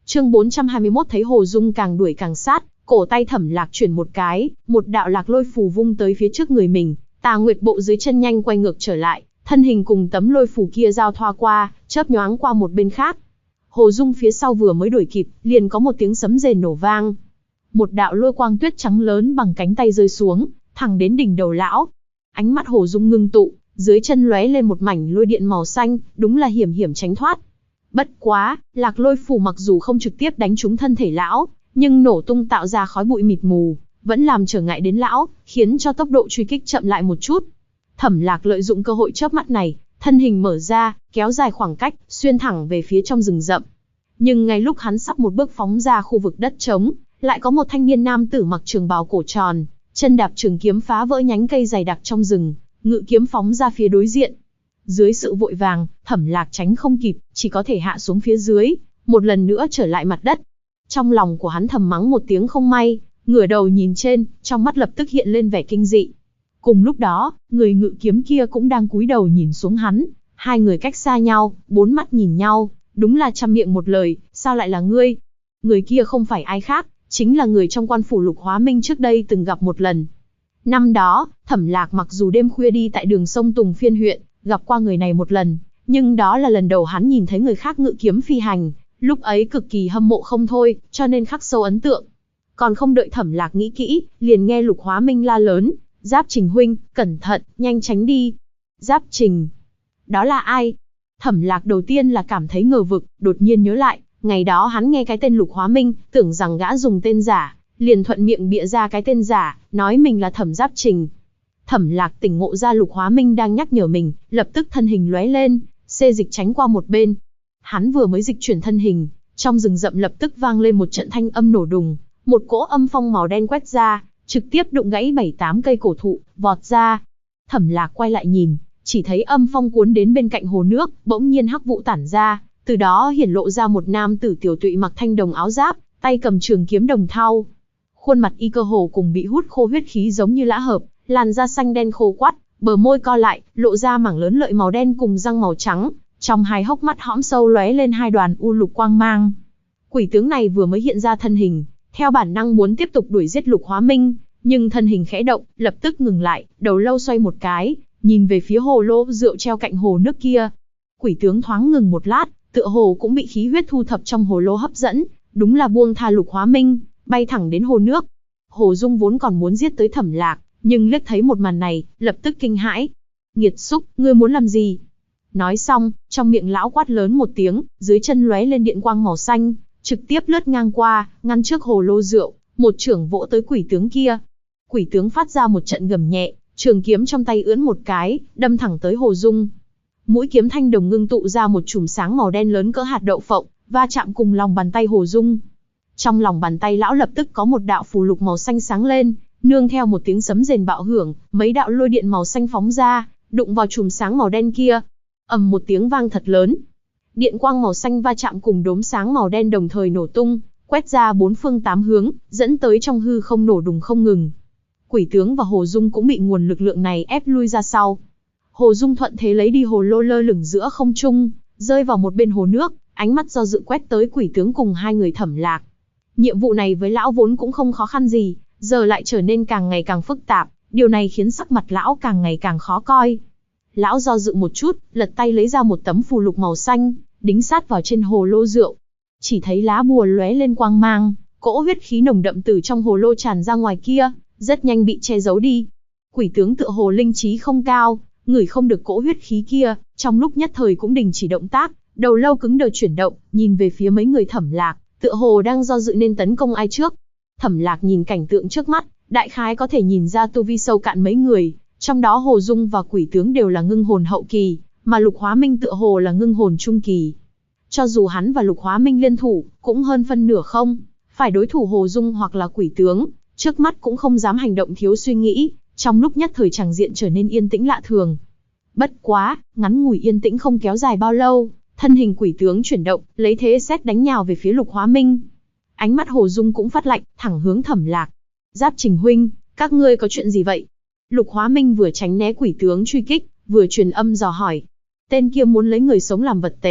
Chương 421 thấy Hồ Dung càng đuổi càng sát, cổ tay Thẩm Lạc chuyển một cái, một đạo lạc lôi phù vung tới phía trước người mình, Tà Nguyệt bộ dưới chân nhanh quay ngược trở lại, thân hình cùng tấm lôi phù kia giao thoa qua, chớp nhoáng qua một bên khác. Hồ Dung phía sau vừa mới đuổi kịp, liền có một tiếng sấm rền nổ vang. Một đạo lôi quang tuyết trắng lớn bằng cánh tay rơi xuống, thẳng đến đỉnh đầu lão. Ánh mắt Hồ Dung ngưng tụ, dưới chân lóe lên một mảnh lôi điện màu xanh, đúng là hiểm hiểm tránh thoát. Bất quá, lạc lôi phù mặc dù không trực tiếp đánh trúng thân thể lão, nhưng nổ tung tạo ra khói bụi mịt mù, vẫn làm trở ngại đến lão, khiến cho tốc độ truy kích chậm lại một chút. Thẩm Lạc lợi dụng cơ hội chớp mắt này, thân hình mở ra, kéo dài khoảng cách, xuyên thẳng về phía trong rừng rậm. Nhưng ngay lúc hắn sắp một bước phóng ra khu vực đất trống, lại có một thanh niên nam tử mặc trường bào cổ tròn, chân đạp trường kiếm phá vỡ nhánh cây dày đặc trong rừng, ngự kiếm phóng ra phía đối diện. Dưới sự vội vàng, Thẩm Lạc tránh không kịp, chỉ có thể hạ xuống phía dưới, một lần nữa trở lại mặt đất. Trong lòng của hắn thầm mắng một tiếng không may, ngửa đầu nhìn trên, trong mắt lập tức hiện lên vẻ kinh dị. Cùng lúc đó, người ngự kiếm kia cũng đang cúi đầu nhìn xuống hắn, hai người cách xa nhau, bốn mắt nhìn nhau, đúng là trăm miệng một lời, sao lại là ngươi? Người kia không phải ai khác, chính là người trong quan phủ Lục Hóa Minh trước đây từng gặp một lần. Năm đó, Thẩm Lạc mặc dù đêm khuya đi tại đường sông Tùng Phiên huyện, gặp qua người này một lần, nhưng đó là lần đầu hắn nhìn thấy người khác ngự kiếm phi hành, lúc ấy cực kỳ hâm mộ không thôi, cho nên khắc sâu ấn tượng. Còn không đợi Thẩm Lạc nghĩ kỹ, liền nghe Lục Hóa Minh la lớn, Giáp Trình huynh, cẩn thận, nhanh tránh đi. Giáp Trình? Đó là ai? Thẩm Lạc đầu tiên là cảm thấy ngờ vực, đột nhiên nhớ lại, ngày đó hắn nghe cái tên Lục Hóa Minh, tưởng rằng gã dùng tên giả, liền thuận miệng bịa ra cái tên giả, nói mình là Thẩm Giáp Trình. Thẩm Lạc tỉnh ngộ ra Lục Hóa Minh đang nhắc nhở mình, lập tức thân hình lóe lên, xê dịch tránh qua một bên. Hắn vừa mới dịch chuyển thân hình, trong rừng rậm lập tức vang lên một trận thanh âm nổ đùng, một cỗ âm phong màu đen quét ra, trực tiếp đụng gãy 7-8 cây cổ thụ, vọt ra. Thẩm Lạc quay lại nhìn, chỉ thấy âm phong cuốn đến bên cạnh hồ nước, bỗng nhiên hắc vụ tản ra, từ đó hiển lộ ra một nam tử tiểu tụy mặc thanh đồng áo giáp, tay cầm trường kiếm đồng thau. Khuôn mặt y cơ hồ cùng bị hút khô huyết khí giống như lã hợp, làn da xanh đen khô quắt, bờ môi co lại, lộ ra mảng lớn lợi màu đen cùng răng màu trắng, trong hai hốc mắt hõm sâu lóe lên hai đoàn u lục quang mang. Quỷ tướng này vừa mới hiện ra thân hình, theo bản năng muốn tiếp tục đuổi giết Lục Hóa Minh, nhưng thân hình khẽ động, lập tức ngừng lại, đầu lâu xoay một cái, nhìn về phía hồ lô rượu treo cạnh hồ nước kia. Quỷ tướng thoáng ngừng một lát, tựa hồ cũng bị khí huyết thu thập trong hồ lô hấp dẫn, đúng là buông tha Lục Hóa Minh, bay thẳng đến hồ nước. Hồ Dung vốn còn muốn giết tới Thẩm Lạc, nhưng liếc thấy một màn này, lập tức kinh hãi. Nghiệt xúc, ngươi muốn làm gì? Nói xong, trong miệng lão quát lớn một tiếng, dưới chân lóe lên điện quang màu xanh, trực tiếp lướt ngang qua, ngăn trước hồ lô rượu, một chưởng vỗ tới quỷ tướng kia. Quỷ tướng phát ra một trận gầm nhẹ, trường kiếm trong tay ưỡn một cái, đâm thẳng tới Hồ Dung. Mũi kiếm thanh đồng ngưng tụ ra một chùm sáng màu đen lớn cỡ hạt đậu phộng, va chạm cùng lòng bàn tay Hồ Dung. Trong lòng bàn tay lão lập tức có một đạo phù lục màu xanh sáng lên, nương theo một tiếng sấm rền bạo hưởng, mấy đạo lôi điện màu xanh phóng ra, đụng vào chùm sáng màu đen kia. Ầm một tiếng vang thật lớn. Điện quang màu xanh va chạm cùng đốm sáng màu đen đồng thời nổ tung, quét ra bốn phương tám hướng, dẫn tới trong hư không nổ đùng không ngừng. Quỷ tướng và Hồ Dung cũng bị nguồn lực lượng này ép lui ra sau. Hồ Dung thuận thế lấy đi hồ lô lơ lửng giữa không trung, rơi vào một bên hồ nước, ánh mắt do dự quét tới quỷ tướng cùng hai người Thẩm Lạc. Nhiệm vụ này với lão vốn cũng không khó khăn gì, giờ lại trở nên càng ngày càng phức tạp, điều này khiến sắc mặt lão càng ngày càng khó coi. Lão do dự một chút, lật tay lấy ra một tấm phù lục màu xanh, đính sát vào trên hồ lô rượu. Chỉ thấy lá bùa lóe lên quang mang, cỗ huyết khí nồng đậm từ trong hồ lô tràn ra ngoài kia, rất nhanh bị che giấu đi. Quỷ tướng tựa hồ linh trí không cao, ngửi không được cỗ huyết khí kia, trong lúc nhất thời cũng đình chỉ động tác, đầu lâu cứng đờ chuyển động, nhìn về phía mấy người Thẩm Lạc, tựa hồ đang do dự nên tấn công ai trước. Thẩm Lạc nhìn cảnh tượng trước mắt, đại khái có thể nhìn ra tu vi sâu cạn mấy người, trong đó Hồ Dung và quỷ tướng đều là ngưng hồn hậu kỳ, mà Lục Hóa Minh tựa hồ là ngưng hồn trung kỳ. Cho dù hắn và Lục Hóa Minh liên thủ, cũng hơn phân nửa không, phải đối thủ Hồ Dung hoặc là quỷ tướng, trước mắt cũng không dám hành động thiếu suy nghĩ, trong lúc nhất thời tràng diện trở nên yên tĩnh lạ thường. Bất quá, ngắn ngủi yên tĩnh không kéo dài bao lâu, thân hình quỷ tướng chuyển động, lấy thế xét đánh nhào về phía Lục Hóa Minh. Ánh mắt Hồ Dung cũng phát lạnh, thẳng hướng Thẩm Lạc. Giáp Trình huynh, các ngươi có chuyện gì vậy? Lục Hóa Minh vừa tránh né quỷ tướng truy kích, vừa truyền âm dò hỏi. Tên kia muốn lấy người sống làm vật tế,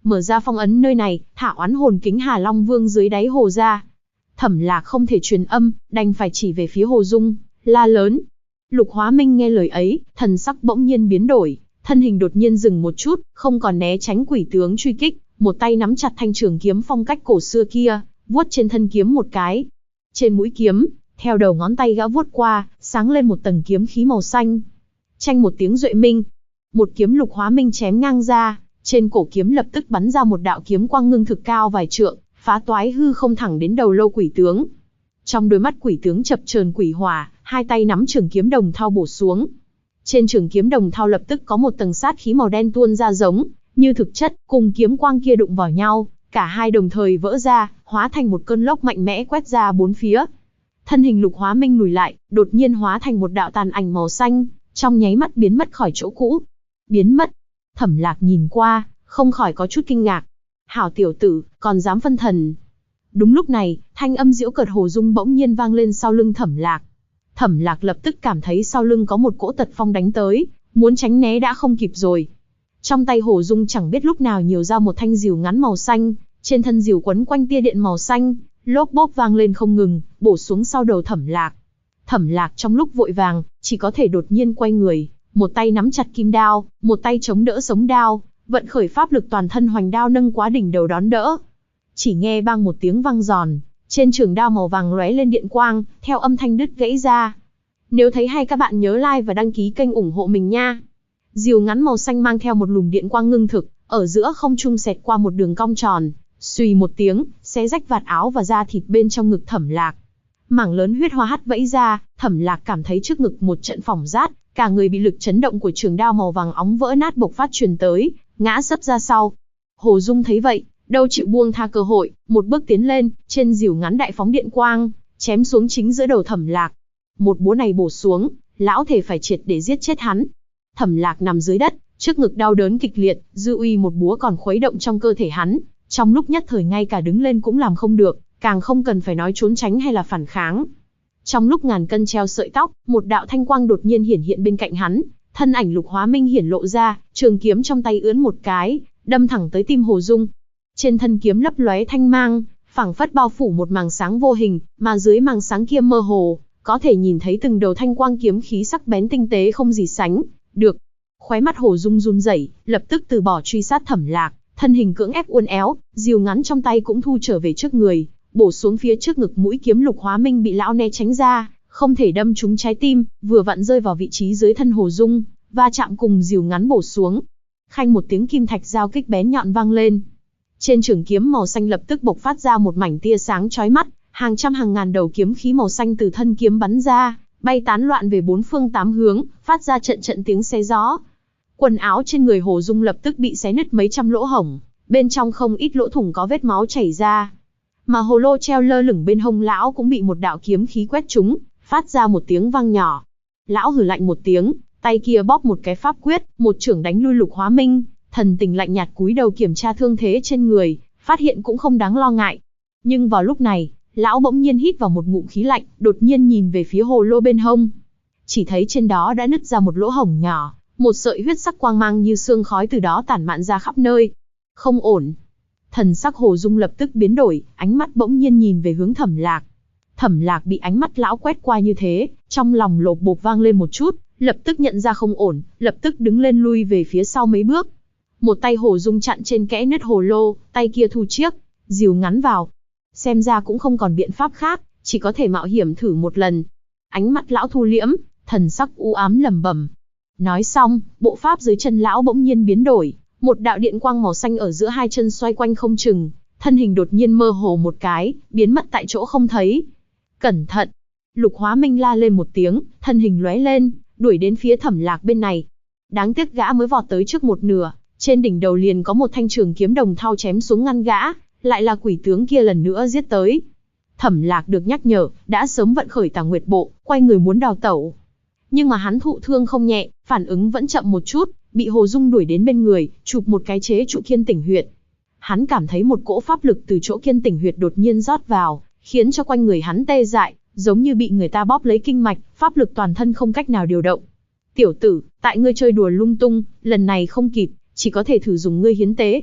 mở ra phong ấn nơi này, thả oán hồn kính Hà Long Vương dưới đáy hồ ra. Thẩm Lạc không thể truyền âm, đành phải chỉ về phía Hồ Dung, la lớn. Lục Hóa Minh nghe lời ấy, thần sắc bỗng nhiên biến đổi, thân hình đột nhiên dừng một chút, không còn né tránh quỷ tướng truy kích, một tay nắm chặt thanh trường kiếm phong cách cổ xưa kia, vuốt trên thân kiếm một cái. Trên mũi kiếm, theo đầu ngón tay gã vuốt qua, sáng lên một tầng kiếm khí màu xanh. Chanh một tiếng duệ minh, một kiếm Lục Hóa Minh chém ngang ra, trên cổ kiếm lập tức bắn ra một đạo kiếm quang ngưng thực cao vài trượng, phá toái hư không thẳng đến đầu lâu quỷ tướng. Trong đôi mắt quỷ tướng chập chờn quỷ hỏa, hai tay nắm trường kiếm đồng thau bổ xuống. Trên trường kiếm đồng thau lập tức có một tầng sát khí màu đen tuôn ra giống như thực chất, cùng kiếm quang kia đụng vào nhau, cả hai đồng thời vỡ ra, hóa thành một cơn lốc mạnh mẽ quét ra bốn phía. Thân hình Lục Hóa Minh lùi lại, đột nhiên hóa thành một đạo tàn ảnh màu xanh, trong nháy mắt biến mất khỏi chỗ cũ. Biến mất. Thẩm Lạc nhìn qua, không khỏi có chút kinh ngạc. Hảo tiểu tử, còn dám phân thần. Đúng lúc này, thanh âm giễu cợt Hồ Dung bỗng nhiên vang lên sau lưng Thẩm Lạc. Thẩm Lạc lập tức cảm thấy sau lưng có một cỗ tật phong đánh tới, muốn tránh né đã không kịp rồi. Trong tay Hồ Dung chẳng biết lúc nào nhiều ra một thanh rìu ngắn màu xanh, trên thân rìu quấn quanh tia điện màu xanh, lốp bốp vang lên không ngừng, bổ xuống sau đầu Thẩm Lạc. Thẩm Lạc trong lúc vội vàng, chỉ có thể đột nhiên quay người, một tay nắm chặt kim đao, một tay chống đỡ sống đao, vận khởi pháp lực toàn thân hoành đao nâng quá đỉnh đầu đón đỡ. Chỉ nghe bang một tiếng vang giòn, trên trường đao màu vàng lóe lên điện quang, theo âm thanh đứt gãy ra. Nếu thấy hay các bạn nhớ like và đăng ký kênh ủng hộ mình nha. Rìu ngắn màu xanh mang theo một lùm điện quang ngưng thực, ở giữa không trung xẹt qua một đường cong tròn, xùy một tiếng, xé rách vạt áo và da thịt bên trong ngực Thẩm Lạc. Mảng lớn huyết hoa hắt vẫy ra, Thẩm Lạc cảm thấy trước ngực một trận phỏng rát, cả người bị lực chấn động của trường đao màu vàng óng vỡ nát bộc phát truyền tới, ngã sấp ra sau. Hồ Dung thấy vậy, đâu chịu buông tha cơ hội, một bước tiến lên, trên rìu ngắn đại phóng điện quang, chém xuống chính giữa đầu Thẩm Lạc. Một búa này bổ xuống, lão thề phải triệt để giết chết hắn. Thẩm Lạc nằm dưới đất, trước ngực đau đớn kịch liệt, dư uy một búa còn khuấy động trong cơ thể hắn, trong lúc nhất thời ngay cả đứng lên cũng làm không được, càng không cần phải nói trốn tránh hay là phản kháng. Trong lúc ngàn cân treo sợi tóc, một đạo thanh quang đột nhiên hiển hiện bên cạnh hắn, thân ảnh Lục Hóa Minh hiển lộ ra, trường kiếm trong tay ướn một cái, đâm thẳng tới tim Hồ Dung. Trên thân kiếm lấp lóe thanh mang, phảng phất bao phủ một màng sáng vô hình, mà dưới màng sáng kia mơ hồ, có thể nhìn thấy từng đầu thanh quang kiếm khí sắc bén tinh tế không gì sánh được. Khóe mắt Hồ Dung run rẩy, lập tức từ bỏ truy sát Thẩm Lạc, thân hình cưỡng ép uốn éo, rìu ngắn trong tay cũng thu trở về trước người, bổ xuống phía trước ngực. Mũi kiếm Lục Hóa Minh bị lão né tránh ra, không thể đâm trúng trái tim, vừa vặn rơi vào vị trí dưới thân Hồ Dung, va chạm cùng rìu ngắn bổ xuống. Khanh một tiếng kim thạch giao kích bén nhọn vang lên. Trên trường kiếm màu xanh lập tức bộc phát ra một mảnh tia sáng chói mắt, hàng trăm hàng ngàn đầu kiếm khí màu xanh từ thân kiếm bắn ra, bay tán loạn về bốn phương tám hướng, phát ra trận trận tiếng xé gió. Quần áo trên người Hồ Dung lập tức bị xé nứt mấy trăm lỗ hổng, bên trong không ít lỗ thủng có vết máu chảy ra. Mà hồ lô treo lơ lửng bên hông lão cũng bị một đạo kiếm khí quét trúng, phát ra một tiếng vang nhỏ. Lão hừ lạnh một tiếng, tay kia bóp một cái pháp quyết, một chưởng đánh lui Lục Hóa Minh, thần tình lạnh nhạt cúi đầu kiểm tra thương thế trên người, phát hiện cũng không đáng lo ngại. Nhưng vào lúc này, lão bỗng nhiên hít vào một ngụm khí lạnh, đột nhiên nhìn về phía hồ lô bên hông. Chỉ thấy trên đó đã nứt ra một lỗ hổng nhỏ, một sợi huyết sắc quang mang như sương khói từ đó tản mạn ra khắp nơi. Không ổn. Thần sắc Hồ Dung lập tức biến đổi, ánh mắt bỗng nhiên nhìn về hướng Thẩm Lạc. Thẩm Lạc bị ánh mắt lão quét qua như thế, trong lòng lộp bộp vang lên một chút, lập tức nhận ra không ổn, lập tức đứng lên lui về phía sau mấy bước. Một tay Hồ Dung chặn trên kẽ nứt hồ lô, tay kia thu chiếc rìu ngắn vào. Xem ra cũng không còn biện pháp khác, chỉ có thể mạo hiểm thử một lần. Ánh mắt lão thu liễm, thần sắc u ám lẩm bẩm. Nói xong, bộ pháp dưới chân lão bỗng nhiên biến đổi, một đạo điện quang màu xanh ở giữa hai chân xoay quanh không chừng, thân hình đột nhiên mơ hồ một cái, biến mất tại chỗ không thấy. Cẩn thận! Lục Hóa Minh la lên một tiếng, thân hình lóe lên, đuổi đến phía Thẩm Lạc bên này. Đáng tiếc gã mới vọt tới trước một nửa, trên đỉnh đầu liền có một thanh trường kiếm đồng thau chém xuống ngăn gã, lại là quỷ tướng kia lần nữa giết tới. Thẩm Lạc được nhắc nhở, đã sớm vận khởi Tà Nguyệt Bộ, quay người muốn đào tẩu. Nhưng mà hắn thụ thương không nhẹ, phản ứng vẫn chậm một chút, bị Hồ Dung đuổi đến bên người, chụp một cái chế trụ Kiên Tỉnh Huyệt. Hắn cảm thấy một cỗ pháp lực từ chỗ Kiên Tỉnh Huyệt đột nhiên rót vào, khiến cho quanh người hắn tê dại, giống như bị người ta bóp lấy kinh mạch, pháp lực toàn thân không cách nào điều động. Tiểu tử, tại ngươi chơi đùa lung tung, lần này không kịp, chỉ có thể thử dùng ngươi hiến tế.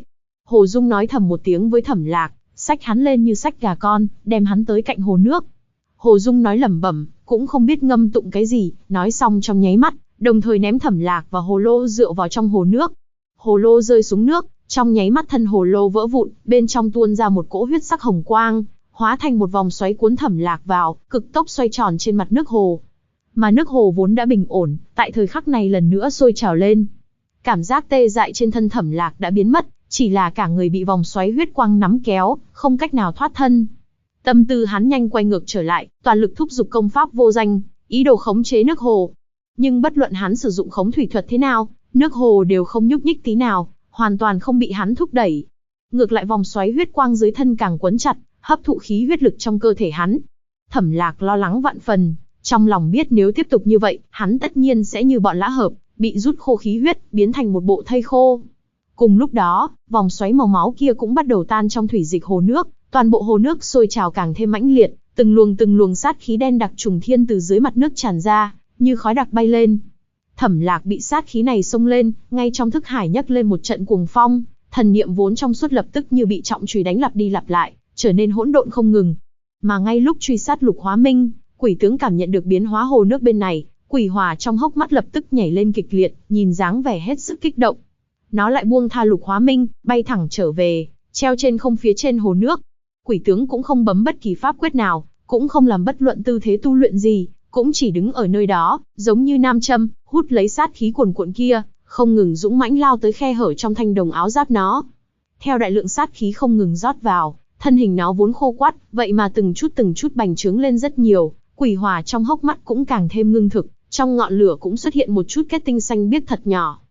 Hồ Dung nói thầm một tiếng với Thẩm Lạc, xách hắn lên như xách gà con, đem hắn tới cạnh hồ nước. Hồ Dung nói lẩm bẩm, cũng không biết ngâm tụng cái gì, nói xong trong nháy mắt, đồng thời ném Thẩm Lạc và hồ lô rượu vào trong hồ nước. Hồ lô rơi xuống nước, trong nháy mắt thân hồ lô vỡ vụn, bên trong tuôn ra một cỗ huyết sắc hồng quang, hóa thành một vòng xoáy cuốn Thẩm Lạc vào, cực tốc xoay tròn trên mặt nước hồ. Mà nước hồ vốn đã bình ổn, tại thời khắc này lần nữa sôi trào lên. Cảm giác tê dại trên thân Thẩm Lạc đã biến mất, chỉ là cả người bị vòng xoáy huyết quang nắm kéo, không cách nào thoát thân. Tâm tư hắn nhanh quay ngược trở lại, toàn lực thúc giục công pháp vô danh, ý đồ khống chế nước hồ. Nhưng bất luận hắn sử dụng khống thủy thuật thế nào, nước hồ đều không nhúc nhích tí nào, hoàn toàn không bị hắn thúc đẩy. Ngược lại vòng xoáy huyết quang dưới thân càng quấn chặt, hấp thụ khí huyết lực trong cơ thể hắn. Thẩm Lạc lo lắng vạn phần, trong lòng biết nếu tiếp tục như vậy, hắn tất nhiên sẽ như bọn lã hợp, bị rút khô khí huyết, biến thành một bộ thây khô. Cùng lúc đó, vòng xoáy màu máu kia cũng bắt đầu tan trong thủy dịch hồ nước, toàn bộ hồ nước sôi trào càng thêm mãnh liệt, từng luồng sát khí đen đặc trùng thiên từ dưới mặt nước tràn ra, như khói đặc bay lên. Thẩm Lạc bị sát khí này xông lên, ngay trong thức hải nhấc lên một trận cuồng phong, thần niệm vốn trong suốt lập tức như bị trọng chùy đánh lặp đi lặp lại, trở nên hỗn độn không ngừng. Mà ngay lúc truy sát Lục Hóa Minh, quỷ tướng cảm nhận được biến hóa hồ nước bên này, quỷ hỏa trong hốc mắt lập tức nhảy lên kịch liệt, nhìn dáng vẻ hết sức kích động. Nó lại buông tha Lục Hóa Minh, bay thẳng trở về, treo trên không phía trên hồ nước. Quỷ tướng cũng không bấm bất kỳ pháp quyết nào, cũng không làm bất luận tư thế tu luyện gì, cũng chỉ đứng ở nơi đó, giống như nam châm, hút lấy sát khí cuồn cuộn kia, không ngừng dũng mãnh lao tới khe hở trong thanh đồng áo giáp nó. Theo đại lượng sát khí không ngừng rót vào, thân hình nó vốn khô quắt, vậy mà từng chút bành trướng lên rất nhiều, quỷ hỏa trong hốc mắt cũng càng thêm ngưng thực, trong ngọn lửa cũng xuất hiện một chút kết tinh xanh biếc thật nhỏ.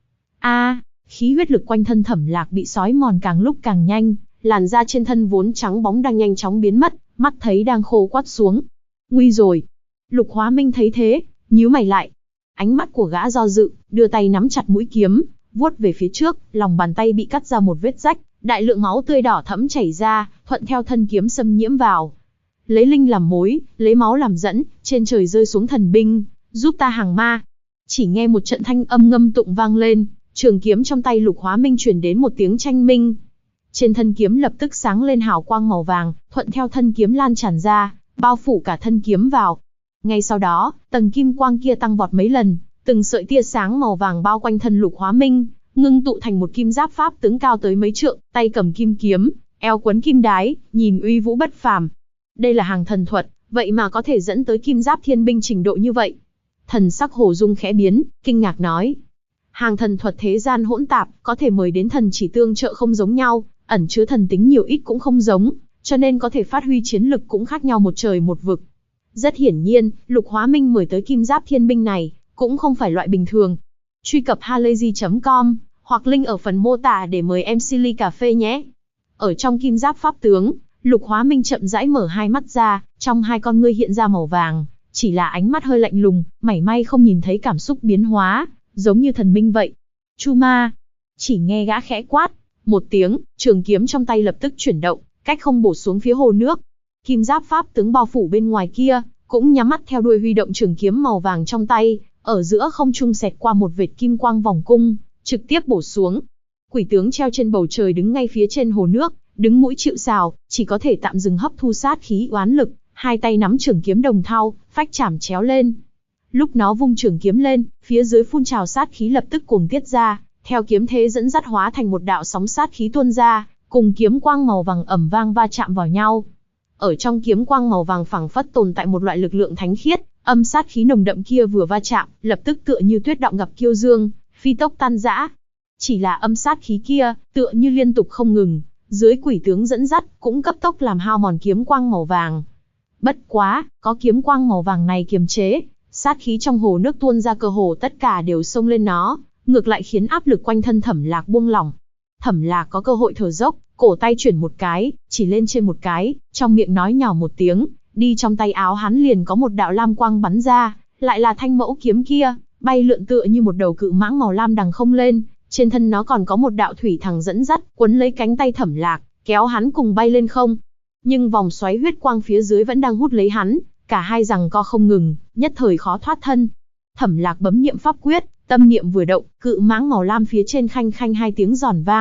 Khí huyết lực quanh thân Thẩm Lạc bị xói mòn càng lúc càng nhanh, làn da trên thân vốn trắng bóng đang nhanh chóng biến mất, mắt thấy đang khô quắt xuống. Nguy rồi! Lục Hóa Minh thấy thế, nhíu mày lại. Ánh mắt của gã do dự, đưa tay nắm chặt mũi kiếm, vuốt về phía trước, lòng bàn tay bị cắt ra một vết rách, đại lượng máu tươi đỏ thẫm chảy ra, thuận theo thân kiếm xâm nhiễm vào. Lấy linh làm mối, lấy máu làm dẫn, trên trời rơi xuống thần binh, giúp ta hàng ma. Chỉ nghe một trận thanh âm ngâm tụng vang lên, trường kiếm trong tay Lục Hóa Minh truyền đến một tiếng tranh minh. Trên thân kiếm lập tức sáng lên hào quang màu vàng, thuận theo thân kiếm lan tràn ra, bao phủ cả thân kiếm vào. Ngay sau đó, tầng kim quang kia tăng vọt mấy lần, từng sợi tia sáng màu vàng bao quanh thân Lục Hóa Minh, ngưng tụ thành một kim giáp pháp tướng cao tới mấy trượng, tay cầm kim kiếm, eo quấn kim đái, nhìn uy vũ bất phàm. Đây là hàng thần thuật, vậy mà có thể dẫn tới kim giáp thiên binh trình độ như vậy. Thần sắc Hồ Dung khẽ biến, kinh ngạc nói. Hàng thần thuật thế gian hỗn tạp, có thể mời đến thần chỉ tương trợ không giống nhau, ẩn chứa thần tính nhiều ít cũng không giống, cho nên có thể phát huy chiến lực cũng khác nhau một trời một vực. Rất hiển nhiên, Lục Hóa Minh mời tới kim giáp thiên binh này, cũng không phải loại bình thường. Truy cập halayzi.com, hoặc link ở phần mô tả để mời em Silly Cà Phê nhé. Ở trong kim giáp pháp tướng, Lục Hóa Minh chậm rãi mở hai mắt ra, trong hai con ngươi hiện ra màu vàng, chỉ là ánh mắt hơi lạnh lùng, mảy may không nhìn thấy cảm xúc biến hóa, giống như thần minh vậy. Chu ma! Chỉ nghe gã khẽ quát một tiếng, trường kiếm trong tay lập tức chuyển động, cách không bổ xuống phía hồ nước. Kim giáp pháp tướng bao phủ bên ngoài kia, cũng nhắm mắt theo đuôi huy động trường kiếm màu vàng trong tay, ở giữa không trung xẹt qua một vệt kim quang vòng cung, trực tiếp bổ xuống. Quỷ tướng treo trên bầu trời đứng ngay phía trên hồ nước, đứng mũi chịu sào, chỉ có thể tạm dừng hấp thu sát khí oán lực, hai tay nắm trường kiếm đồng thau, phách chảm chéo lên. Lúc nó vung trường kiếm lên, phía dưới phun trào sát khí lập tức cuồng tiết ra, theo kiếm thế dẫn dắt hóa thành một đạo sóng sát khí tuôn ra, cùng kiếm quang màu vàng ầm vang va chạm vào nhau. Ở trong kiếm quang màu vàng phảng phất tồn tại một loại lực lượng thánh khiết, âm sát khí nồng đậm kia vừa va chạm, lập tức tựa như tuyết động gặp kiêu dương, phi tốc tan rã. Chỉ là âm sát khí kia, tựa như liên tục không ngừng, dưới quỷ tướng dẫn dắt, cũng cấp tốc làm hao mòn kiếm quang màu vàng. Bất quá, có kiếm quang màu vàng này kiềm chế, sát khí trong hồ nước tuôn ra cơ hồ tất cả đều xông lên nó, ngược lại khiến áp lực quanh thân Thẩm Lạc buông lỏng. Thẩm Lạc có cơ hội thở dốc, cổ tay chuyển một cái, chỉ lên trên một cái, trong miệng nói nhỏ một tiếng, đi trong tay áo hắn liền có một đạo lam quang bắn ra, lại là thanh mẫu kiếm kia, bay lượn tựa như một đầu cự mãng màu lam đằng không lên, trên thân nó còn có một đạo thủy thẳng dẫn dắt, quấn lấy cánh tay Thẩm Lạc, kéo hắn cùng bay lên không. Nhưng vòng xoáy huyết quang phía dưới vẫn đang hút lấy hắn, cả hai giằng co không ngừng, nhất thời khó thoát thân. Thẩm Lạc bấm niệm pháp quyết, tâm niệm vừa động, cự mãng màu lam phía trên khanh khanh hai tiếng giòn vang,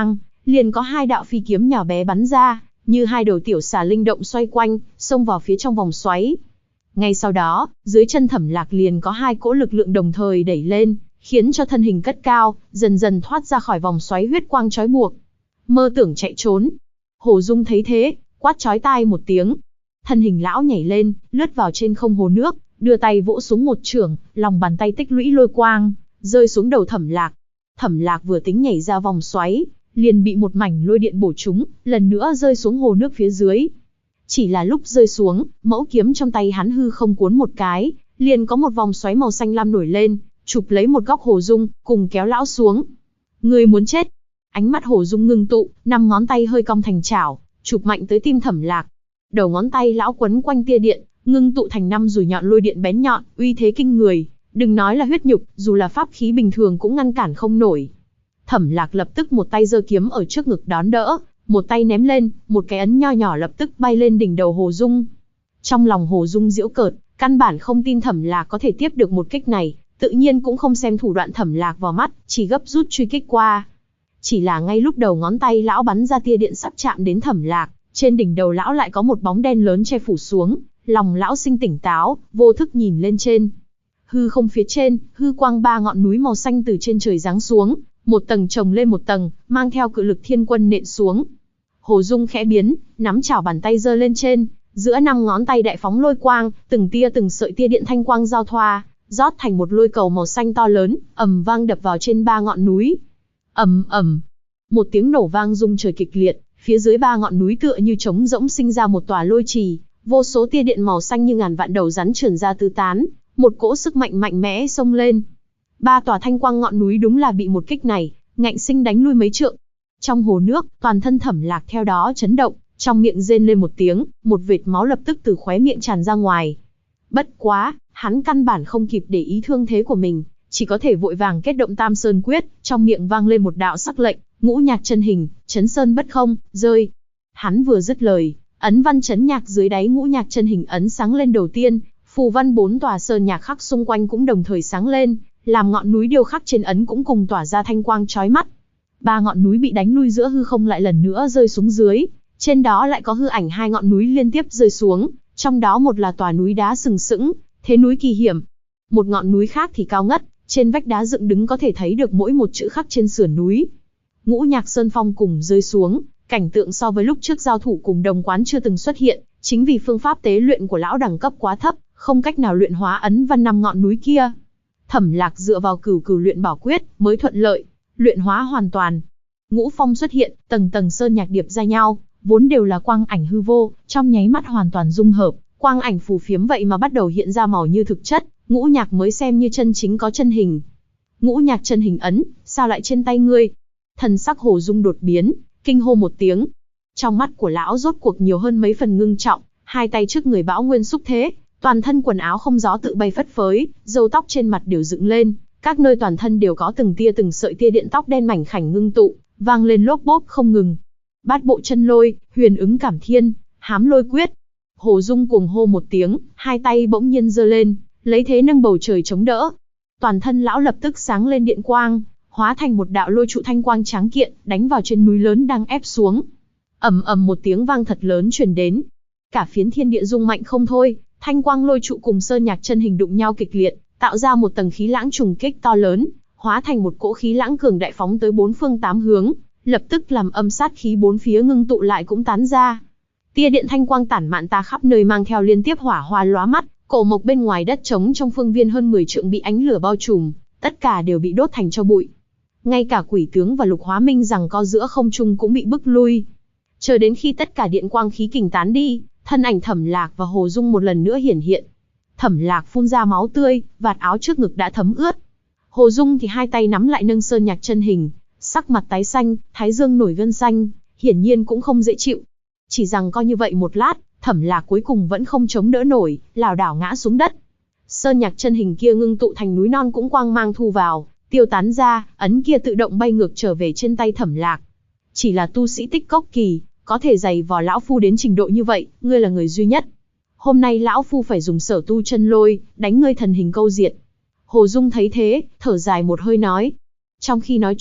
liền có hai đạo phi kiếm nhỏ bé bắn ra, như hai đầu tiểu xà linh động xoay quanh, xông vào phía trong vòng xoáy. Ngay sau đó, dưới chân Thẩm Lạc liền có hai cỗ lực lượng đồng thời đẩy lên, khiến cho thân hình cất cao, dần dần thoát ra khỏi vòng xoáy huyết quang trói buộc. Mơ tưởng chạy trốn. Hồ Dung thấy thế, quát chói tai một tiếng. Thân hình lão nhảy lên, lướt vào trên không hồ nước, đưa tay vỗ xuống một chưởng, lòng bàn tay tích lũy lôi quang, rơi xuống đầu Thẩm Lạc. Thẩm Lạc vừa tính nhảy ra vòng xoáy, liền bị một mảnh lôi điện bổ trúng, lần nữa rơi xuống hồ nước phía dưới. Chỉ là lúc rơi xuống, mẫu kiếm trong tay hắn hư không cuốn một cái, liền có một vòng xoáy màu xanh lam nổi lên, chụp lấy một góc Hồ Dung, cùng kéo lão xuống. Người muốn chết. Ánh mắt Hồ Dung ngưng tụ, 5 ngón tay hơi cong thành chảo, chụp mạnh tới tim Thẩm Lạc. Đầu ngón tay lão quấn quanh tia điện, ngưng tụ thành 5 dùi nhọn lôi điện bén nhọn, uy thế kinh người. Đừng nói là huyết nhục, dù là pháp khí bình thường cũng ngăn cản không nổi. Thẩm Lạc lập tức một tay giơ kiếm ở trước ngực đón đỡ, một tay ném lên, một cái ấn nho nhỏ lập tức bay lên đỉnh đầu Hồ Dung. Trong lòng Hồ Dung giễu cợt, căn bản không tin Thẩm Lạc có thể tiếp được một kích này, tự nhiên cũng không xem thủ đoạn Thẩm Lạc vào mắt, chỉ gấp rút truy kích qua. Chỉ là ngay lúc đầu ngón tay lão bắn ra tia điện sắp chạm đến Thẩm Lạc, trên đỉnh đầu lão lại có một bóng đen lớn che phủ xuống, lòng lão sinh tỉnh táo, vô thức nhìn lên trên. Hư không phía trên, hư quang 3 ngọn núi màu xanh từ trên trời giáng xuống, một tầng chồng lên một tầng, mang theo cự lực thiên quân nện xuống. Hồ Dung khẽ biến, nắm chảo bàn tay giơ lên trên, giữa 5 ngón tay đại phóng lôi quang, từng tia từng sợi tia điện thanh quang giao thoa, rót thành một lôi cầu màu xanh to lớn, ầm vang đập vào trên 3 ngọn núi. Ầm ầm, một tiếng nổ vang rung trời kịch liệt, phía dưới 3 ngọn núi tựa như trống rỗng sinh ra một tòa lôi trì, vô số tia điện màu xanh như ngàn vạn đầu rắn trườn ra tứ tán, một cỗ sức mạnh mạnh mẽ xông lên. 3 tòa thanh quang ngọn núi đúng là bị một kích này, ngạnh sinh đánh lui mấy trượng. Trong hồ nước, toàn thân Thẩm Lạc theo đó chấn động, trong miệng rên lên một tiếng, một vệt máu lập tức từ khóe miệng tràn ra ngoài. Bất quá, hắn căn bản không kịp để ý thương thế của mình, chỉ có thể vội vàng kết động Tam Sơn Quyết, trong miệng vang lên một đạo sắc lệnh, ngũ nhạc chân hình, chấn sơn bất không, rơi. Hắn vừa dứt lời, ấn văn chấn nhạc dưới đáy ngũ nhạc chân hình ấn sáng lên đầu tiên, phù văn 4 tòa sơn nhạc khắc xung quanh cũng đồng thời sáng lên, làm ngọn núi điêu khắc trên ấn cũng cùng tỏa ra thanh quang chói mắt. 3 ngọn núi bị đánh lui giữa hư không lại lần nữa rơi xuống dưới, trên đó lại có hư ảnh 2 ngọn núi liên tiếp rơi xuống, trong đó một là tòa núi đá sừng sững, thế núi kỳ hiểm. Một ngọn núi khác thì cao ngất, trên vách đá dựng đứng có thể thấy được mỗi một chữ khắc trên sườn núi. Ngũ nhạc sơn phong cùng rơi xuống, cảnh tượng so với lúc trước giao thủ cùng Đồng Quán chưa từng xuất hiện, chính vì phương pháp tế luyện của lão đẳng cấp quá thấp, không cách nào luyện hóa ấn văn 5 ngọn núi kia. Thẩm Lạc dựa vào cửu cửu luyện bảo quyết mới thuận lợi luyện hóa hoàn toàn. Ngũ phong xuất hiện, tầng tầng sơn nhạc điệp ra nhau, vốn đều là quang ảnh hư vô, trong nháy mắt hoàn toàn dung hợp, quang ảnh phù phiếm vậy mà bắt đầu hiện ra màu như thực chất, ngũ nhạc mới xem như chân chính có chân hình. Ngũ nhạc chân hình ấn, sao lại trên tay ngươi? Thần sắc Hồ Dung đột biến, kinh hô một tiếng. Trong mắt của lão rốt cuộc nhiều hơn mấy phần ngưng trọng, hai tay trước người bão nguyên xúc thế, toàn thân quần áo không gió tự bay phất phới, râu tóc trên mặt đều dựng lên, các nơi toàn thân đều có từng tia từng sợi tia điện tóc đen mảnh khảnh ngưng tụ, vang lên lốp bốp không ngừng. Bát bộ chân lôi, huyền ứng cảm thiên, hám lôi quyết. Hồ Dung cuồng hô một tiếng, hai tay bỗng nhiên giơ lên, lấy thế nâng bầu trời chống đỡ. Toàn thân lão lập tức sáng lên điện quang, hóa thành một đạo lôi trụ thanh quang tráng kiện, đánh vào trên núi lớn đang ép xuống. Ầm ầm một tiếng vang thật lớn truyền đến. Cả phiến thiên địa rung mạnh không thôi, thanh quang lôi trụ cùng sơn nhạc chân hình đụng nhau kịch liệt, tạo ra một tầng khí lãng trùng kích to lớn, hóa thành một cỗ khí lãng cường đại phóng tới 4 phương 8 hướng, lập tức làm âm sát khí 4 phía ngưng tụ lại cũng tán ra. Tia điện thanh quang tản mạn ta khắp nơi mang theo liên tiếp hỏa hoa lóa mắt, cổ mộc bên ngoài đất trống trong phương viên hơn 10 trượng bị ánh lửa bao trùm, tất cả đều bị đốt thành tro bụi. Ngay cả quỷ tướng và Lục Hóa Minh rằng co giữa không trung cũng bị bức lui. Chờ đến khi tất cả điện quang khí kình tán đi, thân ảnh Thẩm Lạc và Hồ Dung một lần nữa hiển hiện. Thẩm Lạc phun ra máu tươi, vạt áo trước ngực đã thấm ướt. Hồ Dung thì hai tay nắm lại nâng sơn nhạc chân hình, sắc mặt tái xanh, thái dương nổi gân xanh, hiển nhiên cũng không dễ chịu. Chỉ rằng coi như vậy một lát, Thẩm Lạc cuối cùng vẫn không chống đỡ nổi, lảo đảo ngã xuống đất. Sơn nhạc chân hình kia ngưng tụ thành núi non cũng quang mang thu vào, tiêu tán ra, ấn kia tự động bay ngược trở về trên tay Thẩm Lạc. Chỉ là tu sĩ tích cốc kỳ, có thể giày vò lão phu đến trình độ như vậy, ngươi là người duy nhất. Hôm nay lão phu phải dùng sở tu chân lôi, đánh ngươi thần hình câu diệt. Hồ Dung thấy thế, thở dài một hơi nói. Trong khi nói chuyện,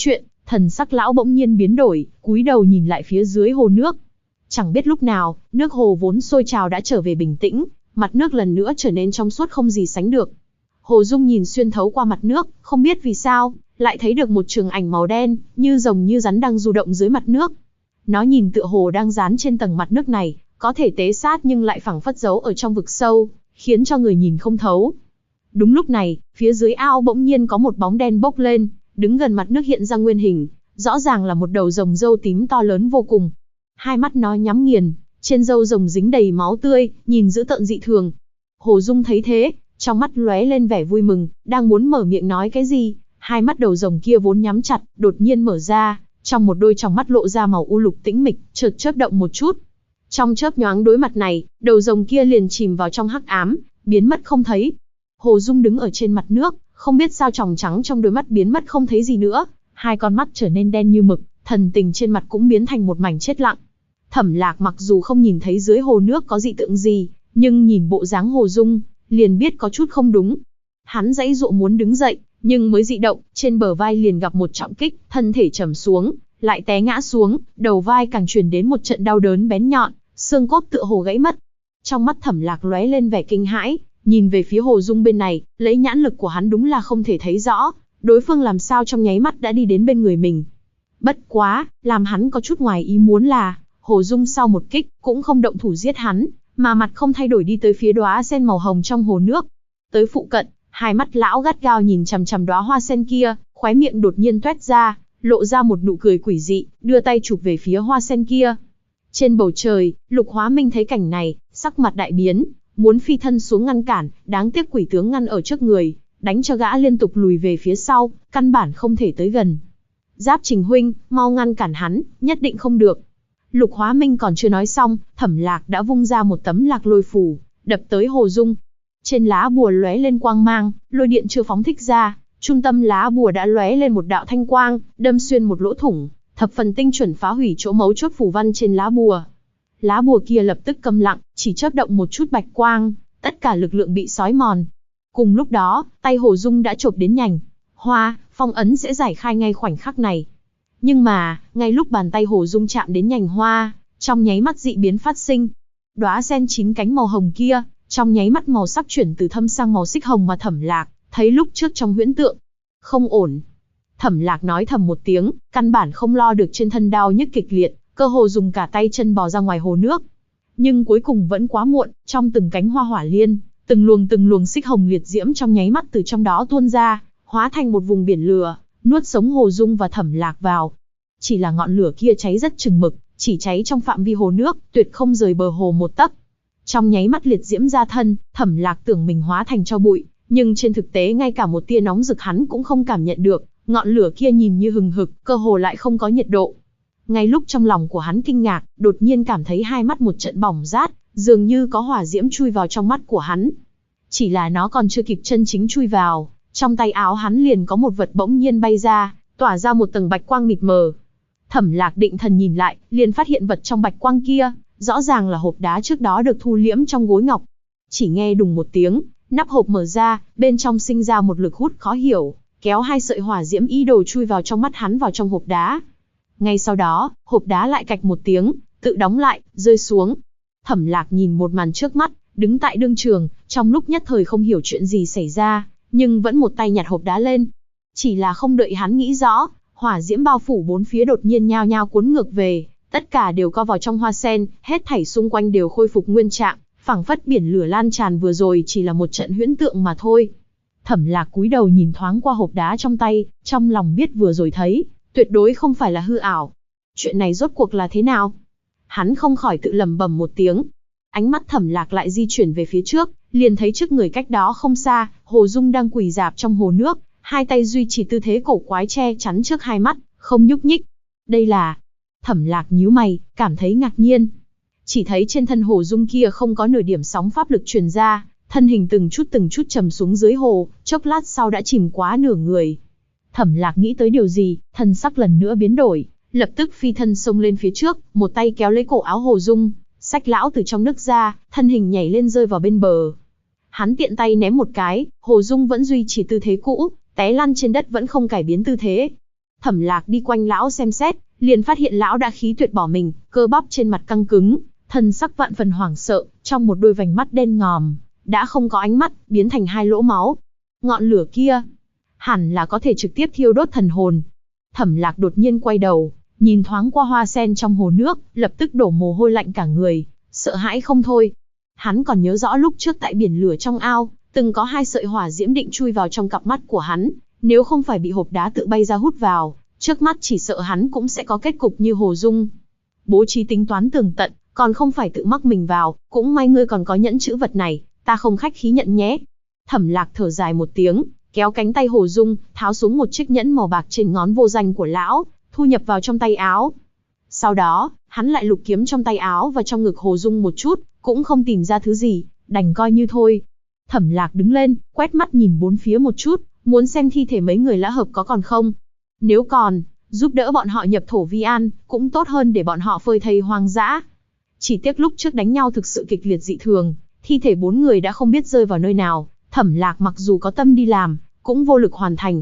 Thần sắc lão bỗng nhiên biến đổi, cúi đầu nhìn lại phía dưới hồ nước. Chẳng biết lúc nào, nước hồ vốn sôi trào đã trở về bình tĩnh, mặt nước lần nữa trở nên trong suốt không gì sánh được. Hồ Dung nhìn xuyên thấu qua mặt nước, không biết vì sao, lại thấy được một trường ảnh màu đen, như rồng như rắn đang du động dưới mặt nước. Nó nhìn tựa hồ đang dán trên tầng mặt nước này, có thể tế sát nhưng lại phảng phất giấu ở trong vực sâu, khiến cho người nhìn không thấu. Đúng lúc này, phía dưới ao bỗng nhiên có một bóng đen bốc lên, đứng gần mặt nước hiện ra nguyên hình, rõ ràng là một đầu rồng râu tím to lớn vô cùng. Hai mắt nó nhắm nghiền, trên râu rồng dính đầy máu tươi, nhìn dữ tợn dị thường. Hồ Dung thấy thế, trong mắt lóe lên vẻ vui mừng, đang muốn mở miệng nói cái gì, hai mắt đầu rồng kia vốn nhắm chặt, đột nhiên mở ra, trong một đôi tròng mắt lộ ra màu u lục tĩnh mịch, chợt chớp động một chút. Trong chớp nhoáng đối mặt này, đầu rồng kia liền chìm vào trong hắc ám, biến mất không thấy. Hồ Dung đứng ở trên mặt nước, không biết sao tròng trắng trong đôi mắt biến mất không thấy gì nữa, hai con mắt trở nên đen như mực, thần tình trên mặt cũng biến thành một mảnh chết lặng. Thẩm Lạc mặc dù không nhìn thấy dưới hồ nước có dị tượng gì, nhưng nhìn bộ dáng Hồ Dung, liền biết có chút không đúng. Hắn giãy giụa muốn đứng dậy, nhưng mới dị động, trên bờ vai liền gặp một trọng kích, thân thể trầm xuống, lại té ngã xuống, đầu vai càng truyền đến một trận đau đớn bén nhọn, xương cốt tựa hồ gãy mất. Trong mắt Thẩm Lạc lóe lên vẻ kinh hãi, nhìn về phía Hồ Dung bên này, lấy nhãn lực của hắn đúng là không thể thấy rõ, đối phương làm sao trong nháy mắt đã đi đến bên người mình. Bất quá, làm hắn có chút ngoài ý muốn là, Hồ Dung sau một kích, cũng không động thủ giết hắn, mà mặt không thay đổi đi tới phía đóa sen màu hồng trong hồ nước. Tới phụ cận, hai mắt lão gắt gao nhìn chằm chằm đóa hoa sen kia, khóe miệng đột nhiên toét ra, lộ ra một nụ cười quỷ dị, đưa tay chụp về phía hoa sen kia. Trên bầu trời, Lục Hóa Minh thấy cảnh này, sắc mặt đại biến, muốn phi thân xuống ngăn cản, đáng tiếc quỷ tướng ngăn ở trước người, đánh cho gã liên tục lùi về phía sau, căn bản không thể tới gần. Giáp Trình huynh, mau ngăn cản hắn, nhất định không được. Lục Hóa Minh còn chưa nói xong, Thẩm Lạc đã vung ra một tấm lạc lôi phù, đập tới Hồ Dung. Trên lá bùa lóe lên quang mang, lôi điện chưa phóng thích ra, trung tâm lá bùa đã lóe lên một đạo thanh quang, đâm xuyên một lỗ thủng, thập phần tinh chuẩn phá hủy chỗ mấu chốt phù văn trên lá bùa. Lá bùa kia lập tức câm lặng, chỉ chớp động một chút bạch quang, tất cả lực lượng bị xói mòn. Cùng lúc đó, tay Hồ Dung đã chộp đến nhành hoa, phong ấn sẽ giải khai ngay khoảnh khắc này. Nhưng mà, ngay lúc bàn tay Hồ Dung chạm đến nhành hoa, trong nháy mắt dị biến phát sinh. Đóa sen 9 cánh màu hồng kia, trong nháy mắt màu sắc chuyển từ thâm sang màu xích hồng mà Thẩm Lạc thấy lúc trước trong huyễn tượng. Không ổn. Thẩm Lạc nói thầm một tiếng, căn bản không lo được trên thân đau nhức kịch liệt, cơ hồ dùng cả tay chân bò ra ngoài hồ nước. Nhưng cuối cùng vẫn quá muộn, trong từng cánh hoa hỏa liên, từng luồng xích hồng liệt diễm trong nháy mắt từ trong đó tuôn ra, hóa thành một vùng biển lửa, nuốt sống Hồ Dung và Thẩm Lạc vào. Chỉ là ngọn lửa kia cháy rất chừng mực, chỉ cháy trong phạm vi hồ nước, tuyệt không rời bờ hồ một tấc. Trong nháy mắt liệt diễm ra thân, Thẩm Lạc tưởng mình hóa thành tro bụi, nhưng trên thực tế ngay cả một tia nóng rực hắn cũng không cảm nhận được, ngọn lửa kia nhìn như hừng hực, cơ hồ lại không có nhiệt độ. Ngay lúc trong lòng của hắn kinh ngạc, đột nhiên cảm thấy hai mắt một trận bỏng rát, dường như có hỏa diễm chui vào trong mắt của hắn. Chỉ là nó còn chưa kịp chân chính chui vào, trong tay áo hắn liền có một vật bỗng nhiên bay ra, tỏa ra một tầng bạch quang mịt mờ. Thẩm Lạc định thần nhìn lại, liền phát hiện vật trong bạch quang kia, rõ ràng là hộp đá trước đó được thu liễm trong gối ngọc. Chỉ nghe đùng một tiếng, nắp hộp mở ra, bên trong sinh ra một lực hút khó hiểu, kéo hai sợi hỏa diễm ý đồ chui vào trong mắt hắn vào trong hộp đá. Ngay sau đó, hộp đá lại cạch một tiếng, tự đóng lại, rơi xuống. Thẩm Lạc nhìn một màn trước mắt, đứng tại đương trường, trong lúc nhất thời không hiểu chuyện gì xảy ra, nhưng vẫn một tay nhặt hộp đá lên. Chỉ là không đợi hắn nghĩ rõ, hỏa diễm bao phủ bốn phía đột nhiên nhao nhao cuốn ngược về, tất cả đều co vào trong hoa sen, hết thảy xung quanh đều khôi phục nguyên trạng, phảng phất biển lửa lan tràn vừa rồi chỉ là một trận huyễn tượng mà thôi. Thẩm Lạc cúi đầu nhìn thoáng qua hộp đá trong tay, trong lòng biết vừa rồi thấy, tuyệt đối không phải là hư ảo. Chuyện này rốt cuộc là thế nào? Hắn không khỏi tự lẩm bẩm một tiếng. Ánh mắt Thẩm Lạc lại di chuyển về phía trước, liền thấy trước người cách đó không xa, Hồ Dung đang quỳ rạp trong hồ nước, hai tay duy trì tư thế cổ quái che chắn trước hai mắt, không nhúc nhích. Đây là... Thẩm Lạc nhíu mày, cảm thấy ngạc nhiên. Chỉ thấy trên thân Hồ Dung kia không có nửa điểm sóng pháp lực truyền ra, thân hình từng chút trầm xuống dưới hồ, chốc lát sau đã chìm quá nửa người. Thẩm Lạc nghĩ tới điều gì, thần sắc lần nữa biến đổi, lập tức phi thân xông lên phía trước, một tay kéo lấy cổ áo Hồ Dung, xách lão từ trong nước ra, thân hình nhảy lên rơi vào bên bờ. Hắn tiện tay ném một cái, Hồ Dung vẫn duy trì tư thế cũ, té lăn trên đất vẫn không cải biến tư thế. Thẩm Lạc đi quanh lão xem xét, liền phát hiện lão đã khí tuyệt bỏ mình, cơ bắp trên mặt căng cứng, thân sắc vạn phần hoảng sợ, trong một đôi vành mắt đen ngòm, đã không có ánh mắt, biến thành hai lỗ máu. Ngọn lửa kia, hẳn là có thể trực tiếp thiêu đốt thần hồn. Thẩm Lạc đột nhiên quay đầu, nhìn thoáng qua hoa sen trong hồ nước, lập tức đổ mồ hôi lạnh cả người, sợ hãi không thôi. Hắn còn nhớ rõ lúc trước tại biển lửa trong ao, từng có hai sợi hỏa diễm định chui vào trong cặp mắt của hắn, nếu không phải bị hộp đá tự bay ra hút vào, trước mắt chỉ sợ hắn cũng sẽ có kết cục như Hồ Dung. Bố trí tính toán tường tận, còn không phải tự mắc mình vào, cũng may ngươi còn có nhẫn chữ vật này, ta không khách khí nhận nhé. Thẩm Lạc thở dài một tiếng, kéo cánh tay Hồ Dung, tháo xuống một chiếc nhẫn màu bạc trên ngón vô danh của lão, thu nhập vào trong tay áo. Sau đó, hắn lại lục kiếm trong tay áo và trong ngực Hồ Dung một chút, cũng không tìm ra thứ gì, đành coi như thôi. Thẩm Lạc đứng lên, quét mắt nhìn bốn phía một chút, muốn xem thi thể mấy người lã hợp có còn không. Nếu còn, giúp đỡ bọn họ nhập thổ vi an, cũng tốt hơn để bọn họ phơi thây hoang dã. Chỉ tiếc lúc trước đánh nhau thực sự kịch liệt dị thường, thi thể 4 người đã không biết rơi vào nơi nào, Thẩm Lạc mặc dù có tâm đi làm, cũng vô lực hoàn thành.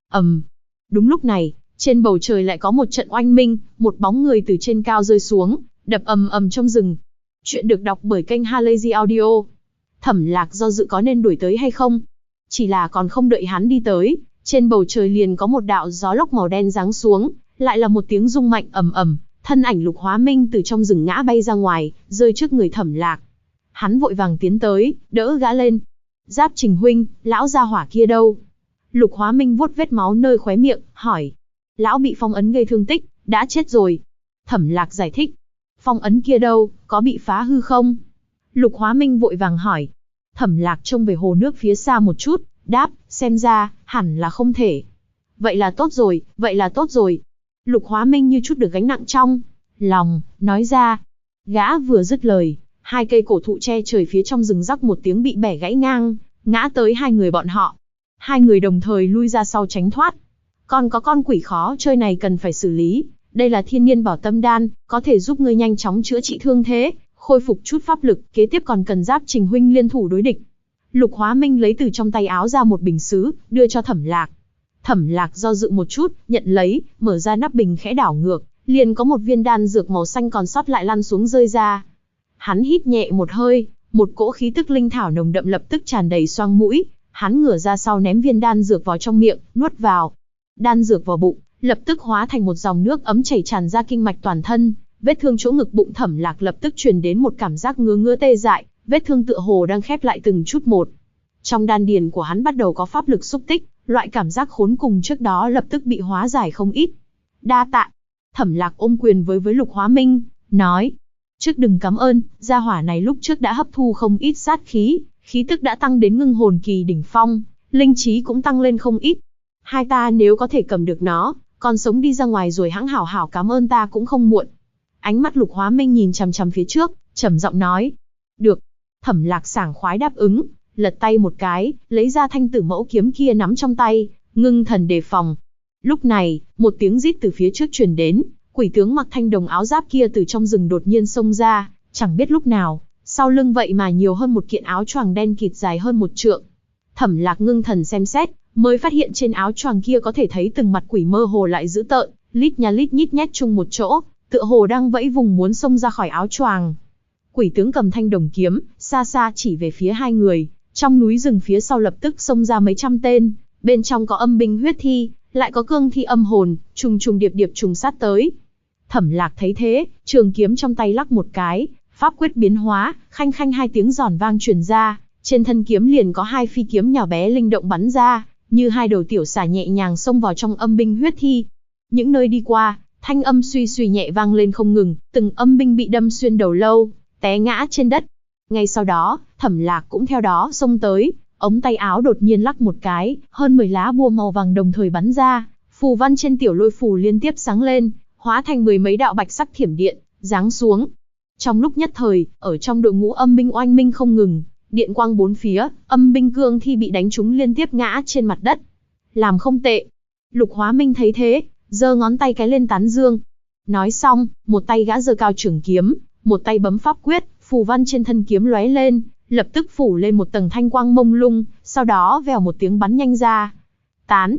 Đúng lúc này, trên bầu trời lại có một trận oanh minh, một bóng người từ trên cao rơi xuống, đập ầm ầm trong rừng. Chuyện được đọc bởi kênh Halazy Audio. Thẩm Lạc do dự có nên đuổi tới hay không. Chỉ là còn không đợi hắn đi tới, trên bầu trời liền có một đạo gió lốc màu đen giáng xuống, lại là một tiếng rung mạnh ầm ầm, thân ảnh Lục Hóa Minh từ trong rừng ngã bay ra ngoài, rơi trước người Thẩm Lạc. Hắn vội vàng tiến tới, đỡ gã lên. Giáp Trình huynh, lão gia hỏa kia đâu? Lục Hóa Minh vuốt vết máu nơi khóe miệng, hỏi. Lão bị phong ấn gây thương tích, đã chết rồi. Thẩm Lạc giải thích. Phong ấn kia đâu, có bị phá hư không? Lục Hóa Minh vội vàng hỏi. Thẩm Lạc trông về hồ nước phía xa một chút, đáp, xem ra, hẳn là không thể. Vậy là tốt rồi, vậy là tốt rồi. Lục Hóa Minh như chút được gánh nặng trong lòng, nói ra. Gã vừa dứt lời, hai cây cổ thụ che trời phía trong rừng rắc một tiếng bị bẻ gãy ngang, ngã tới hai người bọn họ. Hai người đồng thời lui ra sau tránh thoát. Còn có con quỷ khó chơi này cần phải xử lý. Đây là thiên niên bảo tâm đan, có thể giúp ngươi nhanh chóng chữa trị thương thế, khôi phục chút pháp lực, kế tiếp còn cần Giáp Trình huynh liên thủ đối địch. Lục Hóa Minh lấy từ trong tay áo ra một bình sứ, đưa cho Thẩm Lạc. Thẩm Lạc do dự một chút, nhận lấy, mở ra nắp bình khẽ đảo ngược, liền có một viên đan dược màu xanh còn sót lại lăn xuống rơi ra. Hắn hít nhẹ một hơi, một cỗ khí tức linh thảo nồng đậm lập tức tràn đầy xoang mũi, hắn ngửa ra sau ném viên đan dược vào trong miệng, nuốt vào. Đan dược vào bụng, lập tức hóa thành một dòng nước ấm chảy tràn ra kinh mạch toàn thân, vết thương chỗ ngực bụng Thẩm Lạc lập tức truyền đến một cảm giác ngứa ngứa tê dại, vết thương tựa hồ đang khép lại từng chút một. Trong đan điền của hắn bắt đầu có pháp lực xúc tích, loại cảm giác khốn cùng trước đó lập tức bị hóa giải không ít. Đa tạ. Thẩm Lạc ôm quyền với Lục Hóa Minh, nói. Trước đừng cảm ơn, gia hỏa này lúc trước đã hấp thu không ít sát khí, khí tức đã tăng đến ngưng hồn kỳ đỉnh phong, linh trí cũng tăng lên không ít. Hai ta nếu có thể cầm được nó, còn sống đi ra ngoài rồi hãng hảo hảo cảm ơn ta cũng không muộn. Ánh mắt Lục Hóa Minh nhìn chằm chằm phía trước, trầm giọng nói. Được. Thẩm Lạc sảng khoái đáp ứng, lật tay một cái, lấy ra thanh tử mẫu kiếm kia nắm trong tay, ngưng thần đề phòng. Lúc này, một tiếng rít từ phía trước truyền đến, quỷ tướng mặc thanh đồng áo giáp kia từ trong rừng đột nhiên xông ra, chẳng biết lúc nào, sau lưng vậy mà nhiều hơn một kiện áo choàng đen kịt dài hơn một trượng. Thẩm Lạc ngưng thần xem xét, mới phát hiện trên áo choàng kia có thể thấy từng mặt quỷ mơ hồ lại dữ tợn, lít nha lít nhít nhét chung một chỗ, tựa hồ đang vẫy vùng muốn xông ra khỏi áo choàng. Quỷ tướng cầm thanh đồng kiếm, xa xa chỉ về phía hai người, trong núi rừng phía sau lập tức xông ra mấy trăm tên, bên trong có âm binh huyết thi, lại có cương thi âm hồn, trùng trùng điệp điệp trùng sát tới. Thẩm Lạc thấy thế, trường kiếm trong tay lắc một cái, pháp quyết biến hóa, khanh khanh hai tiếng giòn vang truyền ra, trên thân kiếm liền có hai phi kiếm nhỏ bé linh động bắn ra, như hai đầu tiểu xà nhẹ nhàng xông vào trong âm binh huyết thi. Những nơi đi qua, thanh âm suy suy nhẹ vang lên không ngừng, từng âm binh bị đâm xuyên đầu lâu, té ngã trên đất. Ngay sau đó, Thẩm Lạc cũng theo đó xông tới, ống tay áo đột nhiên lắc một cái, hơn 10 lá bùa màu vàng đồng thời bắn ra, phù văn trên tiểu lôi phù liên tiếp sáng lên, hóa thành 10 mấy đạo bạch sắc thiểm điện, giáng xuống. Trong lúc nhất thời, ở trong đội ngũ âm binh oanh minh không ngừng, điện quang bốn phía, âm binh cương thi bị đánh trúng liên tiếp ngã trên mặt đất. Làm không tệ. Lục Hóa Minh thấy thế, giơ ngón tay cái lên tán dương. Nói xong, một tay gã giơ cao trường kiếm, một tay bấm pháp quyết, phù văn trên thân kiếm lóe lên, lập tức phủ lên một tầng thanh quang mông lung, sau đó vèo một tiếng bắn nhanh ra. Tán.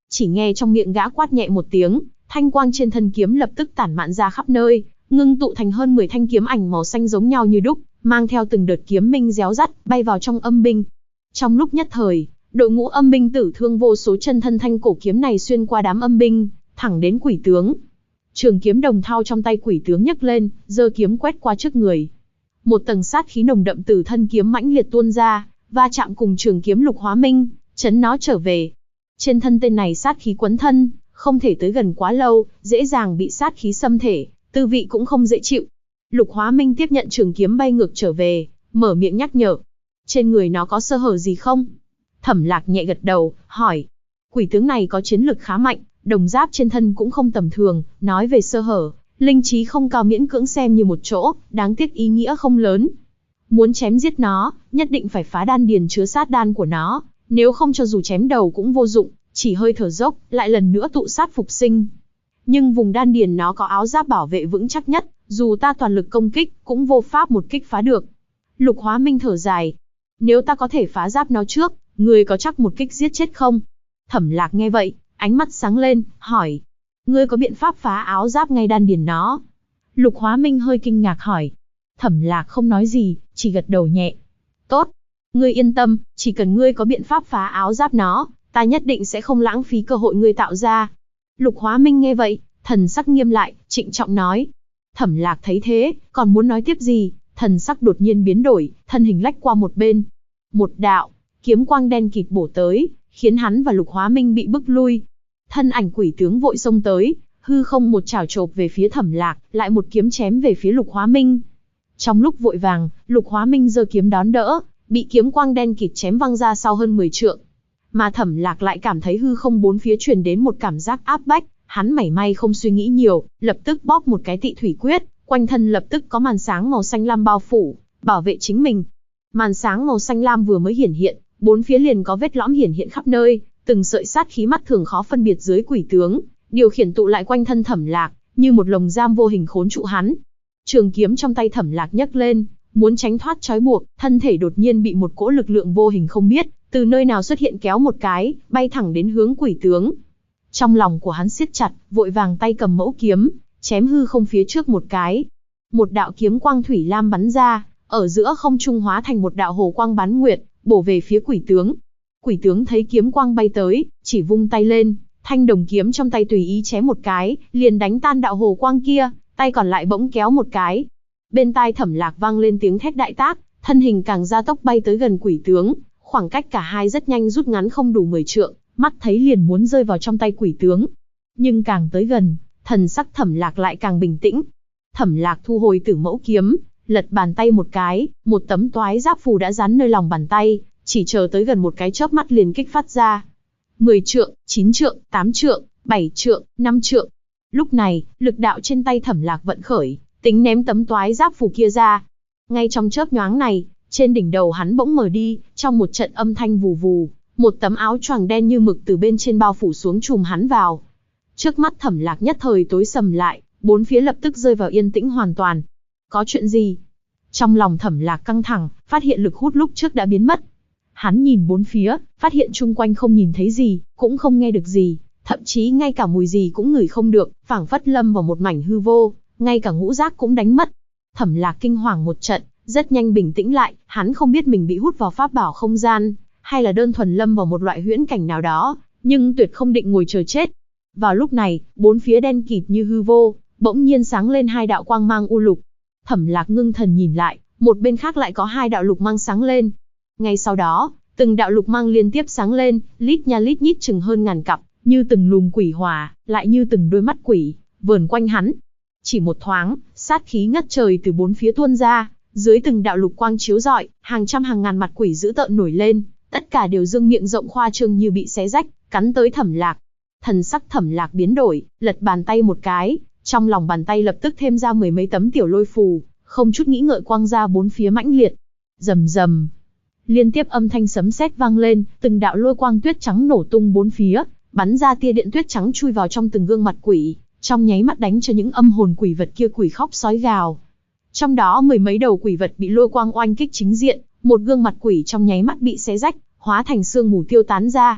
Chỉ nghe trong miệng gã quát nhẹ một tiếng, thanh quang trên thân kiếm lập tức tản mạn ra khắp nơi, ngưng tụ thành hơn 10 thanh kiếm ảnh màu xanh giống nhau như đúc, mang theo từng đợt kiếm minh réo rắt, bay vào trong âm binh. Trong lúc nhất thời, đội ngũ âm binh tử thương vô số, chân thân thanh cổ kiếm này xuyên qua đám âm binh, thẳng đến quỷ tướng. Trường kiếm đồng thau trong tay quỷ tướng nhấc lên, giơ kiếm quét qua trước người. Một tầng sát khí nồng đậm từ thân kiếm mãnh liệt tuôn ra, va chạm cùng trường kiếm Lục Hóa Minh, chấn nó trở về. Trên thân tên này sát khí quấn thân, không thể tới gần quá lâu, dễ dàng bị sát khí xâm thể, tư vị cũng không dễ chịu. Lục Hóa Minh tiếp nhận trường kiếm bay ngược trở về, mở miệng nhắc nhở. Trên người nó có sơ hở gì không? Thẩm Lạc nhẹ gật đầu, hỏi. Quỷ tướng này có chiến lực khá mạnh, đồng giáp trên thân cũng không tầm thường, nói về sơ hở, linh trí không cao miễn cưỡng xem như một chỗ, đáng tiếc ý nghĩa không lớn. Muốn chém giết nó, nhất định phải phá đan điền chứa sát đan của nó, nếu không cho dù chém đầu cũng vô dụng, chỉ hơi thở dốc, lại lần nữa tụ sát phục sinh. Nhưng vùng đan điền nó có áo giáp bảo vệ vững chắc nhất, dù ta toàn lực công kích, cũng vô pháp một kích phá được. Lục Hóa Minh thở dài. Nếu ta có thể phá giáp nó trước, ngươi có chắc một kích giết chết không? Thẩm Lạc nghe vậy, ánh mắt sáng lên, hỏi. Ngươi có biện pháp phá áo giáp ngay đan điền nó? Lục Hóa Minh hơi kinh ngạc hỏi. Thẩm Lạc không nói gì, chỉ gật đầu nhẹ. Tốt. Ngươi yên tâm, chỉ cần ngươi có biện pháp phá áo giáp nó, ta nhất định sẽ không lãng phí cơ hội ngươi tạo ra. Lục Hóa Minh nghe vậy, thần sắc nghiêm lại, trịnh trọng nói. Thẩm Lạc thấy thế, còn muốn nói tiếp gì, thần sắc đột nhiên biến đổi, thân hình lách qua một bên. Một đạo kiếm quang đen kịt bổ tới, khiến hắn và Lục Hóa Minh bị bức lui. Thân ảnh quỷ tướng vội xông tới, hư không một chảo chộp về phía Thẩm Lạc, lại một kiếm chém về phía Lục Hóa Minh. Trong lúc vội vàng, Lục Hóa Minh giơ kiếm đón đỡ, bị kiếm quang đen kịt chém văng ra sau hơn 10 trượng. Mà Thẩm Lạc lại cảm thấy hư không bốn phía truyền đến một cảm giác áp bách, hắn mảy may không suy nghĩ nhiều, lập tức bóp một cái Tị Thủy Quyết, quanh thân lập tức có màn sáng màu xanh lam bao phủ, bảo vệ chính mình. Màn sáng màu xanh lam vừa mới hiển hiện, bốn phía liền có vết lõm hiển hiện khắp nơi, từng sợi sát khí mắt thường khó phân biệt dưới quỷ tướng, điều khiển tụ lại quanh thân Thẩm Lạc, như một lồng giam vô hình khốn trụ hắn. Trường kiếm trong tay Thẩm Lạc nhấc lên, muốn tránh thoát trói buộc, thân thể đột nhiên bị một cỗ lực lượng vô hình không biết từ nơi nào xuất hiện kéo một cái, bay thẳng đến hướng quỷ tướng. Trong lòng của hắn siết chặt, vội vàng tay cầm mẫu kiếm, chém hư không phía trước một cái. Một đạo kiếm quang thủy lam bắn ra, ở giữa không trung hóa thành một đạo hồ quang bán nguyệt, bổ về phía quỷ tướng. Quỷ tướng thấy kiếm quang bay tới, chỉ vung tay lên, thanh đồng kiếm trong tay tùy ý chém một cái, liền đánh tan đạo hồ quang kia, tay còn lại bỗng kéo một cái. Bên tai Thẩm Lạc vang lên tiếng thét đại tác, thân hình càng gia tốc bay tới gần quỷ tướng, khoảng cách cả hai rất nhanh rút ngắn không đủ 10 trượng, mắt thấy liền muốn rơi vào trong tay quỷ tướng. Nhưng càng tới gần, thần sắc Thẩm Lạc lại càng bình tĩnh. Thẩm Lạc thu hồi Tử Mẫu kiếm, lật bàn tay một cái, một tấm toái giáp phù đã dán nơi lòng bàn tay, chỉ chờ tới gần một cái chớp mắt liền kích phát ra. 10 trượng, 9 trượng, 8 trượng, 7 trượng, 5 trượng. Lúc này, lực đạo trên tay Thẩm Lạc vận khởi, tính ném tấm toái giáp phù kia ra. Ngay trong chớp nhoáng này, trên đỉnh đầu hắn bỗng mở đi, trong một trận âm thanh vù vù, một tấm áo choàng đen như mực từ bên trên bao phủ xuống trùm hắn vào. Trước mắt Thẩm Lạc nhất thời tối sầm lại, bốn phía lập tức rơi vào yên tĩnh hoàn toàn. Có chuyện gì? Trong lòng Thẩm Lạc căng thẳng, phát hiện lực hút lúc trước đã biến mất. Hắn nhìn bốn phía, phát hiện chung quanh không nhìn thấy gì, cũng không nghe được gì, thậm chí ngay cả mùi gì cũng ngửi không được, phảng phất lâm vào một mảnh hư vô, ngay cả ngũ giác cũng đánh mất. Thẩm Lạc kinh hoàng một trận, rất nhanh bình tĩnh lại, hắn không biết mình bị hút vào pháp bảo không gian, hay là đơn thuần lâm vào một loại huyễn cảnh nào đó, nhưng tuyệt không định ngồi chờ chết. Vào lúc này, bốn phía đen kịt như hư vô, bỗng nhiên sáng lên hai đạo quang mang u lục. Thẩm Lạc ngưng thần nhìn lại, một bên khác lại có hai đạo lục mang sáng lên. Ngay sau đó, từng đạo lục mang liên tiếp sáng lên, lít nha lít nhít chừng hơn ngàn cặp, như từng lùm quỷ hỏa, lại như từng đôi mắt quỷ, vờn quanh hắn. Chỉ một thoáng, sát khí ngất trời từ bốn phía tuôn ra, dưới từng đạo lục quang chiếu rọi, hàng trăm hàng ngàn mặt quỷ dữ tợn nổi lên, tất cả đều dương miệng rộng khoa trương như bị xé rách, cắn tới Thẩm Lạc. Thần sắc Thẩm Lạc biến đổi, lật bàn tay một cái, trong lòng bàn tay lập tức thêm ra mười mấy tấm tiểu lôi phù, không chút nghĩ ngợi quang ra bốn phía mãnh liệt. Rầm rầm, liên tiếp âm thanh sấm sét vang lên, từng đạo lôi quang tuyết trắng nổ tung bốn phía, bắn ra tia điện tuyết trắng chui vào trong từng gương mặt quỷ, trong nháy mắt đánh cho những âm hồn quỷ vật kia quỷ khóc sói gào. Trong đó mười mấy đầu quỷ vật bị lôi quang oanh kích chính diện, một gương mặt quỷ trong nháy mắt bị xé rách, hóa thành sương mù tiêu tán ra.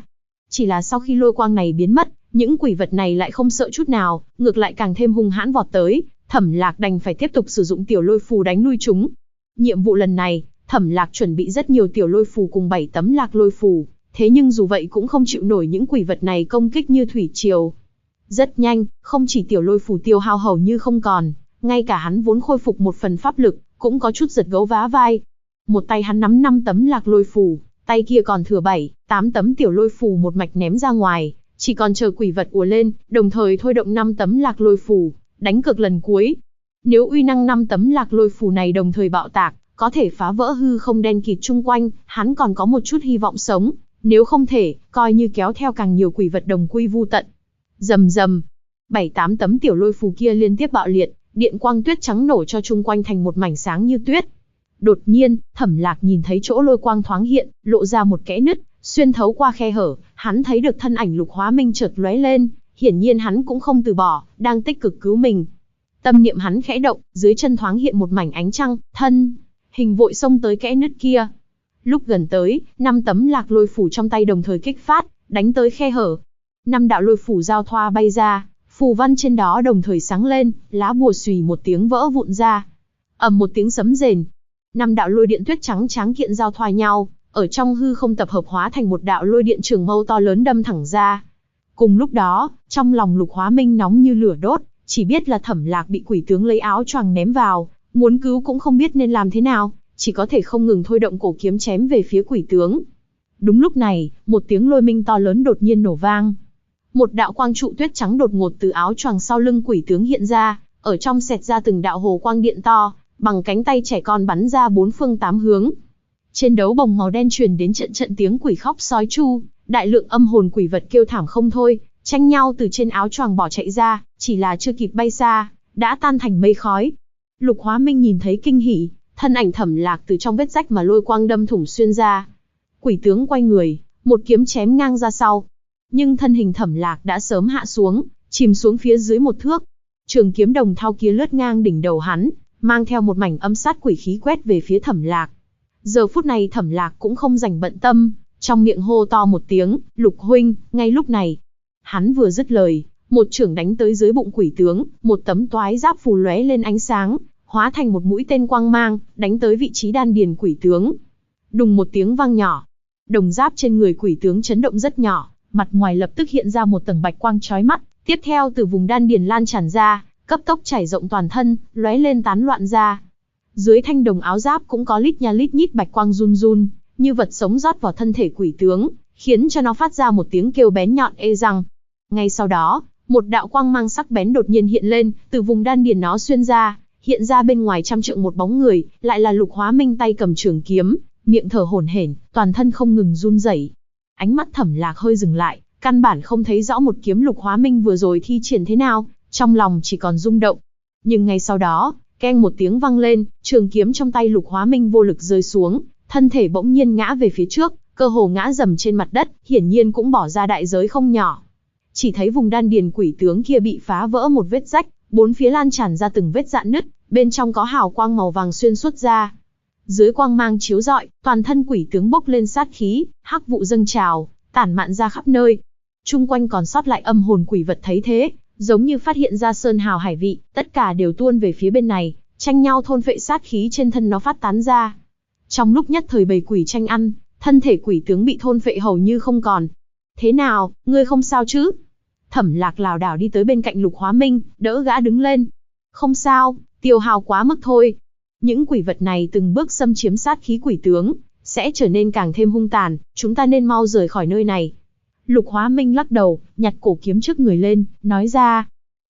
Chỉ là sau khi lôi quang này biến mất, những quỷ vật này lại không sợ chút nào, ngược lại càng thêm hung hãn vọt tới. Thẩm Lạc đành phải tiếp tục sử dụng tiểu lôi phù đánh lui chúng. Nhiệm vụ lần này, Thẩm Lạc chuẩn bị rất nhiều tiểu lôi phù cùng 7 tấm lạc lôi phù, thế nhưng dù vậy cũng không chịu nổi những quỷ vật này công kích như thủy triều. Rất nhanh, không chỉ tiểu lôi phù tiêu hao hầu như không còn, ngay cả hắn vốn khôi phục một phần pháp lực, cũng có chút giật gấu vá vai. Một tay hắn nắm 5 tấm lạc lôi phù, tay kia còn thừa 7, 8 tấm tiểu lôi phù một mạch ném ra ngoài, chỉ còn chờ quỷ vật ùa lên, đồng thời thôi động 5 tấm lạc lôi phù, đánh cược lần cuối. Nếu uy năng 5 tấm lạc lôi phù này đồng thời bạo tạc, có thể phá vỡ hư không đen kịt chung quanh, hắn còn có một chút hy vọng sống, nếu không thể, coi như kéo theo càng nhiều quỷ vật đồng quy vu tận. Rầm rầm, 7-8 tấm tiểu lôi phù kia liên tiếp bạo liệt, điện quang tuyết trắng nổ cho chung quanh thành một mảnh sáng như tuyết. Đột nhiên, Thẩm Lạc nhìn thấy chỗ lôi quang thoáng hiện, lộ ra một kẽ nứt, xuyên thấu qua khe hở, hắn thấy được thân ảnh Lục Hóa Minh chợt lóe lên, hiển nhiên hắn cũng không từ bỏ, đang tích cực cứu mình. Tâm niệm hắn khẽ động, dưới chân thoáng hiện một mảnh ánh trăng, thân hình vội xông tới kẽ nứt kia. Lúc gần tới, 5 tấm lạc lôi phù trong tay đồng thời kích phát, đánh tới khe hở. 5 đạo lôi phù giao thoa bay ra, phù văn trên đó đồng thời sáng lên, lá bùa xùy một tiếng vỡ vụn ra. Ầm một tiếng sấm rền. 5 đạo lôi điện tuyết trắng tráng kiện giao thoa nhau, ở trong hư không tập hợp hóa thành một đạo lôi điện trường mâu to lớn đâm thẳng ra. Cùng lúc đó, trong lòng Lục Hóa Minh nóng như lửa đốt, chỉ biết là Thẩm Lạc bị quỷ tướng lấy áo choàng ném vào, muốn cứu cũng không biết nên làm thế nào, chỉ có thể không ngừng thôi động cổ kiếm chém về phía quỷ tướng. Đúng lúc này, một tiếng lôi minh to lớn đột nhiên nổ vang. Một đạo quang trụ tuyết trắng đột ngột từ áo choàng sau lưng quỷ tướng hiện ra, ở trong xẹt ra từng đạo hồ quang điện to, bằng cánh tay trẻ con bắn ra 4 phương 8 hướng. Trên đấu bồng màu đen truyền đến trận trận tiếng quỷ khóc sói chu, đại lượng âm hồn quỷ vật kêu thảm không thôi, tranh nhau từ trên áo choàng bỏ chạy ra, chỉ là chưa kịp bay xa, đã tan thành mây khói. Lục Hóa Minh nhìn thấy kinh hỉ, thân ảnh Thẩm Lạc từ trong vết rách mà lôi quang đâm thủng xuyên ra. Quỷ tướng quay người, một kiếm chém ngang ra sau. Nhưng thân hình Thẩm Lạc đã sớm hạ xuống, chìm xuống phía dưới 1 thước. Trường kiếm đồng thau kia lướt ngang đỉnh đầu hắn, mang theo một mảnh âm sát quỷ khí quét về phía Thẩm Lạc. Giờ phút này Thẩm Lạc cũng không rảnh bận tâm, trong miệng hô to một tiếng, "Lục huynh!" Ngay lúc này, hắn vừa dứt lời, một chưởng đánh tới dưới bụng quỷ tướng, một tấm toái giáp phù lóe lên ánh sáng, hóa thành một mũi tên quang mang, đánh tới vị trí đan điền quỷ tướng. Đùng một tiếng vang nhỏ, đồng giáp trên người quỷ tướng chấn động rất nhỏ, mặt ngoài lập tức hiện ra một tầng bạch quang chói mắt, tiếp theo từ vùng đan điền lan tràn ra, cấp tốc trải rộng toàn thân, lóe lên tán loạn ra. Dưới thanh đồng áo giáp cũng có lít nha lít nhít bạch quang run run, như vật sống rót vào thân thể quỷ tướng, khiến cho nó phát ra một tiếng kêu bén nhọn ê răng. Ngay sau đó, một đạo quang mang sắc bén đột nhiên hiện lên, từ vùng đan điền nó xuyên ra, hiện ra bên ngoài trăm trượng một bóng người, lại là Lục Hóa Minh tay cầm trường kiếm, miệng thở hổn hển, toàn thân không ngừng run rẩy. Ánh mắt Thẩm Lạc hơi dừng lại, căn bản không thấy rõ một kiếm Lục Hóa Minh vừa rồi thi triển thế nào, trong lòng chỉ còn rung động. Nhưng ngay sau đó, keng một tiếng vang lên, trường kiếm trong tay Lục Hóa Minh vô lực rơi xuống, thân thể bỗng nhiên ngã về phía trước, cơ hồ ngã dầm trên mặt đất, hiển nhiên cũng bỏ ra đại giới không nhỏ. Chỉ thấy vùng đan điền quỷ tướng kia bị phá vỡ một vết rách, bốn phía lan tràn ra từng vết rạn nứt, bên trong có hào quang màu vàng xuyên suốt ra. Dưới quang mang chiếu rọi, toàn thân quỷ tướng bốc lên sát khí, hắc vụ dâng trào, tản mạn ra khắp nơi. Chung quanh còn sót lại âm hồn quỷ vật thấy thế, giống như phát hiện ra sơn hào hải vị, tất cả đều tuôn về phía bên này, tranh nhau thôn phệ sát khí trên thân nó phát tán ra. Trong lúc nhất thời bầy quỷ tranh ăn, thân thể quỷ tướng bị thôn phệ hầu như không còn. Thế nào, ngươi không sao chứ? Thẩm Lạc lảo đảo đi tới bên cạnh Lục Hóa Minh, đỡ gã đứng lên. Không sao, tiêu hao quá mức thôi. Những quỷ vật này từng bước xâm chiếm sát khí quỷ tướng, sẽ trở nên càng thêm hung tàn, chúng ta nên mau rời khỏi nơi này. Lục Hóa Minh lắc đầu, nhặt cổ kiếm trước người lên, nói ra.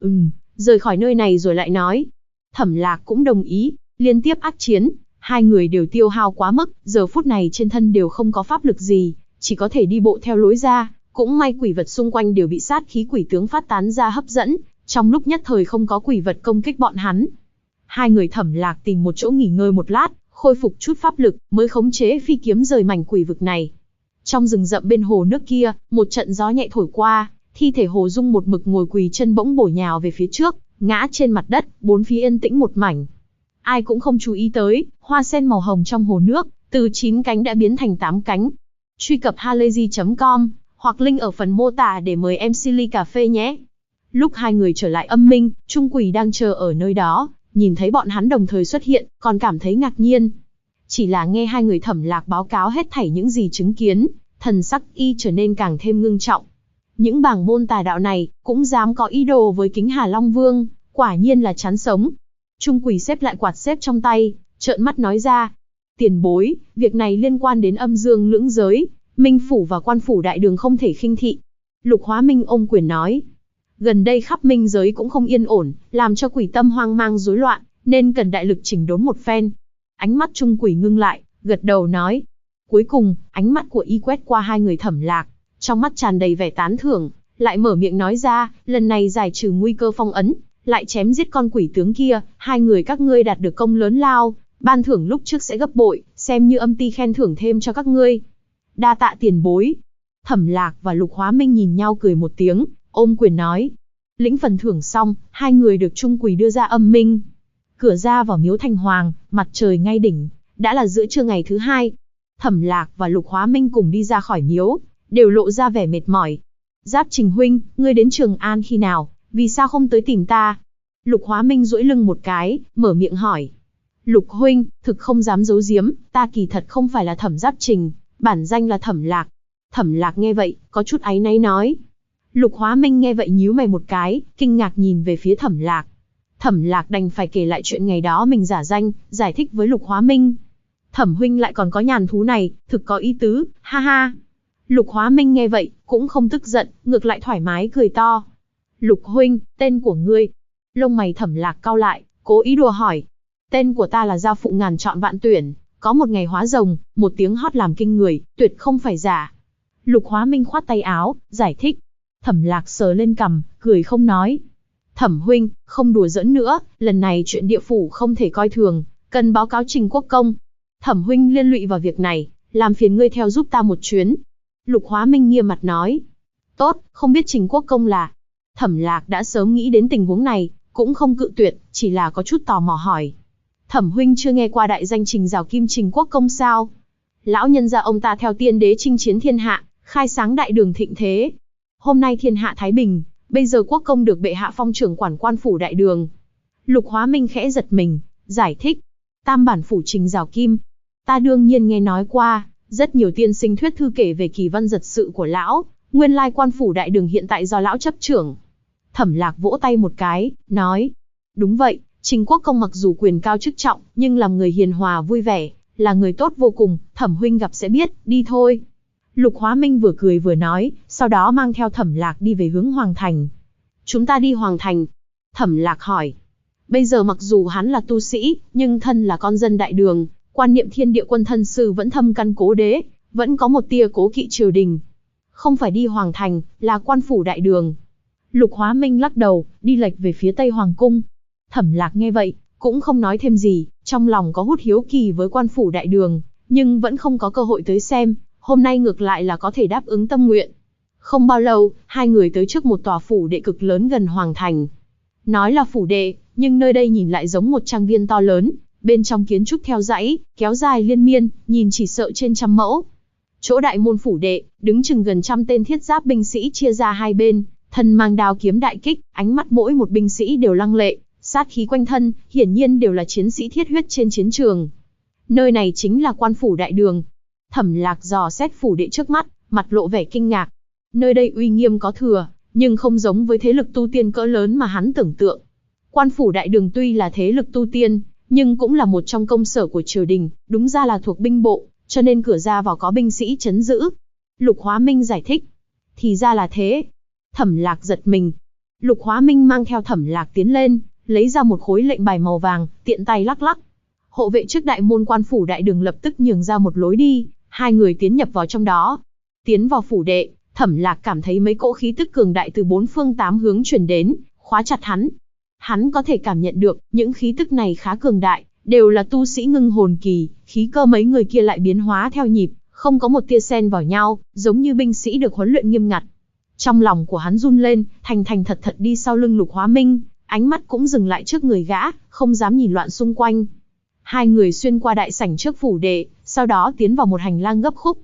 Rời khỏi nơi này rồi lại nói. Thẩm Lạc cũng đồng ý, liên tiếp ác chiến, hai người đều tiêu hao quá mức, giờ phút này trên thân đều không có pháp lực gì, chỉ có thể đi bộ theo lối ra. Cũng may quỷ vật xung quanh đều bị sát khí quỷ tướng phát tán ra hấp dẫn, trong lúc nhất thời không có quỷ vật công kích bọn hắn. Hai người Thẩm Lạc tìm một chỗ nghỉ ngơi một lát, khôi phục chút pháp lực, mới khống chế phi kiếm rời mảnh quỷ vực này. Trong rừng rậm bên hồ nước kia, một trận gió nhẹ thổi qua, thi thể Hồ Dung một mực ngồi quỳ chân bỗng bổ nhào về phía trước, ngã trên mặt đất, bốn phía yên tĩnh một mảnh. Ai cũng không chú ý tới, hoa sen màu hồng trong hồ nước, từ 9 cánh đã biến thành 8 cánh. Truy cập halayzi.com hoặc link ở phần mô tả để mời MC ly cà phê nhé. Lúc hai người trở lại âm minh, Trung Quỷ đang chờ ở nơi đó, nhìn thấy bọn hắn đồng thời xuất hiện, còn cảm thấy ngạc nhiên. Chỉ là nghe hai người Thẩm Lạc báo cáo hết thảy những gì chứng kiến, thần sắc y trở nên càng thêm ngưng trọng. Những bảng môn tà đạo này, cũng dám có ý đồ với Kính Hà Long Vương, quả nhiên là chán sống. Trung Quỷ xếp lại quạt xếp trong tay, trợn mắt nói ra. Tiền bối, việc này liên quan đến âm dương lưỡng giới, Minh Phủ và Quan Phủ Đại Đường không thể khinh thị. Lục Hóa Minh ôm quyền nói. Gần đây khắp minh giới cũng không yên ổn, làm cho quỷ tâm hoang mang rối loạn, nên cần đại lực chỉnh đốn một phen. Ánh mắt Trung Quỷ ngưng lại, gật đầu nói. Cuối cùng, ánh mắt của y quét qua hai người Thẩm Lạc, trong mắt tràn đầy vẻ tán thưởng, lại mở miệng nói ra, lần này giải trừ nguy cơ phong ấn, lại chém giết con quỷ tướng kia, hai người các ngươi đạt được công lớn lao, ban thưởng lúc trước sẽ gấp bội, xem như âm ty khen thưởng thêm cho các ngươi. Đa tạ tiền bối. Thẩm Lạc và Lục Hóa Minh nhìn nhau cười một tiếng, ôm quyền nói. Lĩnh phần thưởng xong, hai người được Trung Quỷ đưa ra âm minh. Cửa ra vào miếu Thành Hoàng, mặt trời ngay đỉnh, đã là giữa trưa ngày thứ hai. Thẩm Lạc và Lục Hóa Minh cùng đi ra khỏi miếu, đều lộ ra vẻ mệt mỏi. Giáp Trình huynh, ngươi đến Trường An khi nào, vì sao không tới tìm ta? Lục Hóa Minh duỗi lưng một cái, mở miệng hỏi. Lục huynh, thực không dám giấu giếm, ta kỳ thật không phải là Thẩm Giáp Trình, bản danh là Thẩm Lạc. Thẩm Lạc nghe vậy, có chút áy náy nói. Lục Hóa Minh nghe vậy nhíu mày một cái, kinh ngạc nhìn về phía Thẩm Lạc. Thẩm Lạc đành phải kể lại chuyện ngày đó mình giả danh, giải thích với Lục Hóa Minh. Thẩm huynh lại còn có nhàn thú này, thực có ý tứ, ha ha. Lục Hóa Minh nghe vậy, cũng không tức giận, ngược lại thoải mái cười to. Lục huynh, tên của ngươi? Lông mày Thẩm Lạc cau lại, cố ý đùa hỏi. Tên của ta là Giao Phụ ngàn chọn vạn tuyển, có một ngày hóa rồng, một tiếng hót làm kinh người, tuyệt không phải giả. Lục Hóa Minh khoát tay áo, giải thích. Thẩm Lạc sờ lên cằm, cười không nói. Thẩm huynh, không đùa giỡn nữa, lần này chuyện địa phủ không thể coi thường, cần báo cáo Trình Quốc Công. Thẩm huynh liên lụy vào việc này, làm phiền ngươi theo giúp ta một chuyến. Lục Hóa Minh nghiêm mặt nói. Tốt, không biết Trình Quốc Công là... Thẩm Lạc đã sớm nghĩ đến tình huống này, cũng không cự tuyệt, chỉ là có chút tò mò hỏi. Thẩm huynh chưa nghe qua đại danh Trình Giảo Kim Trình Quốc Công sao? Lão nhân gia ông ta theo tiên đế chinh chiến thiên hạ, khai sáng đại đường thịnh thế. Hôm nay thiên hạ thái bình, bây giờ Quốc Công được bệ hạ phong trưởng quản Quan Phủ Đại Đường. Lục Hóa Minh khẽ giật mình, giải thích. Tam bản phủ Trình Giảo Kim. Ta đương nhiên nghe nói qua, rất nhiều tiên sinh thuyết thư kể về kỳ văn giật sự của lão, nguyên lai Quan Phủ Đại Đường hiện tại do lão chấp trưởng. Thẩm Lạc vỗ tay một cái, nói. Đúng vậy, Trình Quốc Công mặc dù quyền cao chức trọng, nhưng làm người hiền hòa vui vẻ, là người tốt vô cùng, Thẩm huynh gặp sẽ biết, đi thôi. Lục Hóa Minh vừa cười vừa nói, sau đó mang theo Thẩm Lạc đi về hướng Hoàng Thành. Chúng ta đi Hoàng Thành. Thẩm Lạc hỏi. Bây giờ mặc dù hắn là tu sĩ, nhưng thân là con dân đại đường, quan niệm thiên địa quân thân sư vẫn thâm căn cố đế, vẫn có một tia cố kỵ triều đình. Không phải đi Hoàng Thành, là Quan Phủ Đại Đường. Lục Hóa Minh lắc đầu, đi lệch về phía Tây Hoàng Cung. Thẩm Lạc nghe vậy, cũng không nói thêm gì, trong lòng có hút hiếu kỳ với Quan Phủ Đại Đường, nhưng vẫn không có cơ hội tới xem, hôm nay ngược lại là có thể đáp ứng tâm nguyện. Không bao lâu, hai người tới trước một tòa phủ đệ cực lớn gần Hoàng Thành. Nói là phủ đệ, nhưng nơi đây nhìn lại giống một trang viên to lớn, bên trong kiến trúc theo dãy, kéo dài liên miên, nhìn chỉ sợ trên 100 mẫu. Chỗ đại môn phủ đệ, đứng chừng gần 100 tên thiết giáp binh sĩ chia ra hai bên, thân mang đao kiếm đại kích, ánh mắt mỗi một binh sĩ đều lăng lệ, sát khí quanh thân, hiển nhiên đều là chiến sĩ thiết huyết trên chiến trường. Nơi này chính là Quan Phủ Đại Đường. Thẩm Lạc dò xét phủ đệ trước mắt, mặt lộ vẻ kinh ngạc. Nơi đây uy nghiêm có thừa, nhưng không giống với thế lực tu tiên cỡ lớn mà hắn tưởng tượng. Quan Phủ Đại Đường tuy là thế lực tu tiên, nhưng cũng là một trong công sở của triều đình, đúng ra là thuộc binh bộ, cho nên cửa ra vào có binh sĩ trấn giữ. Lục Hóa Minh giải thích. Thì ra là thế. Thẩm Lạc giật mình. Lục Hóa Minh mang theo Thẩm Lạc tiến lên, lấy ra một khối lệnh bài màu vàng, tiện tay lắc lắc. Hộ vệ trước đại môn Quan Phủ Đại Đường lập tức nhường ra một lối đi, hai người tiến nhập vào trong đó. Tiến vào phủ đệ, Thẩm Lạc cảm thấy mấy cỗ khí tức cường đại từ bốn phương tám hướng truyền đến, khóa chặt hắn. Hắn có thể cảm nhận được, những khí tức này khá cường đại, đều là tu sĩ ngưng hồn kỳ, khí cơ mấy người kia lại biến hóa theo nhịp, không có một tia xen vào nhau, giống như binh sĩ được huấn luyện nghiêm ngặt. Trong lòng của hắn run lên, thành thành thật thật đi sau lưng Lục Hóa Minh, ánh mắt cũng dừng lại trước người gã, không dám nhìn loạn xung quanh. Hai người xuyên qua đại sảnh trước phủ đệ, sau đó tiến vào một hành lang gấp khúc.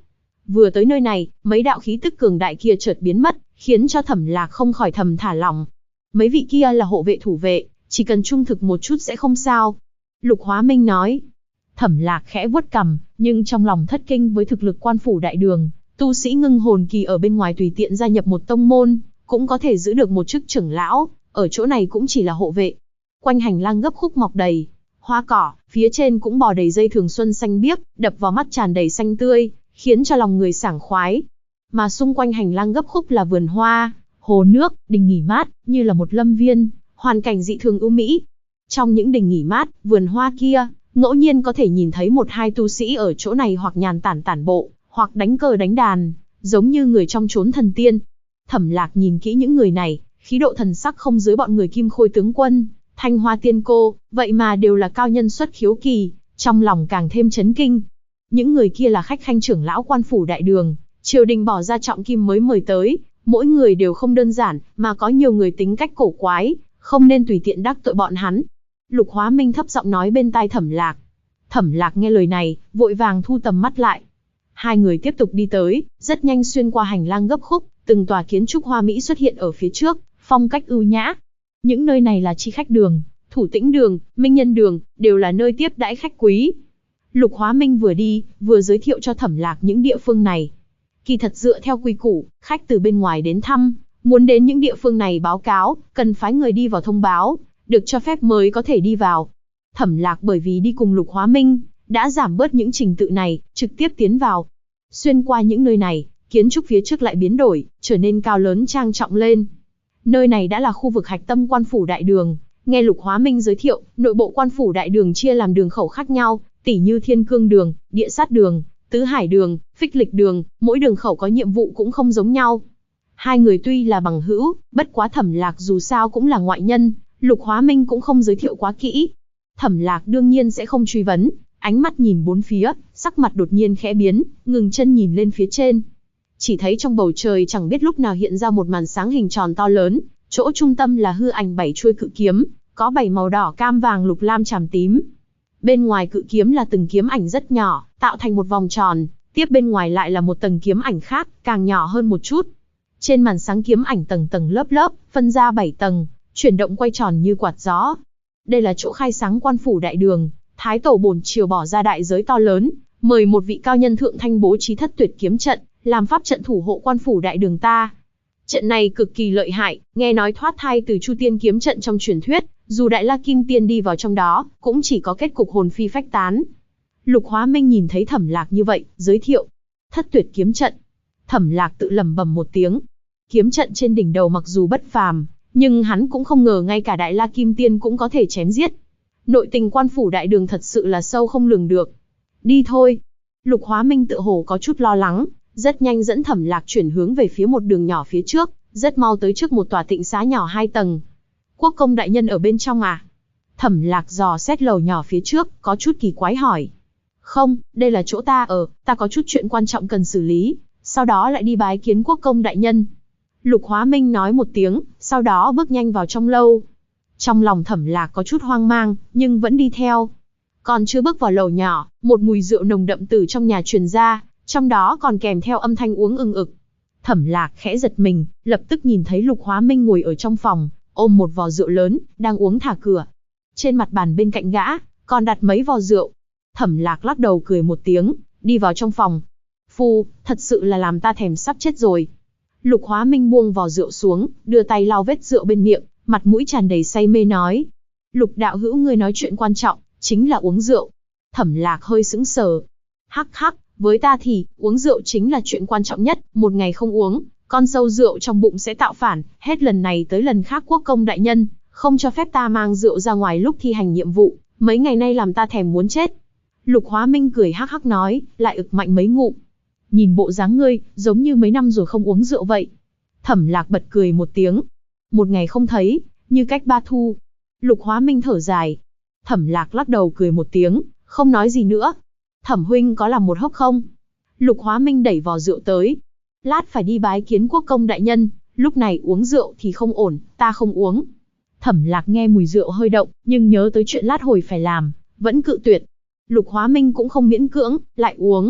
Vừa tới nơi này, mấy đạo khí tức cường đại kia chợt biến mất, khiến cho Thẩm Lạc không khỏi thầm thả lỏng. Mấy vị kia là hộ vệ thủ vệ, chỉ cần trung thực một chút sẽ không sao. Lục Hóa Minh nói. Thẩm Lạc khẽ vuốt cằm, nhưng trong lòng thất kinh với thực lực Quan Phủ Đại Đường, tu sĩ ngưng hồn kỳ ở bên ngoài tùy tiện gia nhập một tông môn, cũng có thể giữ được một chức trưởng lão, ở chỗ này cũng chỉ là hộ vệ. Quanh hành lang gấp khúc mọc đầy hoa cỏ, phía trên cũng bò đầy dây thường xuân xanh biếc, đập vào mắt tràn đầy xanh tươi, khiến cho lòng người sảng khoái. Mà xung quanh hành lang gấp khúc là vườn hoa, hồ nước, đình nghỉ mát, như là một lâm viên, hoàn cảnh dị thường ưu mỹ. Trong những đình nghỉ mát, vườn hoa kia, ngẫu nhiên có thể nhìn thấy một hai tu sĩ ở chỗ này hoặc nhàn tản bộ, hoặc đánh cờ đánh đàn, giống như người trong chốn thần tiên. Thẩm Lạc nhìn kỹ những người này, khí độ thần sắc không dưới bọn người Kim Khôi tướng quân, Thanh Hoa tiên cô, vậy mà đều là cao nhân xuất khiếu kỳ, trong lòng càng thêm chấn kinh. Những người kia là khách khanh trưởng lão Quan Phủ Đại Đường, triều đình bỏ ra trọng kim mới mời tới, mỗi người đều không đơn giản, mà có nhiều người tính cách cổ quái, không nên tùy tiện đắc tội bọn hắn. Lục Hóa Minh thấp giọng nói bên tai Thẩm Lạc. Thẩm Lạc nghe lời này, vội vàng thu tầm mắt lại. Hai người tiếp tục đi tới, rất nhanh xuyên qua hành lang gấp khúc, từng tòa kiến trúc hoa mỹ xuất hiện ở phía trước, phong cách ưu nhã. Những nơi này là Chi Khách Đường, Thủ Tĩnh Đường, Minh Nhân Đường, đều là nơi tiếp đãi khách quý. Lục Hóa Minh vừa đi, vừa giới thiệu cho Thẩm Lạc những địa phương này. Kỳ thật dựa theo quy củ, khách từ bên ngoài đến thăm, muốn đến những địa phương này báo cáo, cần phái người đi vào thông báo, được cho phép mới có thể đi vào. Thẩm Lạc bởi vì đi cùng Lục Hóa Minh, đã giảm bớt những trình tự này, trực tiếp tiến vào. Xuyên qua những nơi này, kiến trúc phía trước lại biến đổi, trở nên cao lớn trang trọng lên. Nơi này đã là khu vực hạch tâm Quan Phủ Đại Đường. Nghe Lục Hóa Minh giới thiệu, nội bộ Quan Phủ Đại Đường chia làm đường khẩu khác nhau, tỉ như Thiên Cương Đường, Địa Sát Đường, Tứ Hải Đường, Phích Lịch Đường, mỗi đường khẩu có nhiệm vụ cũng không giống nhau. Hai người tuy là bằng hữu, bất quá Thẩm Lạc dù sao cũng là ngoại nhân, Lục Hóa Minh cũng không giới thiệu quá kỹ. Thẩm Lạc đương nhiên sẽ không truy vấn, ánh mắt nhìn bốn phía, sắc mặt đột nhiên khẽ biến, ngừng chân nhìn lên phía trên. Chỉ thấy trong bầu trời chẳng biết lúc nào hiện ra một màn sáng hình tròn to lớn, chỗ trung tâm là hư ảnh 7 chuôi cự kiếm, có 7 màu đỏ cam vàng lục lam chàm tím. Bên ngoài cự kiếm là từng kiếm ảnh rất nhỏ, tạo thành một vòng tròn, tiếp bên ngoài lại là một tầng kiếm ảnh khác, càng nhỏ hơn một chút. Trên màn sáng kiếm ảnh tầng tầng lớp lớp, phân ra 7 tầng, chuyển động quay tròn như quạt gió. Đây là chỗ khai sáng Quan Phủ Đại Đường, Thái Tổ bổn triều bỏ ra đại giới to lớn, mời một vị cao nhân thượng thanh bố trí Thất Tuyệt kiếm trận, làm pháp trận thủ hộ Quan Phủ Đại Đường ta. Trận này cực kỳ lợi hại, nghe nói thoát thai từ Chu Tiên kiếm trận trong truyền thuyết, dù Đại La Kim Tiên đi vào trong đó, cũng chỉ có kết cục hồn phi phách tán. Lục Hóa Minh nhìn thấy Thẩm Lạc như vậy, giới thiệu. Thất Tuyệt kiếm trận. Thẩm Lạc tự lẩm bẩm một tiếng. Kiếm trận trên đỉnh đầu mặc dù bất phàm, nhưng hắn cũng không ngờ ngay cả Đại La Kim Tiên cũng có thể chém giết. Nội tình Quan Phủ Đại Đường thật sự là sâu không lường được. Đi thôi. Lục Hóa Minh tự hồ có chút lo lắng, rất nhanh dẫn Thẩm Lạc chuyển hướng về phía một đường nhỏ phía trước, rất mau tới trước một tòa tịnh xá nhỏ 2 tầng. Quốc công đại nhân ở bên trong à? Thẩm Lạc dò xét lầu nhỏ phía trước, có chút kỳ quái hỏi. Không, đây là chỗ ta ở, ta có chút chuyện quan trọng cần xử lý, sau đó lại đi bái kiến quốc công đại nhân. Lục Hóa Minh nói một tiếng, sau đó bước nhanh vào trong lâu. Trong lòng Thẩm Lạc có chút hoang mang, nhưng vẫn đi theo. Còn chưa bước vào lầu nhỏ, một mùi rượu nồng đậm từ trong nhà truyền ra, trong đó còn kèm theo âm thanh uống ừng ực. Thẩm Lạc khẽ giật mình, lập tức nhìn thấy Lục Hóa Minh ngồi ở trong phòng, ôm một vò rượu lớn, đang uống thả cửa. Trên mặt bàn bên cạnh gã, còn đặt mấy vò rượu. Thẩm Lạc lắc đầu cười một tiếng, đi vào trong phòng. Phu, thật sự là làm ta thèm sắp chết rồi. Lục Hóa Minh buông vò rượu xuống, đưa tay lau vết rượu bên miệng, mặt mũi tràn đầy say mê nói. Lục đạo hữu ngươi nói chuyện quan trọng, chính là uống rượu. Thẩm Lạc hơi sững sờ. Hắc hắc, với ta thì, uống rượu chính là chuyện quan trọng nhất, một ngày không uống, con sâu rượu trong bụng sẽ tạo phản, hết lần này tới lần khác quốc công đại nhân, không cho phép ta mang rượu ra ngoài lúc thi hành nhiệm vụ, mấy ngày nay làm ta thèm muốn chết. Lục Hóa Minh cười hắc hắc nói, lại ực mạnh mấy ngụm. Nhìn bộ dáng ngươi, giống như mấy năm rồi không uống rượu vậy. Thẩm Lạc bật cười một tiếng. Một ngày không thấy, như cách 3 thu. Lục Hóa Minh thở dài. Thẩm Lạc lắc đầu cười một tiếng, không nói gì nữa. Thẩm huynh có làm một hớp không? Lục Hóa Minh đẩy vò rượu tới. Lát phải đi bái kiến quốc công đại nhân, lúc này uống rượu thì không ổn, ta không uống. Thẩm Lạc nghe mùi rượu hơi động, nhưng nhớ tới chuyện lát hồi phải làm, vẫn cự tuyệt. Lục Hóa Minh cũng không miễn cưỡng, lại uống.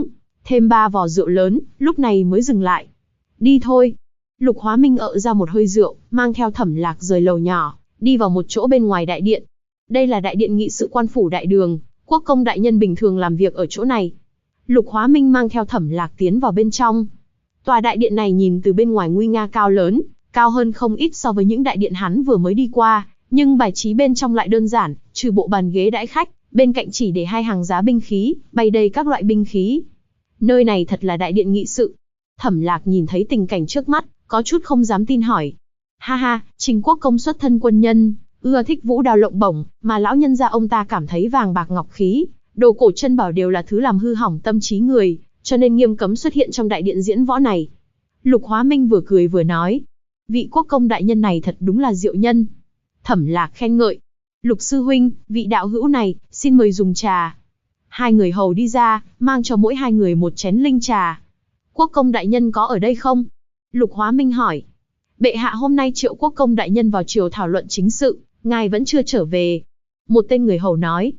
thêm 3 vò rượu lớn, lúc này mới dừng lại. Đi thôi. Lục Hóa Minh ợ ra một hơi rượu, mang theo Thẩm Lạc rời lầu nhỏ, đi vào một chỗ bên ngoài đại điện. Đây là đại điện nghị sự quan phủ đại đường, quốc công đại nhân bình thường làm việc ở chỗ này. Lục Hóa Minh mang theo Thẩm Lạc tiến vào bên trong. Tòa đại điện này nhìn từ bên ngoài nguy nga cao lớn, cao hơn không ít so với những đại điện hắn vừa mới đi qua, nhưng bài trí bên trong lại đơn giản, trừ bộ bàn ghế đãi khách, bên cạnh chỉ để 2 hàng giá binh khí, bày đầy các loại binh khí. Nơi này thật là đại điện nghị sự. Thẩm Lạc nhìn thấy tình cảnh trước mắt, có chút không dám tin hỏi. Ha ha, Trình quốc công xuất thân quân nhân, ưa thích vũ đao lộng bổng, mà lão nhân gia ông ta cảm thấy vàng bạc ngọc khí, đồ cổ chân bảo đều là thứ làm hư hỏng tâm trí người, cho nên nghiêm cấm xuất hiện trong đại điện diễn võ này. Lục Hóa Minh vừa cười vừa nói, vị quốc công đại nhân này thật đúng là diệu nhân. Thẩm Lạc khen ngợi, Lục sư huynh, vị đạo hữu này, xin mời dùng trà. 2 người hầu đi ra, mang cho mỗi 2 người một chén linh trà. Quốc công đại nhân có ở đây không? Lục Hóa Minh hỏi. Bệ hạ hôm nay triệu quốc công đại nhân vào triều thảo luận chính sự, ngài vẫn chưa trở về. Một tên người hầu nói.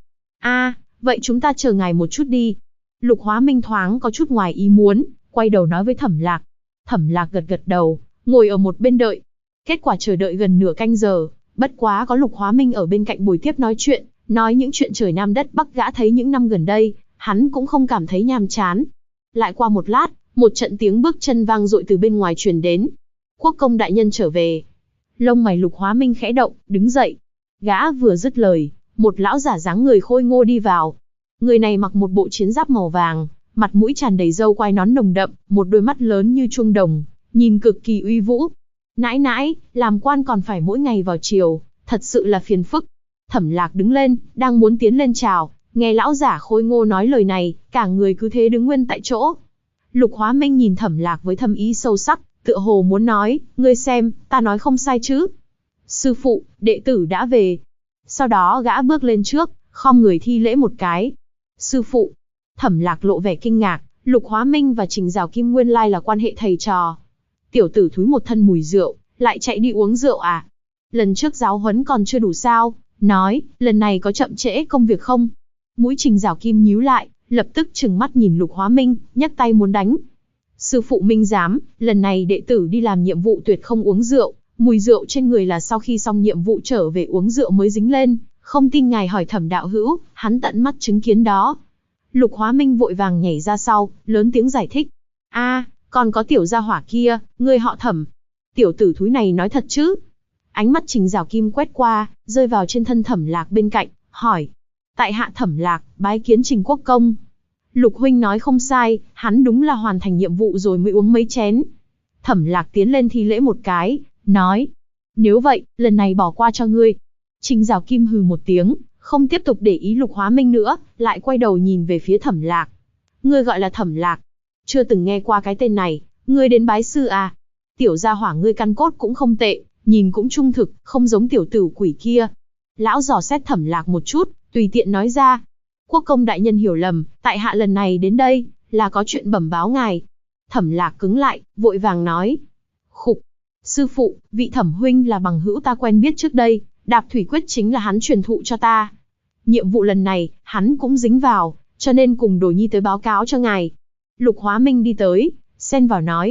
Vậy chúng ta chờ ngài một chút đi. Lục Hóa Minh thoáng có chút ngoài ý muốn, quay đầu nói với Thẩm Lạc. Thẩm Lạc gật gật đầu, ngồi ở một bên đợi. Kết quả chờ đợi gần nửa canh giờ, bất quá có Lục Hóa Minh ở bên cạnh bồi tiếp nói chuyện, nói những chuyện trời Nam đất Bắc gã thấy những năm gần đây, hắn cũng không cảm thấy nhàm chán. Lại qua một lát, một trận tiếng bước chân vang dội từ bên ngoài truyền đến. Quốc công đại nhân trở về. Lông mày Lục Hóa Minh khẽ động, đứng dậy. Gã vừa dứt lời, một lão giả dáng người khôi ngô đi vào. Người này mặc một bộ chiến giáp màu vàng, mặt mũi tràn đầy râu quai nón nồng đậm, một đôi mắt lớn như chuông đồng, nhìn cực kỳ uy vũ. Nãi nãi, làm quan còn phải mỗi ngày vào triều, thật sự là phiền phức. Thẩm Lạc đứng lên, đang muốn tiến lên chào, nghe lão giả khôi ngô nói lời này, cả người cứ thế đứng nguyên tại chỗ. Lục Hóa Minh nhìn Thẩm Lạc với thâm ý sâu sắc, tựa hồ muốn nói, ngươi xem, ta nói không sai chứ. Sư phụ, đệ tử đã về. Sau đó gã bước lên trước, khom người thi lễ một cái. Sư phụ. Thẩm Lạc lộ vẻ kinh ngạc, Lục Hóa Minh và Trình Giảo Kim nguyên lai là quan hệ thầy trò. Tiểu tử thúi một thân mùi rượu, lại chạy đi uống rượu à? Lần trước giáo huấn còn chưa đủ sao? Nói, lần này có chậm trễ công việc không? Mũi Trình Giảo Kim nhíu lại, lập tức trừng mắt nhìn Lục Hóa Minh, nhấc tay muốn đánh. Sư phụ minh giám, lần này đệ tử đi làm nhiệm vụ tuyệt không uống rượu, mùi rượu trên người là sau khi xong nhiệm vụ trở về uống rượu mới dính lên, không tin ngài hỏi Thẩm đạo hữu, hắn tận mắt chứng kiến đó. Lục Hóa Minh vội vàng nhảy ra sau, lớn tiếng giải thích. Còn có tiểu gia hỏa kia, ngươi họ Thẩm. Tiểu tử thúi này nói thật chứ? Ánh mắt Trình Giảo Kim quét qua, rơi vào trên thân Thẩm Lạc bên cạnh, hỏi. Tại hạ Thẩm Lạc, bái kiến Trình quốc công. Lục huynh nói không sai, hắn đúng là hoàn thành nhiệm vụ rồi mới uống mấy chén. Thẩm Lạc tiến lên thi lễ một cái, nói. Nếu vậy, lần này bỏ qua cho ngươi. Trình Giảo Kim hừ một tiếng, không tiếp tục để ý Lục Hóa Minh nữa, lại quay đầu nhìn về phía Thẩm Lạc. Ngươi gọi là Thẩm Lạc. Chưa từng nghe qua cái tên này, ngươi đến bái sư à? Tiểu gia hỏa ngươi căn cốt cũng không tệ, nhìn cũng trung thực, không giống tiểu tử quỷ kia. Lão dò xét Thẩm Lạc một chút, tùy tiện nói ra. Quốc công đại nhân hiểu lầm, tại hạ lần này đến đây, là có chuyện bẩm báo ngài. Thẩm Lạc cứng lại, vội vàng nói. Khục, sư phụ, vị Thẩm huynh là bằng hữu ta quen biết trước đây, Đạp thủy quyết chính là hắn truyền thụ cho ta. Nhiệm vụ lần này, hắn cũng dính vào, cho nên cùng Đồ Nhi tới báo cáo cho ngài. Lục Hóa Minh đi tới, xen vào nói.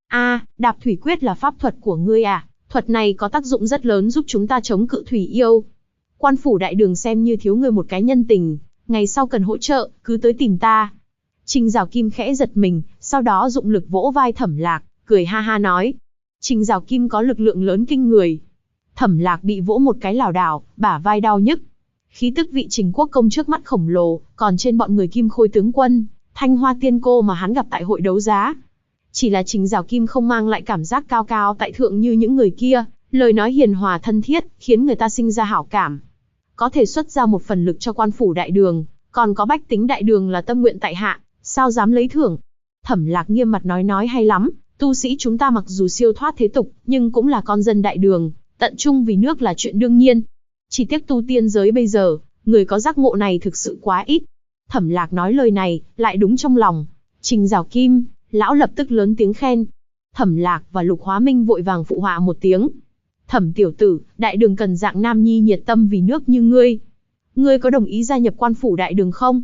Đạp thủy quyết là pháp thuật của ngươi à? Thuật này có tác dụng rất lớn giúp chúng ta chống cự thủy yêu. Quan phủ đại đường xem như thiếu ngươi một cái nhân tình, ngày sau cần hỗ trợ, cứ tới tìm ta. Trình Giảo Kim khẽ giật mình, sau đó dụng lực vỗ vai Thẩm Lạc, cười ha ha nói. Trình Giảo Kim có lực lượng lớn kinh người. Thẩm Lạc bị vỗ một cái lảo đảo, bả vai đau nhức. Khí tức vị Trình quốc công trước mắt khổng lồ, còn trên bọn người Kim Khôi tướng quân, Thanh Hoa tiên cô mà hắn gặp tại hội đấu giá. Chỉ là Trình Giảo Kim không mang lại cảm giác cao cao tại thượng như những người kia, lời nói hiền hòa thân thiết, khiến người ta sinh ra hảo cảm. Có thể xuất ra một phần lực cho quan phủ đại đường, còn có bách tính đại đường là tâm nguyện tại hạ, sao dám lấy thưởng. Thẩm Lạc nghiêm mặt nói hay lắm, tu sĩ chúng ta mặc dù siêu thoát thế tục, nhưng cũng là con dân đại đường, tận trung vì nước là chuyện đương nhiên. Chỉ tiếc tu tiên giới bây giờ, người có giác ngộ này thực sự quá ít. Thẩm Lạc nói lời này, lại đúng trong lòng. Trình Giảo Kim, lão lập tức lớn tiếng khen. Thẩm Lạc và Lục Hóa Minh vội vàng phụ họa một tiếng. Thẩm tiểu tử, đại đường cần dạng nam nhi nhiệt tâm vì nước như ngươi. Ngươi có đồng ý gia nhập quan phủ đại đường không?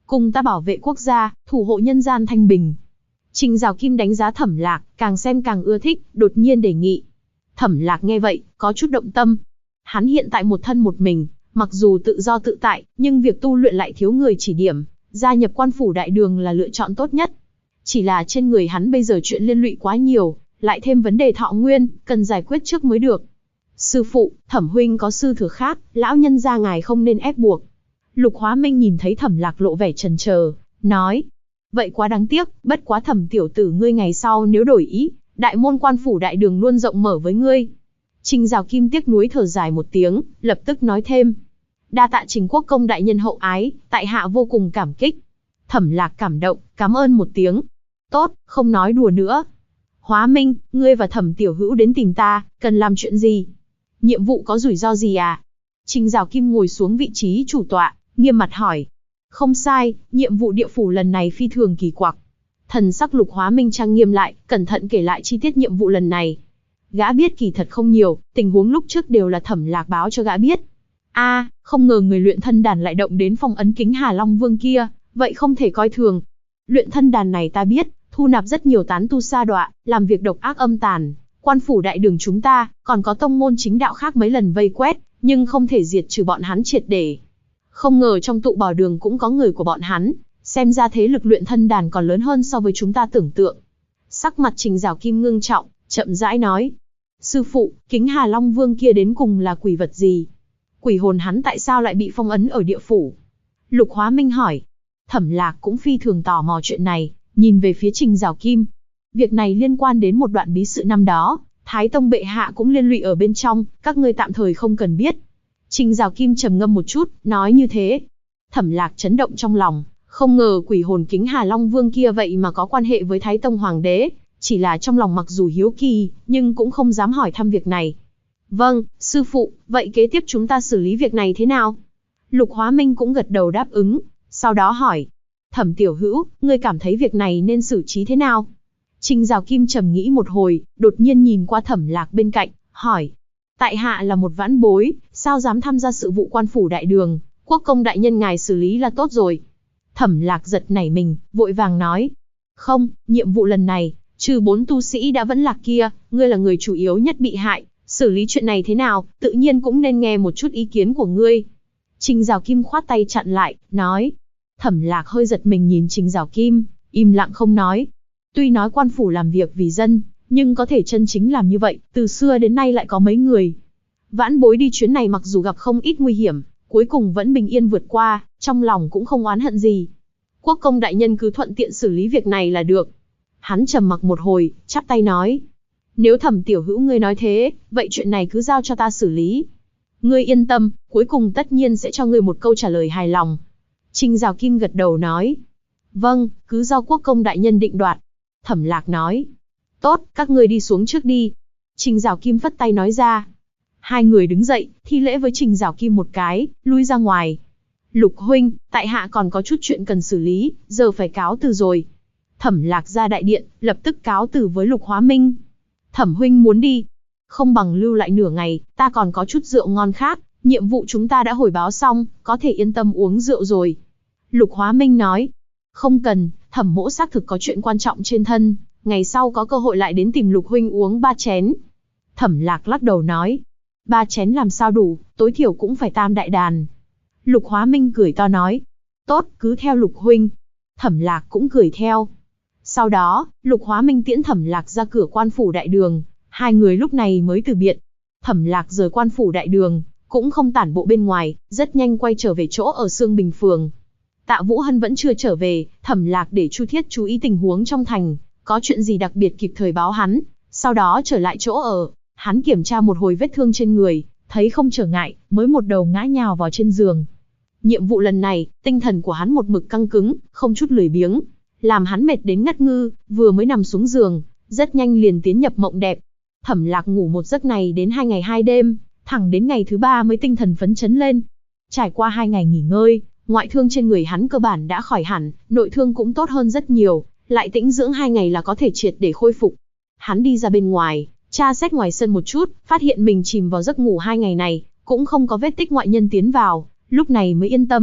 cùng ta bảo vệ quốc gia, thủ hộ nhân gian thanh bình. Trình Giảo Kim đánh giá Thẩm Lạc, càng xem càng ưa thích, đột nhiên đề nghị. Thẩm Lạc nghe vậy, có chút động tâm. Hắn hiện tại một thân một mình, mặc dù tự do tự tại, nhưng việc tu luyện lại thiếu người chỉ điểm, gia nhập Quan phủ Đại Đường là lựa chọn tốt nhất. Chỉ là trên người hắn bây giờ chuyện liên lụy quá nhiều, lại thêm vấn đề thọ nguyên, cần giải quyết trước mới được. Sư phụ, Thẩm huynh có sư thừa khác, lão nhân gia ngài không nên ép buộc. Lục Hóa Minh nhìn thấy Thẩm Lạc lộ vẻ chần chờ, nói. Vậy quá đáng tiếc, bất quá Thẩm tiểu tử ngươi ngày sau nếu đổi ý, đại môn Quan phủ Đại Đường luôn rộng mở với ngươi. Trình Giảo Kim tiếc nuối thở dài một tiếng, lập tức nói thêm. Đa tạ Trình quốc công đại nhân hậu ái, tại hạ vô cùng cảm kích. Thẩm Lạc cảm động, cảm ơn một tiếng. Tốt, không nói đùa nữa. Hóa Minh, ngươi và Thẩm tiểu hữu đến tìm ta, cần làm chuyện gì? Nhiệm vụ có rủi ro gì à? Trình Giảo Kim ngồi xuống vị trí chủ tọa, nghiêm mặt hỏi. Không sai, nhiệm vụ địa phủ lần này phi thường kỳ quặc. Thần sắc Lục Hóa Minh trang nghiêm lại, cẩn thận kể lại chi tiết nhiệm vụ lần này. Gã biết kỳ thật không nhiều, tình huống lúc trước đều là Thẩm Lạc báo cho gã biết. Không ngờ người luyện thân đàn lại động đến phong ấn Kính Hà Long Vương kia, vậy không thể coi thường. Luyện thân đàn này ta biết, thu nạp rất nhiều tán tu sa đọa, làm việc độc ác âm tàn. Quan phủ Đại Đường chúng ta, còn có tông môn chính đạo khác mấy lần vây quét, nhưng không thể diệt trừ bọn hắn triệt để. Không ngờ trong tụ bảo đường cũng có người của bọn hắn, xem ra thế lực luyện thân đàn còn lớn hơn so với chúng ta tưởng tượng. Sắc mặt Trình Giảo Kim ngưng trọng, chậm rãi nói. Sư phụ, Kính Hà Long Vương kia đến cùng là quỷ vật gì? Quỷ hồn hắn tại sao lại bị phong ấn ở địa phủ? Lục Hóa Minh hỏi. Thẩm Lạc cũng phi thường tò mò chuyện này, nhìn về phía Trình Giảo Kim. Việc này liên quan đến một đoạn bí sự năm đó, Thái Tông bệ hạ cũng liên lụy ở bên trong, các ngươi tạm thời không cần biết. Trình Giảo Kim trầm ngâm một chút, nói như thế. Thẩm Lạc chấn động trong lòng, không ngờ quỷ hồn Kính Hà Long Vương kia vậy mà có quan hệ với Thái Tông Hoàng đế, chỉ là trong lòng mặc dù hiếu kỳ, nhưng cũng không dám hỏi thăm việc này. Vâng, sư phụ, vậy kế tiếp chúng ta xử lý việc này thế nào? Lục Hóa Minh cũng gật đầu đáp ứng, sau đó hỏi. Thẩm tiểu hữu, ngươi cảm thấy việc này nên xử trí thế nào? Trình Giảo Kim trầm nghĩ một hồi, đột nhiên nhìn qua Thẩm Lạc bên cạnh, hỏi. Tại hạ là một vãn bối, sao dám tham gia sự vụ Quan phủ Đại Đường, quốc công đại nhân ngài xử lý là tốt rồi. Thẩm Lạc giật nảy mình, vội vàng nói. Không, nhiệm vụ lần này, trừ 4 tu sĩ đã vẫn lạc kia, ngươi là người chủ yếu nhất bị hại, xử lý chuyện này thế nào, tự nhiên cũng nên nghe một chút ý kiến của ngươi. Trình Giảo Kim khoát tay chặn lại, nói. Thẩm Lạc hơi giật mình nhìn Trình Giảo Kim, im lặng không nói. Tuy nói quan phủ làm việc vì dân, nhưng có thể chân chính làm như vậy, từ xưa đến nay lại có mấy người. Vãn bối đi chuyến này mặc dù gặp không ít nguy hiểm, cuối cùng vẫn bình yên vượt qua, trong lòng cũng không oán hận gì. Quốc công đại nhân cứ thuận tiện xử lý việc này là được. Hắn trầm mặc một hồi, chắp tay nói. Nếu Thẩm tiểu hữu ngươi nói thế, vậy chuyện này cứ giao cho ta xử lý. Ngươi yên tâm, cuối cùng tất nhiên sẽ cho ngươi một câu trả lời hài lòng. Trình Giảo Kim gật đầu nói. Vâng, cứ do quốc công đại nhân định đoạt. Thẩm Lạc nói. Tốt, các ngươi đi xuống trước đi. Trình Giảo Kim phất tay nói ra. Hai người đứng dậy, thi lễ với Trình Giảo Kim một cái, lui ra ngoài. Lục huynh, tại hạ còn có chút chuyện cần xử lý, giờ phải cáo từ rồi. Thẩm Lạc ra đại điện, lập tức cáo từ với Lục Hóa Minh. Thẩm huynh muốn đi. Không bằng lưu lại nửa ngày, ta còn có chút rượu ngon khác, nhiệm vụ chúng ta đã hồi báo xong, có thể yên tâm uống rượu rồi. Lục Hóa Minh nói. Không cần, Thẩm mỗ xác thực có chuyện quan trọng trên thân, ngày sau có cơ hội lại đến tìm Lục huynh uống 3 chén. Thẩm Lạc lắc đầu nói. 3 chén làm sao đủ, tối thiểu cũng phải tam đại đàn. Lục Hóa Minh cười to nói. Tốt, cứ theo Lục huynh. Thẩm Lạc cũng cười theo. Sau đó, Lục Hóa Minh tiễn Thẩm Lạc ra cửa Quan phủ Đại Đường, hai người lúc này mới từ biệt. Thẩm Lạc rời Quan phủ Đại Đường, cũng không tản bộ bên ngoài, rất nhanh quay trở về chỗ ở Sương Bình Phường. Tạ Vũ Hân vẫn chưa trở về, Thẩm Lạc để Chu Thiết chú ý tình huống trong thành, có chuyện gì đặc biệt kịp thời báo hắn, sau đó trở lại chỗ ở. Hắn kiểm tra một hồi vết thương trên người, thấy không trở ngại, mới một đầu ngã nhào vào trên giường. Nhiệm vụ lần này, tinh thần của hắn một mực căng cứng, không chút lười biếng, làm hắn mệt đến ngất ngư, vừa mới nằm xuống giường, rất nhanh liền tiến nhập mộng đẹp. Thẩm Lạc ngủ một giấc này đến 2 ngày 2 đêm, thẳng đến ngày thứ 3 mới tinh thần phấn chấn lên. Trải qua 2 ngày nghỉ ngơi, ngoại thương trên người hắn cơ bản đã khỏi hẳn, nội thương cũng tốt hơn rất nhiều, lại tĩnh dưỡng 2 ngày là có thể triệt để khôi phục. Hắn đi ra bên ngoài, tra xét ngoài sân một chút, phát hiện mình chìm vào giấc ngủ 2 ngày này, cũng không có vết tích ngoại nhân tiến vào, lúc này mới yên tâm.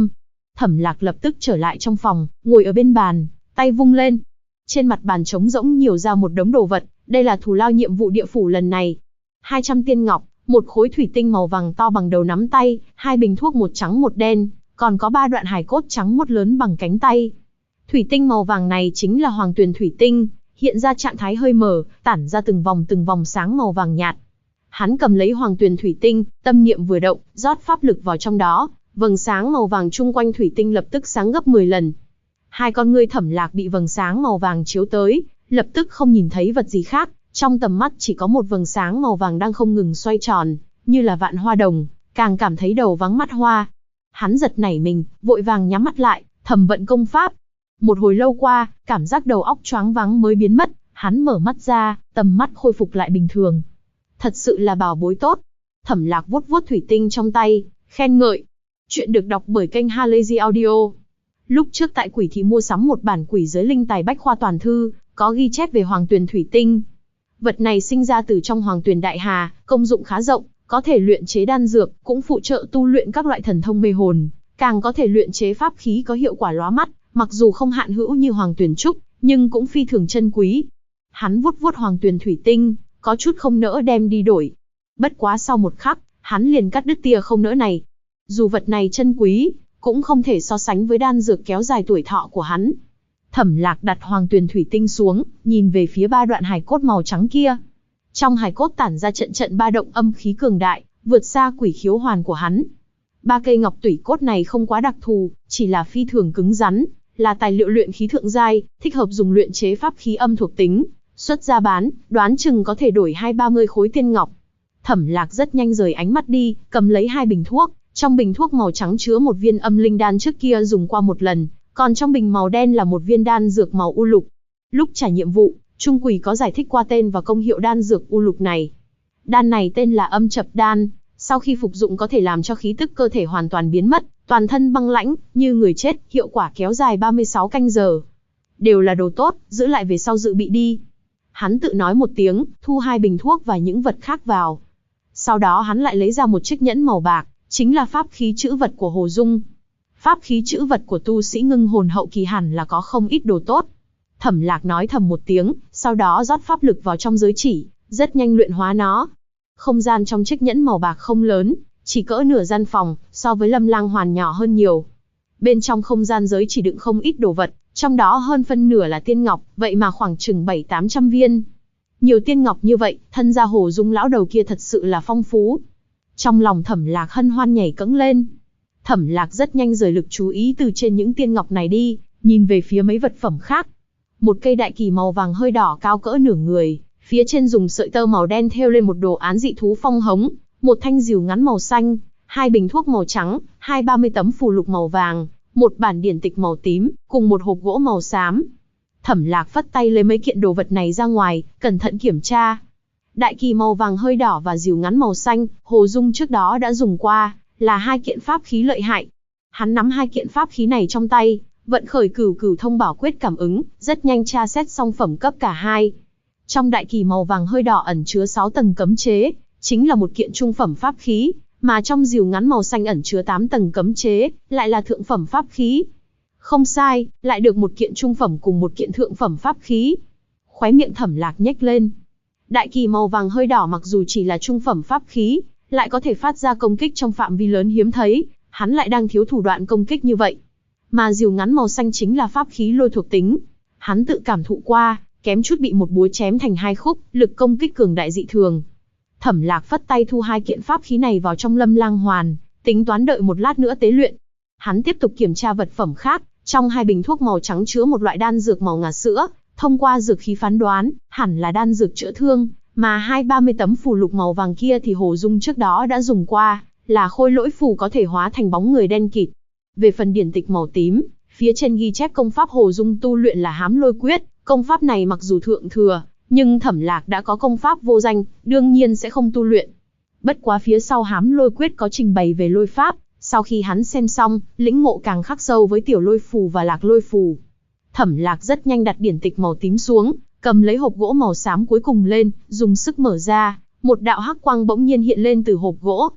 Thẩm Lạc lập tức trở lại trong phòng, ngồi ở bên bàn, tay vung lên. Trên mặt bàn trống rỗng nhiều ra một đống đồ vật, đây là thù lao nhiệm vụ địa phủ lần này. 200 tiên ngọc, một khối thủy tinh màu vàng to bằng đầu nắm tay, 2 bình thuốc một trắng một đen, còn có 3 đoạn hài cốt trắng một lớn bằng cánh tay. Thủy tinh màu vàng này chính là Hoàng Tuyền thủy tinh, hiện ra trạng thái hơi mờ, tản ra từng vòng sáng màu vàng nhạt. Hắn cầm lấy Hoàng Tuyền thủy tinh, tâm niệm vừa động, rót pháp lực vào trong đó, vầng sáng màu vàng chung quanh thủy tinh lập tức sáng gấp 10 lần. Hai con ngươi Thẩm Lạc bị vầng sáng màu vàng chiếu tới, lập tức không nhìn thấy vật gì khác, trong tầm mắt chỉ có một vầng sáng màu vàng đang không ngừng xoay tròn, như là vạn hoa đồng, càng cảm thấy đầu vắng mắt hoa. Hắn giật nảy mình, vội vàng nhắm mắt lại, thầm vận công pháp. Một hồi lâu qua, cảm giác đầu óc choáng váng mới biến mất, hắn mở mắt ra, tầm mắt khôi phục lại bình thường. Thật sự là bảo bối tốt. Thẩm Lạc vuốt vuốt thủy tinh trong tay, khen ngợi. Chuyện được đọc bởi kênh Halazy Audio. Lúc trước tại Quỷ Thị mua sắm một bản Quỷ Giới Linh Tài Bách Khoa toàn thư, có ghi chép về Hoàng Tuyền thủy tinh. Vật này sinh ra từ trong Hoàng Tuyền Đại Hà, công dụng khá rộng, có thể luyện chế đan dược, cũng phụ trợ tu luyện các loại thần thông mê hồn, càng có thể luyện chế pháp khí có hiệu quả lóa mắt, mặc dù không hạn hữu như Hoàng Tuyền trúc, nhưng cũng phi thường chân quý. Hắn vuốt vuốt Hoàng Tuyền thủy tinh, có chút không nỡ đem đi đổi. Bất quá sau một khắc, hắn liền cắt đứt tia không nỡ này. Dù vật này chân quý, cũng không thể so sánh với đan dược kéo dài tuổi thọ của hắn. Thẩm Lạc đặt Hoàng Tuyền thủy tinh xuống, nhìn về phía 3 đoạn hài cốt màu trắng kia. Trong hài cốt tản ra trận ba động âm khí cường đại, vượt xa quỷ khiếu hoàn của hắn. 3 cây ngọc tủy cốt này không quá đặc thù, chỉ là phi thường cứng rắn, là tài liệu luyện khí thượng giai, thích hợp dùng luyện chế pháp khí âm thuộc tính. Xuất ra bán, đoán chừng có thể đổi 20-30 khối tiên ngọc. Thẩm Lạc rất nhanh rời ánh mắt đi, cầm lấy 2 bình thuốc. Trong bình thuốc màu trắng chứa một viên âm linh đan trước kia dùng qua một lần, còn trong bình màu đen là một viên đan dược màu u lục. Lúc trả nhiệm vụ, Trung Quỷ có giải thích qua tên và công hiệu đan dược u lục này. Đan này tên là Âm Chập Đan, sau khi phục dụng có thể làm cho khí tức cơ thể hoàn toàn biến mất, toàn thân băng lãnh, như người chết, hiệu quả kéo dài 36 canh giờ. Đều là đồ tốt, giữ lại về sau dự bị đi. Hắn tự nói một tiếng, thu 2 bình thuốc và những vật khác vào. Sau đó hắn lại lấy ra một chiếc nhẫn màu bạc, chính là pháp khí chữ vật của Hồ Dung. Pháp khí chữ vật của tu sĩ ngưng hồn hậu kỳ hẳn là có không ít đồ tốt. Thẩm Lạc nói thầm một tiếng, sau đó rót pháp lực vào trong giới chỉ, rất nhanh luyện hóa nó. Không gian trong chiếc nhẫn màu bạc không lớn, chỉ cỡ nửa gian phòng, so với Lâm Lang Hoàn nhỏ hơn nhiều. Bên trong không gian giới chỉ đựng không ít đồ vật, trong đó hơn phân nửa là tiên ngọc, vậy mà khoảng chừng 700-800 viên. Nhiều tiên ngọc như vậy, thân gia Hồ Dung lão đầu kia thật sự là phong phú. Trong lòng Thẩm Lạc hân hoan nhảy cẫng lên. Thẩm Lạc rất nhanh rời lực chú ý từ trên những tiên ngọc này đi, nhìn về phía mấy vật phẩm khác. Một cây đại kỳ màu vàng hơi đỏ cao cỡ nửa người, phía trên dùng sợi tơ màu đen thêu lên một đồ án dị thú phong hống, một thanh rìu ngắn màu xanh, 2 bình thuốc màu trắng, 20-30 tấm phù lục màu vàng, một bản điển tịch màu tím, cùng một hộp gỗ màu xám. Thẩm Lạc phất tay lấy mấy kiện đồ vật này ra ngoài, cẩn thận kiểm tra. Đại kỳ màu vàng hơi đỏ và rìu ngắn màu xanh, Hồ Dung trước đó đã dùng qua, là 2 kiện pháp khí lợi hại. Hắn nắm 2 kiện pháp khí này trong tay, vận khởi Cửu Cửu Thông Bảo Quyết cảm ứng, rất nhanh tra xét xong phẩm cấp cả hai. Trong đại kỳ màu vàng hơi đỏ ẩn chứa 6 tầng cấm chế, chính là một kiện trung phẩm pháp khí, mà trong rìu ngắn màu xanh ẩn chứa 8 tầng cấm chế, lại là thượng phẩm pháp khí. Không sai, lại được một kiện trung phẩm cùng một kiện thượng phẩm pháp khí. Khóe miệng Thẩm Lạc nhếch lên. Đại kỳ màu vàng hơi đỏ mặc dù chỉ là trung phẩm pháp khí, lại có thể phát ra công kích trong phạm vi lớn hiếm thấy, hắn lại đang thiếu thủ đoạn công kích như vậy. Mà rìu ngắn màu xanh chính là pháp khí lôi thuộc tính. Hắn tự cảm thụ qua, kém chút bị một búa chém thành 2 khúc, lực công kích cường đại dị thường. Thẩm Lạc phất tay thu 2 kiện pháp khí này vào trong Lâm Lang Hoàn, tính toán đợi một lát nữa tế luyện. Hắn tiếp tục kiểm tra vật phẩm khác, trong 2 bình thuốc màu trắng chứa một loại đan dược màu ngà sữa, thông qua dược khí phán đoán, hẳn là đan dược chữa thương, mà 20-30 tấm phù lục màu vàng kia thì Hồ Dung trước đó đã dùng qua, là khôi lỗi phù có thể hóa thành bóng người đen kịt. Về phần điển tịch màu tím, phía trên ghi chép công pháp Hồ Dung tu luyện là Hám Lôi Quyết, công pháp này mặc dù thượng thừa, nhưng Thẩm Lạc đã có công pháp vô danh, đương nhiên sẽ không tu luyện. Bất quá phía sau Hám Lôi Quyết có trình bày về lôi pháp, sau khi hắn xem xong, lĩnh ngộ càng khắc sâu với tiểu lôi phù và lạc lôi phù. Thẩm Lạc rất nhanh đặt điển tịch màu tím xuống, cầm lấy hộp gỗ màu xám cuối cùng lên, dùng sức mở ra, một đạo hắc quang bỗng nhiên hiện lên từ hộp gỗ.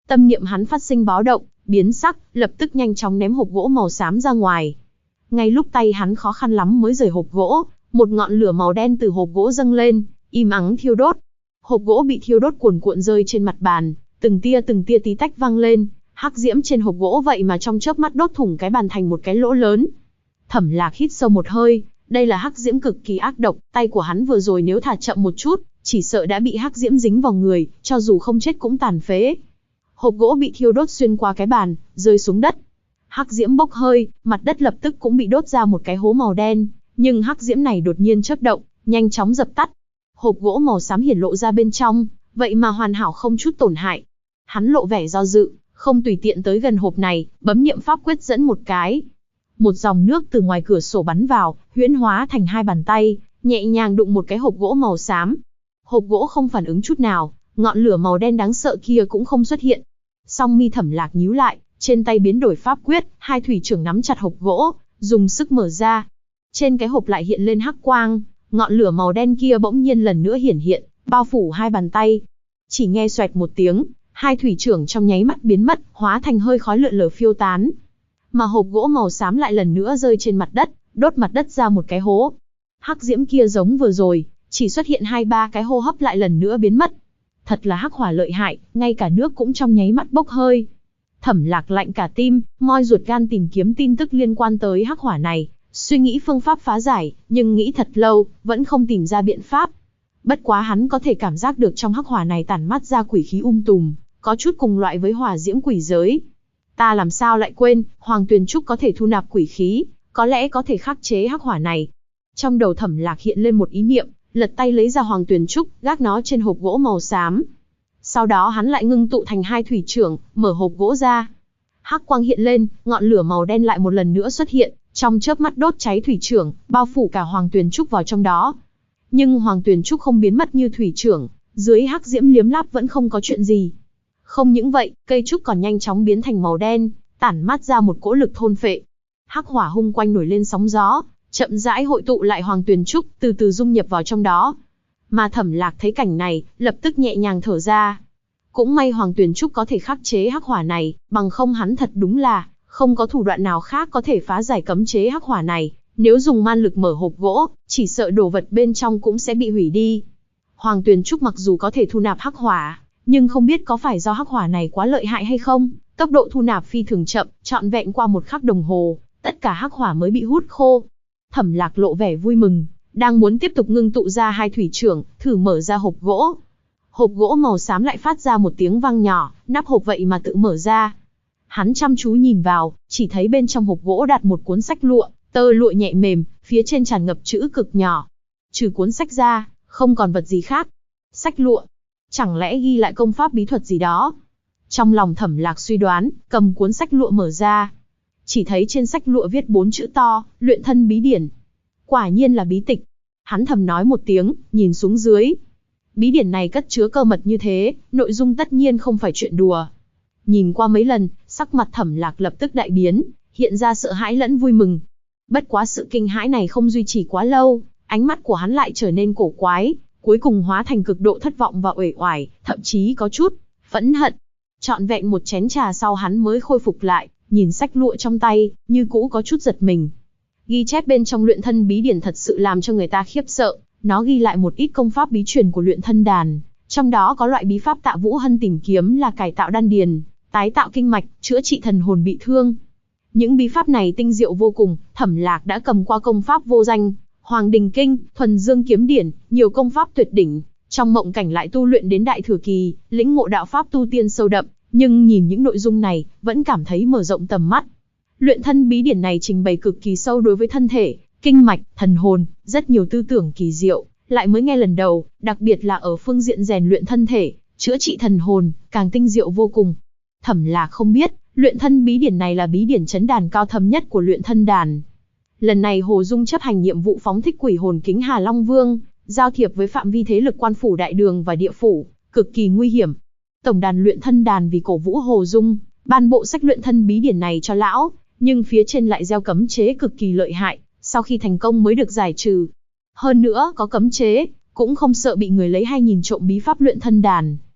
Tâm niệm hắn phát sinh báo động, biến sắc, lập tức nhanh chóng ném hộp gỗ màu xám ra ngoài. Ngay lúc tay hắn khó khăn lắm mới rời hộp gỗ, một ngọn lửa màu đen từ hộp gỗ dâng lên, im ắng thiêu đốt. Hộp gỗ bị thiêu đốt cuồn cuộn rơi trên mặt bàn, từng tia tí tách vang lên, hắc diễm trên hộp gỗ vậy mà trong chớp mắt đốt thủng cái bàn thành một cái lỗ lớn. Thẩm Lạc hít sâu một hơi, đây là hắc diễm cực kỳ ác độc, tay của hắn vừa rồi nếu thả chậm một chút, chỉ sợ đã bị hắc diễm dính vào người, cho dù không chết cũng tàn phế. Hộp gỗ bị thiêu đốt xuyên qua cái bàn, rơi xuống đất. Hắc diễm bốc hơi, mặt đất lập tức cũng bị đốt ra một cái hố màu đen, nhưng hắc diễm này đột nhiên chớp động, nhanh chóng dập tắt. Hộp gỗ màu xám hiển lộ ra bên trong, vậy mà hoàn hảo không chút tổn hại. Hắn lộ vẻ do dự, không tùy tiện tới gần hộp này, bấm niệm pháp quyết dẫn một cái. Một dòng nước từ ngoài cửa sổ bắn vào, huyễn hóa thành hai bàn tay, nhẹ nhàng đụng một cái hộp gỗ màu xám. Hộp gỗ không phản ứng chút nào, ngọn lửa màu đen đáng sợ kia cũng không xuất hiện. Song mi Thẩm Lạc nhíu lại, trên tay biến đổi pháp quyết, hai thủy trưởng nắm chặt hộp gỗ, dùng sức mở ra. Trên cái hộp lại hiện lên hắc quang, ngọn lửa màu đen kia bỗng nhiên lần nữa hiển hiện, bao phủ hai bàn tay. Chỉ nghe xoẹt một tiếng, hai thủy trưởng trong nháy mắt biến mất, hóa thành hơi khói lượn lờ phiêu tán. Mà hộp gỗ màu xám lại lần nữa rơi trên mặt đất, đốt mặt đất ra một cái hố. Hắc diễm kia giống vừa rồi, chỉ xuất hiện 2-3 cái hô hấp lại lần nữa biến mất. Thật là hắc hỏa lợi hại, ngay cả nước cũng trong nháy mắt bốc hơi. Thẩm Lạc lạnh cả tim, moi ruột gan tìm kiếm tin tức liên quan tới hắc hỏa này, suy nghĩ phương pháp phá giải, nhưng nghĩ thật lâu, vẫn không tìm ra biện pháp. Bất quá hắn có thể cảm giác được trong hắc hỏa này tản mát ra quỷ khí tùm, có chút cùng loại với hỏa diễm quỷ giới. Ta làm sao lại quên, Hoàng Tuyền Trúc có thể thu nạp quỷ khí, có lẽ có thể khắc chế hắc hỏa này. Trong đầu Thẩm Lạc hiện lên một ý niệm, lật tay lấy ra Hoàng Tuyền Trúc, gác nó trên hộp gỗ màu xám. Sau đó hắn lại ngưng tụ thành hai thủy trưởng, mở hộp gỗ ra. Hắc quang hiện lên, ngọn lửa màu đen lại một lần nữa xuất hiện, trong chớp mắt đốt cháy thủy trưởng, bao phủ cả Hoàng Tuyền Trúc vào trong đó. Nhưng Hoàng Tuyền Trúc không biến mất như thủy trưởng, dưới hắc diễm liếm láp vẫn không có chuyện gì. Không những vậy, cây trúc còn nhanh chóng biến thành màu đen, tản mát ra một cỗ lực thôn phệ. Hắc hỏa hung quanh nổi lên sóng gió, chậm rãi hội tụ lại Hoàng Tuyền Trúc, từ từ dung nhập vào trong đó. Mà Thẩm Lạc thấy cảnh này, lập tức nhẹ nhàng thở ra. Cũng may Hoàng Tuyền Trúc có thể khắc chế hắc hỏa này, bằng không hắn thật đúng là không có thủ đoạn nào khác có thể phá giải cấm chế hắc hỏa này. Nếu dùng man lực mở hộp gỗ, chỉ sợ đồ vật bên trong cũng sẽ bị hủy đi. Hoàng Tuyền Trúc mặc dù có thể thu nạp hắc hỏa, nhưng không biết có phải do hắc hỏa này quá lợi hại hay không, tốc độ thu nạp phi thường chậm, trọn vẹn qua 1 khắc đồng hồ, tất cả hắc hỏa mới bị hút khô. Thẩm Lạc lộ vẻ vui mừng, đang muốn tiếp tục ngưng tụ ra hai thủy trưởng, thử mở ra hộp gỗ. Hộp gỗ màu xám lại phát ra một tiếng vang nhỏ, nắp hộp vậy mà tự mở ra. Hắn chăm chú nhìn vào, chỉ thấy bên trong hộp gỗ đặt một cuốn sách lụa, tơ lụa nhẹ mềm, phía trên tràn ngập chữ cực nhỏ. Trừ cuốn sách ra, không còn vật gì khác. Sách lụa, chẳng lẽ ghi lại công pháp bí thuật gì đó? Trong lòng Thẩm Lạc suy đoán, cầm cuốn sách lụa mở ra. Chỉ thấy trên sách lụa viết 4 chữ to, luyện thân bí điển. Quả nhiên là bí tịch. Hắn thầm nói một tiếng, nhìn xuống dưới. Bí điển này cất chứa cơ mật như thế, nội dung tất nhiên không phải chuyện đùa. Nhìn qua mấy lần, sắc mặt Thẩm Lạc lập tức đại biến, hiện ra sợ hãi lẫn vui mừng. Bất quá sự kinh hãi này không duy trì quá lâu, ánh mắt của hắn lại trở nên cổ quái, cuối cùng hóa thành cực độ thất vọng và uể oải, thậm chí có chút phẫn hận. Trọn vẹn một chén trà sau hắn mới khôi phục lại, nhìn sách lụa trong tay, như cũ có chút giật mình. Ghi chép bên trong luyện thân bí điển thật sự làm cho người ta khiếp sợ, nó ghi lại một ít công pháp bí truyền của luyện thân đàn, trong đó có loại bí pháp Tạ Vũ Hân tìm kiếm là cải tạo đan điền, tái tạo kinh mạch, chữa trị thần hồn bị thương. Những bí pháp này tinh diệu vô cùng, Thẩm Lạc đã cầm qua công pháp vô danh, Hoàng Đình Kinh, Thuần Dương Kiếm Điển, nhiều công pháp tuyệt đỉnh, trong mộng cảnh lại tu luyện đến đại thừa kỳ, lĩnh ngộ đạo pháp tu tiên sâu đậm, nhưng nhìn những nội dung này, vẫn cảm thấy mở rộng tầm mắt. Luyện thân bí điển này trình bày cực kỳ sâu đối với thân thể, kinh mạch, thần hồn, rất nhiều tư tưởng kỳ diệu, lại mới nghe lần đầu, đặc biệt là ở phương diện rèn luyện thân thể, chữa trị thần hồn, càng tinh diệu vô cùng. Thẩm Lạc không biết, luyện thân bí điển này là bí điển chấn đàn cao thâm nhất của luyện thân đàn. Lần này Hồ Dung chấp hành nhiệm vụ phóng thích quỷ hồn kính Hà Long Vương, giao thiệp với phạm vi thế lực quan phủ đại đường và địa phủ, cực kỳ nguy hiểm. Tổng đàn luyện thân đàn vì cổ vũ Hồ Dung, ban bộ sách luyện thân bí điển này cho lão, nhưng phía trên lại gieo cấm chế cực kỳ lợi hại, sau khi thành công mới được giải trừ. Hơn nữa có cấm chế, cũng không sợ bị người lấy hay nhìn trộm bí pháp luyện thân đàn.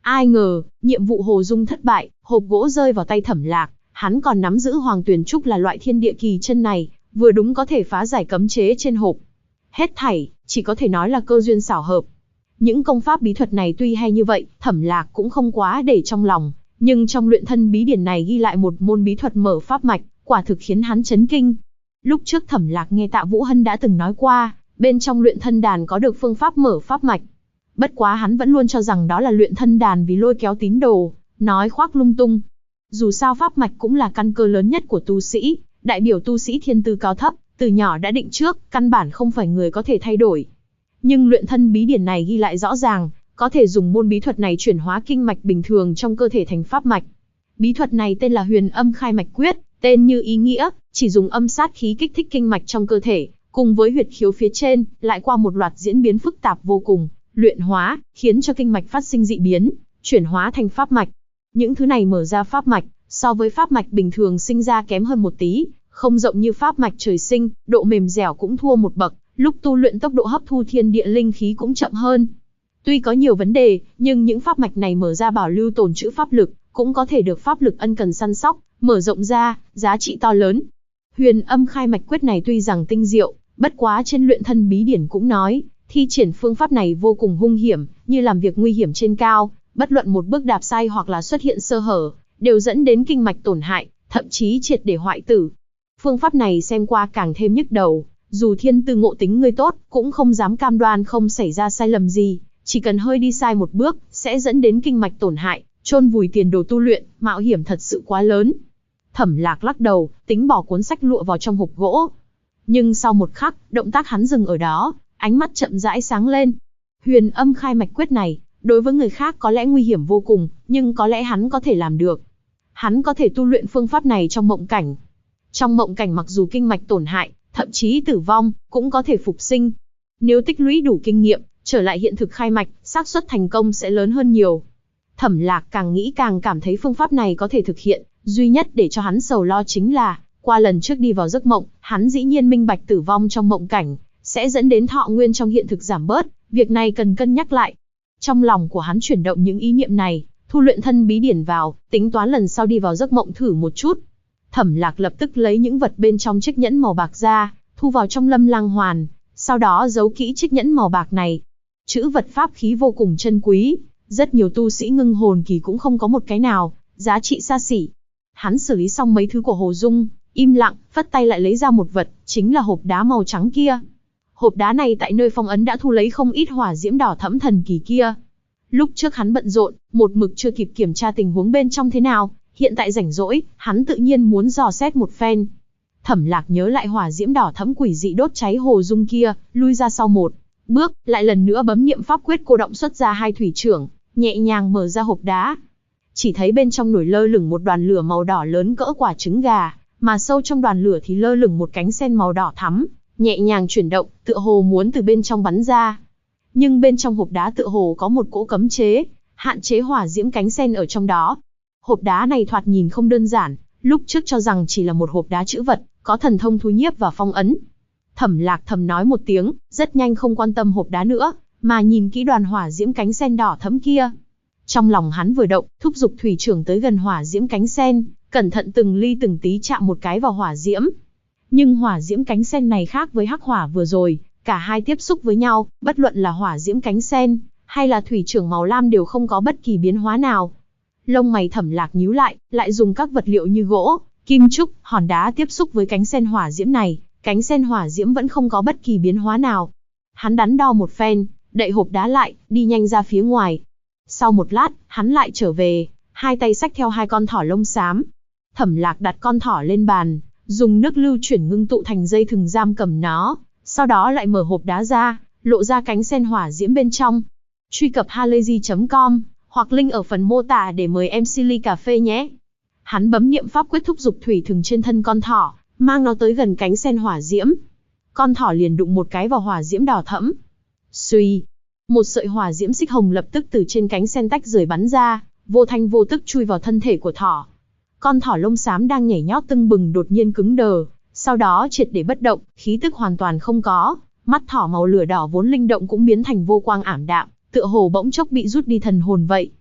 Ai ngờ, nhiệm vụ Hồ Dung thất bại, hộp gỗ rơi vào tay Thẩm Lạc, hắn còn nắm giữ Hoàng Tuyền Trúc là loại thiên địa kỳ chân này, vừa đúng có thể phá giải cấm chế trên hộp. Hết thảy, chỉ có thể nói là cơ duyên xảo hợp. Những công pháp bí thuật này tuy hay như vậy, Thẩm Lạc cũng không quá để trong lòng, nhưng trong luyện thân bí điển này ghi lại một môn bí thuật mở pháp mạch, quả thực khiến hắn chấn kinh. Lúc trước Thẩm Lạc nghe Tạ Vũ Hân đã từng nói qua, bên trong luyện thân đàn có được phương pháp mở pháp mạch. Bất quá hắn vẫn luôn cho rằng đó là luyện thân đàn vì lôi kéo tín đồ, nói khoác lung tung. Dù sao pháp mạch cũng là căn cơ lớn nhất của tu sĩ, đại biểu tu sĩ thiên tư cao thấp, từ nhỏ đã định trước, căn bản không phải người có thể thay đổi. Nhưng luyện thân bí điển này ghi lại rõ ràng, có thể dùng môn bí thuật này chuyển hóa kinh mạch bình thường trong cơ thể thành pháp mạch. Bí thuật này tên là Huyền Âm Khai Mạch Quyết, tên như ý nghĩa, chỉ dùng âm sát khí kích thích kinh mạch trong cơ thể, cùng với huyệt khiếu phía trên, lại qua một loạt diễn biến phức tạp vô cùng, luyện hóa, khiến cho kinh mạch phát sinh dị biến, chuyển hóa thành pháp mạch. Những thứ này mở ra pháp mạch, so với pháp mạch bình thường sinh ra kém hơn một tí, không rộng như pháp mạch trời sinh, độ mềm dẻo cũng thua một bậc, lúc tu luyện tốc độ hấp thu thiên địa linh khí cũng chậm hơn. Tuy có nhiều vấn đề, nhưng những pháp mạch này mở ra bảo lưu tồn trữ pháp lực, cũng có thể được pháp lực ân cần săn sóc, mở rộng ra, giá trị to lớn. Huyền Âm Khai Mạch Quyết này tuy rằng tinh diệu, bất quá trên luyện thân bí điển cũng nói, thi triển phương pháp này vô cùng hung hiểm, như làm việc nguy hiểm trên cao, bất luận một bước đạp sai hoặc là xuất hiện sơ hở, đều dẫn đến kinh mạch tổn hại, thậm chí triệt để hoại tử. Phương pháp này xem qua càng thêm nhức đầu, dù thiên tư ngộ tính người tốt, cũng không dám cam đoan không xảy ra sai lầm gì, chỉ cần hơi đi sai một bước, sẽ dẫn đến kinh mạch tổn hại, chôn vùi tiền đồ tu luyện, mạo hiểm thật sự quá lớn. Thẩm Lạc lắc đầu, tính bỏ cuốn sách lụa vào trong hộp gỗ. Nhưng sau một khắc, động tác hắn dừng ở đó, ánh mắt chậm rãi sáng lên. Huyền Âm Khai Mạch Quyết này, đối với người khác có lẽ nguy hiểm vô cùng, nhưng có lẽ hắn có thể làm được. Hắn có thể tu luyện phương pháp này trong mộng cảnh. Trong mộng cảnh mặc dù kinh mạch tổn hại, thậm chí tử vong, cũng có thể phục sinh. Nếu tích lũy đủ kinh nghiệm, trở lại hiện thực khai mạch, xác suất thành công sẽ lớn hơn nhiều. Thẩm Lạc càng nghĩ càng cảm thấy phương pháp này có thể thực hiện, duy nhất để cho hắn sầu lo chính là, qua lần trước đi vào giấc mộng, hắn dĩ nhiên minh bạch tử vong trong mộng cảnh, sẽ dẫn đến thọ nguyên trong hiện thực giảm bớt, việc này cần cân nhắc lại. Trong lòng của hắn chuyển động những ý niệm này, thu luyện thân bí điển vào, tính toán lần sau đi vào giấc mộng thử một chút. Thẩm Lạc lập tức lấy những vật bên trong chiếc nhẫn màu bạc ra, thu vào trong Lâm Lang Hoàn, sau đó giấu kỹ chiếc nhẫn màu bạc này. Chữ vật pháp khí vô cùng chân quý, rất nhiều tu sĩ ngưng hồn kỳ cũng không có một cái nào, giá trị xa xỉ. Hắn xử lý xong mấy thứ của Hồ Dung, im lặng, phất tay lại lấy ra một vật, chính là hộp đá màu trắng kia. Hộp đá này tại nơi phong ấn đã thu lấy không ít hỏa diễm đỏ thẫm thần kỳ kia. Lúc trước hắn bận rộn, một mực chưa kịp kiểm tra tình huống bên trong thế nào, hiện tại rảnh rỗi, hắn tự nhiên muốn dò xét một phen. Thẩm Lạc nhớ lại hỏa diễm đỏ thẫm quỷ dị đốt cháy Hồ Dung kia, lui ra sau một bước, lại lần nữa bấm niệm pháp quyết cô động xuất ra hai thủy chưởng, nhẹ nhàng mở ra hộp đá. Chỉ thấy bên trong nổi lơ lửng một đoàn lửa màu đỏ lớn cỡ quả trứng gà, mà sâu trong đoàn lửa thì lơ lửng một cánh sen màu đỏ thắm, nhẹ nhàng chuyển động, tựa hồ muốn từ bên trong bắn ra. Nhưng bên trong hộp đá tựa hồ có một cỗ cấm chế, hạn chế hỏa diễm cánh sen ở trong đó. Hộp đá này thoạt nhìn không đơn giản, lúc trước cho rằng chỉ là một hộp đá trữ vật, có thần thông thu nhiếp và phong ấn. Thẩm Lạc thầm nói một tiếng, rất nhanh không quan tâm hộp đá nữa, mà nhìn kỹ đoàn hỏa diễm cánh sen đỏ thẫm kia. Trong lòng hắn vừa động, thúc giục thủy trưởng tới gần hỏa diễm cánh sen, cẩn thận từng ly từng tí chạm một cái vào hỏa diễm. Nhưng hỏa diễm cánh sen này khác với hắc hỏa vừa rồi, cả hai tiếp xúc với nhau, bất luận là hỏa diễm cánh sen, hay là thủy trưởng màu lam đều không có bất kỳ biến hóa nào. Lông mày Thẩm Lạc nhíu lại dùng các vật liệu như gỗ, kim trúc, hòn đá tiếp xúc với cánh sen hỏa diễm này, cánh sen hỏa diễm vẫn không có bất kỳ biến hóa nào. Hắn đắn đo một phen, đậy hộp đá lại, đi nhanh ra phía ngoài. Sau một lát, hắn lại trở về, hai tay xách theo hai con thỏ lông xám. Thẩm Lạc đặt con thỏ lên bàn, dùng nước lưu chuyển ngưng tụ thành dây thừng giam cầm nó, sau đó lại mở hộp đá ra, lộ ra cánh sen hỏa diễm bên trong. Truy cập halayzi.com hoặc link ở phần mô tả để mời MC ly cà phê nhé. Hắn bấm niệm pháp quyết thúc giục thủy thừng trên thân con thỏ, mang nó tới gần cánh sen hỏa diễm. Con thỏ liền đụng một cái vào hỏa diễm đỏ thẫm. Xuy, một sợi hỏa diễm xích hồng lập tức từ trên cánh sen tách rời bắn ra, vô thanh vô tức chui vào thân thể của thỏ. Con thỏ lông xám đang nhảy nhót tưng bừng đột nhiên cứng đờ, sau đó triệt để bất động, khí tức hoàn toàn không có, mắt thỏ màu lửa đỏ vốn linh động cũng biến thành vô quang ảm đạm, tựa hồ bỗng chốc bị rút đi thần hồn vậy.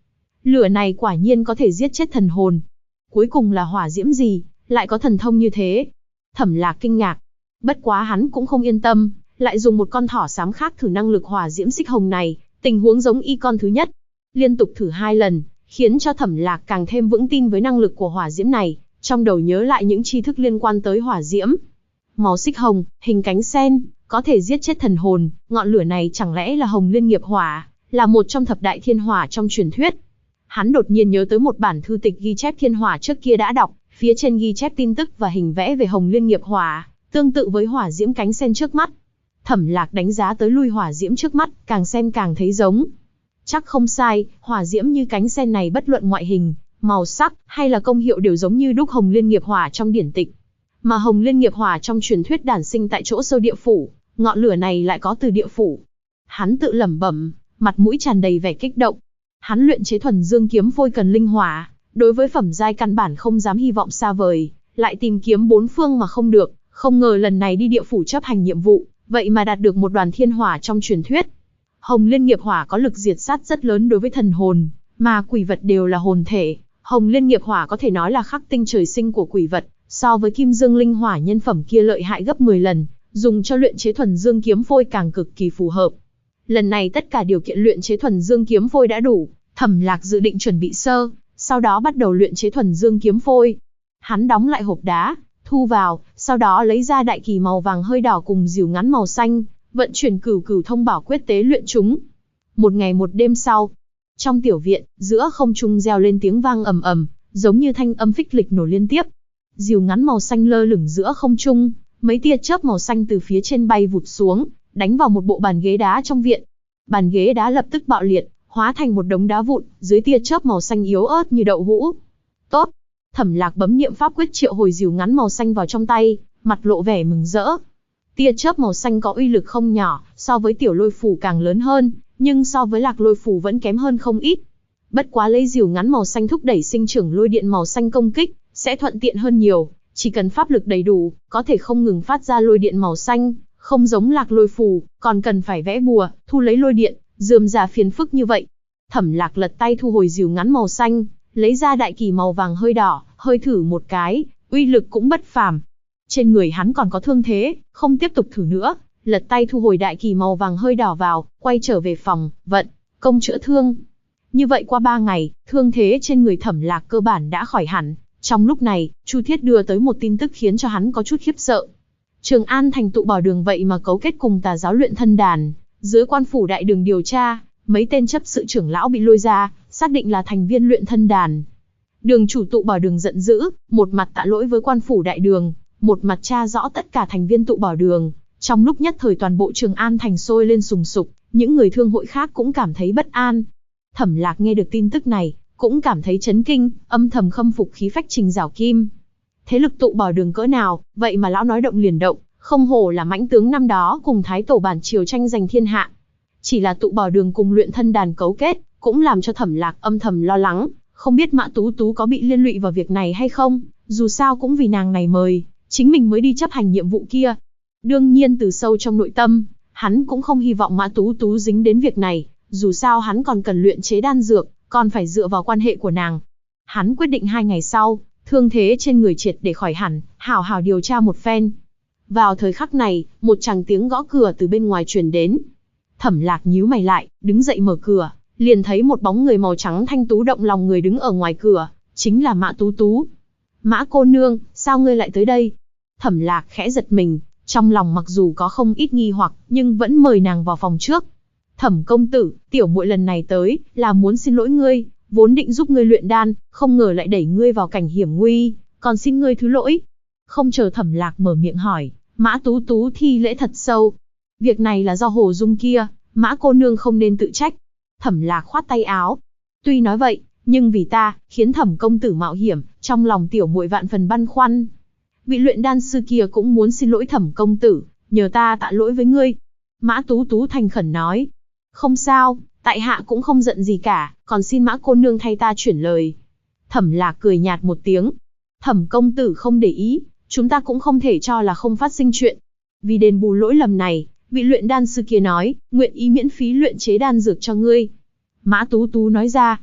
Lửa này quả nhiên có thể giết chết thần hồn. Cuối cùng là hỏa diễm gì, lại có thần thông như thế? Thẩm Lạc kinh ngạc. Bất quá hắn cũng không yên tâm, lại dùng một con thỏ xám khác thử năng lực hỏa diễm xích hồng này, tình huống giống y con thứ nhất. Liên tục thử 2 lần, khiến cho Thẩm Lạc càng thêm vững tin với năng lực của hỏa diễm này, trong đầu nhớ lại những tri thức liên quan tới hỏa diễm. Màu xích hồng, hình cánh sen, có thể giết chết thần hồn, ngọn lửa này chẳng lẽ là Hồng Liên Nghiệp Hỏa, là một trong thập đại thiên hỏa trong truyền thuyết. Hắn đột nhiên nhớ tới một bản thư tịch ghi chép thiên hỏa trước kia đã đọc, phía trên ghi chép tin tức và hình vẽ về Hồng Liên Nghiệp Hỏa, tương tự với hỏa diễm cánh sen trước mắt. Thẩm Lạc đánh giá tới lui hỏa diễm trước mắt, càng xem càng thấy giống. Chắc không sai, hỏa diễm như cánh sen này bất luận ngoại hình, màu sắc, hay là công hiệu đều giống như đúc Hồng Liên Nghiệp Hỏa trong điển tịch. Mà Hồng Liên Nghiệp Hỏa trong truyền thuyết đản sinh tại chỗ sâu địa phủ, ngọn lửa này lại có từ địa phủ. Hắn tự lẩm bẩm, mặt mũi tràn đầy vẻ kích động. Hắn luyện chế thuần dương kiếm phôi cần linh hỏa, đối với phẩm giai căn bản không dám hy vọng xa vời, lại tìm kiếm 4 phương mà không được, không ngờ lần này đi địa phủ chấp hành nhiệm vụ, vậy mà đạt được một đoàn thiên hỏa trong truyền thuyết. Hồng Liên Nghiệp Hỏa có lực diệt sát rất lớn đối với thần hồn, mà quỷ vật đều là hồn thể. Hồng Liên Nghiệp Hỏa có thể nói là khắc tinh trời sinh của quỷ vật, so với Kim Dương Linh Hỏa nhân phẩm kia lợi hại gấp 10 lần, dùng cho luyện chế thuần dương kiếm phôi càng cực kỳ phù hợp. Lần này tất cả điều kiện luyện chế thuần dương kiếm phôi đã đủ, Thẩm Lạc dự định chuẩn bị sau đó bắt đầu luyện chế thuần dương kiếm phôi. Hắn đóng lại hộp đá, thu vào, sau đó lấy ra đại kỳ màu vàng hơi đỏ cùng rìu ngắn màu xanh, vận chuyển cửu cửu thông bảo quyết tế luyện chúng. Một ngày một đêm sau, trong tiểu viện, giữa không trung reo lên tiếng vang ầm ầm, giống như thanh âm phích lịch nổ liên tiếp. Rìu ngắn màu xanh lơ lửng giữa không trung, mấy tia chớp màu xanh từ phía trên bay vụt xuống, đánh vào một bộ bàn ghế đá trong viện. Bàn ghế đá lập tức bạo liệt, hóa thành một đống đá vụn, dưới tia chớp màu xanh yếu ớt như đậu hũ. Tốt! Thẩm Lạc bấm niệm pháp quyết triệu hồi rìu ngắn màu xanh vào trong tay, mặt lộ vẻ mừng rỡ. Tia chớp màu xanh có uy lực không nhỏ, so với tiểu lôi phù càng lớn hơn, nhưng so với lạc lôi phù vẫn kém hơn không ít. Bất quá lấy rìu ngắn màu xanh thúc đẩy sinh trưởng lôi điện màu xanh công kích, sẽ thuận tiện hơn nhiều, chỉ cần pháp lực đầy đủ, có thể không ngừng phát ra lôi điện màu xanh, không giống lạc lôi phù, còn cần phải vẽ bùa, thu lấy lôi điện, rườm rà phiền phức như vậy. Thẩm Lạc lật tay thu hồi rìu ngắn màu xanh, lấy ra đại kỳ màu vàng hơi đỏ, hơi thử một cái, uy lực cũng bất phàm. Trên người hắn còn có thương thế, không tiếp tục thử nữa, lật tay thu hồi đại kỳ màu vàng hơi đỏ vào, quay trở về phòng, vận công chữa thương. Như vậy qua 3 ngày, thương thế trên người Thẩm Lạc cơ bản đã khỏi hẳn. Trong lúc này, Chu Thiết đưa tới một tin tức khiến cho hắn có chút khiếp sợ. Trường An thành tụ bảo đường vậy mà cấu kết cùng tà giáo luyện thân đàn, dưới quan phủ đại đường điều tra, mấy tên chấp sự trưởng lão bị lôi ra, xác định là thành viên luyện thân đàn. Đường chủ tụ bảo đường giận dữ, một mặt tạ lỗi với quan phủ đại đường, một mặt tra rõ tất cả thành viên tụ bảo đường. Trong lúc nhất thời toàn bộ Trường An thành sôi lên sùng sục, những người thương hội khác cũng cảm thấy bất an. Thẩm Lạc nghe được tin tức này, cũng cảm thấy chấn kinh, âm thầm khâm phục khí phách Trình Giảo Kim. Thế lực tụ bảo đường cỡ nào, vậy mà lão nói động liền động, không hổ là mãnh tướng năm đó cùng thái tổ bản triều tranh giành thiên hạ. Chỉ là tụ bảo đường cùng luyện thân đàn cấu kết, cũng làm cho Thẩm Lạc âm thầm lo lắng, không biết Mã Tú Tú có bị liên lụy vào việc này hay không, dù sao cũng vì nàng này mời, chính mình mới đi chấp hành nhiệm vụ kia. Đương nhiên từ sâu trong nội tâm, hắn cũng không hy vọng Mã Tú Tú dính đến việc này, dù sao hắn còn cần luyện chế đan dược, còn phải dựa vào quan hệ của nàng. Hắn quyết định 2 ngày sau, thương thế trên người triệt để khỏi hẳn, hảo hảo điều tra một phen. Vào thời khắc này, một tràng tiếng gõ cửa từ bên ngoài truyền đến. Thẩm Lạc nhíu mày lại, đứng dậy mở cửa, liền thấy một bóng người màu trắng thanh tú động lòng người đứng ở ngoài cửa, chính là Mã Tú Tú. Mã cô nương, sao ngươi lại tới đây? Thẩm Lạc khẽ giật mình, trong lòng mặc dù có không ít nghi hoặc, nhưng vẫn mời nàng vào phòng trước. Thẩm công tử, tiểu muội lần này tới, là muốn xin lỗi ngươi, vốn định giúp ngươi luyện đan, không ngờ lại đẩy ngươi vào cảnh hiểm nguy, còn xin ngươi thứ lỗi. Không chờ Thẩm Lạc mở miệng hỏi, Mã Tú Tú thi lễ thật sâu. Việc này là do Hồ Dung kia, Mã cô nương không nên tự trách. Thẩm Lạc khoát tay áo. Tuy nói vậy, nhưng vì ta, khiến Thẩm công tử mạo hiểm, trong lòng tiểu muội vạn phần băn khoăn. Vị luyện đan sư kia cũng muốn xin lỗi Thẩm công tử, nhờ ta tạ lỗi với ngươi. Mã Tú Tú thành khẩn nói. Không sao, tại hạ cũng không giận gì cả, còn xin Mã cô nương thay ta chuyển lời. Thẩm Lạc cười nhạt một tiếng. Thẩm công tử không để ý, chúng ta cũng không thể cho là không phát sinh chuyện. Vì đền bù lỗi lầm này, vị luyện đan sư kia nói, nguyện ý miễn phí luyện chế đan dược cho ngươi. Mã Tú Tú nói ra.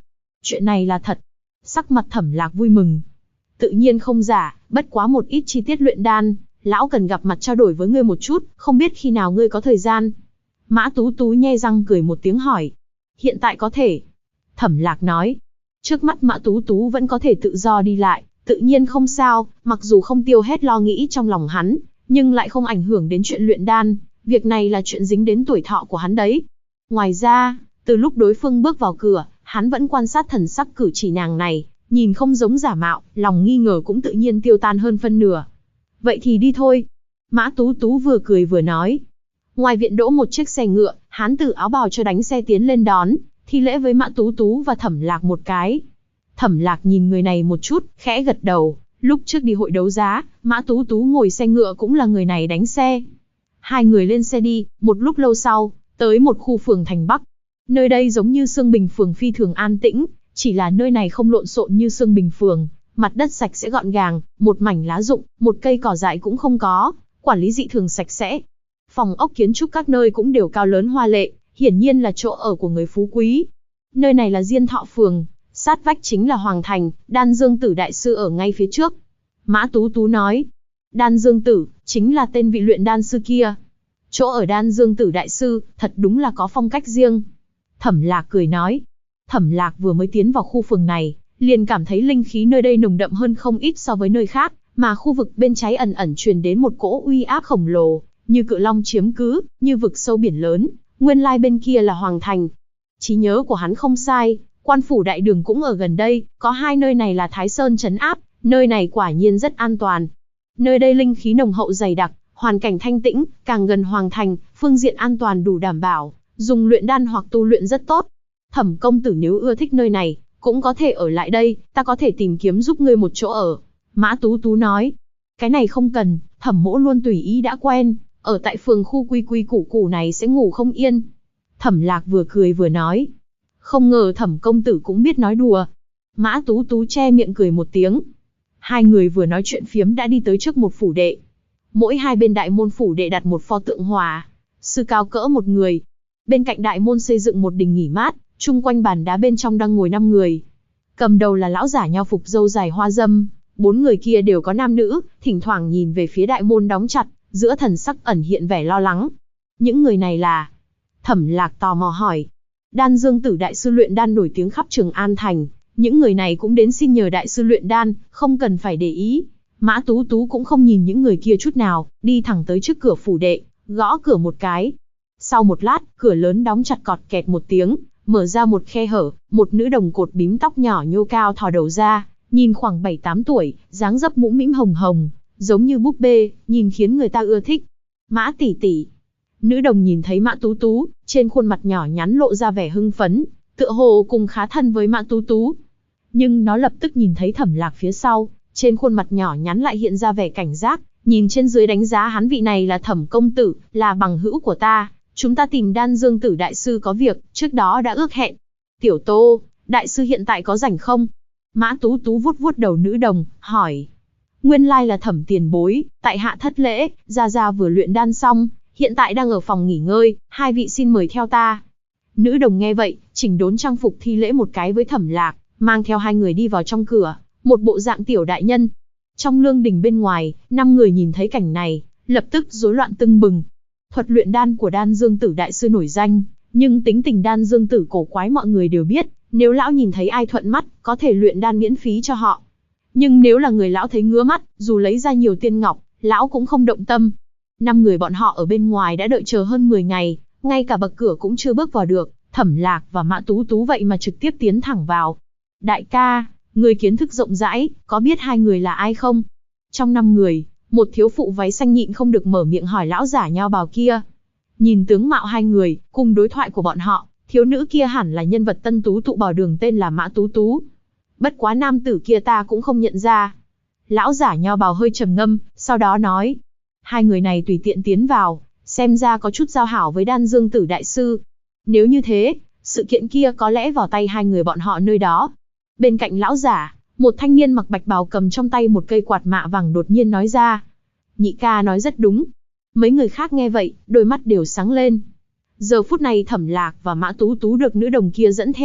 Chuyện này là thật. Sắc mặt Thẩm Lạc vui mừng. Tự nhiên không giả, bất quá một ít chi tiết luyện đan, lão cần gặp mặt trao đổi với ngươi một chút, không biết khi nào ngươi có thời gian. Mã Tú Tú nhe răng cười một tiếng hỏi. Hiện tại có thể. Thẩm Lạc nói. Trước mắt Mã Tú Tú vẫn có thể tự do đi lại, tự nhiên không sao, mặc dù không tiêu hết lo nghĩ trong lòng hắn, nhưng lại không ảnh hưởng đến chuyện luyện đan, việc này là chuyện dính đến tuổi thọ của hắn đấy. Ngoài ra, từ lúc đối phương bước vào cửa, hắn vẫn quan sát thần sắc cử chỉ nàng này, nhìn không giống giả mạo, lòng nghi ngờ cũng tự nhiên tiêu tan hơn phân nửa. Vậy thì đi thôi. Mã Tú Tú vừa cười vừa nói. Ngoài viện đỗ một chiếc xe ngựa, hắn từ áo bào cho đánh xe tiến lên đón, thi lễ với Mã Tú Tú và Thẩm Lạc một cái. Thẩm Lạc nhìn người này một chút, khẽ gật đầu. Lúc trước đi hội đấu giá, Mã Tú Tú ngồi xe ngựa cũng là người này đánh xe. Hai người lên xe đi, một lúc lâu sau, tới một khu phường thành Bắc. Nơi đây giống như Sương Bình phường phi thường an tĩnh, chỉ là nơi này không lộn xộn như Sương Bình phường, mặt đất sạch sẽ gọn gàng, một mảnh lá rụng, một cây cỏ dại cũng không có, quản lý dị thường sạch sẽ. Phòng ốc kiến trúc các nơi cũng đều cao lớn hoa lệ, hiển nhiên là chỗ ở của người phú quý. Nơi này là Diên Thọ phường, sát vách chính là Hoàng Thành, Đan Dương Tử đại sư ở ngay phía trước. Mã Tú Tú nói, Đan Dương Tử, chính là tên vị luyện đan sư kia. Chỗ ở Đan Dương Tử đại sư, thật đúng là có phong cách riêng. Thẩm Lạc cười nói. Thẩm Lạc vừa mới tiến vào khu phường này, liền cảm thấy linh khí nơi đây nồng đậm hơn không ít so với nơi khác, mà khu vực bên trái ẩn ẩn truyền đến một cỗ uy áp khổng lồ, như cự long chiếm cứ, như vực sâu biển lớn, nguyên lai bên kia là Hoàng Thành. Trí nhớ của hắn không sai, Quan phủ đại đường cũng ở gần đây, có hai nơi này là Thái Sơn trấn áp, nơi này quả nhiên rất an toàn. Nơi đây linh khí nồng hậu dày đặc, hoàn cảnh thanh tĩnh, càng gần Hoàng Thành, phương diện an toàn đủ đảm bảo, dùng luyện đan hoặc tu luyện rất tốt. Thẩm công tử nếu ưa thích nơi này, cũng có thể ở lại đây, ta có thể tìm kiếm giúp ngươi một chỗ ở. Mã Tú Tú nói, cái này không cần, Thẩm mỗ luôn tùy ý đã quen, ở tại phường khu quy quy củ củ này sẽ ngủ không yên. Thẩm Lạc vừa cười vừa nói, không ngờ Thẩm công tử cũng biết nói đùa. Mã Tú Tú che miệng cười một tiếng. Hai người vừa nói chuyện phiếm đã đi tới trước một phủ đệ. Mỗi hai bên đại môn phủ đệ đặt một pho tượng hỏa sư cao cỡ một người. Bên cạnh đại môn xây dựng một đình nghỉ mát, chung quanh bàn đá bên trong đang ngồi 5 người. Cầm đầu là lão giả nho phục râu dài hoa dâm, 4 người kia đều có nam nữ, thỉnh thoảng nhìn về phía đại môn đóng chặt, giữa thần sắc ẩn hiện vẻ lo lắng. Những người này là? Thẩm Lạc tò mò hỏi. Đan Dương Tử đại sư luyện đan nổi tiếng khắp Trường An thành, những người này cũng đến xin nhờ đại sư luyện đan, không cần phải để ý. Mã Tú Tú cũng không nhìn những người kia chút nào, đi thẳng tới trước cửa phủ đệ, gõ cửa một cái. Sau một lát, cửa lớn đóng chặt cọt kẹt một tiếng, mở ra một khe hở, một nữ đồng cột bím tóc nhỏ nhô cao thò đầu ra, nhìn khoảng 7-8 tuổi, dáng dấp mũm mĩm hồng hồng, giống như búp bê, nhìn khiến người ta ưa thích. Mã tỷ tỷ. Nữ đồng nhìn thấy Mã Tú Tú, trên khuôn mặt nhỏ nhắn lộ ra vẻ hưng phấn, tựa hồ cùng khá thân với Mã Tú Tú. Nhưng nó lập tức nhìn thấy Thẩm Lạc phía sau, trên khuôn mặt nhỏ nhắn lại hiện ra vẻ cảnh giác, nhìn trên dưới đánh giá hắn, vị này là Thẩm công tử, là bằng hữu của ta, chúng ta tìm Đan Dương Tử đại sư có việc, trước đó đã ước hẹn. Tiểu Tô, đại sư hiện tại có rảnh không? Mã Tú Tú vuốt vuốt đầu nữ đồng, hỏi. Nguyên lai là Thẩm tiền bối, tại hạ thất lễ, gia vừa luyện đan xong, hiện tại đang ở phòng nghỉ ngơi, hai vị xin mời theo ta. Nữ đồng nghe vậy, chỉnh đốn trang phục thi lễ một cái với Thẩm Lạc, mang theo hai người đi vào trong cửa, một bộ dạng tiểu đại nhân. Trong lương đình bên ngoài, 5 người nhìn thấy cảnh này, lập tức rối loạn tưng bừng. Thuật luyện đan của Đan Dương Tử đại sư nổi danh, nhưng tính tình Đan Dương Tử cổ quái mọi người đều biết, nếu lão nhìn thấy ai thuận mắt, có thể luyện đan miễn phí cho họ. Nhưng nếu là người lão thấy ngứa mắt, dù lấy ra nhiều tiên ngọc, lão cũng không động tâm. 5 người bọn họ ở bên ngoài đã đợi chờ hơn 10 ngày, ngay cả bậc cửa cũng chưa bước vào được, Thẩm Lạc và Mã Tú Tú vậy mà trực tiếp tiến thẳng vào. Đại ca, người kiến thức rộng rãi, có biết hai người là ai không? Trong 5 người, một thiếu phụ váy xanh nhịn không được mở miệng hỏi lão giả nho bào kia. Nhìn tướng mạo hai người, cùng đối thoại của bọn họ, thiếu nữ kia hẳn là nhân vật tân tú tụ bảo đường tên là Mã Tú Tú. Bất quá nam tử kia ta cũng không nhận ra. Lão giả nho bào hơi trầm ngâm, sau đó nói. Hai người này tùy tiện tiến vào, xem ra có chút giao hảo với Đan Dương Tử đại sư. Nếu như thế, sự kiện kia có lẽ vào tay hai người bọn họ nơi đó. Bên cạnh lão giả, một thanh niên mặc bạch bào cầm trong tay một cây quạt mạ vàng đột nhiên nói ra. Nhị ca nói rất đúng. Mấy người khác nghe vậy, đôi mắt đều sáng lên. Giờ phút này Thẩm Lạc và Mã Tú Tú được nữ đồng kia dẫn theo,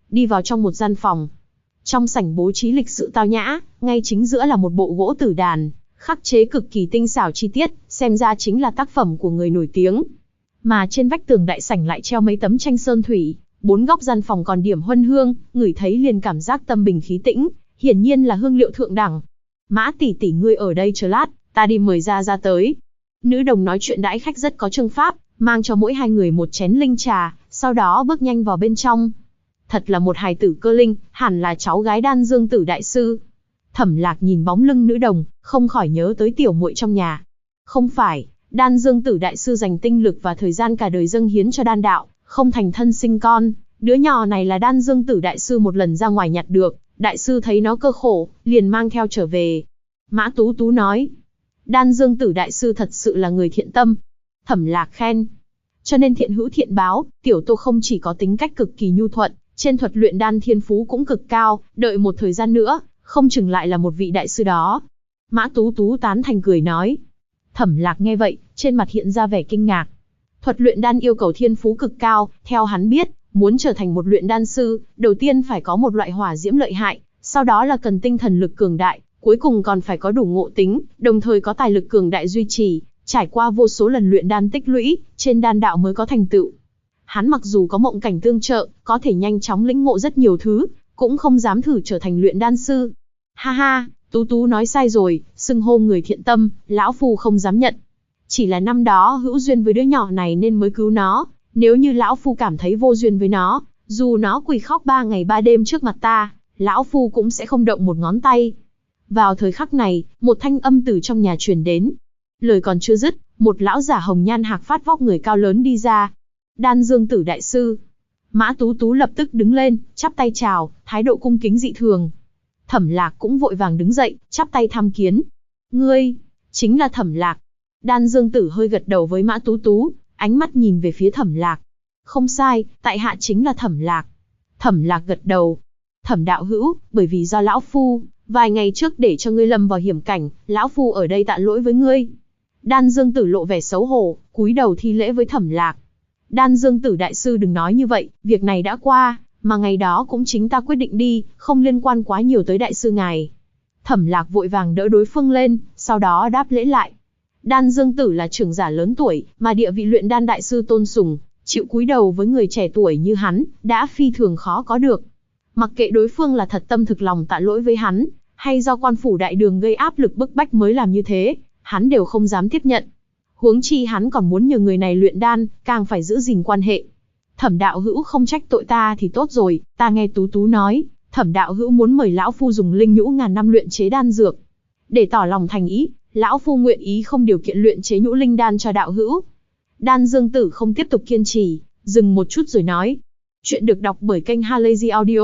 đi vào trong một gian phòng. Trong sảnh bố trí lịch sự tao nhã, ngay chính giữa là một bộ gỗ tử đàn, khắc chế cực kỳ tinh xảo chi tiết, xem ra chính là tác phẩm của người nổi tiếng. Mà trên vách tường đại sảnh lại treo mấy tấm tranh sơn thủy, bốn góc gian phòng còn điểm huân hương, ngửi thấy liền cảm giác tâm bình khí tĩnh, hiển nhiên là hương liệu thượng đẳng. Mã tỷ tỷ ngươi ở đây chờ lát, ta đi mời ra tới. Nữ đồng nói chuyện đãi khách rất có chương pháp, mang cho mỗi hai người một chén linh trà, sau đó bước nhanh vào bên trong. Thật là một hài tử cơ linh, hẳn là cháu gái Đan Dương Tử đại sư. Thẩm Lạc nhìn bóng lưng nữ đồng, không khỏi nhớ tới tiểu muội trong nhà. Không phải, Đan Dương Tử đại sư dành tinh lực và thời gian cả đời dâng hiến cho đan đạo, không thành thân sinh con. Đứa nhỏ này là Đan Dương Tử đại sư một lần ra ngoài nhặt được, đại sư thấy nó cơ khổ, liền mang theo trở về. Mã Tú Tú nói, Đan Dương Tử đại sư thật sự là người thiện tâm. Thẩm Lạc khen, cho nên thiện hữu thiện báo, tiểu Tô không chỉ có tính cách cực kỳ nhu thuận, trên thuật luyện đan thiên phú cũng cực cao, đợi một thời gian nữa, không chừng lại là một vị đại sư đó. Mã Tú Tú tán thành cười nói. Thẩm Lạc nghe vậy, trên mặt hiện ra vẻ kinh ngạc. Thuật luyện đan yêu cầu thiên phú cực cao, theo hắn biết, muốn trở thành một luyện đan sư, đầu tiên phải có một loại hỏa diễm lợi hại, sau đó là cần tinh thần lực cường đại, cuối cùng còn phải có đủ ngộ tính, đồng thời có tài lực cường đại duy trì, trải qua vô số lần luyện đan tích lũy, trên đan đạo mới có thành tựu. Hắn mặc dù có mộng cảnh tương trợ, có thể nhanh chóng lĩnh ngộ rất nhiều thứ, cũng không dám thử trở thành luyện đan sư. Ha ha, Tú Tú nói sai rồi, xưng hô người thiện tâm, lão phu không dám nhận. Chỉ là năm đó hữu duyên với đứa nhỏ này nên mới cứu nó, nếu như lão phu cảm thấy vô duyên với nó, dù nó quỳ khóc 3 ngày 3 đêm trước mặt ta, lão phu cũng sẽ không động một ngón tay. Vào thời khắc này, một thanh âm từ trong nhà truyền đến. Lời còn chưa dứt, một lão giả hồng nhan hạc phát vóc người cao lớn đi ra. Đan Dương Tử đại sư. Mã Tú Tú lập tức đứng lên, chắp tay chào, thái độ cung kính dị thường. Thẩm Lạc cũng vội vàng đứng dậy, chắp tay tham kiến. Ngươi, chính là Thẩm Lạc. Đan Dương Tử hơi gật đầu với Mã Tú Tú, ánh mắt nhìn về phía Thẩm Lạc. Không sai, tại hạ chính là Thẩm Lạc. Thẩm Lạc gật đầu. Thẩm đạo hữu, bởi vì do lão phu, vài ngày trước để cho ngươi lâm vào hiểm cảnh, lão phu ở đây tạ lỗi với ngươi. Đan Dương Tử lộ vẻ xấu hổ, cúi đầu thi lễ với Thẩm Lạc. Đan Dương Tử đại sư đừng nói như vậy, việc này đã qua, mà ngày đó cũng chính ta quyết định đi, không liên quan quá nhiều tới đại sư ngài. Thẩm Lạc vội vàng đỡ đối phương lên, sau đó đáp lễ lại. Đan Dương Tử là trưởng giả lớn tuổi, mà địa vị luyện đan đại sư tôn sùng, chịu cúi đầu với người trẻ tuổi như hắn, đã phi thường khó có được. Mặc kệ đối phương là thật tâm thực lòng tạ lỗi với hắn, hay do quan phủ đại đường gây áp lực bức bách mới làm như thế, hắn đều không dám tiếp nhận. Huống chi hắn còn muốn nhờ người này luyện đan, càng phải giữ gìn quan hệ. Thẩm đạo hữu không trách tội ta thì tốt rồi, ta nghe Tú Tú nói, Thẩm đạo hữu muốn mời lão phu dùng linh nhũ ngàn năm luyện chế đan dược. Để tỏ lòng thành ý, lão phu nguyện ý không điều kiện luyện chế nhũ linh đan cho đạo hữu. Đan Dương Tử không tiếp tục kiên trì, dừng một chút rồi nói. Chuyện được đọc bởi kênh Halazy Audio.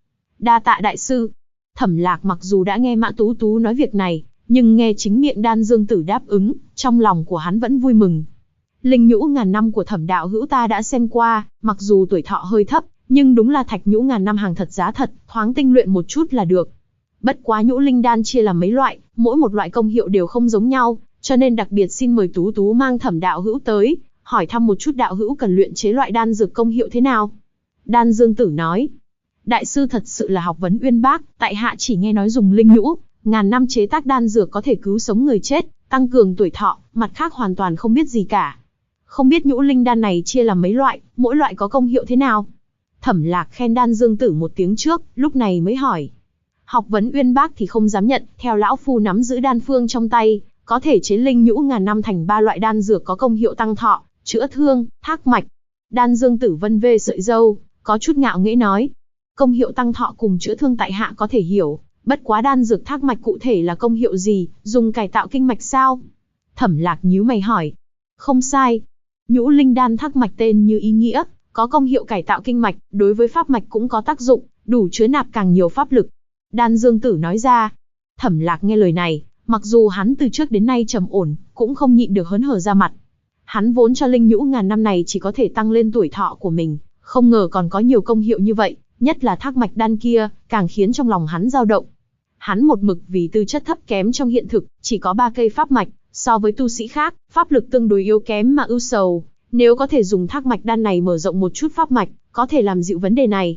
Đa tạ đại sư. Thẩm Lạc mặc dù đã nghe Mã Tú Tú nói việc này, nhưng nghe chính miệng Đan Dương Tử đáp ứng, trong lòng của hắn vẫn vui mừng. Linh nhũ ngàn năm của Thẩm đạo hữu ta đã xem qua, mặc dù tuổi thọ hơi thấp, nhưng đúng là thạch nhũ ngàn năm hàng thật giá thật, thoáng tinh luyện một chút là được. Bất quá nhũ linh đan chia làm mấy loại, mỗi một loại công hiệu đều không giống nhau, cho nên đặc biệt xin mời Tú Tú mang Thẩm đạo hữu tới, hỏi thăm một chút đạo hữu cần luyện chế loại đan dược công hiệu thế nào. Đan Dương Tử nói, đại sư thật sự là học vấn uyên bác, tại hạ chỉ nghe nói dùng linh nhũ ngàn năm chế tác đan dược có thể cứu sống người chết, tăng cường tuổi thọ, mặt khác hoàn toàn không biết gì cả. Không biết nhũ linh đan này chia làm mấy loại, mỗi loại có công hiệu thế nào? Thẩm Lạc khen Đan Dương Tử một tiếng trước, lúc này mới hỏi. Học vấn uyên bác thì không dám nhận, theo lão phu nắm giữ đan phương trong tay, có thể chế linh nhũ ngàn năm thành 3 loại đan dược có công hiệu tăng thọ, chữa thương, thác mạch. Đan Dương Tử vân vê sợi râu, có chút ngạo nghễ nói. Công hiệu tăng thọ cùng chữa thương tại hạ có thể hiểu, bất quá đan dược thác mạch cụ thể là công hiệu gì, dùng cải tạo kinh mạch sao? Thẩm Lạc nhíu mày hỏi. Không sai. Nhũ linh đan thác mạch tên như ý nghĩa, có công hiệu cải tạo kinh mạch, đối với pháp mạch cũng có tác dụng, đủ chứa nạp càng nhiều pháp lực. Đan Dương Tử nói ra. Thẩm Lạc nghe lời này, mặc dù hắn từ trước đến nay trầm ổn, cũng không nhịn được hớn hở ra mặt. Hắn vốn cho linh nhũ ngàn năm này chỉ có thể tăng lên tuổi thọ của mình, không ngờ còn có nhiều công hiệu như vậy, nhất là thác mạch đan kia, càng khiến trong lòng hắn dao động. Hắn một mực vì tư chất thấp kém trong hiện thực, chỉ có 3 cây pháp mạch, so với tu sĩ khác, pháp lực tương đối yếu kém mà ưu sầu. Nếu có thể dùng thác mạch đan này mở rộng một chút pháp mạch, có thể làm dịu vấn đề này.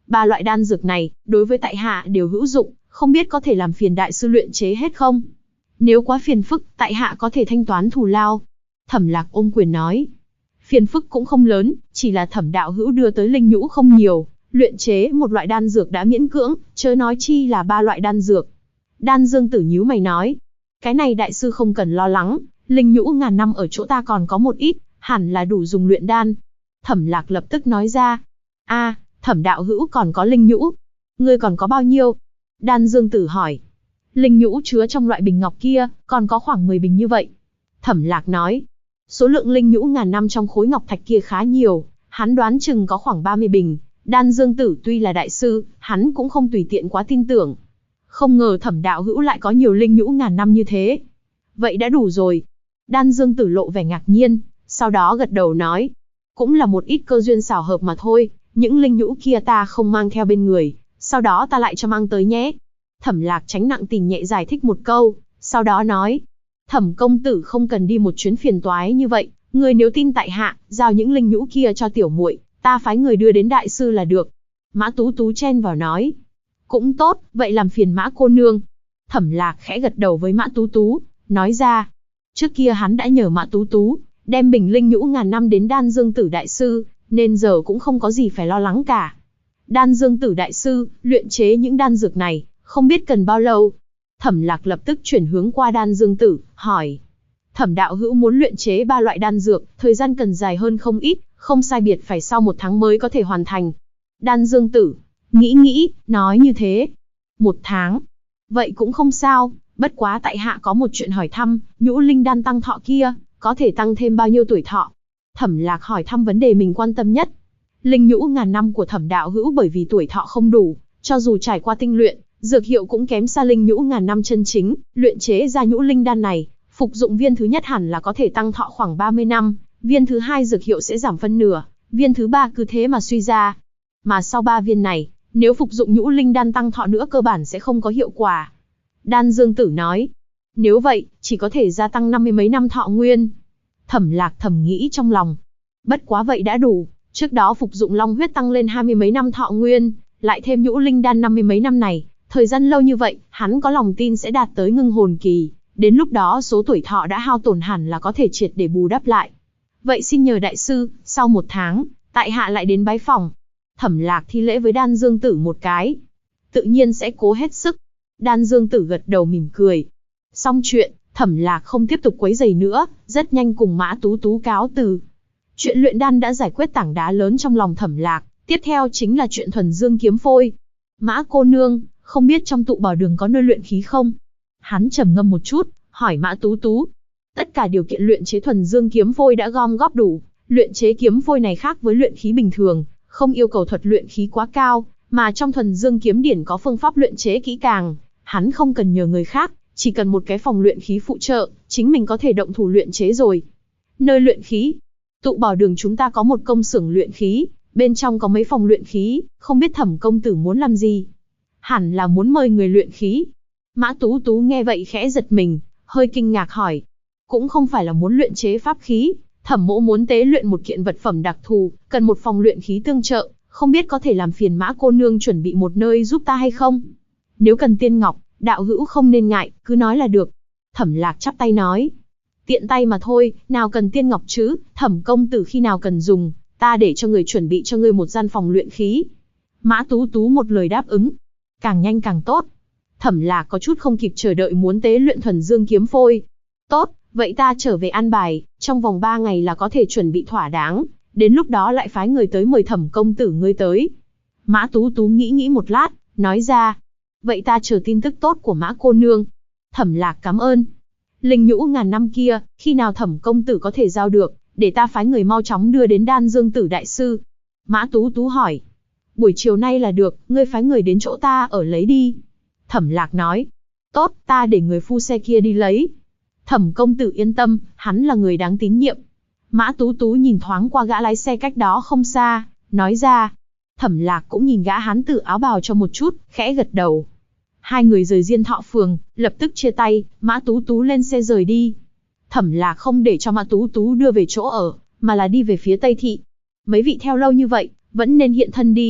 Ba loại đan dược này, đối với tại hạ đều hữu dụng, không biết có thể làm phiền đại sư luyện chế hết không? Nếu quá phiền phức, tại hạ có thể thanh toán thù lao. Thẩm Lạc ôm quyền nói. Phiền phức cũng không lớn, chỉ là Thẩm đạo hữu đưa tới linh nhũ không nhiều, luyện chế một loại đan dược đã miễn cưỡng, chớ nói chi là ba loại đan dược. Đan Dương Tử nhíu mày nói. Cái này đại sư không cần lo lắng, linh nhũ ngàn năm ở chỗ ta còn có một ít, hẳn là đủ dùng luyện đan. Thẩm Lạc lập tức nói ra. A, Thẩm đạo hữu còn có linh nhũ. Ngươi còn có bao nhiêu? Đan Dương Tử hỏi. Linh nhũ chứa trong loại bình ngọc kia, còn có khoảng 10 bình như vậy. Thẩm Lạc nói. Số lượng linh nhũ ngàn năm trong khối ngọc thạch kia khá nhiều, hắn đoán chừng có khoảng 30 bình. Đan Dương Tử tuy là đại sư, hắn cũng không tùy tiện quá tin tưởng. Không ngờ Thẩm đạo hữu lại có nhiều linh nhũ ngàn năm như thế. Vậy đã đủ rồi. Đan Dương Tử lộ vẻ ngạc nhiên, sau đó gật đầu nói. Cũng là một ít cơ duyên xảo hợp mà thôi, những linh nhũ kia ta không mang theo bên người, sau đó ta lại cho mang tới nhé. Thẩm Lạc tránh nặng tình nhẹ giải thích một câu, sau đó nói. Thẩm công tử không cần đi một chuyến phiền toái như vậy, người nếu tin tại hạ, giao những linh nhũ kia cho tiểu muội, ta phái người đưa đến đại sư là được. Mã Tú Tú chen vào nói. Cũng tốt, vậy làm phiền Mã cô nương. Thẩm Lạc khẽ gật đầu với Mã Tú Tú, nói ra. Trước kia hắn đã nhờ Mã Tú Tú đem bình linh nhũ ngàn năm đến Đan Dương Tử đại sư, nên giờ cũng không có gì phải lo lắng cả. Đan Dương Tử đại sư, luyện chế những đan dược này, không biết cần bao lâu. Thẩm Lạc lập tức chuyển hướng qua Đan Dương Tử, hỏi. Thẩm đạo hữu muốn luyện chế 3 loại đan dược, thời gian cần dài hơn không ít, không sai biệt phải sau 1 tháng mới có thể hoàn thành. Đan Dương Tử nghĩ, nói như thế. 1 tháng. Vậy cũng không sao, bất quá tại hạ có một chuyện hỏi thăm, nhũ linh đan tăng thọ kia, có thể tăng thêm bao nhiêu tuổi thọ? Thẩm Lạc hỏi thăm vấn đề mình quan tâm nhất. Linh nhũ ngàn năm của Thẩm đạo hữu bởi vì tuổi thọ không đủ, cho dù trải qua tinh luyện, dược hiệu cũng kém xa linh nhũ ngàn năm chân chính, luyện chế ra nhũ linh đan này, phục dụng viên thứ nhất hẳn là có thể tăng thọ khoảng 30 năm, viên thứ hai dược hiệu sẽ giảm phân nửa, viên thứ ba cứ thế mà suy ra. Mà sau 3 viên này, nếu phục dụng nhũ linh đan tăng thọ nữa cơ bản sẽ không có hiệu quả. Đan Dương Tử nói. Nếu vậy, chỉ có thể gia tăng 50 mấy năm thọ nguyên. Thẩm Lạc thầm nghĩ trong lòng. Bất quá vậy đã đủ, trước đó phục dụng long huyết tăng lên 20 mấy năm thọ nguyên, lại thêm nhũ linh đan 50 mấy năm này, thời gian lâu như vậy, hắn có lòng tin sẽ đạt tới ngưng hồn kỳ, đến lúc đó số tuổi thọ đã hao tổn hẳn là có thể triệt để bù đắp lại. Vậy xin nhờ đại sư, sau 1 tháng, tại hạ lại đến bái phòng. Thẩm Lạc thi lễ với Đan Dương Tử một cái. Tự nhiên sẽ cố hết sức. Đan Dương Tử gật đầu mỉm cười. Xong chuyện, Thẩm Lạc không tiếp tục quấy rầy nữa, rất nhanh cùng Mã Tú Tú cáo từ. Chuyện luyện đan đã giải quyết tảng đá lớn trong lòng Thẩm Lạc, tiếp theo chính là chuyện thuần dương kiếm phôi. Mã cô nương, không biết trong tụ bảo đường có nơi luyện khí không? Hắn trầm ngâm một chút, hỏi Mã Tú Tú. Tất cả điều kiện luyện chế thuần dương kiếm phôi đã gom góp đủ, luyện chế kiếm phôi này khác với luyện khí bình thường, không yêu cầu thuật luyện khí quá cao, mà trong thuần dương kiếm điển có phương pháp luyện chế kỹ càng, hắn không cần nhờ người khác, chỉ cần một cái phòng luyện khí phụ trợ, chính mình có thể động thủ luyện chế rồi. Nơi luyện khí, tụ bảo đường chúng ta có một công xưởng luyện khí, bên trong có mấy phòng luyện khí, không biết Thẩm công tử muốn làm gì? Hẳn là muốn mời người luyện khí. Mã Tú Tú nghe vậy khẽ giật mình, hơi kinh ngạc hỏi. Cũng không phải là muốn luyện chế pháp khí, Thẩm mỗ muốn tế luyện một kiện vật phẩm đặc thù, cần một phòng luyện khí tương trợ, không biết có thể làm phiền Mã cô nương chuẩn bị một nơi giúp ta hay không? Nếu cần tiên ngọc, đạo hữu không nên ngại, cứ nói là được. Thẩm Lạc chắp tay nói. Tiện tay mà thôi, nào cần tiên ngọc chứ, Thẩm công tử khi nào cần dùng, ta để cho người chuẩn bị cho ngươi một gian phòng luyện khí. Mã Tú Tú một lời đáp ứng. Càng nhanh càng tốt. Thẩm Lạc có chút không kịp chờ đợi muốn tế luyện thuần dương kiếm phôi. Tốt, vậy ta trở về an bài, trong vòng 3 ngày là có thể chuẩn bị thỏa đáng, đến lúc đó lại phái người tới mời Thẩm công tử ngươi tới. Mã Tú Tú nghĩ một lát, nói ra. Vậy ta chờ tin tức tốt của Mã cô nương. Thẩm Lạc cảm ơn. Linh nhũ ngàn năm kia, khi nào Thẩm công tử có thể giao được, để ta phái người mau chóng đưa đến Đan Dương Tử đại sư. Mã Tú Tú hỏi. Buổi chiều nay là được, ngươi phái người đến chỗ ta ở lấy đi. Thẩm Lạc nói. Tốt, ta để người phu xe kia đi lấy. Thẩm công tử yên tâm, hắn là người đáng tín nhiệm. Mã Tú Tú nhìn thoáng qua gã lái xe cách đó không xa, nói ra. Thẩm Lạc cũng nhìn gã hán tử áo bào cho một chút, khẽ gật đầu. Hai người rời Diên Thọ phường, lập tức chia tay, Mã Tú Tú lên xe rời đi. Thẩm Lạc không để cho Mã Tú Tú đưa về chỗ ở, mà là đi về phía Tây Thị. Mấy vị theo lâu như vậy, vẫn nên hiện thân đi.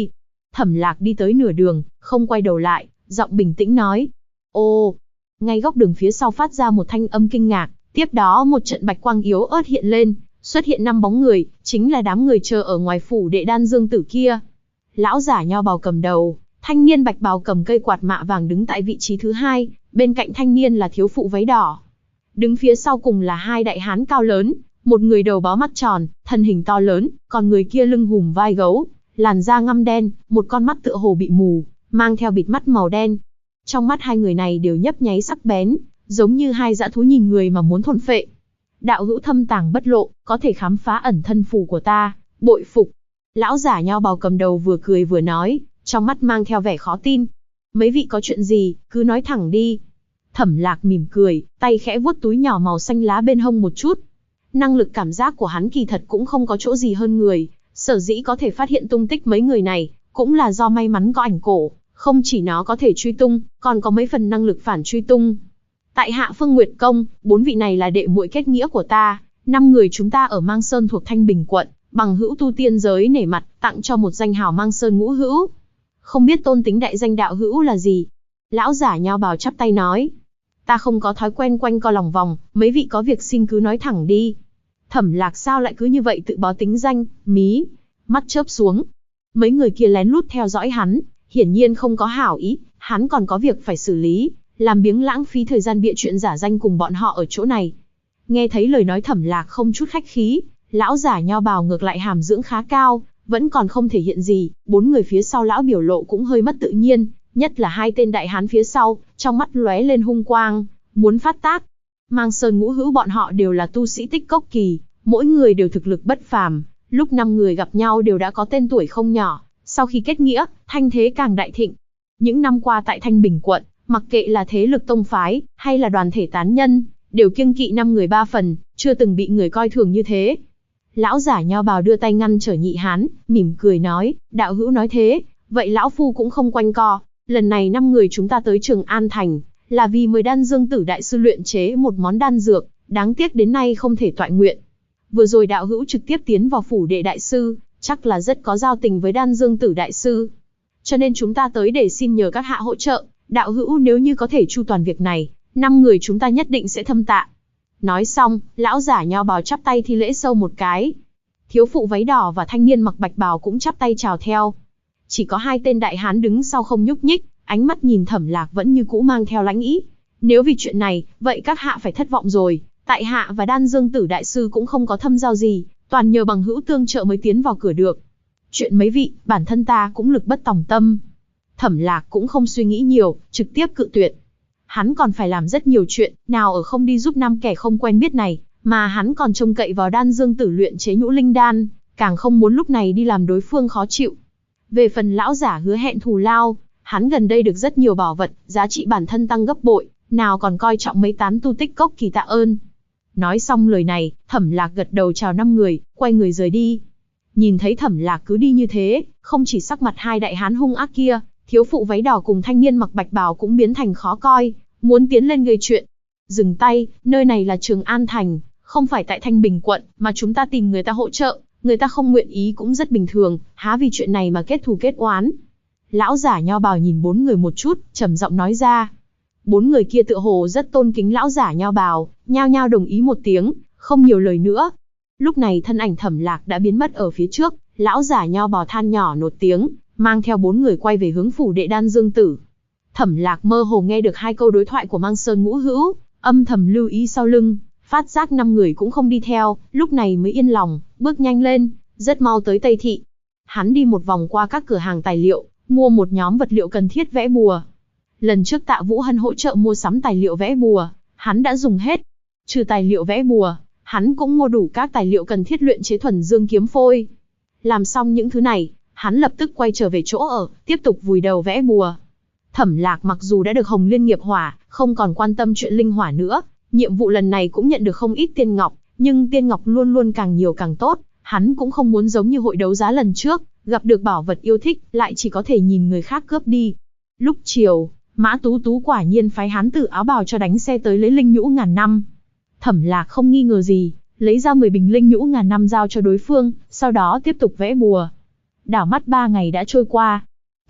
Thẩm Lạc đi tới nửa đường, không quay đầu lại, giọng bình tĩnh nói. Ô, ngay góc đường phía sau phát ra một thanh âm kinh ngạc, tiếp đó một trận bạch quang yếu ớt hiện lên, xuất hiện 5 bóng người, chính là đám người chờ ở ngoài phủ đệ Đan Dương Tử kia. Lão giả nho bào cầm đầu, thanh niên bạch bào cầm cây quạt mạ vàng đứng tại vị trí thứ 2, bên cạnh thanh niên là thiếu phụ váy đỏ. Đứng phía sau cùng là 2 đại hán cao lớn, một người đầu bó mắt tròn, thân hình to lớn, còn người kia lưng hùm vai gấu, làn da ngăm đen, một con mắt tựa hồ bị mù, mang theo bịt mắt màu đen. Trong mắt 2 người này đều nhấp nháy sắc bén, giống như 2 dã thú nhìn người mà muốn thôn phệ. Đạo hữu thâm tàng bất lộ, có thể khám phá ẩn thân phù của ta, bội phục. Lão giả nho bào cầm đầu vừa cười vừa nói, trong mắt mang theo vẻ khó tin. Mấy vị có chuyện gì, cứ nói thẳng đi. Thẩm Lạc mỉm cười, tay khẽ vuốt túi nhỏ màu xanh lá bên hông một chút. Năng lực cảm giác của hắn kỳ thật cũng không có chỗ gì hơn người, sở dĩ có thể phát hiện tung tích mấy người này, cũng là do may mắn có ảnh cổ, không chỉ nó có thể truy tung, còn có mấy phần năng lực phản truy tung. Tại hạ Phương Nguyệt Công, 4 vị này là đệ muội kết nghĩa của ta, 5 người chúng ta ở Mang Sơn thuộc Thanh Bình quận, bằng hữu tu tiên giới nể mặt, tặng cho một danh hào Mang Sơn ngũ hữu. Không biết tôn tính đại danh đạo hữu là gì? Lão giả nho bào chắp tay nói. Ta không có thói quen quanh co lòng vòng, mấy vị có việc xin cứ nói thẳng đi. Thẩm Lạc sao lại cứ như vậy tự báo tính danh, mí, mắt chớp xuống. Mấy người kia lén lút theo dõi hắn, hiển nhiên không có hảo ý, hắn còn có việc phải xử lý, làm biếng lãng phí thời gian bịa chuyện giả danh cùng bọn họ ở chỗ này. Nghe thấy lời nói Thẩm Lạc không chút khách khí, lão giả nho bào ngược lại hàm dưỡng khá cao, vẫn còn không thể hiện gì, 4 người phía sau lão biểu lộ cũng hơi mất tự nhiên, nhất là 2 tên đại hán phía sau, trong mắt lóe lên hung quang, muốn phát tác. Mang Sơn ngũ hữu bọn họ đều là tu sĩ tích cốc kỳ, mỗi người đều thực lực bất phàm, lúc 5 người gặp nhau đều đã có tên tuổi không nhỏ, sau khi kết nghĩa, thanh thế càng đại thịnh. Những năm qua tại Thanh Bình quận, mặc kệ là thế lực tông phái, hay là đoàn thể tán nhân, đều kiêng kỵ 5 người 3 phần, chưa từng bị người coi thường như thế. Lão giả nho bào đưa tay ngăn trở nhị hán, mỉm cười nói, đạo hữu nói thế, vậy lão phu cũng không quanh co, lần này 5 người chúng ta tới Trường An Thành, là vì mời Đan Dương Tử đại sư luyện chế một món đan dược, đáng tiếc đến nay không thể toại nguyện. Vừa rồi đạo hữu trực tiếp tiến vào phủ đệ đại sư, chắc là rất có giao tình với Đan Dương Tử đại sư. Cho nên chúng ta tới để xin nhờ các hạ hỗ trợ, đạo hữu nếu như có thể chu toàn việc này, 5 người chúng ta nhất định sẽ thâm tạ. Nói xong, lão giả nho bào chắp tay thi lễ sâu một cái. Thiếu phụ váy đỏ và thanh niên mặc bạch bào cũng chắp tay chào theo. Chỉ có 2 tên đại hán đứng sau không nhúc nhích, ánh mắt nhìn Thẩm Lạc vẫn như cũ mang theo lãnh ý. Nếu vì chuyện này, vậy các hạ phải thất vọng rồi, tại hạ và Đan Dương Tử đại sư cũng không có thâm giao gì, toàn nhờ bằng hữu tương trợ mới tiến vào cửa được. Chuyện mấy vị, bản thân ta cũng lực bất tòng tâm. Thẩm Lạc cũng không suy nghĩ nhiều, trực tiếp cự tuyệt. Hắn còn phải làm rất nhiều chuyện, nào ở không đi giúp 5 kẻ không quen biết này, mà hắn còn trông cậy vào Đan Dương Tử luyện chế nhũ linh đan, càng không muốn lúc này đi làm đối phương khó chịu. Về phần lão giả hứa hẹn thù lao, hắn gần đây được rất nhiều bảo vật, giá trị bản thân tăng gấp bội, nào còn coi trọng mấy tán tu tích cốc kỳ tạ ơn. Nói xong lời này, Thẩm Lạc gật đầu chào 5 người, quay người rời đi. Nhìn thấy Thẩm Lạc cứ đi như thế, không chỉ sắc mặt 2 đại hán hung ác kia, thiếu phụ váy đỏ cùng thanh niên mặc bạch bào cũng biến thành khó coi, muốn tiến lên gây chuyện. Dừng tay, nơi này là Trường An Thành, không phải tại Thanh Bình quận, mà chúng ta tìm người ta hỗ trợ, người ta không nguyện ý cũng rất bình thường, há vì chuyện này mà kết thù kết oán. Lão giả nho bào nhìn 4 người một chút, trầm giọng nói ra. 4 người kia tựa hồ rất tôn kính lão giả nho bào, nhao nhao đồng ý một tiếng, không nhiều lời nữa. Lúc này thân ảnh Thẩm Lạc đã biến mất ở phía trước, lão giả nho bào than nhỏ nột tiếng, mang theo 4 người quay về hướng phủ đệ Đan Dương Tử. Thẩm Lạc mơ hồ nghe được 2 câu đối thoại của Mang Sơn ngũ hữu, âm thầm lưu ý sau lưng, phát giác 5 người cũng không đi theo, lúc này mới yên lòng, bước nhanh lên, rất mau tới Tây Thị. Hắn đi một vòng qua các cửa hàng tài liệu, mua một nhóm vật liệu cần thiết vẽ bùa. Lần trước Tạ Vũ Hân hỗ trợ mua sắm tài liệu vẽ bùa, hắn đã dùng hết. Trừ tài liệu vẽ bùa, hắn cũng mua đủ các tài liệu cần thiết luyện chế thuần dương kiếm phôi. Làm xong những thứ này, hắn lập tức quay trở về chỗ ở, tiếp tục vùi đầu vẽ bùa. Thẩm Lạc mặc dù đã được Hồng Liên nghiệp hỏa, không còn quan tâm chuyện linh hỏa nữa, nhiệm vụ lần này cũng nhận được không ít tiên ngọc, nhưng tiên ngọc luôn luôn càng nhiều càng tốt, hắn cũng không muốn giống như hội đấu giá lần trước, gặp được bảo vật yêu thích, lại chỉ có thể nhìn người khác cướp đi. Lúc chiều, Mã Tú Tú quả nhiên phái hán tử áo bào cho đánh xe tới lấy linh nhũ ngàn năm. Thẩm Lạc không nghi ngờ gì, lấy ra 10 bình linh nhũ ngàn năm giao cho đối phương, sau đó tiếp tục vẽ bùa. Đảo mắt 3 ngày đã trôi qua.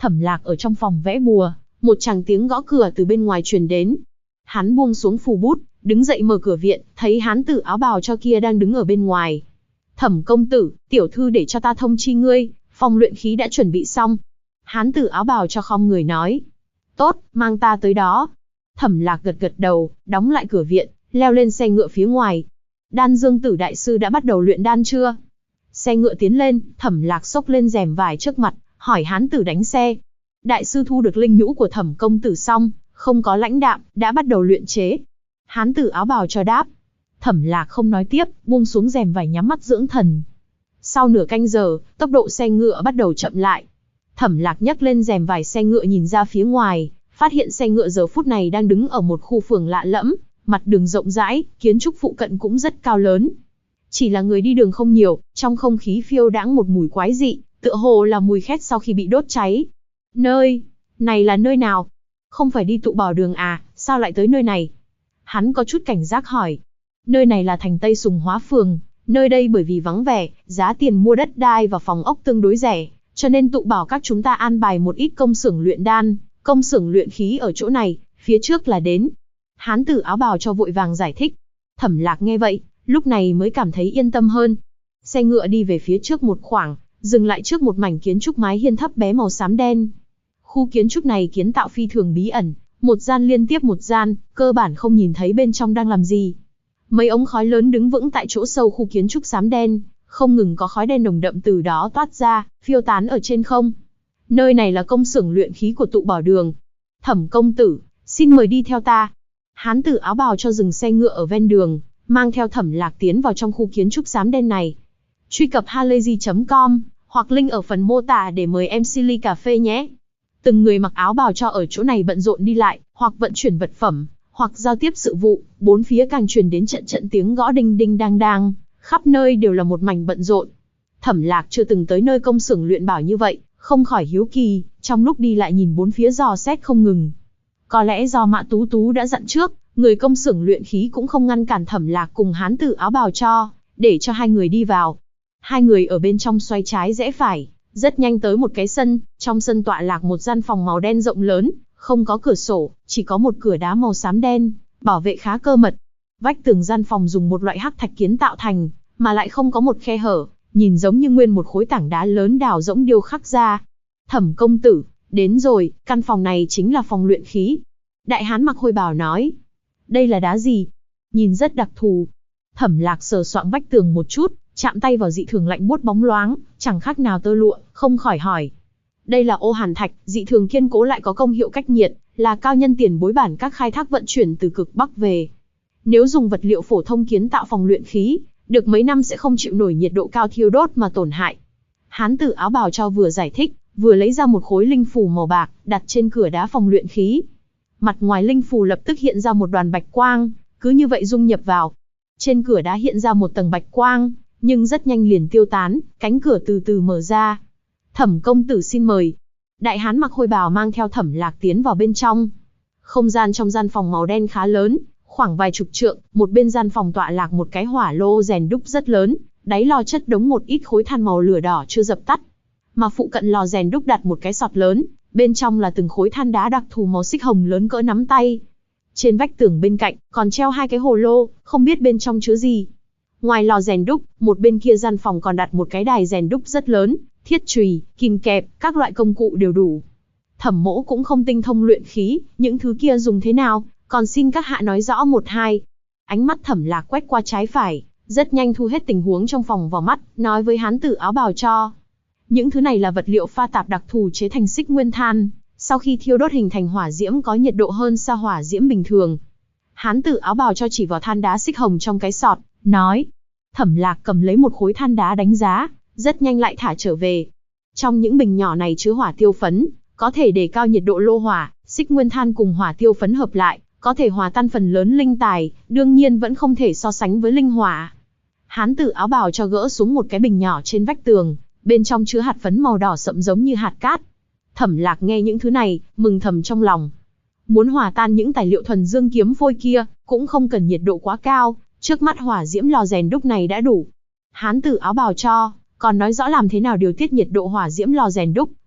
Thẩm Lạc ở trong phòng vẽ bùa, một tràng tiếng gõ cửa từ bên ngoài truyền đến. Hắn buông xuống phù bút, đứng dậy mở cửa viện, thấy hán tử áo bào cho kia đang đứng ở bên ngoài. Thẩm công tử, tiểu thư để cho ta thông chi ngươi, phòng luyện khí đã chuẩn bị xong. Hán tử áo bào cho khom người nói. Tốt, mang ta tới đó. Thẩm Lạc gật gật đầu, đóng lại cửa viện, leo lên xe ngựa phía ngoài. Đan Dương Tử đại sư đã bắt đầu luyện đan chưa? Xe ngựa tiến lên, Thẩm Lạc xốc lên rèm vải trước mặt, hỏi hán tử đánh xe. Đại sư thu được linh nhũ của Thẩm công tử xong, không có lãnh đạm, đã bắt đầu luyện chế. Hán tử áo bào cho đáp. Thẩm Lạc không nói tiếp, buông xuống rèm vải nhắm mắt dưỡng thần. Sau nửa canh giờ, tốc độ xe ngựa bắt đầu chậm lại. Thẩm Lạc nhấc lên rèm vải xe ngựa nhìn ra phía ngoài, phát hiện xe ngựa giờ phút này đang đứng ở một khu phường lạ lẫm, mặt đường rộng rãi, kiến trúc phụ cận cũng rất cao lớn. Chỉ là người đi đường không nhiều, trong không khí phiêu đãng một mùi quái dị, tựa hồ là mùi khét sau khi bị đốt cháy. Nơi này là nơi nào? Không phải đi tụ bảo đường à, sao lại tới nơi này? Hắn có chút cảnh giác hỏi. Nơi này là thành Tây Sùng Hóa phường, nơi đây bởi vì vắng vẻ, giá tiền mua đất đai và phòng ốc tương đối rẻ, cho nên tụ bảo các chúng ta an bài một ít công xưởng luyện đan, công xưởng luyện khí ở chỗ này, phía trước là đến. Hán tử áo bào cho vội vàng giải thích. Thẩm Lạc nghe vậy, lúc này mới cảm thấy yên tâm hơn. Xe ngựa đi về phía trước một khoảng, dừng lại trước một mảnh kiến trúc mái hiên thấp bé màu xám đen. Khu kiến trúc này kiến tạo phi thường bí ẩn, một gian liên tiếp một gian, cơ bản không nhìn thấy bên trong đang làm gì. Mấy ống khói lớn đứng vững tại chỗ sâu khu kiến trúc xám đen, không ngừng có khói đen nồng đậm từ đó toát ra, phiêu tán ở trên không. Nơi này là công xưởng luyện khí của tụ bảo đường. Thẩm công tử, xin mời đi theo ta. Hán tử áo bào cho dừng xe ngựa ở ven đường, mang theo Thẩm Lạc tiến vào trong khu kiến trúc xám đen này. Truy cập halayzi.com, hoặc link ở phần mô tả để mời MC ly cà phê nhé. Từng người mặc áo bào cho ở chỗ này bận rộn đi lại, hoặc vận chuyển vật phẩm, hoặc giao tiếp sự vụ, bốn phía càng truyền đến trận trận tiếng gõ đinh đinh đang đang, khắp nơi đều là một mảnh bận rộn. Thẩm Lạc chưa từng tới nơi công xưởng luyện bảo như vậy, không khỏi hiếu kỳ, trong lúc đi lại nhìn bốn phía dò xét không ngừng. Có lẽ do Mã Tú Tú đã dặn trước, người công xưởng luyện khí cũng không ngăn cản Thẩm Lạc cùng hán tử áo bào cho, để cho hai người đi vào. Hai người ở bên trong xoay trái rẽ phải, rất nhanh tới một cái sân, trong sân tọa lạc một gian phòng màu đen rộng lớn, không có cửa sổ, chỉ có một cửa đá màu xám đen, bảo vệ khá cơ mật. Vách tường gian phòng dùng một loại hắc thạch kiến tạo thành, mà lại không có một khe hở, nhìn giống như nguyên một khối tảng đá lớn đào rỗng điêu khắc ra. Thẩm công tử, đến rồi, căn phòng này chính là phòng luyện khí. Đại hán mặc hôi bào nói. Đây là đá gì? Nhìn rất đặc thù. Thẩm Lạc sờ soạng vách tường một chút, chạm tay vào dị thường lạnh buốt bóng loáng, chẳng khác nào tơ lụa, không khỏi hỏi. Đây là ô hàn thạch, dị thường kiên cố lại có công hiệu cách nhiệt, là cao nhân tiền bối bản các khai thác vận chuyển từ cực Bắc về. Nếu dùng vật liệu phổ thông kiến tạo phòng luyện khí, được mấy năm sẽ không chịu nổi nhiệt độ cao thiêu đốt mà tổn hại. Hán tử áo bào cho vừa giải thích, vừa lấy ra một khối linh phù màu bạc, đặt trên cửa đá phòng luyện khí. Mặt ngoài linh phù lập tức hiện ra một đoàn bạch quang, cứ như vậy dung nhập vào. Trên cửa đá hiện ra một tầng bạch quang, nhưng rất nhanh liền tiêu tán, cánh cửa từ từ mở ra. Thẩm công tử xin mời. Đại hán mặc hôi bào mang theo Thẩm Lạc tiến vào bên trong. Không gian trong gian phòng màu đen khá lớn, khoảng vài chục trượng, một bên gian phòng tọa lạc một cái hỏa lô rèn đúc rất lớn, đáy lò chất đống một ít khối than màu lửa đỏ chưa dập tắt. Mà phụ cận lò rèn đúc đặt một cái sọt lớn, bên trong là từng khối than đá đặc thù màu xích hồng lớn cỡ nắm tay. Trên vách tường bên cạnh còn treo hai cái hồ lô, không biết bên trong chứa gì. Ngoài lò rèn đúc, một bên kia gian phòng còn đặt một cái đài rèn đúc rất lớn, thiết chùy, kìm kẹp, các loại công cụ đều đủ. Thẩm mỗ cũng không tinh thông luyện khí, những thứ kia dùng thế nào, còn xin các hạ nói rõ một hai. Ánh mắt Thẩm Lạc quét qua trái phải, rất nhanh thu hết tình huống trong phòng vào mắt, nói với hán tử áo bào cho. Những thứ này là vật liệu pha tạp đặc thù chế thành xích nguyên than, sau khi thiêu đốt hình thành hỏa diễm có nhiệt độ hơn xa hỏa diễm bình thường. Hán tử áo bào cho chỉ vào than đá xích hồng trong cái sọt, nói. Thẩm Lạc cầm lấy một khối than đá đánh giá, rất nhanh lại thả trở về. Trong những bình nhỏ này chứa hỏa tiêu phấn, có thể đề cao nhiệt độ lô hỏa, xích nguyên than cùng hỏa tiêu phấn hợp lại, có thể hòa tan phần lớn linh tài, đương nhiên vẫn không thể so sánh với linh hỏa. Hán tử áo bào cho gỡ xuống một cái bình nhỏ trên vách tường, bên trong chứa hạt phấn màu đỏ sậm giống như hạt cát. Thẩm Lạc nghe những thứ này, mừng thầm trong lòng. Muốn hòa tan những tài liệu thuần dương kiếm phôi kia, cũng không cần nhiệt độ quá cao, trước mắt hỏa diễm lò rèn đúc này đã đủ. Hán tử áo bào cho còn nói rõ làm thế nào điều tiết nhiệt độ hỏa diễm lò rèn đúc,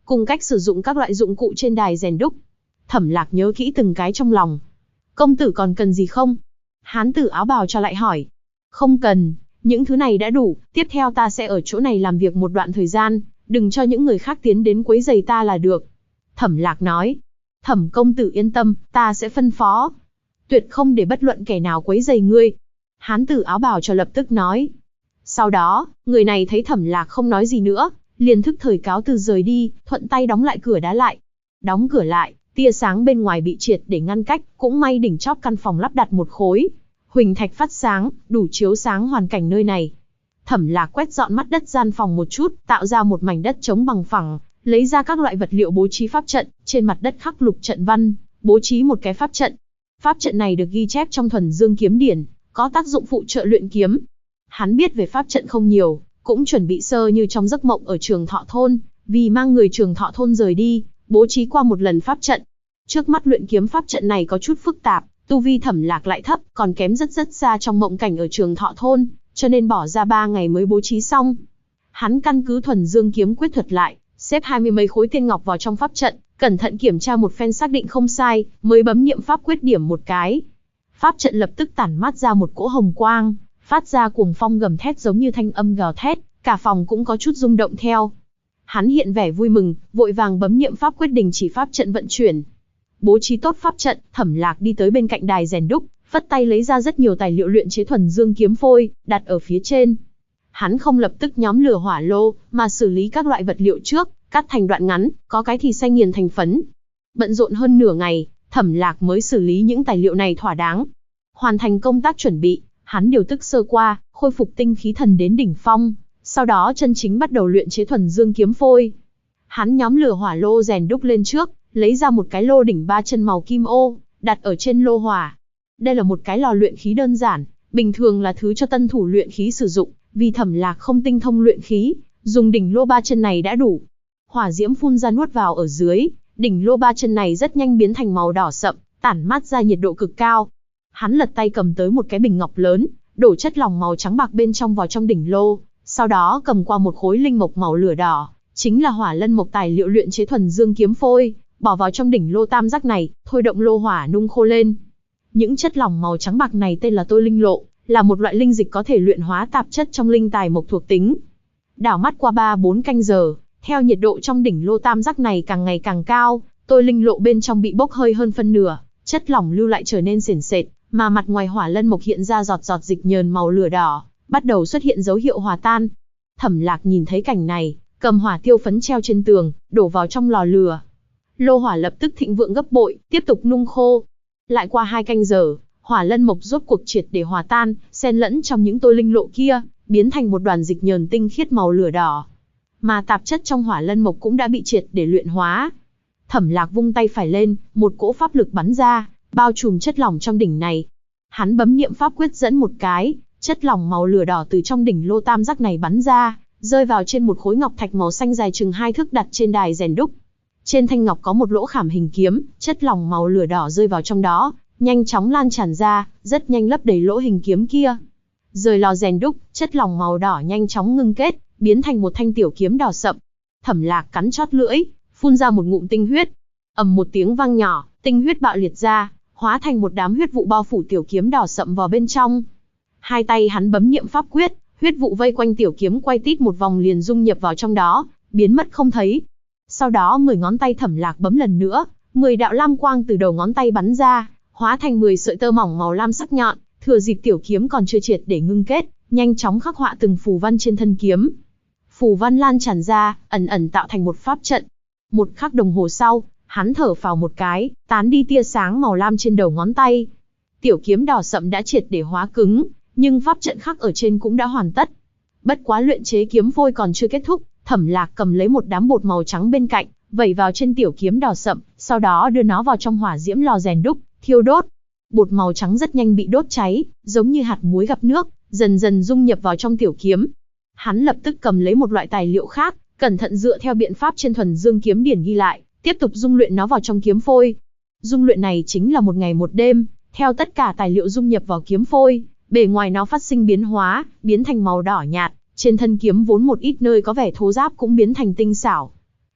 cùng cách sử dụng các loại dụng cụ trên đài rèn đúc. Thẩm Lạc nhớ kỹ từng cái trong lòng. Công tử còn cần gì không? Hán tử áo bào cho lại hỏi. Không cần, những thứ này đã đủ, tiếp theo ta sẽ ở chỗ này làm việc một đoạn thời gian, đừng cho những người khác tiến đến quấy rầy ta là được. Thẩm Lạc nói. Thẩm công tử yên tâm, ta sẽ phân phó. Tuyệt không để bất luận kẻ nào quấy rầy ngươi. Hán tử áo bào cho lập tức nói. Sau đó, người này thấy Thẩm Lạc không nói gì nữa, liền thức thời cáo từ rời đi, thuận tay đóng lại cửa đá lại. Đóng cửa lại, tia sáng bên ngoài bị triệt để ngăn cách, cũng may đỉnh chóp căn phòng lắp đặt một khối huỳnh thạch phát sáng, đủ chiếu sáng hoàn cảnh nơi này. Thẩm Lạc quét dọn mắt đất gian phòng một chút, tạo ra một mảnh đất trống bằng phẳng, lấy ra các loại vật liệu bố trí pháp trận, trên mặt đất khắc lục trận văn, bố trí một cái pháp trận. Pháp trận này được ghi chép trong Thuần Dương Kiếm Điển, có tác dụng phụ trợ luyện kiếm. Hắn biết về pháp trận không nhiều, cũng chuẩn bị sơ như trong giấc mộng ở Trường Thọ thôn, vì mang người Trường Thọ thôn rời đi, bố trí qua một lần pháp trận. Trước mắt luyện kiếm pháp trận này có chút phức tạp, tu vi Thẩm Lạc lại thấp, còn kém rất xa trong mộng cảnh ở Trường Thọ thôn, cho nên bỏ ra 3 ngày mới bố trí xong. Hắn căn cứ Thuần Dương kiếm quyết thuật lại, xếp 20 mấy khối tiên ngọc vào trong pháp trận, cẩn thận kiểm tra một phen xác định không sai, mới bấm niệm pháp quyết điểm một cái. Pháp trận lập tức tản mát ra một cỗ hồng quang, phát ra cuồng phong gầm thét giống như thanh âm gào thét, cả phòng cũng có chút rung động theo. Hắn hiện vẻ vui mừng, vội vàng bấm niệm pháp quyết đình chỉ pháp trận vận chuyển. Bố trí tốt pháp trận, Thẩm Lạc đi tới bên cạnh đài rèn đúc, phất tay lấy ra rất nhiều tài liệu luyện chế Thuần Dương kiếm phôi, đặt ở phía trên. Hắn không lập tức nhóm lửa hỏa lô, mà xử lý các loại vật liệu trước, cắt thành đoạn ngắn, có cái thì xay nghiền thành phấn. Bận rộn hơn nửa ngày, Thẩm Lạc mới xử lý những tài liệu này thỏa đáng. Hoàn thành công tác chuẩn bị, hắn điều tức sơ qua, khôi phục tinh khí thần đến đỉnh phong, sau đó chân chính bắt đầu luyện chế Thuần Dương kiếm phôi. Hắn nhóm lửa hỏa lô rèn đúc lên trước, lấy ra một cái lô đỉnh 3 chân màu kim ô, đặt ở trên lô hỏa. Đây là một cái lò luyện khí đơn giản, bình thường là thứ cho tân thủ luyện khí sử dụng, vì Thẩm Lạc không tinh thông luyện khí, dùng đỉnh lô 3 chân này đã đủ. Hỏa diễm phun ra nuốt vào ở dưới, đỉnh lô 3 chân này rất nhanh biến thành màu đỏ sậm, tản mát ra nhiệt độ cực cao. Hắn lật tay cầm tới một cái bình ngọc lớn, đổ chất lỏng màu trắng bạc bên trong vào trong đỉnh lô, sau đó cầm qua một khối linh mộc màu lửa đỏ, chính là hỏa lân mộc tài liệu luyện chế Thuần Dương kiếm phôi, bỏ vào trong đỉnh lô tam giác này, thôi động lô hỏa nung khô lên. Những chất lỏng màu trắng bạc này tên là tôi linh lộ, là một loại linh dịch có thể luyện hóa tạp chất trong linh tài mộc thuộc tính. Đảo mắt qua 3-4 canh giờ, theo nhiệt độ trong đỉnh lô tam giác này càng ngày càng cao, tôi linh lộ bên trong bị bốc hơi hơn phân nửa, chất lỏng lưu lại trở nên sền sệt, mà mặt ngoài hỏa lân mộc hiện ra giọt giọt dịch nhờn màu lửa đỏ, bắt đầu xuất hiện dấu hiệu hòa tan. Thẩm Lạc nhìn thấy cảnh này, cầm hỏa tiêu phấn treo trên tường, đổ vào trong lò lửa. Lô hỏa lập tức thịnh vượng gấp bội, tiếp tục nung khô. Lại qua 2 canh giờ, hỏa lân mộc rốt cuộc triệt để hòa tan, xen lẫn trong những tôi linh lộ kia, biến thành một đoàn dịch nhờn tinh khiết màu lửa đỏ. Mà tạp chất trong hỏa lân mộc cũng đã bị triệt để luyện hóa. Thẩm Lạc vung tay phải lên, một cỗ pháp lực bắn ra, bao trùm chất lỏng trong đỉnh này. Hắn bấm niệm pháp quyết dẫn một cái, chất lỏng màu lửa đỏ từ trong đỉnh lô tam giác này bắn ra, rơi vào trên một khối ngọc thạch màu xanh dài chừng 2 thước đặt trên đài rèn đúc. Trên thanh ngọc có một lỗ khảm hình kiếm, chất lỏng màu lửa đỏ rơi vào trong đó, nhanh chóng lan tràn ra, rất nhanh lấp đầy lỗ hình kiếm kia. Rời lò rèn đúc, chất lỏng màu đỏ nhanh chóng ngưng kết, biến thành một thanh tiểu kiếm đỏ sậm. Thẩm Lạc cắn chót lưỡi, phun ra một ngụm tinh huyết. Ầm một tiếng vang nhỏ, tinh huyết bạo liệt ra, hóa thành một đám huyết vụ bao phủ tiểu kiếm đỏ sậm vào bên trong. Hai tay hắn bấm niệm pháp quyết, huyết vụ vây quanh tiểu kiếm quay tít một vòng liền dung nhập vào trong đó, biến mất không thấy. Sau đó 10 ngón tay Thẩm Lạc bấm lần nữa, 10 đạo lam quang từ đầu ngón tay bắn ra, hóa thành 10 sợi tơ mỏng màu lam sắc nhọn, thừa dịp tiểu kiếm còn chưa triệt để ngưng kết, nhanh chóng khắc họa từng phù văn trên thân kiếm. Phù văn lan tràn ra, ẩn ẩn tạo thành một pháp trận. Một khắc đồng hồ sau, hắn thở phào một cái, tán đi tia sáng màu lam trên đầu ngón tay. Tiểu kiếm đỏ sậm đã triệt để hóa cứng, nhưng pháp trận khắc ở trên cũng đã hoàn tất. Bất quá luyện chế kiếm phôi còn chưa kết thúc, Thẩm Lạc cầm lấy một đám bột màu trắng bên cạnh, vẩy vào trên tiểu kiếm đỏ sậm, sau đó đưa nó vào trong hỏa diễm lò rèn đúc, thiêu đốt. Bột màu trắng rất nhanh bị đốt cháy, giống như hạt muối gặp nước, dần dần dung nhập vào trong tiểu kiếm. Hắn lập tức cầm lấy một loại tài liệu khác, cẩn thận dựa theo biện pháp trên Thuần Dương kiếm điển ghi lại, tiếp tục dung luyện nó vào trong kiếm phôi. Dung luyện này chính là 1 ngày 1 đêm, theo tất cả tài liệu dung nhập vào kiếm phôi, bề ngoài nó phát sinh biến hóa, biến thành màu đỏ nhạt, trên thân kiếm vốn một ít nơi có vẻ thô ráp cũng biến thành tinh xảo.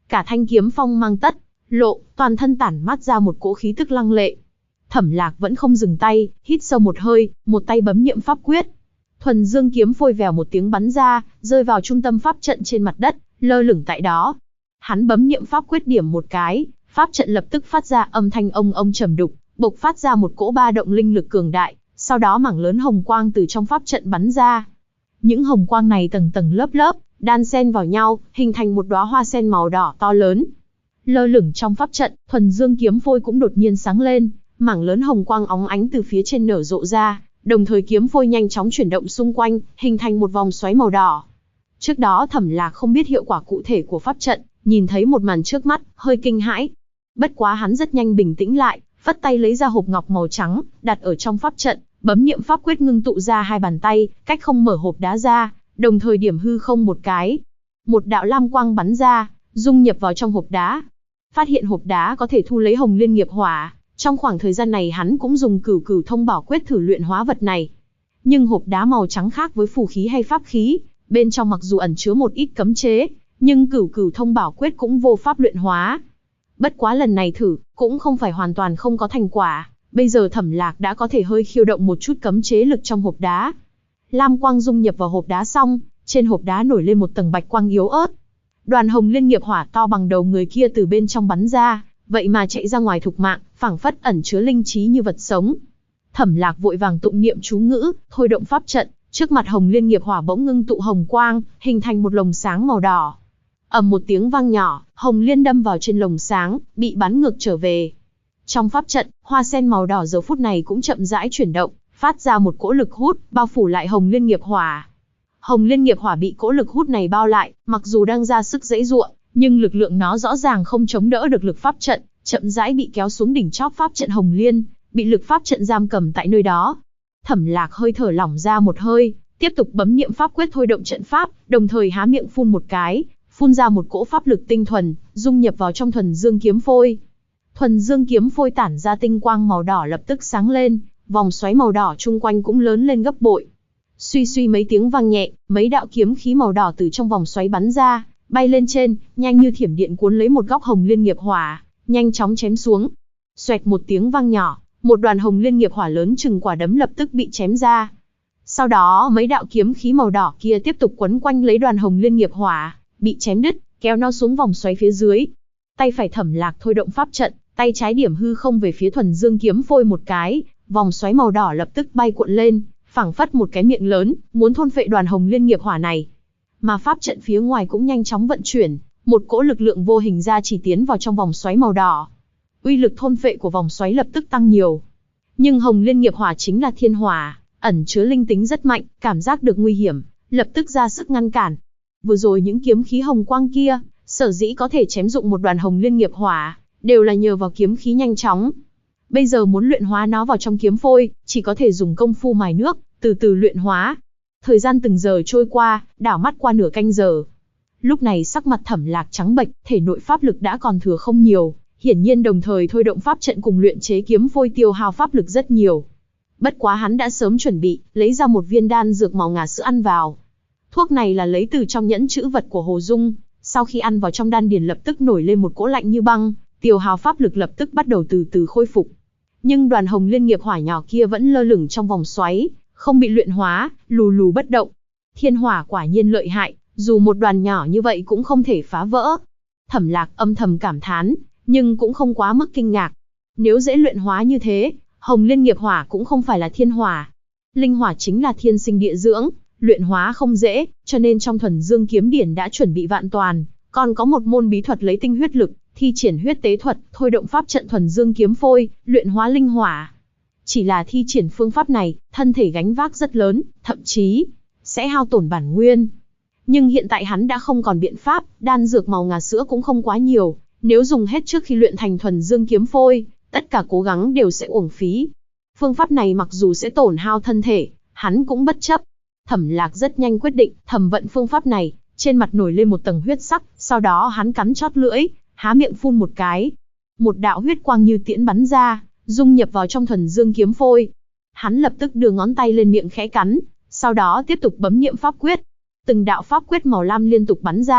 cả thanh kiếm phong mang tất lộ, toàn thân tản mát ra một cỗ khí tức lăng lệ. Thẩm Lạc vẫn không dừng tay, hít sâu một hơi, một tay bấm niệm pháp quyết. Thuần dương kiếm phôi vèo một tiếng bắn ra, rơi vào trung tâm pháp trận trên mặt đất, lơ lửng tại đó. Hắn bấm niệm pháp quyết điểm một cái, pháp trận lập tức phát ra âm thanh ông ông trầm đục, bộc phát ra một cỗ ba động linh lực cường đại, sau đó mảng lớn hồng quang từ trong pháp trận bắn ra. Những hồng quang này tầng tầng lớp lớp, đan xen vào nhau, hình thành một đóa hoa sen màu đỏ to lớn. Lơ lửng trong pháp trận, thuần dương kiếm phôi cũng đột nhiên sáng lên, mảng lớn hồng quang óng ánh từ phía trên nở rộ ra, đồng thời kiếm phôi nhanh chóng chuyển động xung quanh, hình thành một vòng xoáy màu đỏ. Trước đó Thẩm Lạc không biết hiệu quả cụ thể của pháp trận, nhìn thấy một màn trước mắt, hơi kinh hãi. Bất quá hắn rất nhanh bình tĩnh lại, phất tay lấy ra hộp ngọc màu trắng, đặt ở trong pháp trận, bấm niệm pháp quyết ngưng tụ ra hai bàn tay, cách không mở hộp đá ra, đồng thời điểm hư không một cái. Một đạo lam quang bắn ra, dung nhập vào trong hộp đá. Phát hiện hộp đá có thể thu lấy hồng liên nghiệp hỏa, trong khoảng thời gian này hắn cũng dùng cửu cửu thông bảo quyết thử luyện hóa vật này. Nhưng hộp đá màu trắng khác với phù khí hay pháp khí, bên trong mặc dù ẩn chứa một ít cấm chế, nhưng cửu cửu thông bảo quyết cũng vô pháp luyện hóa. Bất quá lần này thử, cũng không phải hoàn toàn không có thành quả, bây giờ Thẩm Lạc đã có thể hơi khiêu động một chút cấm chế lực trong hộp đá. Lam quang dung nhập vào hộp đá xong, trên hộp đá nổi lên một tầng bạch quang yếu ớt. Đoàn hồng liên nghiệp hỏa to bằng đầu người kia từ bên trong bắn ra, vậy mà chạy ra ngoài thục mạng, phảng phất ẩn chứa linh trí như vật sống. Thẩm Lạc vội vàng tụng niệm chú ngữ, thôi động pháp trận, trước mặt hồng liên nghiệp hỏa bỗng ngưng tụ hồng quang, hình thành một lồng sáng màu đỏ. Ầm một tiếng vang nhỏ, hồng liên đâm vào trên lồng sáng, bị bắn ngược trở về. Trong pháp trận, hoa sen màu đỏ giờ phút này cũng chậm rãi chuyển động, phát ra một cỗ lực hút, bao phủ lại hồng liên nghiệp hỏa. Hồng liên nghiệp hỏa bị cỗ lực hút này bao lại, mặc dù đang ra sức giãy giụa, nhưng lực lượng nó rõ ràng không chống đỡ được lực pháp trận, chậm rãi bị kéo xuống đỉnh chóp pháp trận hồng liên, bị lực pháp trận giam cầm tại nơi đó. Thẩm Lạc hơi thở lỏng ra một hơi, tiếp tục bấm niệm pháp quyết thôi động trận pháp, đồng thời há miệng phun một cái, phun ra một cỗ pháp lực tinh thuần, dung nhập vào trong thuần dương kiếm phôi. Thuần dương kiếm phôi tản ra tinh quang màu đỏ lập tức sáng lên, vòng xoáy màu đỏ chung quanh cũng lớn lên gấp bội. Suy suy mấy tiếng vang nhẹ, mấy đạo kiếm khí màu đỏ từ trong vòng xoáy bắn ra, bay lên trên, nhanh như thiểm điện cuốn lấy một góc hồng liên nghiệp hỏa, nhanh chóng chém xuống. Xoẹt một tiếng vang nhỏ, một đoàn hồng liên nghiệp hỏa lớn chừng quả đấm lập tức bị chém ra. Sau đó mấy đạo kiếm khí màu đỏ kia tiếp tục quấn quanh lấy đoàn hồng liên nghiệp hỏa, bị chém đứt, kéo nó xuống vòng xoáy phía dưới. Tay phải Thẩm Lạc thôi động pháp trận, tay trái điểm hư không về phía thuần dương kiếm phôi một cái, vòng xoáy màu đỏ lập tức bay cuộn lên, phảng phất một cái miệng lớn, muốn thôn phệ đoàn hồng liên nghiệp hỏa này. Mà pháp trận phía ngoài cũng nhanh chóng vận chuyển, một cỗ lực lượng vô hình ra chỉ tiến vào trong vòng xoáy màu đỏ. Uy lực thôn phệ của vòng xoáy lập tức tăng nhiều. Nhưng hồng liên nghiệp hỏa chính là thiên hỏa, ẩn chứa linh tính rất mạnh, cảm giác được nguy hiểm, lập tức ra sức ngăn cản. Vừa rồi những kiếm khí hồng quang kia, sở dĩ có thể chém dụng một đoàn hồng liên nghiệp hỏa, đều là nhờ vào kiếm khí nhanh chóng. Bây giờ muốn luyện hóa nó vào trong kiếm phôi, chỉ có thể dùng công phu mài nước, từ từ luyện hóa. Thời gian từng giờ trôi qua, đảo mắt qua nửa canh giờ. Lúc này sắc mặt Thẩm Lạc trắng bệch, thể nội pháp lực đã còn thừa không nhiều, hiển nhiên đồng thời thôi động pháp trận cùng luyện chế kiếm phôi tiêu hao pháp lực rất nhiều. Bất quá hắn đã sớm chuẩn bị, lấy ra một viên đan dược màu ngà sữa ăn vào. Thuốc này là lấy từ trong nhẫn chữ vật của Hồ Dung, sau khi ăn vào trong đan điền lập tức nổi lên một cỗ lạnh như băng, tiêu hao pháp lực lập tức bắt đầu từ từ khôi phục. Nhưng đoàn hồng liên nghiệp hỏa nhỏ kia vẫn lơ lửng trong vòng xoáy, không bị luyện hóa, lù lù bất động. Thiên hỏa quả nhiên lợi hại, dù một đoàn nhỏ như vậy cũng không thể phá vỡ. Thẩm Lạc âm thầm cảm thán, nhưng cũng không quá mức kinh ngạc. Nếu dễ luyện hóa như thế, hồng liên nghiệp hỏa cũng không phải là thiên hỏa. Linh hỏa chính là thiên sinh địa dưỡng, luyện hóa không dễ, cho nên trong thuần dương kiếm điển đã chuẩn bị vạn toàn, còn có một môn bí thuật lấy tinh huyết lực, thi triển huyết tế thuật, thôi động pháp trận thuần dương kiếm phôi, luyện hóa linh hỏa. Chỉ là thi triển phương pháp này, thân thể gánh vác rất lớn, thậm chí sẽ hao tổn bản nguyên. Nhưng hiện tại hắn đã không còn biện pháp, đan dược màu ngà sữa cũng không quá nhiều, nếu dùng hết trước khi luyện thành thuần dương kiếm phôi, tất cả cố gắng đều sẽ uổng phí. Phương pháp này mặc dù sẽ tổn hao thân thể, hắn cũng bất chấp. Thẩm Lạc rất nhanh quyết định, thẩm vận phương pháp này, trên mặt nổi lên một tầng huyết sắc, sau đó hắn cắn chót lưỡi, há miệng phun một cái. Một đạo huyết quang như tiễn bắn ra, dung nhập vào trong thuần dương kiếm phôi. Hắn lập tức đưa ngón tay lên miệng khẽ cắn, sau đó tiếp tục bấm niệm pháp quyết. Từng đạo pháp quyết màu lam liên tục bắn ra,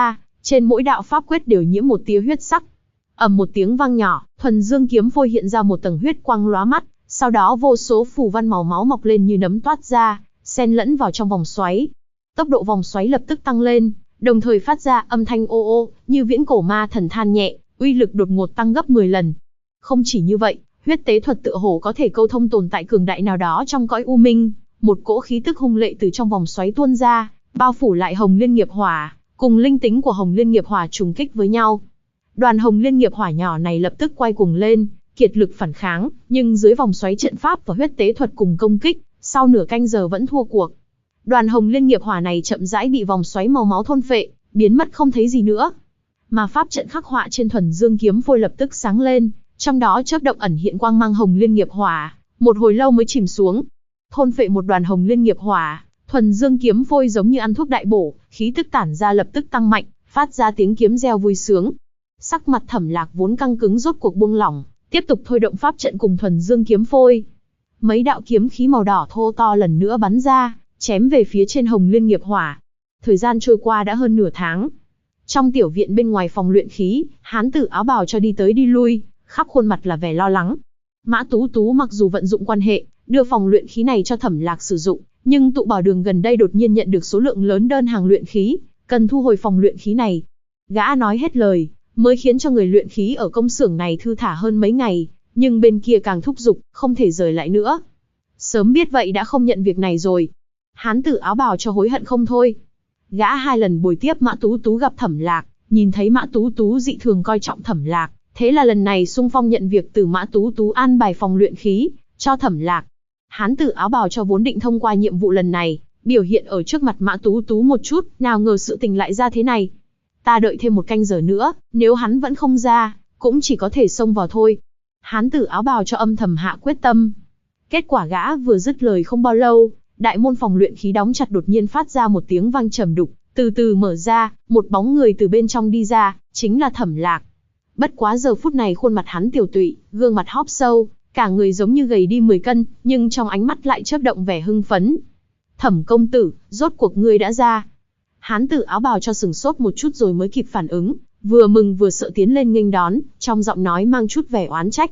trên mỗi đạo pháp quyết đều nhiễm một tia huyết sắc. Ầm một tiếng vang nhỏ, thuần dương kiếm phôi hiện ra một tầng huyết quang lóa mắt, sau đó vô số phù văn màu máu mọc lên như nấm toát ra, xen lẫn vào trong vòng xoáy. Tốc độ vòng xoáy lập tức tăng lên, đồng thời phát ra âm thanh ô ô, như viễn cổ ma thần than nhẹ, uy lực đột ngột tăng gấp 10 lần. Không chỉ như vậy, huyết tế thuật tựa hồ có thể câu thông tồn tại cường đại nào đó trong cõi u minh, một cỗ khí tức hung lệ từ trong vòng xoáy tuôn ra, bao phủ lại Hồng Liên Nghiệp Hỏa, cùng linh tính của Hồng Liên Nghiệp Hỏa trùng kích với nhau. Đoàn Hồng Liên Nghiệp Hỏa nhỏ này lập tức quay cuồng lên, kiệt lực phản kháng, nhưng dưới vòng xoáy trận pháp và huyết tế thuật cùng công kích, sau nửa canh giờ vẫn thua cuộc. Đoàn Hồng Liên Nghiệp Hỏa này chậm rãi bị vòng xoáy màu máu thôn phệ, biến mất không thấy gì nữa. Mà pháp trận khắc họa trên thuần dương kiếm phôi lập tức sáng lên, trong đó chớp động ẩn hiện quang mang Hồng Liên Nghiệp Hỏa, một hồi lâu mới chìm xuống. Thôn phệ một đoàn Hồng Liên Nghiệp Hỏa, thuần dương kiếm phôi giống như ăn thuốc đại bổ, khí tức tản ra lập tức tăng mạnh, phát ra tiếng kiếm reo vui sướng. Sắc mặt Thẩm Lạc vốn căng cứng rốt cuộc buông lỏng, tiếp tục thôi động pháp trận cùng thuần dương kiếm phôi. Mấy đạo kiếm khí màu đỏ thô to lần nữa bắn ra, chém về phía trên Hồng Liên Nghiệp Hỏa. Thời gian trôi qua đã hơn nửa tháng. Trong tiểu viện bên ngoài phòng luyện khí, hán tử áo bào cho đi tới đi lui, khắp khuôn mặt là vẻ lo lắng. Mã Tú Tú mặc dù vận dụng quan hệ, đưa phòng luyện khí này cho Thẩm Lạc sử dụng, nhưng tụ bảo đường gần đây đột nhiên nhận được số lượng lớn đơn hàng luyện khí, cần thu hồi phòng luyện khí này. Gã nói hết lời, mới khiến cho người luyện khí ở công xưởng này thư thả hơn mấy ngày, nhưng bên kia càng thúc giục, không thể rời lại nữa. Sớm biết vậy đã không nhận việc này rồi. Hán tử áo bào cho hối hận không thôi. Gã 2 lần bồi tiếp Mã Tú Tú gặp Thẩm Lạc, nhìn thấy Mã Tú Tú dị thường coi trọng Thẩm Lạc, thế là lần này xung phong nhận việc từ Mã Tú Tú an bài phòng luyện khí cho Thẩm Lạc. Hán tử áo bào cho vốn định thông qua nhiệm vụ lần này, biểu hiện ở trước mặt Mã Tú Tú một chút, nào ngờ sự tình lại ra thế này. Ta đợi thêm 1 canh giờ nữa, nếu hắn vẫn không ra, cũng chỉ có thể xông vào thôi. Hán tử áo bào cho âm thầm hạ quyết tâm. Kết quả gã vừa dứt lời không bao lâu, đại môn phòng luyện khí đóng chặt đột nhiên phát ra một tiếng vang trầm đục, từ từ mở ra, một bóng người từ bên trong đi ra, chính là Thẩm Lạc. Bất quá giờ phút này khuôn mặt hắn tiểu tụy, gương mặt hóp sâu, cả người giống như gầy đi 10 cân, nhưng trong ánh mắt lại chớp động vẻ hưng phấn. Thẩm công tử, rốt cuộc ngươi đã ra. Hán tử áo bào cho sừng sốt một chút rồi mới kịp phản ứng, vừa mừng vừa sợ tiến lên nghênh đón, trong giọng nói mang chút vẻ oán trách.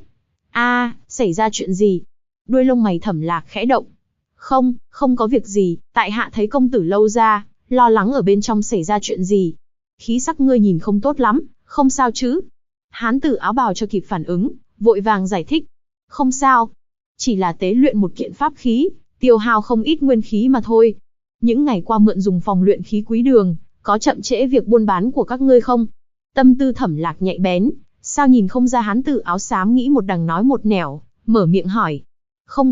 Xảy ra chuyện gì? Đuôi lông mày Thẩm Lạc khẽ động. Không có việc gì, tại hạ thấy công tử lâu ra, lo lắng ở bên trong xảy ra chuyện gì. Khí sắc ngươi nhìn không tốt lắm, không sao chứ? Hán tử áo bào cho kịp phản ứng, vội vàng giải thích. Không sao, chỉ là tế luyện một kiện pháp khí, tiêu hao không ít nguyên khí mà thôi. Những ngày qua mượn dùng phòng luyện khí Quý Đường, có chậm trễ việc buôn bán của các ngươi không? Tâm tư Thẩm Lạc nhạy bén, sao nhìn không ra hán tử áo xám nghĩ một đằng nói một nẻo, mở miệng hỏi. Không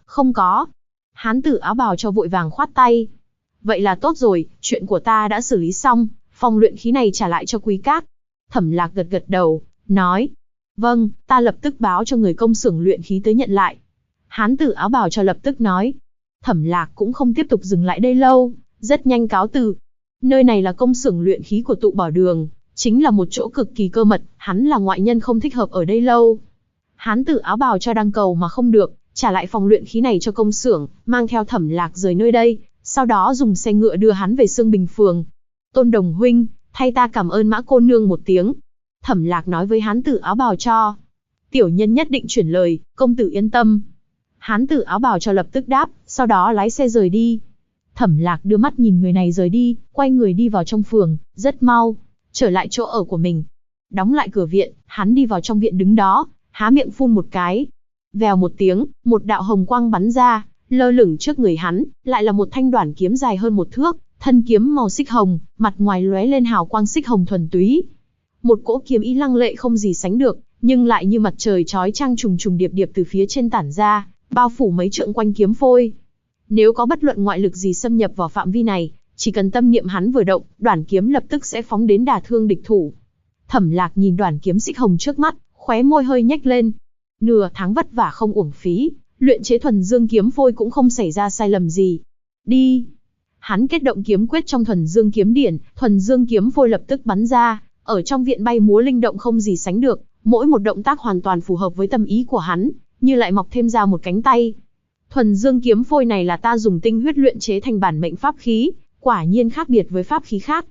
có. Hán tử áo bào cho vội vàng khoát tay. Vậy là tốt rồi, chuyện của ta đã xử lý xong, phòng luyện khí này trả lại cho Quý các. Thẩm Lạc gật đầu, nói. Vâng, ta lập tức báo cho người công xưởng luyện khí tới nhận lại. Hán tử áo bào cho lập tức nói. Thẩm Lạc cũng không tiếp tục dừng lại đây lâu, rất nhanh cáo từ. Nơi này là công xưởng luyện khí của tụ bảo đường, chính là một chỗ cực kỳ cơ mật, hắn là ngoại nhân không thích hợp ở đây lâu. Hán tử áo bào cho đang cầu mà không được, trả lại phòng luyện khí này cho công xưởng, mang theo Thẩm Lạc rời nơi đây, sau đó dùng xe ngựa đưa hắn về Sương Bình Phường. Tôn Đồng huynh, thay ta cảm ơn Mã cô nương một tiếng. Thẩm Lạc nói với hán tử áo bào cho. Tiểu nhân nhất định chuyển lời, công tử yên tâm. Hán tử áo bào cho lập tức đáp, sau đó lái xe rời đi. Thẩm Lạc đưa mắt nhìn người này rời đi, quay người đi vào trong phường, rất mau, trở lại chỗ ở của mình. Đóng lại cửa viện, hắn đi vào trong viện đứng đó, há miệng phun một cái. Vèo một tiếng, một đạo hồng quang bắn ra, lơ lửng trước người hắn, lại là một thanh đoản kiếm dài hơn 1 thước, thân kiếm màu xích hồng, mặt ngoài lóe lên hào quang xích hồng thuần túy. Một cỗ kiếm ý lăng lệ không gì sánh được, nhưng lại như mặt trời chói chang trùng trùng điệp điệp từ phía trên tản ra, bao phủ mấy trượng quanh kiếm phôi. Nếu có bất luận ngoại lực gì xâm nhập vào phạm vi này, chỉ cần tâm niệm hắn vừa động, đoản kiếm lập tức sẽ phóng đến đả thương địch thủ. Thẩm Lạc nhìn đoản kiếm xích hồng trước mắt, khóe môi hơi nhếch lên. Nửa tháng vất vả không uổng phí, luyện chế thuần dương kiếm phôi cũng không xảy ra sai lầm gì. Đi! Hắn kết động kiếm quyết trong thuần dương kiếm điển, thuần dương kiếm phôi lập tức bắn ra, ở trong viện bay múa linh động không gì sánh được, mỗi một động tác hoàn toàn phù hợp với tâm ý của hắn, như lại mọc thêm ra một cánh tay. Thuần dương kiếm phôi này là ta dùng tinh huyết luyện chế thành bản mệnh pháp khí, quả nhiên khác biệt với pháp khí khác.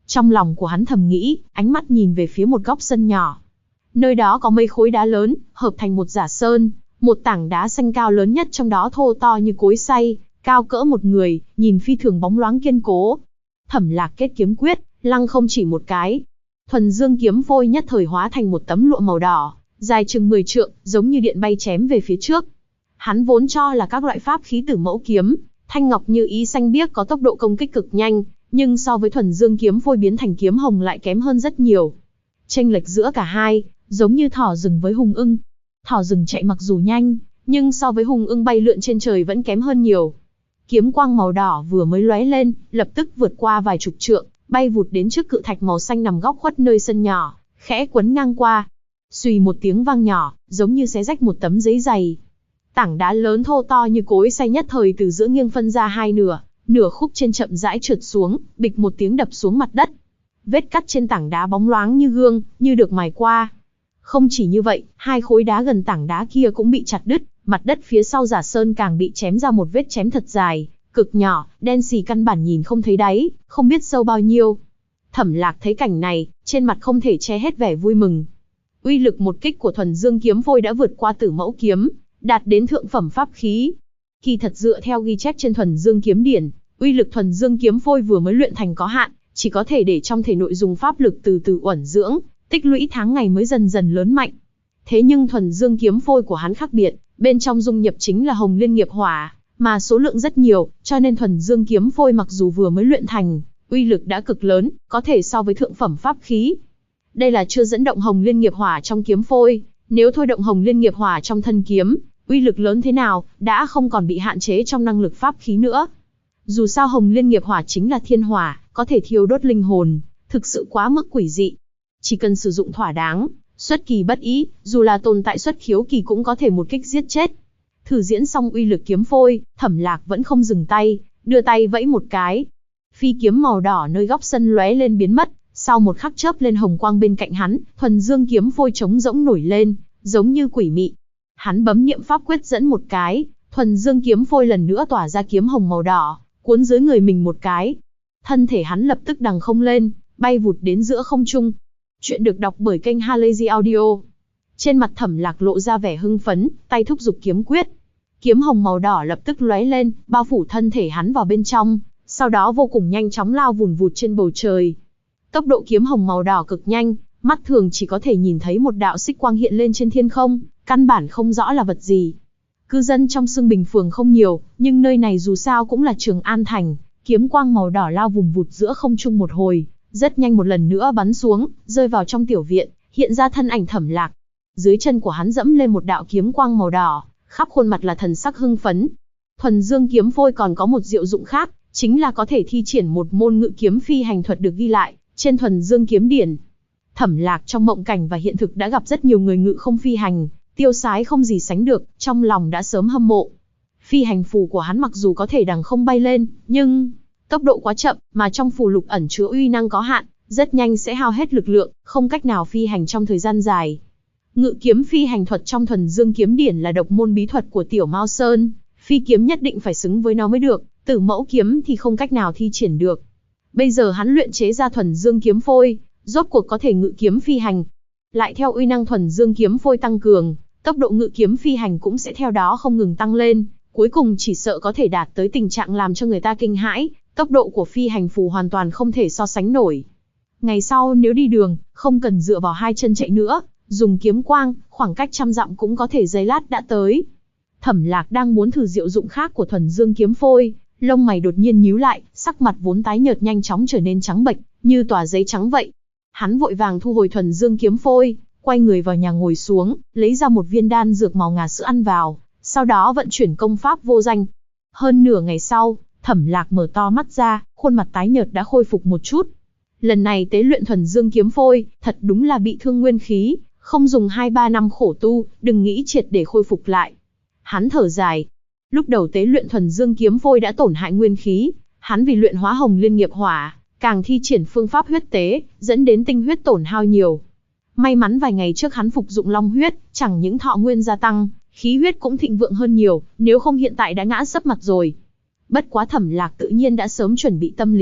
Trong lòng của hắn thầm nghĩ, ánh mắt nhìn về phía một góc sân nhỏ. Nơi đó có mấy khối đá lớn, hợp thành một giả sơn, một tảng đá xanh cao lớn nhất trong đó thô to như cối xay, cao cỡ một người, nhìn phi thường bóng loáng kiên cố. Thẩm Lạc kết kiếm quyết, lăng không chỉ một cái. Thuần dương kiếm phôi nhất thời hóa thành một tấm lụa màu đỏ, dài chừng 10 trượng, giống như điện bay chém về phía trước. Hắn vốn cho là các loại pháp khí Tử Mẫu kiếm, thanh ngọc như ý xanh biếc có tốc độ công kích cực nhanh, nhưng so với thuần dương kiếm phôi biến thành kiếm hồng lại kém hơn rất nhiều. Chênh lệch giữa cả hai, giống như thỏ rừng với hùng ưng. Thỏ rừng chạy mặc dù nhanh, nhưng so với hùng ưng bay lượn trên trời vẫn kém hơn nhiều. Kiếm quang màu đỏ vừa mới lóe lên, lập tức vượt qua vài chục trượng, bay vụt đến trước cự thạch màu xanh nằm góc khuất nơi sân nhỏ, khẽ quấn ngang qua. Xùy một tiếng vang nhỏ, giống như xé rách một tấm giấy dày. Tảng đá lớn thô to như cối xay nhất thời từ giữa nghiêng phân ra hai nửa, nửa khúc trên chậm rãi trượt xuống, bịch một tiếng đập xuống mặt đất. Vết cắt trên tảng đá bóng loáng như gương, như được mài qua. Không chỉ như vậy, hai khối đá gần tảng đá kia cũng bị chặt đứt, mặt đất phía sau giả sơn càng bị chém ra một vết chém thật dài, cực nhỏ, đen xì căn bản nhìn không thấy đáy, không biết sâu bao nhiêu. Thẩm Lạc thấy cảnh này, trên mặt không thể che hết vẻ vui mừng. Uy lực một kích của thuần dương kiếm phôi đã vượt qua Tử Mẫu kiếm, đạt đến thượng phẩm pháp khí. Kỳ thật dựa theo ghi chép trên thuần dương kiếm điển, uy lực thuần dương kiếm phôi vừa mới luyện thành có hạn, chỉ có thể để trong thể nội dùng pháp lực từ từ uẩn dưỡng, tích lũy tháng ngày mới dần dần lớn mạnh. Thế nhưng thuần dương kiếm phôi của hắn khác biệt, bên trong dung nhập chính là hồng liên nghiệp hỏa, mà số lượng rất nhiều, cho nên thuần dương kiếm phôi mặc dù vừa mới luyện thành, uy lực đã cực lớn, có thể so với thượng phẩm pháp khí. Đây là chưa dẫn động hồng liên nghiệp hỏa trong kiếm phôi, nếu thôi động hồng liên nghiệp hỏa trong thân kiếm, uy lực lớn thế nào, đã không còn bị hạn chế trong năng lực pháp khí nữa. Dù sao hồng liên nghiệp hỏa chính là thiên hỏa, có thể thiêu đốt linh hồn, thực sự quá mức quỷ dị. Chỉ cần sử dụng thỏa đáng, xuất kỳ bất ý, dù là tồn tại xuất khiếu kỳ cũng có thể một kích giết chết. Thử diễn xong uy lực kiếm phôi, Thẩm Lạc vẫn không dừng tay, đưa tay vẫy một cái. Phi kiếm màu đỏ nơi góc sân lóe lên biến mất, sau một khắc chớp lên hồng quang bên cạnh hắn, thuần dương kiếm phôi trống rỗng nổi lên, giống như quỷ mị. Hắn bấm niệm pháp quyết dẫn một cái, thuần dương kiếm phôi lần nữa tỏa ra kiếm hồng màu đỏ, cuốn dưới người mình một cái. Thân thể hắn lập tức đằng không lên, bay vụt đến giữa không trung. Chuyện được đọc bởi kênh Halazy Audio. Trên mặt Thẩm Lạc lộ ra vẻ hưng phấn, tay thúc giục kiếm quyết. Kiếm hồng màu đỏ lập tức lóe lên, bao phủ thân thể hắn vào bên trong, sau đó vô cùng nhanh chóng lao vùn vụt trên bầu trời. Tốc độ kiếm hồng màu đỏ cực nhanh, mắt thường chỉ có thể nhìn thấy một đạo xích quang hiện lên trên thiên không, căn bản không rõ là vật gì. Cư dân trong Sương Bình phường không nhiều, nhưng nơi này dù sao cũng là Trường An thành, kiếm quang màu đỏ lao vùn vụt giữa không trung một hồi, rất nhanh một lần nữa bắn xuống, rơi vào trong tiểu viện, hiện ra thân ảnh Thẩm Lạc. Dưới chân của hắn dẫm lên một đạo kiếm quang màu đỏ, khắp khuôn mặt là thần sắc hưng phấn. Thuần dương kiếm phôi còn có một diệu dụng khác, chính là có thể thi triển một môn ngự kiếm phi hành thuật được ghi lại trên thuần dương kiếm điển. Thẩm Lạc trong mộng cảnh và hiện thực đã gặp rất nhiều người ngự không phi hành, tiêu sái không gì sánh được, trong lòng đã sớm hâm mộ. Phi hành phù của hắn mặc dù có thể đằng không bay lên, nhưng tốc độ quá chậm, mà trong phù lục ẩn chứa uy năng có hạn, rất nhanh sẽ hao hết lực lượng, không cách nào phi hành trong thời gian dài. Ngự kiếm phi hành thuật trong thuần dương kiếm điển là độc môn bí thuật của Tiểu Mao Sơn, phi kiếm nhất định phải xứng với nó mới được, Tử Mẫu kiếm thì không cách nào thi triển được. Bây giờ hắn luyện chế ra thuần dương kiếm phôi, rốt cuộc có thể ngự kiếm phi hành. Lại theo uy năng thuần dương kiếm phôi tăng cường, tốc độ ngự kiếm phi hành cũng sẽ theo đó không ngừng tăng lên, cuối cùng chỉ sợ có thể đạt tới tình trạng làm cho người ta kinh hãi, tốc độ của phi hành phù hoàn toàn không thể so sánh nổi. Ngày sau nếu đi đường, không cần dựa vào hai chân chạy nữa, dùng kiếm quang, khoảng cách 100 dặm cũng có thể giây lát đã tới. Thẩm Lạc đang muốn thử diệu dụng khác của thuần dương kiếm phôi, lông mày đột nhiên nhíu lại, sắc mặt vốn tái nhợt nhanh chóng trở nên trắng bệch, như tòa giấy trắng vậy. Hắn vội vàng thu hồi thuần dương kiếm phôi, quay người vào nhà ngồi xuống, lấy ra một viên đan dược màu ngà sữa ăn vào, sau đó vận chuyển công pháp vô danh. Hơn nửa ngày sau, Thẩm Lạc mở to mắt ra, khuôn mặt tái nhợt đã khôi phục một chút. Lần này tế luyện thuần dương kiếm phôi, thật đúng là bị thương nguyên khí, không dùng 2-3 năm khổ tu, đừng nghĩ triệt để khôi phục lại. Hắn thở dài. Lúc đầu tế luyện thuần dương kiếm phôi đã tổn hại nguyên khí, hắn vì luyện hóa hồng liên nghiệp hỏa, càng thi triển phương pháp huyết tế, dẫn đến tinh huyết tổn hao nhiều. May mắn vài ngày trước hắn phục dụng long huyết, chẳng những thọ nguyên gia tăng, khí huyết cũng thịnh vượng hơn nhiều, nếu không hiện tại đã ngã sấp mặt rồi. Bất quá Thẩm Lạc tự nhiên đã sớm chuẩn bị tâm lý,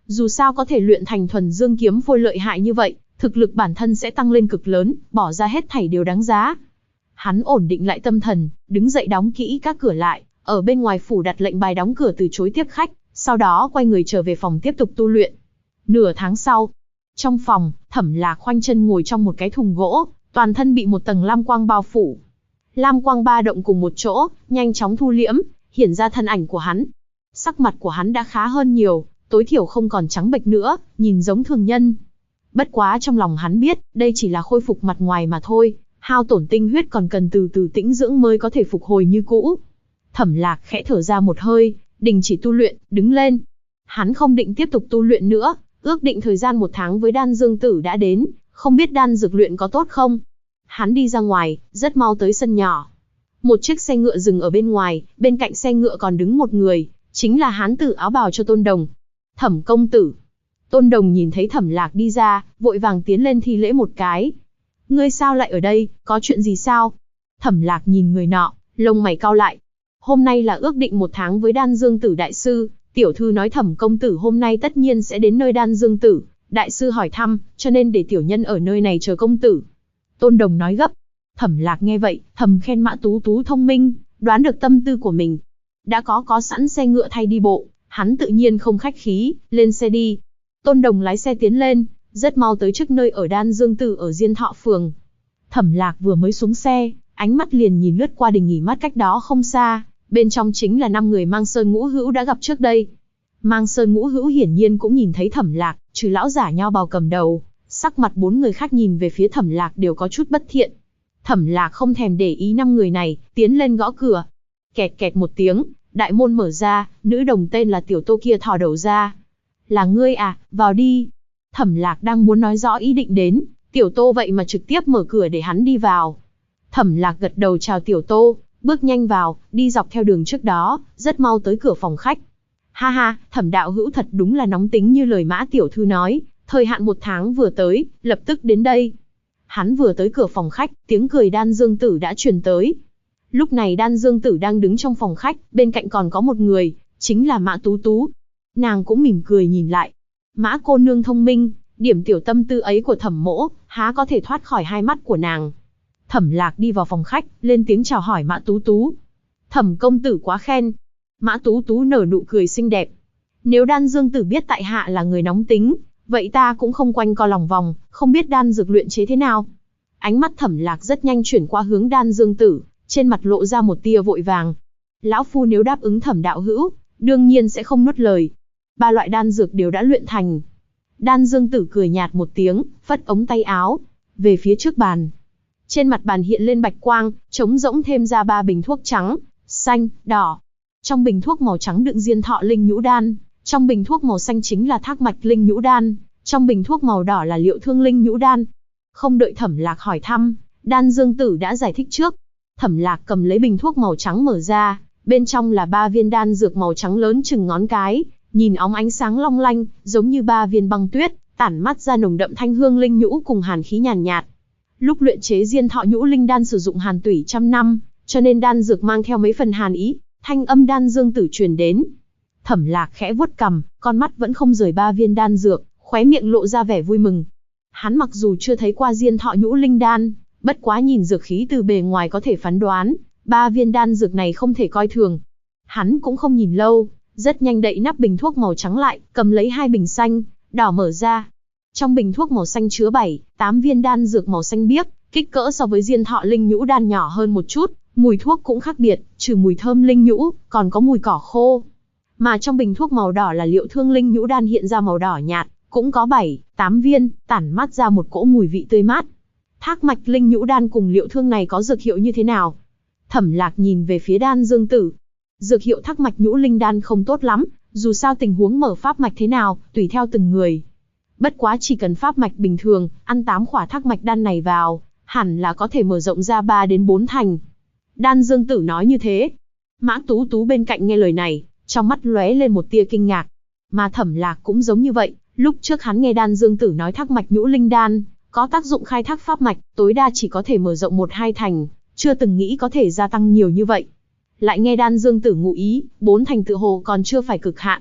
dù sao có thể luyện thành thuần dương kiếm phôi lợi hại như vậy, thực lực bản thân sẽ tăng lên cực lớn, bỏ ra hết thảy đều đáng giá. Hắn ổn định lại tâm thần, đứng dậy đóng kỹ các cửa lại, ở bên ngoài phủ đặt lệnh bài đóng cửa từ chối tiếp khách, sau đó quay người trở về phòng tiếp tục tu luyện. Nửa tháng sau, trong phòng, Thẩm Lạc khoanh chân ngồi trong một cái thùng gỗ, toàn thân bị một tầng lam quang bao phủ. Lam quang ba động cùng một chỗ, nhanh chóng thu liễm, hiển ra thân ảnh của hắn. Sắc mặt của hắn đã khá hơn nhiều, tối thiểu không còn trắng bệch nữa, nhìn giống thường nhân. Bất quá trong lòng hắn biết, đây chỉ là khôi phục mặt ngoài mà thôi, hao tổn tinh huyết còn cần từ từ tĩnh dưỡng mới có thể phục hồi như cũ. Thẩm Lạc khẽ thở ra một hơi, đình chỉ tu luyện, đứng lên. Hắn không định tiếp tục tu luyện nữa, ước định thời gian 1 tháng với Đan Dương Tử đã đến, không biết đan dược luyện có tốt không. Hắn đi ra ngoài, rất mau tới sân nhỏ. Một chiếc xe ngựa dừng ở bên ngoài, bên cạnh xe ngựa còn đứng một người, chính là hán tử áo bào cho Tôn Đồng. Thẩm công tử. Tôn Đồng nhìn thấy Thẩm Lạc đi ra, vội vàng tiến lên thi lễ một cái. Ngươi sao lại ở đây, có chuyện gì sao? Thẩm Lạc nhìn người nọ, lông mày cau lại. Hôm nay là ước định 1 tháng với Đan Dương Tử đại sư, tiểu thư nói Thẩm công tử hôm nay tất nhiên sẽ đến nơi Đan Dương Tử, đại sư hỏi thăm, cho nên để tiểu nhân ở nơi này chờ công tử. Tôn Đồng nói gấp. Thẩm Lạc nghe vậy, thầm khen Mã Tú Tú thông minh, đoán được tâm tư của mình. Đã có sẵn xe ngựa thay đi bộ, hắn tự nhiên không khách khí, lên xe đi. Tôn Đồng lái xe tiến lên, rất mau tới trước nơi ở Đan Dương Tử ở Diên Thọ phường. Thẩm Lạc vừa mới xuống xe, ánh mắt liền nhìn lướt qua đình nghỉ mát cách đó không xa, bên trong chính là 5 người Mang Sơn Ngũ Hữu đã gặp trước đây. Mang Sơn Ngũ Hữu hiển nhiên cũng nhìn thấy Thẩm Lạc, trừ lão giả nho bào cầm đầu, sắc mặt 4 người khác nhìn về phía Thẩm Lạc đều có chút bất thiện. Thẩm Lạc không thèm để ý 5 người này, tiến lên gõ cửa. Kẹt kẹt một tiếng, đại môn mở ra, nữ đồng tên là Tiểu Tô kia thò đầu ra. Là ngươi à, vào đi. Thẩm Lạc đang muốn nói rõ ý định đến, Tiểu Tô vậy mà trực tiếp mở cửa để hắn đi vào. Thẩm Lạc gật đầu chào Tiểu Tô, bước nhanh vào, đi dọc theo đường trước đó, rất mau tới cửa phòng khách. Ha ha, Thẩm đạo hữu thật đúng là nóng tính như lời Mã tiểu thư nói, thời hạn 1 tháng vừa tới, lập tức đến đây. Hắn vừa tới cửa phòng khách, tiếng cười Đan Dương Tử đã truyền tới. Lúc này Đan Dương Tử đang đứng trong phòng khách, bên cạnh còn có một người, chính là Mã Tú Tú. Nàng cũng mỉm cười nhìn lại. Mã cô nương thông minh, điểm tiểu tâm tư ấy của Thẩm mỗ, há có thể thoát khỏi hai mắt của nàng. Thẩm Lạc đi vào phòng khách, lên tiếng chào hỏi Mã Tú Tú. Thẩm công tử quá khen. Mã Tú Tú nở nụ cười xinh đẹp. Nếu Đan Dương Tử biết tại hạ là người nóng tính, vậy ta cũng không quanh co lòng vòng, không biết đan dược luyện chế thế nào. Ánh mắt Thẩm Lạc rất nhanh chuyển qua hướng Đan Dương Tử, trên mặt lộ ra một tia vội vàng. Lão phu nếu đáp ứng Thẩm đạo hữu, đương nhiên sẽ không nuốt lời. 3 loại đan dược đều đã luyện thành. Đan Dương Tử cười nhạt một tiếng, phất ống tay áo, về phía trước bàn. Trên mặt bàn hiện lên bạch quang, trống rỗng thêm ra 3 bình thuốc trắng, xanh, đỏ. Trong bình thuốc màu trắng đựng Diên Thọ Linh Nhũ Đan, trong bình thuốc màu xanh chính là Thác Mạch Linh Nhũ Đan, trong bình thuốc màu đỏ là Liệu Thương Linh Nhũ Đan. Không đợi Thẩm Lạc hỏi thăm, Đan Dương Tử đã giải thích trước. Thẩm Lạc cầm lấy bình thuốc màu trắng mở ra, bên trong là 3 viên đan dược màu trắng lớn chừng ngón cái, nhìn óng ánh sáng long lanh, giống như 3 viên băng tuyết, tản mắt ra nồng đậm thanh hương linh nhũ cùng hàn khí nhàn nhạt. Lúc luyện chế Diên Thọ Nhũ Linh Đan sử dụng hàn tủy trăm năm, cho nên đan dược mang theo mấy phần hàn ý. Thanh âm Đan Dương Tử truyền đến. Thẩm Lạc khẽ vuốt cằm, con mắt vẫn không rời 3 viên đan dược, khóe miệng lộ ra vẻ vui mừng. Hắn mặc dù chưa thấy qua Diên Thọ Nhũ Linh Đan, bất quá nhìn dược khí từ bề ngoài có thể phán đoán, 3 viên đan dược này không thể coi thường. Hắn cũng không nhìn lâu, rất nhanh đậy nắp bình thuốc màu trắng lại, cầm lấy 2 bình xanh, đỏ mở ra. Trong bình thuốc màu xanh chứa 7-8 viên đan dược màu xanh biếc, kích cỡ so với Diên Thọ Linh Nhũ Đan nhỏ hơn một chút. Mùi thuốc cũng khác biệt, trừ mùi thơm linh nhũ, còn có mùi cỏ khô. Mà trong bình thuốc màu đỏ là Liệu Thương Linh Nhũ Đan hiện ra màu đỏ nhạt, cũng có 7-8 viên, tản mát ra một cỗ mùi vị tươi mát. Thác Mạch Linh Nhũ Đan cùng Liệu Thương này có dược hiệu như thế nào? Thẩm Lạc nhìn về phía Đan Dương Tử. Dược hiệu Thác Mạch Nhũ Linh Đan không tốt lắm, dù sao tình huống mở pháp mạch thế nào, tùy theo từng người. Bất quá chỉ cần pháp mạch bình thường, ăn 8 khỏa Thác Mạch đan này vào, hẳn là có thể mở rộng ra 3 đến 4 thành. Đan Dương Tử nói như thế. Mã Tú Tú bên cạnh nghe lời này, trong mắt lóe lên một tia kinh ngạc. Mà Thẩm Lạc cũng giống như vậy, lúc trước hắn nghe Đan Dương Tử nói Thác Mạch Nhũ Linh Đan có tác dụng khai thác pháp mạch, tối đa chỉ có thể mở rộng 1-2 thành, chưa từng nghĩ có thể gia tăng nhiều như vậy. Lại nghe Đan Dương Tử ngụ ý, 4 thành tự hồ còn chưa phải cực hạn.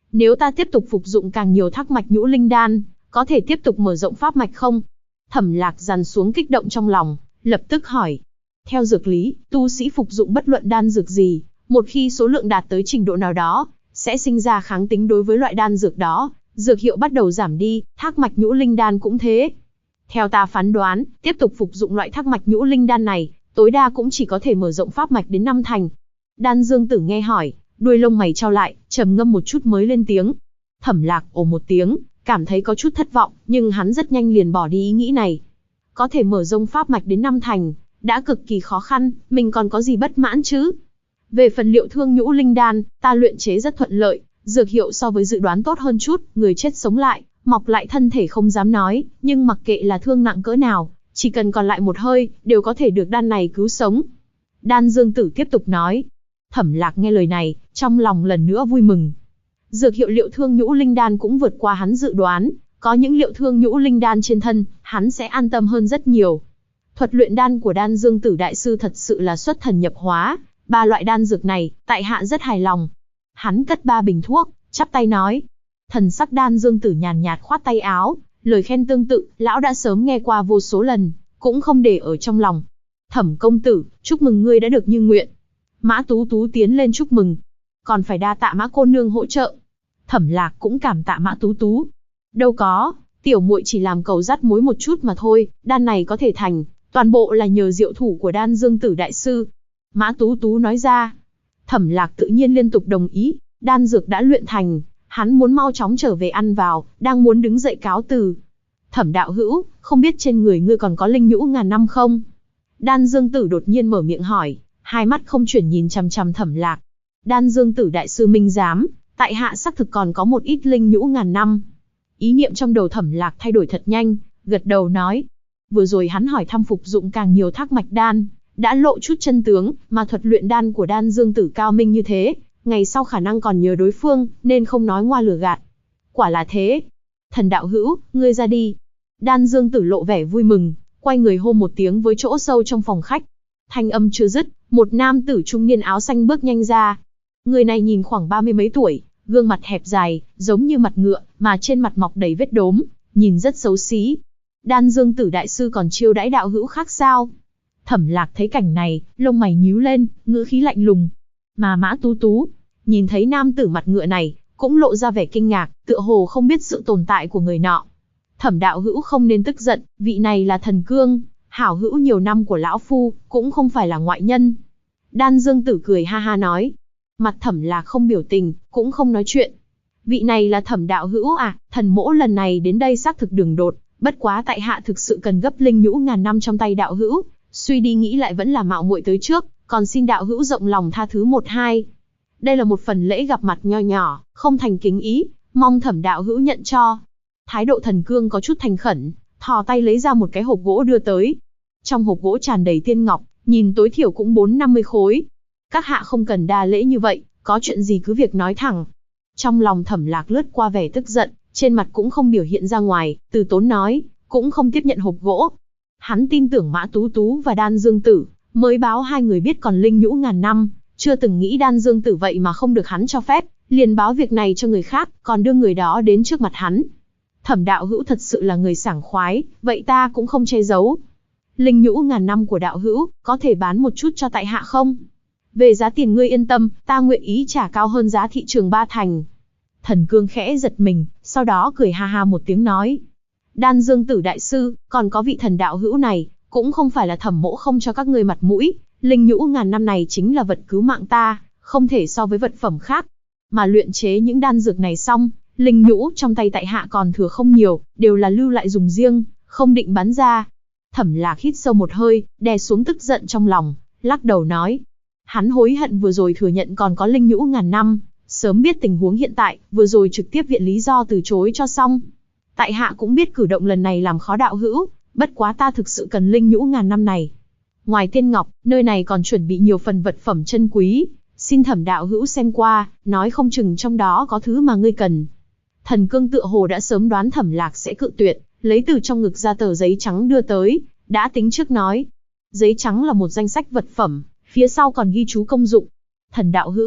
Nếu ta tiếp tục phục dụng càng nhiều thác mạch nhũ linh đan, có thể tiếp tục mở rộng pháp mạch không? Thẩm Lạc dằn xuống kích động trong lòng, lập tức hỏi. Theo dược lý, tu sĩ phục dụng bất luận đan dược gì, một khi số lượng đạt tới trình độ nào đó, sẽ sinh ra kháng tính đối với loại đan dược đó, dược hiệu bắt đầu giảm đi, thác mạch nhũ linh đan cũng thế. Theo ta phán đoán, tiếp tục phục dụng loại thác mạch nhũ linh đan này, tối đa cũng chỉ có thể mở rộng pháp mạch đến 5 thành. Đan Dương Tử nghe hỏi, đuôi lông mày chau lại, trầm ngâm một chút mới lên tiếng. Thẩm Lạc ồ một tiếng, cảm thấy có chút thất vọng, nhưng hắn rất nhanh liền bỏ đi ý nghĩ này. Có thể mở rộng pháp mạch đến 5 thành, đã cực kỳ khó khăn, mình còn có gì bất mãn chứ? Về phần liệu thương nhũ linh đan, ta luyện chế rất thuận lợi, dược hiệu so với dự đoán tốt hơn chút, người chết sống lại, mọc lại thân thể không dám nói, nhưng mặc kệ là thương nặng cỡ nào, chỉ cần còn lại một hơi, đều có thể được đan này cứu sống. Đan Dương Tử tiếp tục nói. Thẩm Lạc nghe lời này, trong lòng lần nữa vui mừng. Dược hiệu liệu thương nhũ linh đan cũng vượt qua hắn dự đoán, có những liệu thương nhũ linh đan trên thân, hắn sẽ an tâm hơn rất nhiều. Thuật luyện đan của Đan Dương Tử đại sư thật sự là xuất thần nhập hóa, 3 loại đan dược này, tại hạ rất hài lòng. Hắn cất 3 bình thuốc, chắp tay nói. Thần sắc Đan Dương Tử nhàn nhạt khoát tay áo, lời khen tương tự, lão đã sớm nghe qua vô số lần, cũng không để ở trong lòng. Thẩm công tử, chúc mừng ngươi đã được như nguyện. Mã Tú Tú tiến lên chúc mừng. Còn phải đa tạ Mã cô nương hỗ trợ. Thẩm Lạc cũng cảm tạ Mã Tú Tú. Đâu có, tiểu muội chỉ làm cầu dắt mối một chút mà thôi, đan này có thể thành, toàn bộ là nhờ diệu thủ của Đan Dương Tử đại sư. Mã Tú Tú nói ra. Thẩm Lạc tự nhiên liên tục đồng ý, đan dược đã luyện thành, hắn muốn mau chóng trở về ăn vào, đang muốn đứng dậy cáo từ. Thẩm đạo hữu, không biết trên người ngươi còn có linh nhũ ngàn năm không? Đan Dương Tử đột nhiên mở miệng hỏi, hai mắt không chuyển nhìn chằm chằm Thẩm Lạc. Đan Dương Tử đại sư minh giám, tại hạ xác thực còn có một ít linh nhũ ngàn năm. Ý niệm trong đầu Thẩm Lạc thay đổi thật nhanh, gật đầu nói. Vừa rồi hắn hỏi thăm phục dụng càng nhiều thác mạch đan, đã lộ chút chân tướng, mà thuật luyện đan của Đan Dương Tử cao minh như thế, ngày sau khả năng còn nhờ đối phương, nên không nói ngoa lừa gạt. Quả là thế. Thần đạo hữu, ngươi ra đi. Đan Dương Tử lộ vẻ vui mừng, quay người hô một tiếng với chỗ sâu trong phòng khách. Thanh âm chưa dứt, một nam tử trung niên áo xanh bước nhanh ra. Người này nhìn khoảng 30 mấy tuổi, gương mặt hẹp dài, giống như mặt ngựa, mà trên mặt mọc đầy vết đốm, nhìn rất xấu xí. Đan Dương Tử đại sư còn chiêu đãi đạo hữu khác sao? Thẩm Lạc thấy cảnh này, lông mày nhíu lên, ngữ khí lạnh lùng. Mà Mã Tú Tú, nhìn thấy nam tử mặt ngựa này, cũng lộ ra vẻ kinh ngạc, tựa hồ không biết sự tồn tại của người nọ. Thẩm đạo hữu không nên tức giận, vị này là Thần Cương, hảo hữu nhiều năm của lão phu, cũng không phải là ngoại nhân. Đan Dương Tử cười ha ha nói. Mặt Thẩm Lạc không biểu tình, cũng không nói chuyện. Vị này là Thẩm đạo hữu à? Thần mỗ lần này đến đây xác thực đường đột, bất quá tại hạ thực sự cần gấp linh nhũ ngàn năm trong tay đạo hữu, suy đi nghĩ lại vẫn là mạo muội tới trước, còn xin đạo hữu rộng lòng tha thứ một hai. Đây là một phần lễ gặp mặt nho nhỏ, không thành kính ý, mong Thẩm đạo hữu nhận cho. Thái độ Thần Cương có chút thành khẩn, thò tay lấy ra một cái hộp gỗ đưa tới. Trong hộp gỗ tràn đầy tiên ngọc, nhìn tối thiểu cũng 4-50 khối. Các hạ không cần đa lễ như vậy, có chuyện gì cứ việc nói thẳng. Trong lòng Thẩm Lạc lướt qua vẻ tức giận, trên mặt cũng không biểu hiện ra ngoài, từ tốn nói, cũng không tiếp nhận hộp gỗ. Hắn tin tưởng Mã Tú Tú và Đan Dương Tử, mới báo hai người biết còn linh nhũ ngàn năm, chưa từng nghĩ Đan Dương Tử vậy mà không được hắn cho phép, liền báo việc này cho người khác, còn đưa người đó đến trước mặt hắn. Thẩm đạo hữu thật sự là người sảng khoái, vậy ta cũng không che giấu. Linh nhũ ngàn năm của đạo hữu, có thể bán một chút cho tại hạ không? Về giá tiền ngươi yên tâm, ta nguyện ý trả cao hơn giá thị trường 3 thành. Thần Cương khẽ giật mình, sau đó cười ha ha một tiếng nói. Đan Dương Tử đại sư, còn có vị thần đạo hữu này, cũng không phải là Thẩm mỗ không cho các ngươi mặt mũi, linh nhũ ngàn năm này chính là vật cứu mạng ta, không thể so với vật phẩm khác. Mà luyện chế những đan dược này xong, linh nhũ trong tay tại hạ còn thừa không nhiều, đều là lưu lại dùng riêng, không định bán ra. Thẩm Lạc hít sâu một hơi, đè xuống tức giận trong lòng, lắc đầu nói. Hắn hối hận vừa rồi thừa nhận còn có linh nhũ ngàn năm, sớm biết tình huống hiện tại, vừa rồi trực tiếp viện lý do từ chối cho xong. Tại hạ cũng biết cử động lần này làm khó đạo hữu, bất quá ta thực sự cần linh nhũ ngàn năm này. Ngoài tiên ngọc, nơi này còn chuẩn bị nhiều phần vật phẩm chân quý, xin Thẩm đạo hữu xem qua, nói không chừng trong đó có thứ mà ngươi cần. Thần Cương tựa hồ đã sớm đoán Thẩm Lạc sẽ cự tuyệt, lấy từ trong ngực ra tờ giấy trắng đưa tới, đã tính trước nói. Giấy trắng là một danh sách vật phẩm, phía sau còn ghi chú công dụng. Thần đạo hữu,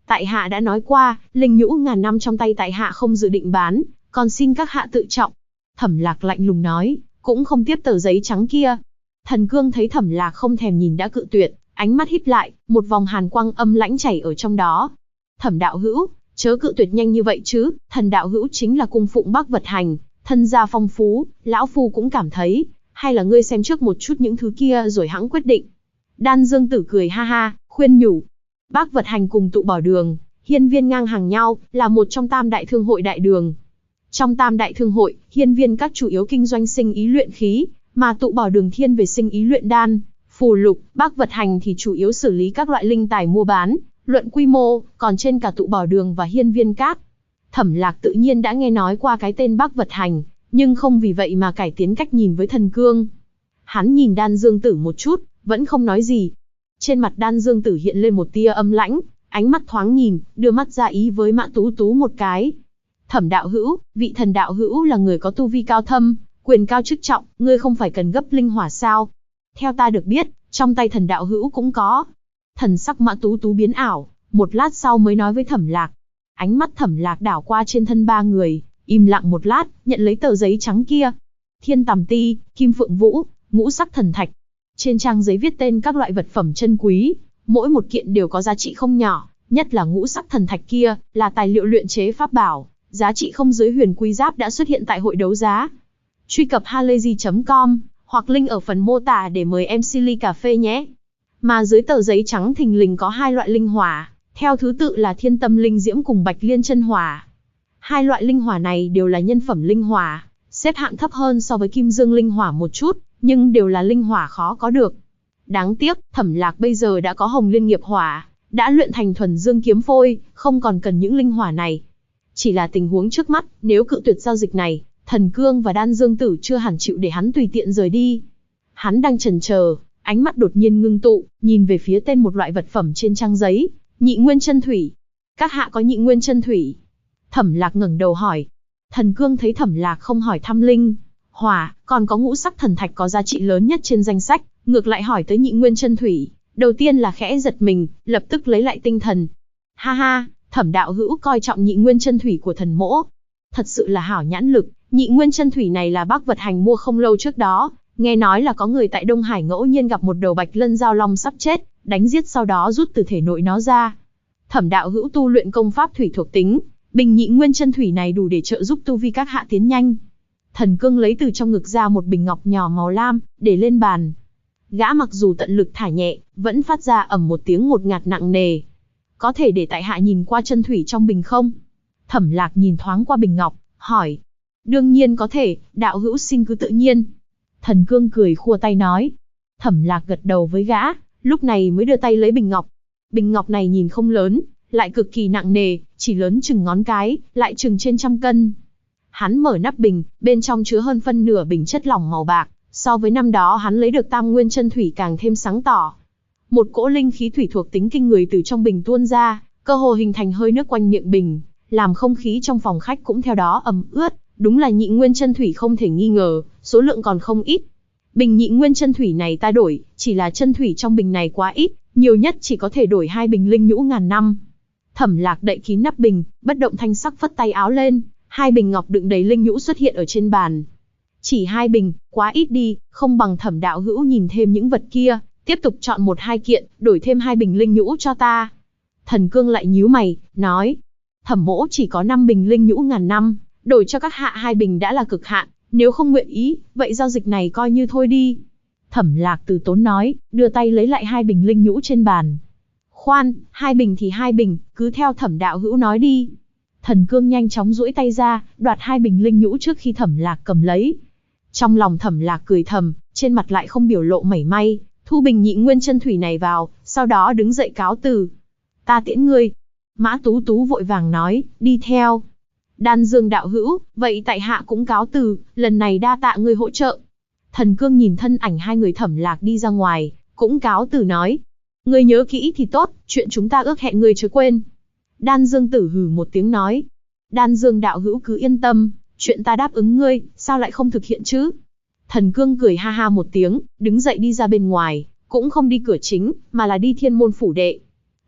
Tại hạ đã nói qua, linh nhũ ngàn năm trong tay tại hạ không dự định bán, còn xin các hạ tự trọng. Thẩm Lạc lạnh lùng nói, cũng không tiếp tờ giấy trắng kia. Thần Cương thấy Thẩm Lạc không thèm nhìn đã cự tuyệt, ánh mắt híp lại, một vòng hàn quang âm lãnh chảy ở trong đó. Thẩm đạo hữu, chớ cự tuyệt nhanh như vậy chứ, thần đạo hữu chính là cung phụng Bác Vật Hành, thân gia phong phú, lão phu cũng cảm thấy, hay là ngươi xem trước một chút những thứ kia rồi hẵng quyết định. Đan Dương Tử cười ha ha, khuyên nhủ. Bác Vật Hành cùng Tụ Bảo Đường, Hiên Viên ngang hàng nhau, là một trong tam đại thương hội đại đường. Trong tam đại thương hội, Hiên Viên các chủ yếu kinh doanh sinh ý luyện khí, mà Tụ Bảo Đường thiên về sinh ý luyện đan, phù lục, Bác Vật Hành thì chủ yếu xử lý các loại linh tài mua bán, luận quy mô, còn trên cả Tụ Bảo Đường và Hiên Viên Các. Thẩm Lạc tự nhiên đã nghe nói qua cái tên Bác Vật Hành, nhưng không vì vậy mà cải tiến cách nhìn với Thần Cương. Hắn nhìn Đan Dương Tử một chút, vẫn không nói gì. Trên mặt Đan Dương Tử hiện lên một tia âm lãnh, ánh mắt thoáng nhìn, đưa mắt ra ý với Mã Tú Tú một cái. Thẩm đạo hữu, vị thần đạo hữu là người có tu vi cao thâm, quyền cao chức trọng, ngươi không phải cần gấp linh hỏa sao? Theo ta được biết, trong tay thần đạo hữu cũng có. Thần sắc Mã Tú Tú biến ảo, một lát sau mới nói với Thẩm Lạc. Ánh mắt Thẩm Lạc đảo qua trên thân ba người, im lặng một lát, nhận lấy tờ giấy trắng kia. Thiên Tầm Ti, Kim Phượng Vũ, Ngũ Sắc Thần Thạch. Trên trang giấy viết tên các loại vật phẩm chân quý, mỗi một kiện đều có giá trị không nhỏ, nhất là Ngũ Sắc Thần Thạch kia, là tài liệu luyện chế pháp bảo, giá trị không dưới huyền quy giáp đã xuất hiện tại hội đấu giá. Truy cập halayzi.com, hoặc link ở phần mô tả để mời em Silly Cà Phê nhé. Mà dưới tờ giấy trắng thình lình có hai loại linh hỏa, theo thứ tự là Thiên Tâm Linh Diễm cùng Bạch Liên Chân Hỏa. Hai loại linh hỏa này đều là nhân phẩm linh hỏa, xếp hạng thấp hơn so với Kim Dương linh hỏa một chút, nhưng đều là linh hỏa khó có được. Đáng tiếc, Thẩm Lạc bây giờ đã có Hồng Liên Nghiệp Hỏa, đã luyện thành Thuần Dương Kiếm Phôi, không còn cần những linh hỏa này. Chỉ là tình huống trước mắt, nếu cự tuyệt giao dịch này, Thần Cương và Đan Dương Tử chưa hẳn chịu để hắn tùy tiện rời đi. Hắn đang chần chờ, ánh mắt đột nhiên ngưng tụ, nhìn về phía tên một loại vật phẩm trên trang giấy, Nhị Nguyên Chân Thủy. Các hạ có Nhị Nguyên Chân Thủy? Thẩm Lạc ngẩng đầu hỏi. Thần Cương thấy Thẩm Lạc không hỏi thăm linh hỏa, còn có Ngũ Sắc Thần Thạch có giá trị lớn nhất trên danh sách, ngược lại hỏi tới Nhị Nguyên Chân Thủy, đầu tiên là khẽ giật mình, lập tức lấy lại tinh thần. Ha ha, Thẩm đạo hữu coi trọng Nhị Nguyên Chân Thủy của thần mỗ, thật sự là hảo nhãn lực. Nhị Nguyên Chân Thủy này là Bác Vật Hành mua không lâu trước đó, nghe nói là có người tại Đông Hải ngẫu nhiên gặp một đầu bạch lân giao long sắp chết, đánh giết sau đó rút từ thể nội nó ra. Thẩm đạo hữu tu luyện công pháp thủy thuộc tính, bình Nhị Nguyên Chân Thủy này đủ để trợ giúp tu vi các hạ tiến nhanh. Thần Cương lấy từ trong ngực ra một bình ngọc nhỏ màu lam, để lên bàn. Gã mặc dù tận lực thả nhẹ, vẫn phát ra ầm một tiếng ngột ngạt nặng nề. Có thể để tại hạ nhìn qua chân thủy trong bình không? Thẩm Lạc nhìn thoáng qua bình ngọc, hỏi. Đương nhiên có thể, đạo hữu xin cứ tự nhiên. Thần Cương cười khua tay nói. Thẩm Lạc gật đầu với gã, lúc này mới đưa tay lấy bình ngọc. Bình ngọc này nhìn không lớn, lại cực kỳ nặng nề, chỉ lớn chừng ngón cái, lại chừng trên 100 cân. Hắn mở nắp bình, bên trong chứa hơn phân nửa bình chất lỏng màu bạc, so với năm đó hắn lấy được Tam Nguyên Chân Thủy càng thêm sáng tỏ. Một cỗ linh khí thủy thuộc tính kinh người từ trong bình tuôn ra, cơ hồ hình thành hơi nước quanh miệng bình, làm không khí trong phòng khách cũng theo đó ẩm ướt. Đúng là Nhị Nguyên Chân Thủy không thể nghi ngờ, số lượng còn không ít. Bình Nhị Nguyên Chân Thủy này ta đổi, chỉ là chân thủy trong bình này quá ít, nhiều nhất chỉ có thể đổi 2 bình linh nhũ ngàn năm. Thẩm Lạc đậy kín nắp bình, bất động thanh sắc phất tay áo lên, 2 bình ngọc đựng đầy linh nhũ xuất hiện ở trên bàn. Chỉ 2 bình, quá ít đi, không bằng Thẩm đạo hữu nhìn thêm những vật kia, tiếp tục chọn 1-2 kiện, đổi thêm 2 bình linh nhũ cho ta. Thần Cương lại nhíu mày, nói. Thẩm mỗ chỉ có 5 bình linh nhũ ngàn năm, đổi cho các hạ 2 bình đã là cực hạn, nếu không nguyện ý, vậy giao dịch này coi như thôi đi. Thẩm Lạc từ tốn nói, đưa tay lấy lại 2 bình linh nhũ trên bàn. Khoan, 2 bình thì 2 bình, cứ theo Thẩm đạo hữu nói đi. Thần Cương nhanh chóng duỗi tay ra, đoạt 2 bình linh nhũ trước khi Thẩm Lạc cầm lấy. Trong lòng Thẩm Lạc cười thầm, trên mặt lại không biểu lộ mảy may, thu bình Nhị Nguyên Chân Thủy này vào, sau đó đứng dậy cáo từ. Ta tiễn ngươi. Mã Tú Tú vội vàng nói, đi theo. Đan Dương đạo hữu, vậy tại hạ cũng cáo từ, lần này đa tạ ngươi hỗ trợ. Thần Cương nhìn thân ảnh 2 người Thẩm Lạc đi ra ngoài, cũng cáo từ nói. Ngươi nhớ kỹ thì tốt, chuyện chúng ta ước hẹn ngươi chớ quên. Đan Dương Tử hừ một tiếng nói. Đan Dương đạo hữu cứ yên tâm, chuyện ta đáp ứng ngươi, sao lại không thực hiện chứ? Thần Cương cười ha ha một tiếng, đứng dậy đi ra bên ngoài, cũng không đi cửa chính, mà là đi Thiên Môn phủ đệ.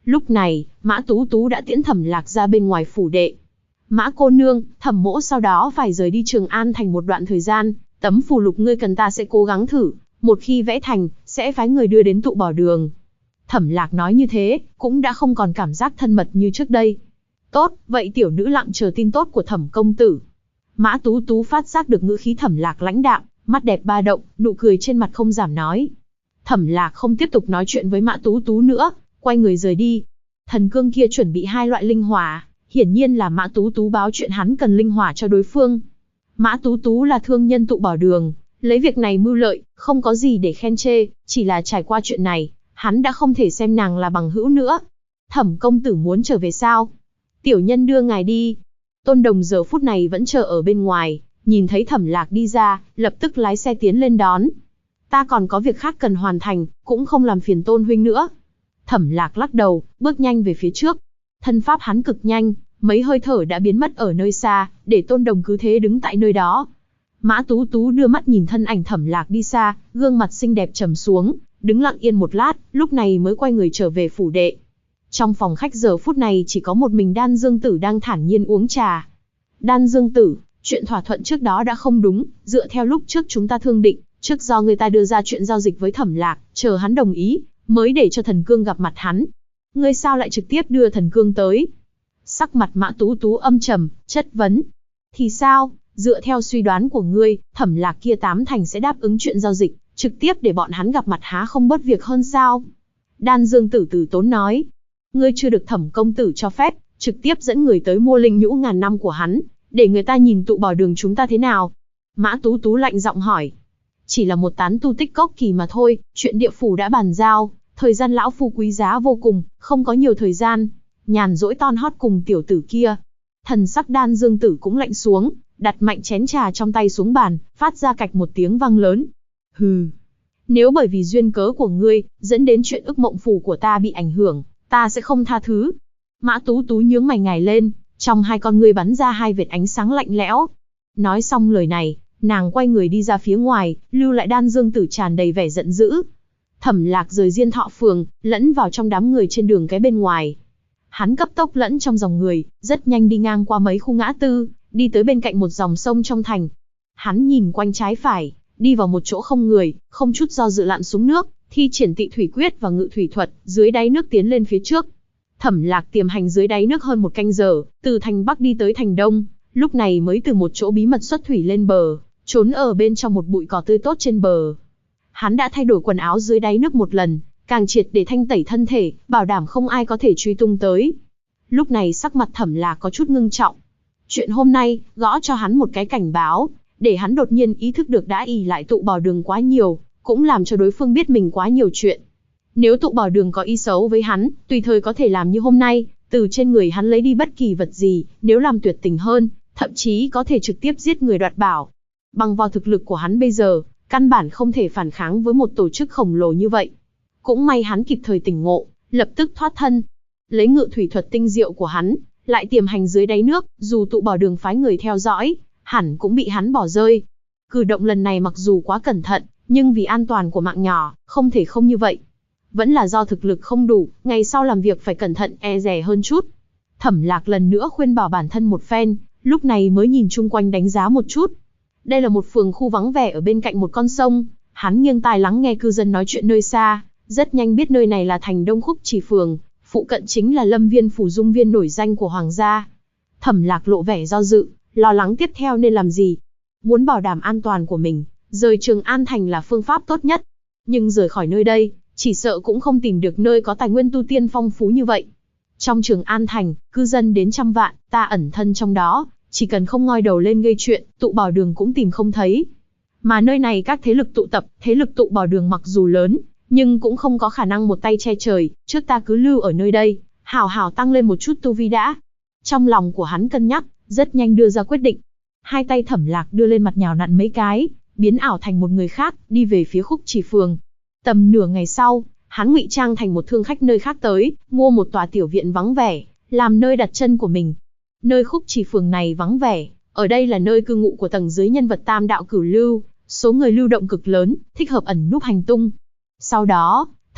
Lúc này, Mã Tú Tú đã tiễn Thẩm Lạc ra bên ngoài phủ đệ. Mã cô nương, Thẩm mỗ sau đó phải rời đi Trường An thành một đoạn thời gian, tấm phù lục ngươi cần ta sẽ cố gắng thử, một khi vẽ thành, sẽ phái người đưa đến tụ bảo đường. Thẩm Lạc nói như thế, cũng đã không còn cảm giác thân mật như trước đây. Tốt, vậy tiểu nữ lặng chờ tin tốt của Thẩm công tử. Mã Tú Tú phát giác được ngữ khí Thẩm Lạc lãnh đạm, mắt đẹp ba động, nụ cười trên mặt không giảm nói. Thẩm Lạc không tiếp tục nói chuyện với Mã Tú Tú nữa, quay người rời đi. Thần cương kia chuẩn bị 2 loại linh hỏa, hiển nhiên là Mã Tú Tú báo chuyện hắn cần linh hỏa cho đối phương. Mã Tú Tú là thương nhân tụ bảo đường, lấy việc này mưu lợi, không có gì để khen chê, chỉ là trải qua chuyện này, hắn đã không thể xem nàng là bằng hữu nữa. Thẩm công tử muốn trở về sao? Tiểu nhân đưa ngài đi. Tôn Đồng giờ phút này vẫn chờ ở bên ngoài, nhìn thấy Thẩm Lạc đi ra, lập tức lái xe tiến lên đón. Ta còn có việc khác cần hoàn thành, cũng không làm phiền Tôn huynh nữa. Thẩm Lạc lắc đầu, bước nhanh về phía trước. Thân pháp hắn cực nhanh, mấy hơi thở đã biến mất ở nơi xa, để Tôn Đồng cứ thế đứng tại nơi đó. Mã Tú Tú đưa mắt nhìn thân ảnh Thẩm Lạc đi xa, gương mặt xinh đẹp trầm xuống, đứng lặng yên một lát, lúc này mới quay người trở về phủ đệ. Trong phòng khách giờ phút này chỉ có một mình Đan Dương Tử đang thản nhiên uống trà. Đan Dương Tử, chuyện thỏa thuận trước đó đã không đúng, dựa theo lúc trước chúng ta thương định, trước do người ta đưa ra chuyện giao dịch với Thẩm Lạc, chờ hắn đồng ý, mới để cho Thần Cương gặp mặt hắn. Ngươi sao lại trực tiếp đưa Thần Cương tới? Sắc mặt Mã Tú Tú âm trầm, chất vấn. Thì sao, dựa theo suy đoán của ngươi, Thẩm Lạc kia 8 thành sẽ đáp ứng chuyện giao dịch, trực tiếp để bọn hắn gặp mặt há không bớt việc hơn sao? Đan Dương Tử từ tốn nói. Ngươi chưa được Thẩm công tử cho phép, trực tiếp dẫn người tới mua linh nhũ ngàn năm của hắn, để người ta nhìn tụ bảo đường chúng ta thế nào? Mã Tú Tú lạnh giọng hỏi. Chỉ là một tán tu tích cốc kỳ mà thôi, chuyện địa phủ đã bàn giao, thời gian lão phu quý giá vô cùng, không có nhiều thời gian, nhàn rỗi ton hót cùng tiểu tử kia. Thần sắc Đan Dương Tử cũng lạnh xuống, đặt mạnh chén trà trong tay xuống bàn, phát ra cạch một tiếng vang lớn. Hừ, nếu bởi vì duyên cớ của ngươi, dẫn đến chuyện ức mộng phủ của ta bị ảnh hưởng, ta sẽ không tha thứ. Mã Tú Tú nhướng mày ngài lên, trong hai con ngươi bắn ra 2 vệt ánh sáng lạnh lẽo. Nói xong lời này, nàng quay người đi ra phía ngoài, lưu lại Đan Dương Tử tràn đầy vẻ giận dữ. Thẩm Lạc rời Diên Thọ phường, lẫn vào trong đám người trên đường cái bên ngoài. Hắn cấp tốc lẫn trong dòng người, rất nhanh đi ngang qua mấy khu ngã tư, đi tới bên cạnh một dòng sông trong thành. Hắn nhìn quanh trái phải, đi vào một chỗ không người, không chút do dự lặn xuống nước, thi triển Tị Thủy Quyết và Ngự Thủy Thuật, dưới đáy nước tiến lên phía trước. Thẩm Lạc tiềm hành dưới đáy nước hơn 1 canh giờ, từ thành Bắc đi tới thành Đông, lúc này mới từ một chỗ bí mật xuất thủy lên bờ, trốn ở bên trong một bụi cỏ tươi tốt trên bờ. Hắn đã thay đổi quần áo dưới đáy nước một lần, càng triệt để thanh tẩy thân thể, bảo đảm không ai có thể truy tung tới. Lúc này sắc mặt Thẩm Lạc có chút ngưng trọng. Chuyện hôm nay, gõ cho hắn một cái cảnh báo, để hắn đột nhiên ý thức được đã ỷ lại tụ bảo đường quá nhiều, cũng làm cho đối phương biết mình quá nhiều chuyện. Nếu tụ bảo đường có ý xấu với hắn, tùy thời có thể làm như hôm nay, từ trên người hắn lấy đi bất kỳ vật gì, nếu làm tuyệt tình hơn, thậm chí có thể trực tiếp giết người đoạt bảo. Bằng vào thực lực của hắn bây giờ, căn bản không thể phản kháng với một tổ chức khổng lồ như vậy. Cũng may hắn kịp thời tỉnh ngộ, lập tức thoát thân. Lấy Ngự Thủy Thuật tinh diệu của hắn, lại tiềm hành dưới đáy nước, dù tụ bảo đường phái người theo dõi, hẳn cũng bị hắn bỏ rơi. Cử động lần này mặc dù quá cẩn thận, nhưng vì an toàn của mạng nhỏ, không thể không như vậy. Vẫn là do thực lực không đủ, ngày sau làm việc phải cẩn thận e dè hơn chút. Thẩm Lạc lần nữa khuyên bảo bản thân một phen, lúc này mới nhìn chung quanh đánh giá một chút. Đây là một phường khu vắng vẻ ở bên cạnh một con sông, hắn nghiêng tai lắng nghe cư dân nói chuyện nơi xa, rất nhanh biết nơi này là thành Đông Khúc Chỉ phường, phụ cận chính là Lâm Viên phủ dung viên nổi danh của hoàng gia. Thẩm Lạc lộ vẻ do dự, lo lắng tiếp theo nên làm gì. Muốn bảo đảm an toàn của mình, rời Trường An thành là phương pháp tốt nhất. Nhưng rời khỏi nơi đây, chỉ sợ cũng không tìm được nơi có tài nguyên tu tiên phong phú như vậy. Trong Trường An thành, cư dân đến 100 vạn, ta ẩn thân trong đó, chỉ cần không ngoi đầu lên gây chuyện, tụ bảo đường cũng tìm không thấy. Mà nơi này các thế lực tụ tập, thế lực tụ bảo đường mặc dù lớn, nhưng cũng không có khả năng một tay che trời, trước ta cứ lưu ở nơi đây, hảo hảo tăng lên một chút tu vi đã. Trong lòng của hắn cân nhắc, rất nhanh đưa ra quyết định. Hai tay Thẩm Lạc đưa lên mặt nhào nặn mấy cái, biến ảo thành một người khác, đi về phía Khúc Chỉ phường. Tầm nửa ngày sau, hắn ngụy trang thành một thương khách nơi khác tới, mua một tòa tiểu viện vắng vẻ, làm nơi đặt chân của mình. Nơi Khúc Chỉ phường này vắng vẻ, ở đây là nơi cư ngụ của tầng dưới nhân vật Tam đạo cửu lưu, số người lưu động cực lớn, thích hợp ẩn núp hành tung. Sau đó,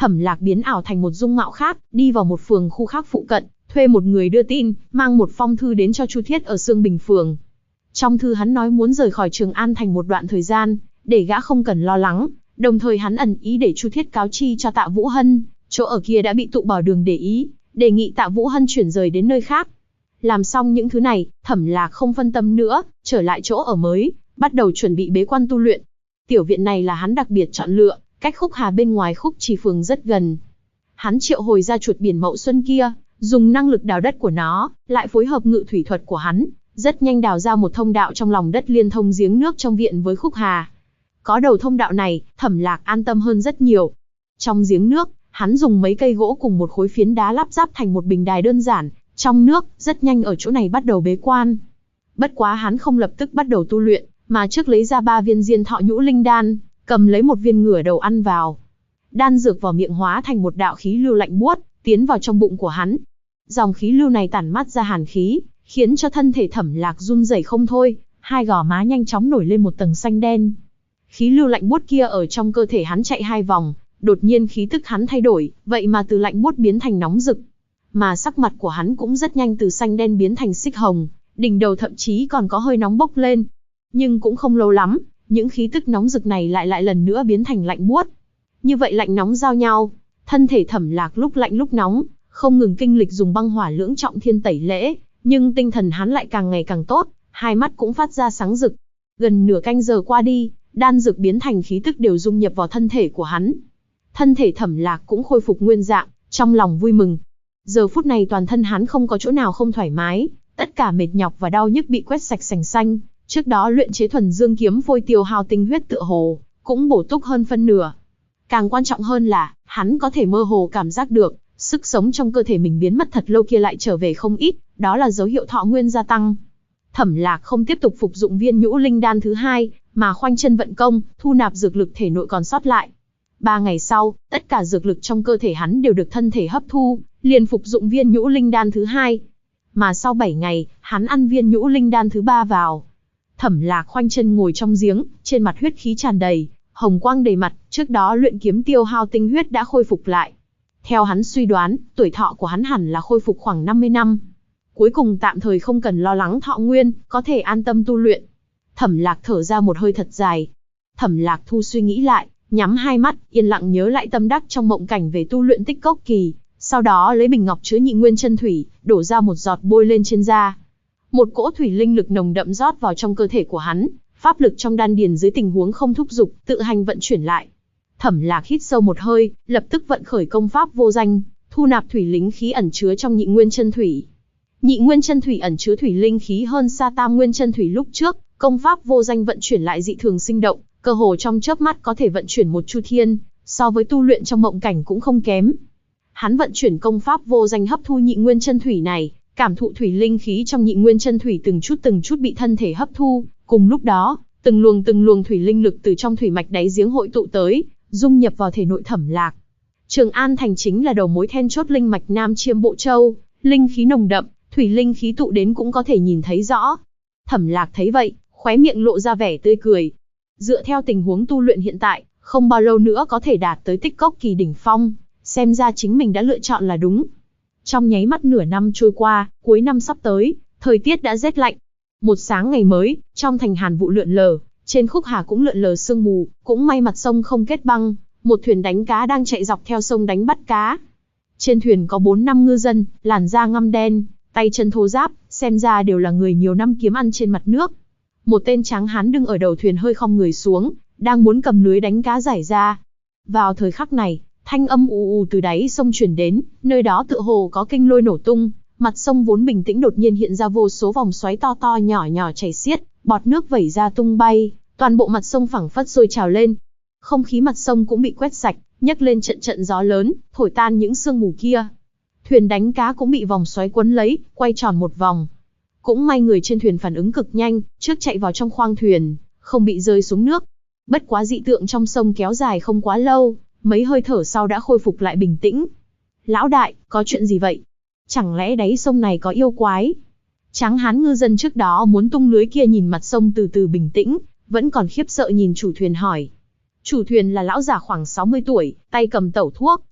Thẩm Lạc biến ảo thành một dung mạo khác, đi vào một phường khu khác phụ cận, thuê một người đưa tin, mang một phong thư đến cho Chu Thiết ở Sương Bình phường. Trong thư hắn nói muốn rời khỏi Trường An thành một đoạn thời gian, để gã không cần lo lắng, đồng thời hắn ẩn ý để Chu Thiết cáo chi cho Tạ Vũ Hân, chỗ ở kia đã bị tụ bảo đường để ý, đề nghị Tạ Vũ Hân chuyển rời đến nơi khác. Làm xong những thứ này, Thẩm Lạc không phân tâm nữa, trở lại chỗ ở mới, bắt đầu chuẩn bị bế quan tu luyện. Tiểu viện này là hắn đặc biệt chọn lựa, cách Khúc Hà bên ngoài Khúc Trì phường rất gần. Hắn triệu hồi ra chuột biển Mậu Xuân kia, dùng năng lực đào đất của nó, lại phối hợp ngự thủy thuật của hắn, rất nhanh đào ra một thông đạo trong lòng đất liên thông giếng nước trong viện với Khúc Hà. Có đầu thông đạo này, Thẩm Lạc an tâm hơn rất nhiều. Trong giếng nước, hắn dùng mấy cây gỗ cùng một khối phiến đá lắp ráp thành một bình đài đơn giản, trong nước, rất nhanh ở chỗ này bắt đầu bế quan. Bất quá hắn không lập tức bắt đầu tu luyện, mà trước lấy ra 3 viên diên thọ nhũ linh đan, cầm lấy một viên ngửa đầu ăn vào. Đan dược vào miệng hóa thành một đạo khí lưu lạnh buốt, tiến vào trong bụng của hắn. Dòng khí lưu này tản mát ra hàn khí, khiến cho thân thể Thẩm Lạc run rẩy không thôi, hai gò má nhanh chóng nổi lên một tầng xanh đen. Khí lưu lạnh buốt kia ở trong cơ thể hắn chạy 2 vòng, đột nhiên khí tức hắn thay đổi, vậy mà từ lạnh buốt biến thành nóng rực. Mà sắc mặt của hắn cũng rất nhanh từ xanh đen biến thành xích hồng, đỉnh đầu thậm chí còn có hơi nóng bốc lên. Nhưng cũng không lâu lắm, những khí tức nóng rực này lại lần nữa biến thành lạnh buốt. Như vậy lạnh nóng giao nhau, thân thể Thẩm Lạc lúc lạnh lúc nóng, không ngừng kinh lịch dùng băng hỏa lưỡng trọng thiên tẩy lễ, nhưng tinh thần hắn lại càng ngày càng tốt, hai mắt cũng phát ra sáng rực. Gần nửa canh giờ qua đi, đan dược biến thành khí tức đều dung nhập vào thân thể của hắn. Thân thể Thẩm Lạc cũng khôi phục nguyên dạng, trong lòng vui mừng. Giờ phút này toàn thân hắn không có chỗ nào không thoải mái, tất cả mệt nhọc và đau nhức bị quét sạch sành xanh. Trước đó luyện chế thuần dương kiếm phôi tiêu hao tinh huyết tựa hồ cũng bổ túc hơn phân nửa. Càng quan trọng hơn là, hắn có thể mơ hồ cảm giác được, sức sống trong cơ thể mình biến mất thật lâu kia lại trở về không ít, đó là dấu hiệu thọ nguyên gia tăng. Thẩm Lạc không tiếp tục phục dụng viên nhũ linh đan thứ 2, mà khoanh chân vận công, thu nạp dược lực thể nội còn sót lại. 3 ngày sau, tất cả dược lực trong cơ thể hắn đều được thân thể hấp thu, liền phục dụng viên nhũ linh đan thứ 2. Mà sau 7 ngày, hắn ăn viên nhũ linh đan thứ 3 vào. Thẩm Lạc khoanh chân ngồi trong giếng, trên mặt huyết khí tràn đầy, hồng quang đầy mặt, trước đó luyện kiếm tiêu hao tinh huyết đã khôi phục lại. Theo hắn suy đoán, tuổi thọ của hắn hẳn là khôi phục khoảng 50 năm. Cuối cùng tạm thời không cần lo lắng thọ nguyên, có thể an tâm tu luyện. Thẩm Lạc thở ra một hơi thật dài. Thẩm Lạc thu suy nghĩ lại, nhắm hai mắt, yên lặng nhớ lại tâm đắc trong mộng cảnh về tu luyện tích cốc kỳ. Sau đó lấy bình ngọc chứa nhị nguyên chân thủy, đổ ra một giọt bôi lên trên da. Một cỗ thủy linh lực nồng đậm rót vào trong cơ thể của hắn, pháp lực trong đan điền dưới tình huống không thúc giục, tự hành vận chuyển lại. Thẩm Lạc hít sâu một hơi, lập tức vận khởi công pháp vô danh, thu nạp thủy linh khí ẩn chứa trong nhị nguyên chân thủy. Nhị nguyên chân thủy ẩn chứa thủy linh khí hơn xa tam nguyên chân thủy lúc trước, công pháp vô danh vận chuyển lại dị thường sinh động, cơ hồ trong chớp mắt có thể vận chuyển một chu thiên, so với tu luyện trong mộng cảnh cũng không kém. Hắn vận chuyển công pháp vô danh hấp thu nhị nguyên chân thủy này, cảm thụ thủy linh khí trong nhị nguyên chân thủy từng chút bị thân thể hấp thu, cùng lúc đó, từng luồng thủy linh lực từ trong thủy mạch đáy giếng hội tụ tới, dung nhập vào thể nội Thẩm Lạc. Trường An thành chính là đầu mối then chốt linh mạch Nam Chiêm Bộ Châu, linh khí nồng đậm, thủy linh khí tụ đến cũng có thể nhìn thấy rõ. Thẩm Lạc thấy vậy, khóe miệng lộ ra vẻ tươi cười. Dựa theo tình huống tu luyện hiện tại, không bao lâu nữa có thể đạt tới tích cốc kỳ đỉnh phong, xem ra chính mình đã lựa chọn là đúng. Trong nháy mắt nửa năm trôi qua, cuối năm sắp tới, thời tiết đã rét lạnh. Một sáng ngày mới, trong thành hàn vụ lượn lờ, trên Khúc Hà cũng lượn lờ sương mù, cũng may mặt sông không kết băng, một thuyền đánh cá đang chạy dọc theo sông đánh bắt cá. Trên thuyền có 4-5 ngư dân, làn da ngăm đen, tay chân thô ráp, xem ra đều là người nhiều năm kiếm ăn trên mặt nước. Một tên tráng hán đứng ở đầu thuyền hơi khom người xuống, đang muốn cầm lưới đánh cá giải ra. Vào thời khắc này, thanh âm ù ù từ đáy sông truyền đến, nơi đó tựa hồ có kinh lôi nổ tung, mặt sông vốn bình tĩnh đột nhiên hiện ra vô số vòng xoáy to to nhỏ nhỏ chảy xiết, bọt nước vẩy ra tung bay, toàn bộ mặt sông phẳng phất sôi trào lên. Không khí mặt sông cũng bị quét sạch, nhấc lên trận trận gió lớn, thổi tan những sương mù kia. Thuyền đánh cá cũng bị vòng xoáy quấn lấy, quay tròn một vòng. Cũng may người trên thuyền phản ứng cực nhanh, trước chạy vào trong khoang thuyền, không bị rơi xuống nước. Bất quá dị tượng trong sông kéo dài không quá lâu, mấy hơi thở sau đã khôi phục lại bình tĩnh. Lão đại, có chuyện gì vậy? Chẳng lẽ đáy sông này có yêu quái? Tráng hán ngư dân trước đó muốn tung lưới kia nhìn mặt sông từ từ bình tĩnh, vẫn còn khiếp sợ nhìn chủ thuyền hỏi. Chủ thuyền là lão già khoảng 60 tuổi, tay cầm tẩu thuốc,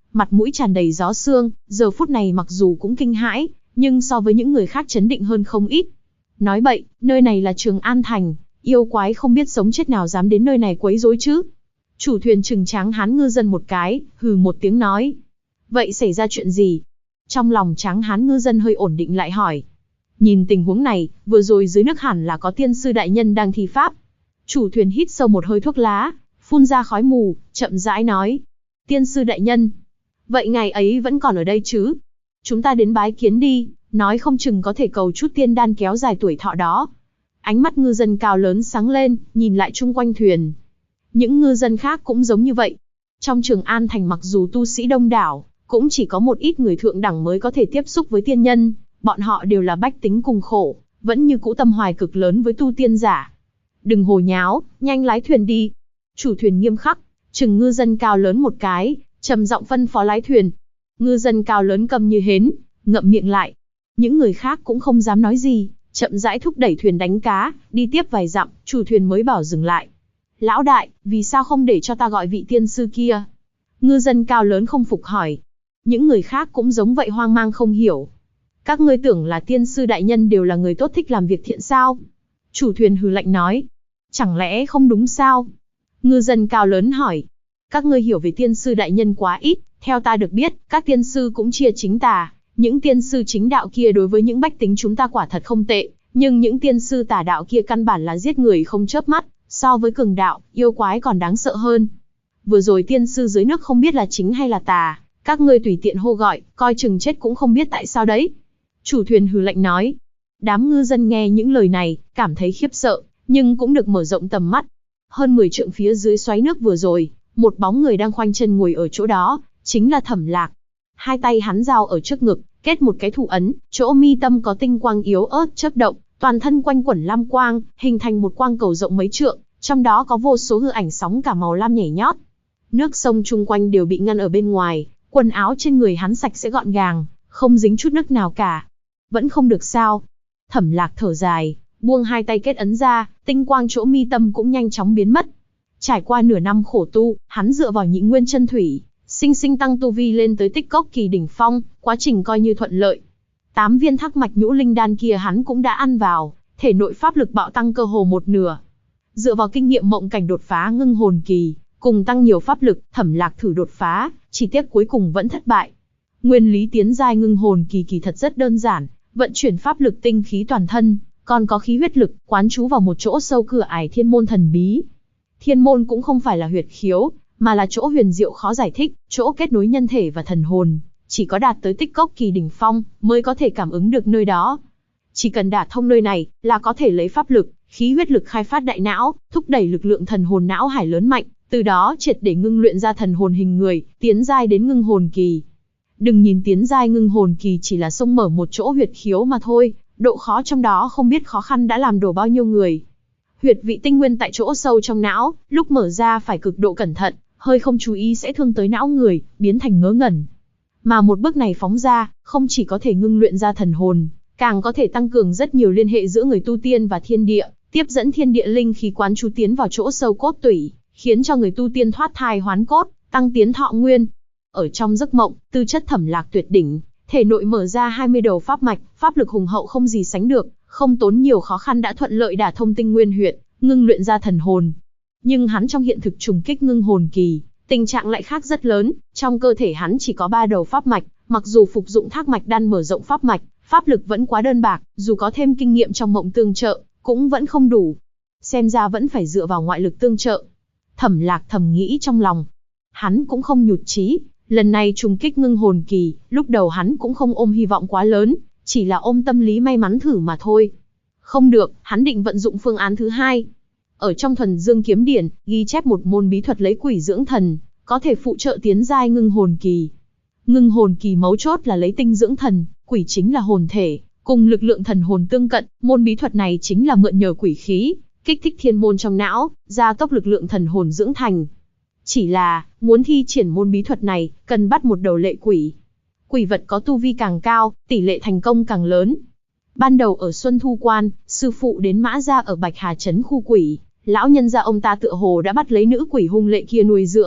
mặt mũi tràn đầy gió sương, giờ phút này mặc dù cũng kinh hãi, nhưng so với những người khác trấn định hơn không ít. Nói bậy, nơi này là Trường An Thành, yêu quái không biết sống chết nào dám đến nơi này quấy rối chứ. Chủ thuyền trừng Tráng Hán ngư dân một cái, hừ một tiếng nói. Vậy xảy ra chuyện gì? Trong lòng Tráng Hán ngư dân hơi ổn định lại hỏi. Nhìn tình huống này, vừa rồi dưới nước hẳn là có tiên sư đại nhân đang thi pháp. Chủ thuyền hít sâu một hơi thuốc lá, phun ra khói mù, chậm rãi nói. Tiên sư đại nhân. Vậy ngài ấy vẫn còn ở đây chứ? Chúng ta đến bái kiến đi, nói không chừng có thể cầu chút tiên đan kéo dài tuổi thọ đó. Ánh mắt ngư dân cao lớn sáng lên, nhìn lại chung quanh thuyền. Những ngư dân khác cũng giống như vậy. Trong Trường An Thành mặc dù tu sĩ đông đảo, cũng chỉ có một ít người thượng đẳng mới có thể tiếp xúc với tiên nhân. Bọn họ đều là bách tính cùng khổ, vẫn như cũ tâm hoài cực lớn với tu tiên giả. Đừng hồ nháo, nhanh lái thuyền đi. Chủ thuyền nghiêm khắc, trừng ngư dân cao lớn một cái, trầm giọng phân phó lái thuyền. Ngư dân cao lớn câm như hến, ngậm miệng lại. Những người khác cũng không dám nói gì, chậm rãi thúc đẩy thuyền đánh cá, đi tiếp vài dặm, chủ thuyền mới bảo dừng lại. Lão đại, vì sao không để cho ta gọi vị tiên sư kia? Ngư dân cao lớn không phục hỏi. Những người khác cũng giống vậy hoang mang không hiểu. Các ngươi tưởng là tiên sư đại nhân đều là người tốt thích làm việc thiện sao? Chủ thuyền hừ lạnh nói. Chẳng lẽ không đúng sao? Ngư dân cao lớn hỏi. Các ngươi hiểu về tiên sư đại nhân quá ít, theo ta được biết, các tiên sư cũng chia chính tà. Những tiên sư chính đạo kia đối với những bách tính chúng ta quả thật không tệ, nhưng những tiên sư tà đạo kia căn bản là giết người không chớp mắt, so với cường đạo, yêu quái còn đáng sợ hơn. Vừa rồi tiên sư dưới nước không biết là chính hay là tà, các ngươi tùy tiện hô gọi, coi chừng chết cũng không biết tại sao đấy. Chủ thuyền hừ lạnh nói. Đám ngư dân nghe những lời này, cảm thấy khiếp sợ, nhưng cũng được mở rộng tầm mắt. Hơn 10 trượng phía dưới xoáy nước vừa rồi, một bóng người đang khoanh chân ngồi ở chỗ đó, chính là Thẩm Lạc. Hai tay hắn giao ở trước ngực, kết một cái thủ ấn, chỗ mi tâm có tinh quang yếu ớt chớp động, toàn thân quanh quẩn lam quang, hình thành một quang cầu rộng mấy trượng, trong đó có vô số hư ảnh sóng cả màu lam nhảy nhót. Nước sông chung quanh đều bị ngăn ở bên ngoài, quần áo trên người hắn sạch sẽ gọn gàng, không dính chút nước nào cả. Vẫn không được sao? Thẩm Lạc thở dài, buông hai tay kết ấn ra, tinh quang chỗ mi tâm cũng nhanh chóng biến mất. Trải qua nửa năm khổ tu, hắn dựa vào nhị nguyên chân thủy, sinh sinh tăng tu vi lên tới tích cốc kỳ đỉnh phong, quá trình coi như thuận lợi. 8 viên thác mạch nhũ linh đan kia hắn cũng đã ăn vào, thể nội pháp lực bạo tăng cơ hồ một nửa. Dựa vào kinh nghiệm mộng cảnh đột phá ngưng hồn kỳ, cùng tăng nhiều pháp lực, Thẩm Lạc thử đột phá, chỉ tiếc cuối cùng vẫn thất bại. Nguyên lý tiến giai ngưng hồn kỳ kỳ thật rất đơn giản, vận chuyển pháp lực tinh khí toàn thân, còn có khí huyết lực, quán chú vào một chỗ sâu cửa ải thiên môn thần bí. Thiên môn cũng không phải là huyệt khiếu, mà là chỗ huyền diệu khó giải thích, chỗ kết nối nhân thể và thần hồn, chỉ có đạt tới tích cốc kỳ đỉnh phong mới có thể cảm ứng được nơi đó. Chỉ cần đả thông nơi này, là có thể lấy pháp lực, khí huyết lực khai phát đại não, thúc đẩy lực lượng thần hồn não hải lớn mạnh, từ đó triệt để ngưng luyện ra thần hồn hình người, tiến giai đến ngưng hồn kỳ. Đừng nhìn tiến giai ngưng hồn kỳ chỉ là xông mở một chỗ huyệt khiếu mà thôi, độ khó trong đó không biết khó khăn đã làm đổ bao nhiêu người. Huyệt vị tinh nguyên tại chỗ sâu trong não, lúc mở ra phải cực độ cẩn thận, hơi không chú ý sẽ thương tới não người, biến thành ngớ ngẩn. Mà một bước này phóng ra, không chỉ có thể ngưng luyện ra thần hồn, càng có thể tăng cường rất nhiều liên hệ giữa người tu tiên và thiên địa, tiếp dẫn thiên địa linh khí quán chú tiến vào chỗ sâu cốt tủy, khiến cho người tu tiên thoát thai hoán cốt, tăng tiến thọ nguyên. Ở trong giấc mộng, tư chất Thẩm Lạc tuyệt đỉnh, thể nội mở ra 20 đầu pháp mạch, pháp lực hùng hậu không gì sánh được, không tốn nhiều khó khăn đã thuận lợi đả thông tinh nguyên huyệt, ngưng luyện ra thần hồn. Nhưng hắn trong hiện thực trùng kích ngưng hồn kỳ, tình trạng lại khác rất lớn, trong cơ thể hắn chỉ có 3 đầu pháp mạch, mặc dù phục dụng thác mạch đan mở rộng pháp mạch, pháp lực vẫn quá đơn bạc, dù có thêm kinh nghiệm trong mộng tương trợ, cũng vẫn không đủ. Xem ra vẫn phải dựa vào ngoại lực tương trợ. Thẩm Lạc thầm nghĩ trong lòng. Hắn cũng không nhụt chí, lần này trùng kích ngưng hồn kỳ, lúc đầu hắn cũng không ôm hy vọng quá lớn, chỉ là ôm tâm lý may mắn thử mà thôi. Không được, hắn định vận dụng phương án thứ hai. Ở trong Thuần Dương Kiếm Điển, ghi chép một môn bí thuật lấy quỷ dưỡng thần, có thể phụ trợ tiến giai ngưng hồn kỳ. Ngưng hồn kỳ mấu chốt là lấy tinh dưỡng thần, quỷ chính là hồn thể, cùng lực lượng thần hồn tương cận, môn bí thuật này chính là mượn nhờ quỷ khí, kích thích thiên môn trong não, gia tốc lực lượng thần hồn dưỡng thành. Chỉ là, muốn thi triển môn bí thuật này, cần bắt một đầu lệ quỷ. Quỷ vật có tu vi càng cao, tỷ lệ thành công càng lớn. Ban đầu ở Xuân Thu Quan, sư phụ đến Mã Gia ở Bạch Hà Trấn khu quỷ, lão nhân gia ông ta tựa hồ đã bắt lấy nữ quỷ hung lệ kia nuôi dưỡng,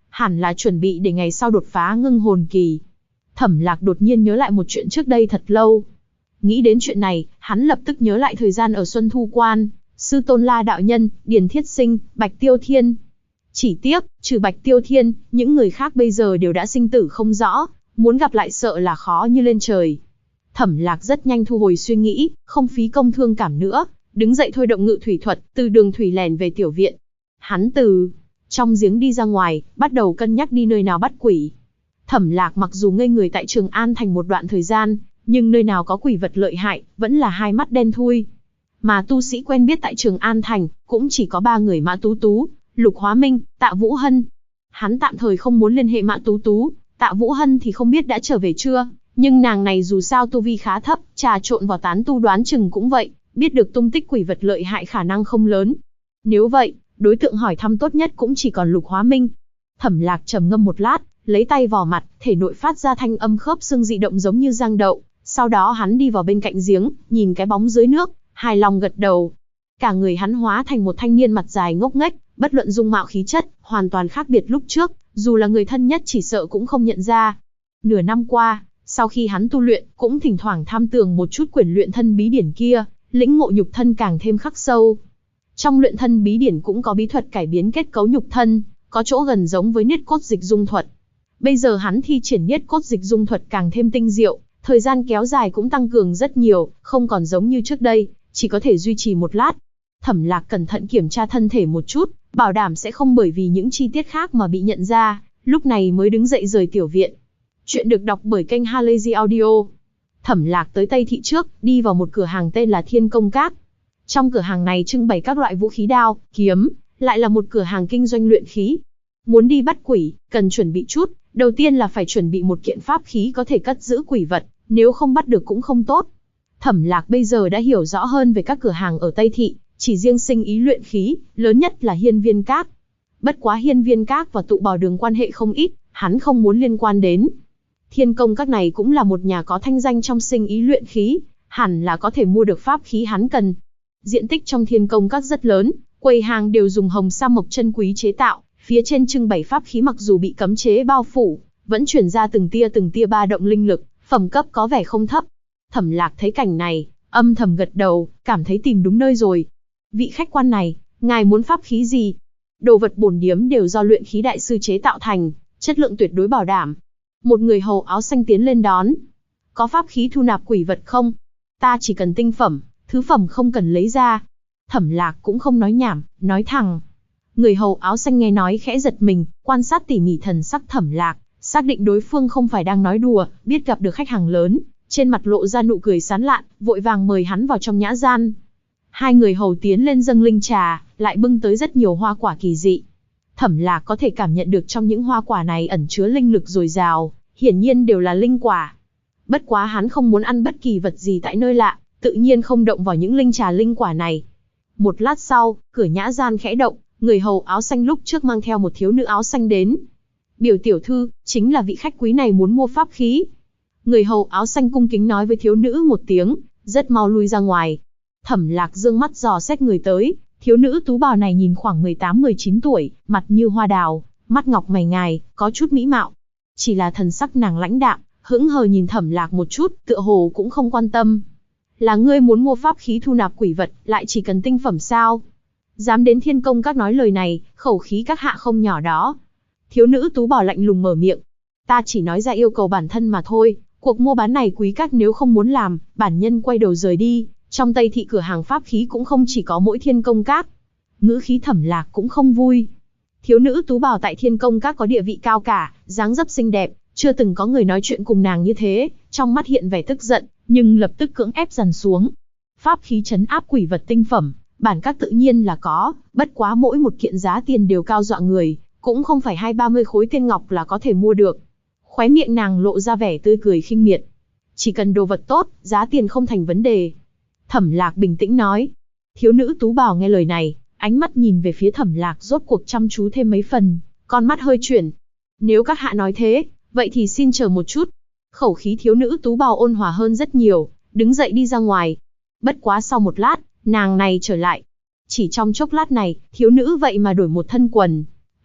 hẳn là chuẩn bị để ngày sau đột phá ngưng hồn kỳ. Thẩm Lạc đột nhiên nhớ lại một chuyện trước đây thật lâu. Nghĩ đến chuyện này, hắn lập tức nhớ lại thời gian ở Xuân Thu Quan, Sư Tôn La đạo nhân, Điền Thiết Sinh, Bạch Tiêu Thiên. Chỉ tiếc, trừ Bạch Tiêu Thiên, những người khác bây giờ đều đã sinh tử không rõ, muốn gặp lại sợ là khó như lên trời. Thẩm Lạc rất nhanh thu hồi suy nghĩ, không phí công thương cảm nữa, đứng dậy thôi động ngự thủy thuật, từ đường thủy lèn về tiểu viện. Hắn từ trong giếng đi ra ngoài, bắt đầu cân nhắc đi nơi nào bắt quỷ. Thẩm Lạc mặc dù ngây người tại Trường An thành một đoạn thời gian, nhưng nơi nào có quỷ vật lợi hại, vẫn là hai mắt đen thui. Mà tu sĩ quen biết tại Trường An thành, cũng chỉ có 3 người: Mã Tú Tú, Lục Hóa Minh, Tạ Vũ Hân. Hắn tạm thời không muốn liên hệ Mã Tú Tú, Tạ Vũ Hân thì không biết đã trở về chưa, nhưng nàng này dù sao tu vi khá thấp, trà trộn vào tán tu đoán chừng cũng vậy, biết được tung tích quỷ vật lợi hại khả năng không lớn. Nếu vậy, đối tượng hỏi thăm tốt nhất cũng chỉ còn Lục Hóa Minh. Thẩm Lạc trầm ngâm một lát, lấy tay vò mặt, thể nội phát ra thanh âm khớp xương dị động giống như giang đậu. Sau đó hắn đi vào bên cạnh giếng, nhìn cái bóng dưới nước, hài lòng gật đầu. Cả người hắn hóa thành một thanh niên mặt dài ngốc nghếch, bất luận dung mạo khí chất, hoàn toàn khác biệt lúc trước, dù là người thân nhất chỉ sợ cũng không nhận ra. Nửa năm qua, sau khi hắn tu luyện, cũng thỉnh thoảng tham tường một chút quyển luyện thân bí điển kia, lĩnh ngộ nhục thân càng thêm khắc sâu. Trong luyện thân bí điển cũng có bí thuật cải biến kết cấu nhục thân, có chỗ gần giống với niết cốt dịch dung thuật. Bây giờ hắn thi triển niết cốt dịch dung thuật càng thêm tinh diệu, thời gian kéo dài cũng tăng cường rất nhiều, không còn giống như trước đây, chỉ có thể duy trì một lát. Thẩm Lạc cẩn thận kiểm tra thân thể một chút, bảo đảm sẽ không bởi vì những chi tiết khác mà bị nhận ra, lúc này mới đứng dậy rời tiểu viện. Chuyện được đọc bởi kênh Halazy Audio. Thẩm Lạc tới Tây Thị trước, đi vào một cửa hàng tên là Thiên Công Các. Trong cửa hàng này trưng bày các loại vũ khí đao, kiếm, lại là một cửa hàng kinh doanh luyện khí. Muốn đi bắt quỷ, cần chuẩn bị chút, đầu tiên là phải chuẩn bị một kiện pháp khí có thể cất giữ quỷ vật, nếu không bắt được cũng không tốt. Thẩm Lạc bây giờ đã hiểu rõ hơn về các cửa hàng ở Tây Thị, chỉ riêng sinh ý luyện khí, lớn nhất là Hiên Viên Các. Bất quá Hiên Viên Các và Tụ Bảo Đường quan hệ không ít, hắn không muốn liên quan đến. Thiên Công Các này cũng là một nhà có thanh danh trong sinh ý luyện khí, hẳn là có thể mua được pháp khí hắn cần. Diện tích trong Thiên Công Các rất lớn, quầy hàng đều dùng hồng sa mộc chân quý chế tạo, phía trên trưng bày pháp khí mặc dù bị cấm chế bao phủ, vẫn truyền ra từng tia ba động linh lực, phẩm cấp có vẻ không thấp. Thẩm Lạc thấy cảnh này, âm thầm gật đầu, cảm thấy tìm đúng nơi rồi. Vị khách quan này, ngài muốn pháp khí gì? Đồ vật bổn điếm đều do luyện khí đại sư chế tạo thành, chất lượng tuyệt đối bảo đảm. Một người hầu áo xanh tiến lên đón. Có pháp khí thu nạp quỷ vật không? Ta chỉ cần tinh phẩm, thứ phẩm không cần lấy ra. Thẩm Lạc cũng không nói nhảm, nói thẳng. Người hầu áo xanh nghe nói khẽ giật mình, quan sát tỉ mỉ thần sắc Thẩm Lạc, xác định đối phương không phải đang nói đùa, biết gặp được khách hàng lớn, trên mặt lộ ra nụ cười sán lạn, vội vàng mời hắn vào trong nhã gian. Hai người hầu tiến lên dâng linh trà, lại bưng tới rất nhiều hoa quả kỳ dị. Thẩm Lạc có thể cảm nhận được trong những hoa quả này ẩn chứa linh lực dồi dào, hiển nhiên đều là linh quả. Bất quá hắn không muốn ăn bất kỳ vật gì tại nơi lạ, tự nhiên không động vào những linh trà linh quả này. Một lát sau, cửa nhã gian khẽ động, người hầu áo xanh lúc trước mang theo một thiếu nữ áo xanh đến. Biểu tiểu thư, chính là vị khách quý này muốn mua pháp khí. Người hầu áo xanh cung kính nói với thiếu nữ một tiếng, rất mau lui ra ngoài. Thẩm Lạc dương mắt dò xét người tới, thiếu nữ tú bào này nhìn khoảng 18-19 tuổi, mặt như hoa đào, mắt ngọc mày ngài, có chút mỹ mạo. Chỉ là thần sắc nàng lãnh đạm, hững hờ nhìn Thẩm Lạc một chút, tựa hồ cũng không quan tâm. Là ngươi muốn mua pháp khí thu nạp quỷ vật, lại chỉ cần tinh phẩm sao? Dám đến Thiên Công Các nói lời này, khẩu khí các hạ không nhỏ đó. Thiếu nữ tú bào lạnh lùng mở miệng. Ta chỉ nói ra yêu cầu bản thân mà thôi, cuộc mua bán này quý các nếu không muốn làm, bản nhân quay đầu rời đi. Trong Tây Thị cửa hàng pháp khí cũng không chỉ có mỗi Thiên Công Các. Ngữ khí Thẩm Lạc cũng không vui. Thiếu nữ tú bào tại Thiên Công Các có địa vị cao cả, dáng dấp xinh đẹp, chưa từng có người nói chuyện cùng nàng như thế, trong mắt hiện vẻ tức giận, nhưng lập tức cưỡng ép dằn xuống. Pháp khí trấn áp quỷ vật tinh phẩm, bản các tự nhiên là có, bất quá mỗi một kiện giá tiền đều cao dọa người, cũng không phải 20-30 khối tiên ngọc là có thể mua được. Khóe miệng nàng lộ ra vẻ tươi cười khinh miệt. Chỉ cần đồ vật tốt, giá tiền không thành vấn đề. Thẩm Lạc bình tĩnh nói. Thiếu nữ tú bào nghe lời này, ánh mắt nhìn về phía Thẩm Lạc rốt cuộc chăm chú thêm mấy phần, con mắt hơi chuyển. Nếu các hạ nói thế, vậy thì xin chờ một chút. Khẩu khí thiếu nữ tú bào ôn hòa hơn rất nhiều, đứng dậy đi ra ngoài. Bất quá sau một lát, nàng này trở lại. Chỉ trong chốc lát này, thiếu nữ vậy mà đổi một thân quần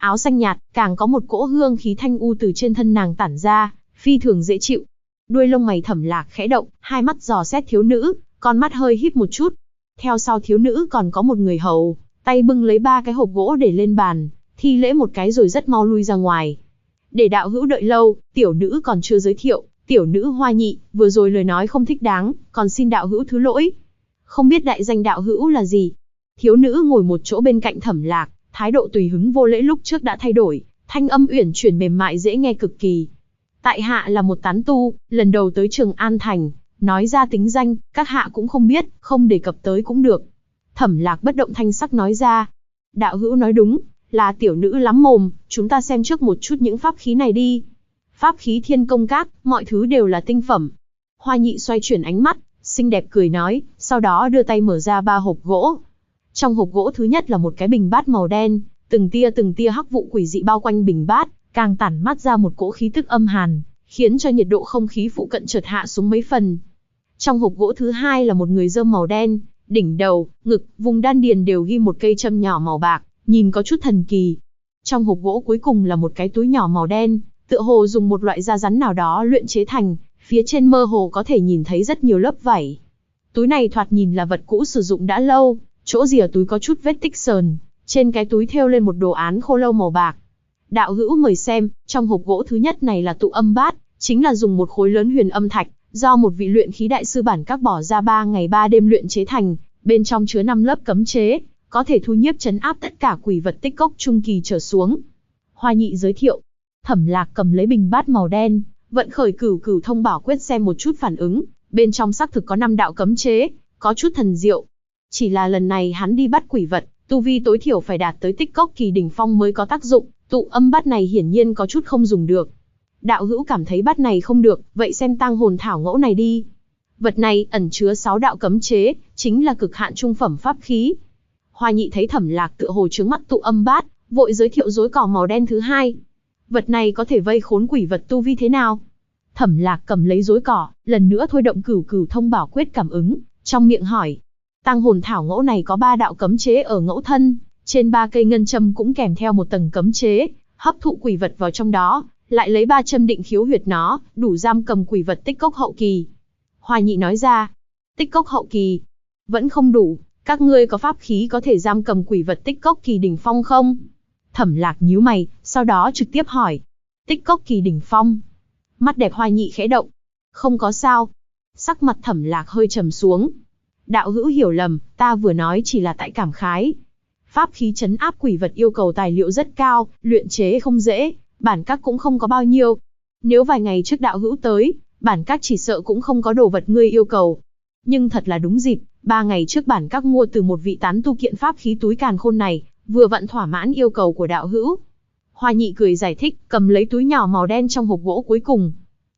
áo xanh nhạt, càng có một cỗ hương khí thanh u từ trên thân nàng tản ra, phi thường dễ chịu. Đuôi lông mày Thẩm Lạc khẽ động, hai mắt dò xét thiếu nữ, con mắt hơi híp một chút. Theo sau thiếu nữ còn có một người hầu, tay bưng lấy 3 cái hộp gỗ để lên bàn, thi lễ một cái rồi rất mau lui ra ngoài. Để đạo hữu đợi lâu, tiểu nữ còn chưa giới thiệu, tiểu nữ Hoa Nhị, vừa rồi lời nói không thích đáng, còn xin đạo hữu thứ lỗi. Không biết đại danh đạo hữu là gì? Thiếu nữ ngồi một chỗ bên cạnh Thẩm Lạc, thái độ tùy hứng vô lễ lúc trước đã thay đổi, thanh âm uyển chuyển mềm mại dễ nghe cực kỳ. Tại hạ là một tán tu, lần đầu tới Trường An Thành, nói ra tính danh, các hạ cũng không biết, không đề cập tới cũng được. Thẩm Lạc bất động thanh sắc nói ra. Đạo hữu nói đúng, là tiểu nữ lắm mồm, chúng ta xem trước một chút những pháp khí này đi. Pháp khí Thiên Công Các, mọi thứ đều là tinh phẩm. Hoa Nhị xoay chuyển ánh mắt, xinh đẹp cười nói, sau đó đưa tay mở ra 3 hộp gỗ. Trong hộp gỗ thứ nhất là một cái bình bát màu đen, từng tia hắc vụ quỷ dị bao quanh bình bát, càng tản mát ra một cỗ khí tức âm hàn, khiến cho nhiệt độ không khí phụ cận chợt hạ xuống mấy phần. Trong hộp gỗ thứ hai là một người rơm màu đen, đỉnh đầu, ngực, vùng đan điền đều ghi một cây châm nhỏ màu bạc, nhìn có chút thần kỳ. Trong hộp gỗ cuối cùng là một cái túi nhỏ màu đen, tựa hồ dùng một loại da rắn nào đó luyện chế thành, phía trên mơ hồ có thể nhìn thấy rất nhiều lớp vảy. Túi này thoạt nhìn là vật cũ sử dụng đã lâu, chỗ rìa túi có chút vết tích sờn, trên cái túi thêu lên một đồ án khô lâu màu bạc. Đạo hữu mời xem, trong hộp gỗ thứ nhất này là tụ âm bát, chính là dùng một khối lớn huyền âm thạch, do một vị luyện khí đại sư bản các bỏ ra 3 ngày 3 đêm luyện chế thành, bên trong chứa 5 lớp cấm chế, có thể thu nhiếp trấn áp tất cả quỷ vật tích cốc trung kỳ trở xuống. Hoa Nhị giới thiệu. Thẩm Lạc cầm lấy bình bát màu đen, vận khởi Cửu Cửu Thông Bảo Quyết xem một chút phản ứng, bên trong xác thực có 5 đạo cấm chế, có chút thần diệu. Chỉ là lần này hắn đi bắt quỷ vật, tu vi tối thiểu phải đạt tới tích cốc kỳ đỉnh phong mới có tác dụng, tụ âm bát này hiển nhiên có chút không dùng được. Đạo hữu cảm thấy bát này không được, vậy xem tang hồn thảo ngẫu này đi. Vật này ẩn chứa 6 đạo cấm chế, chính là cực hạn trung phẩm pháp khí. Hoa Nhị thấy Thẩm Lạc tựa hồ chướng mắt tụ âm bát, vội giới thiệu rối cỏ màu đen thứ hai. Vật này có thể vây khốn quỷ vật tu vi thế nào? Thẩm Lạc cầm lấy rối cỏ, lần nữa thôi động Cửu Cửu Thông Bảo Quyết cảm ứng, trong miệng hỏi. Tang hồn thảo ngẫu này có 3 đạo cấm chế ở ngẫu thân, trên 3 cây ngân châm cũng kèm theo một tầng cấm chế, hấp thụ quỷ vật vào trong đó, lại lấy 3 châm định khiếu huyệt nó, đủ giam cầm quỷ vật tích cốc hậu kỳ. Hoa Nhị nói ra, tích cốc hậu kỳ, vẫn không đủ, các ngươi có pháp khí có thể giam cầm quỷ vật tích cốc kỳ đỉnh phong không? Thẩm Lạc nhíu mày, sau đó trực tiếp hỏi, tích cốc kỳ đỉnh phong? Mắt đẹp Hoa Nhị khẽ động, không có sao. Sắc mặt Thẩm Lạc hơi trầm xuống. Đạo hữu hiểu lầm, ta vừa nói chỉ là tại cảm khái. Pháp khí trấn áp quỷ vật yêu cầu tài liệu rất cao, luyện chế không dễ, bản các cũng không có bao nhiêu. Nếu vài ngày trước đạo hữu tới, bản các chỉ sợ cũng không có đồ vật ngươi yêu cầu. Nhưng thật là đúng dịp, 3 ngày trước bản các mua từ một vị tán tu kiện pháp khí túi càn khôn này, vừa vặn thỏa mãn yêu cầu của đạo hữu. Hoa Nhị cười giải thích, cầm lấy túi nhỏ màu đen trong hộp gỗ cuối cùng.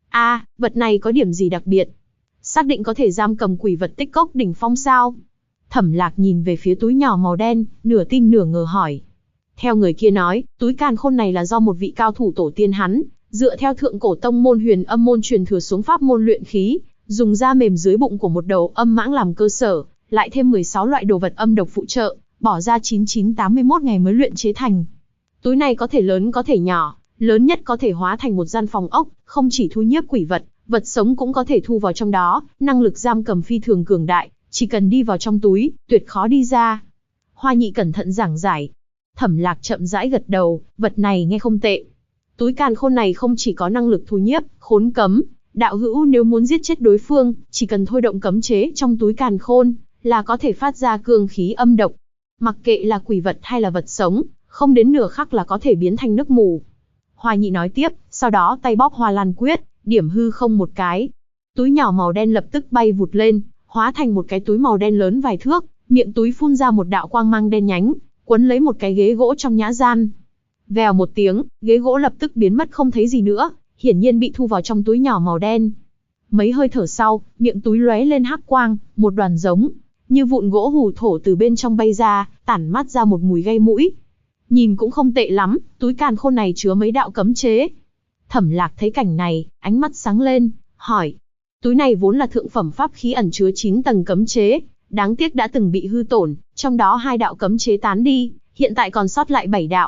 Vật này có điểm gì đặc biệt? Xác định có thể giam cầm quỷ vật tích cốc đỉnh phong sao? Thẩm Lạc nhìn về phía túi nhỏ màu đen, nửa tin nửa ngờ hỏi. Theo người kia nói, túi càn khôn này là do một vị cao thủ tổ tiên hắn, dựa theo thượng cổ tông môn Huyền Âm môn truyền thừa xuống pháp môn luyện khí, dùng da mềm dưới bụng của một đầu âm mãng làm cơ sở, lại thêm 16 loại đồ vật âm độc phụ trợ, bỏ ra 9981 ngày mới luyện chế thành. Túi này có thể lớn có thể nhỏ, lớn nhất có thể hóa thành một gian phòng ốc, không chỉ thu nhiếp quỷ vật, vật sống cũng có thể thu vào trong đó, năng lực giam cầm phi thường cường đại, chỉ cần đi vào trong túi, tuyệt khó đi ra. Hoa Nhị cẩn thận giảng giải. Thẩm Lạc chậm rãi gật đầu, vật này nghe không tệ. Túi càn khôn này không chỉ có năng lực thu nhiếp, khốn cấm, đạo hữu nếu muốn giết chết đối phương, chỉ cần thôi động cấm chế trong túi càn khôn, là có thể phát ra cương khí âm độc. Mặc kệ là quỷ vật hay là vật sống, không đến nửa khắc là có thể biến thành nước mù. Hoa Nhị nói tiếp, sau đó tay bóp Hoa Lan Quyết, điểm hư không một cái. Túi nhỏ màu đen lập tức bay vụt lên, hóa thành một cái túi màu đen lớn vài thước, miệng túi phun ra một đạo quang mang đen nhánh, quấn lấy một cái ghế gỗ trong nhã gian. Vèo một tiếng, ghế gỗ lập tức biến mất không thấy gì nữa, hiển nhiên bị thu vào trong túi nhỏ màu đen. Mấy hơi thở sau, miệng túi lóe lên hắc quang, một đoàn giống như vụn gỗ hù thổ từ bên trong bay ra, tản mát ra một mùi gây mũi. Nhìn cũng không tệ lắm, túi càn khôn này chứa mấy đạo cấm chế. Thẩm Lạc thấy cảnh này, ánh mắt sáng lên, hỏi. Túi này vốn là thượng phẩm pháp khí ẩn chứa 9 tầng cấm chế, đáng tiếc đã từng bị hư tổn, trong đó 2 đạo cấm chế tán đi, hiện tại còn sót lại 7 đạo.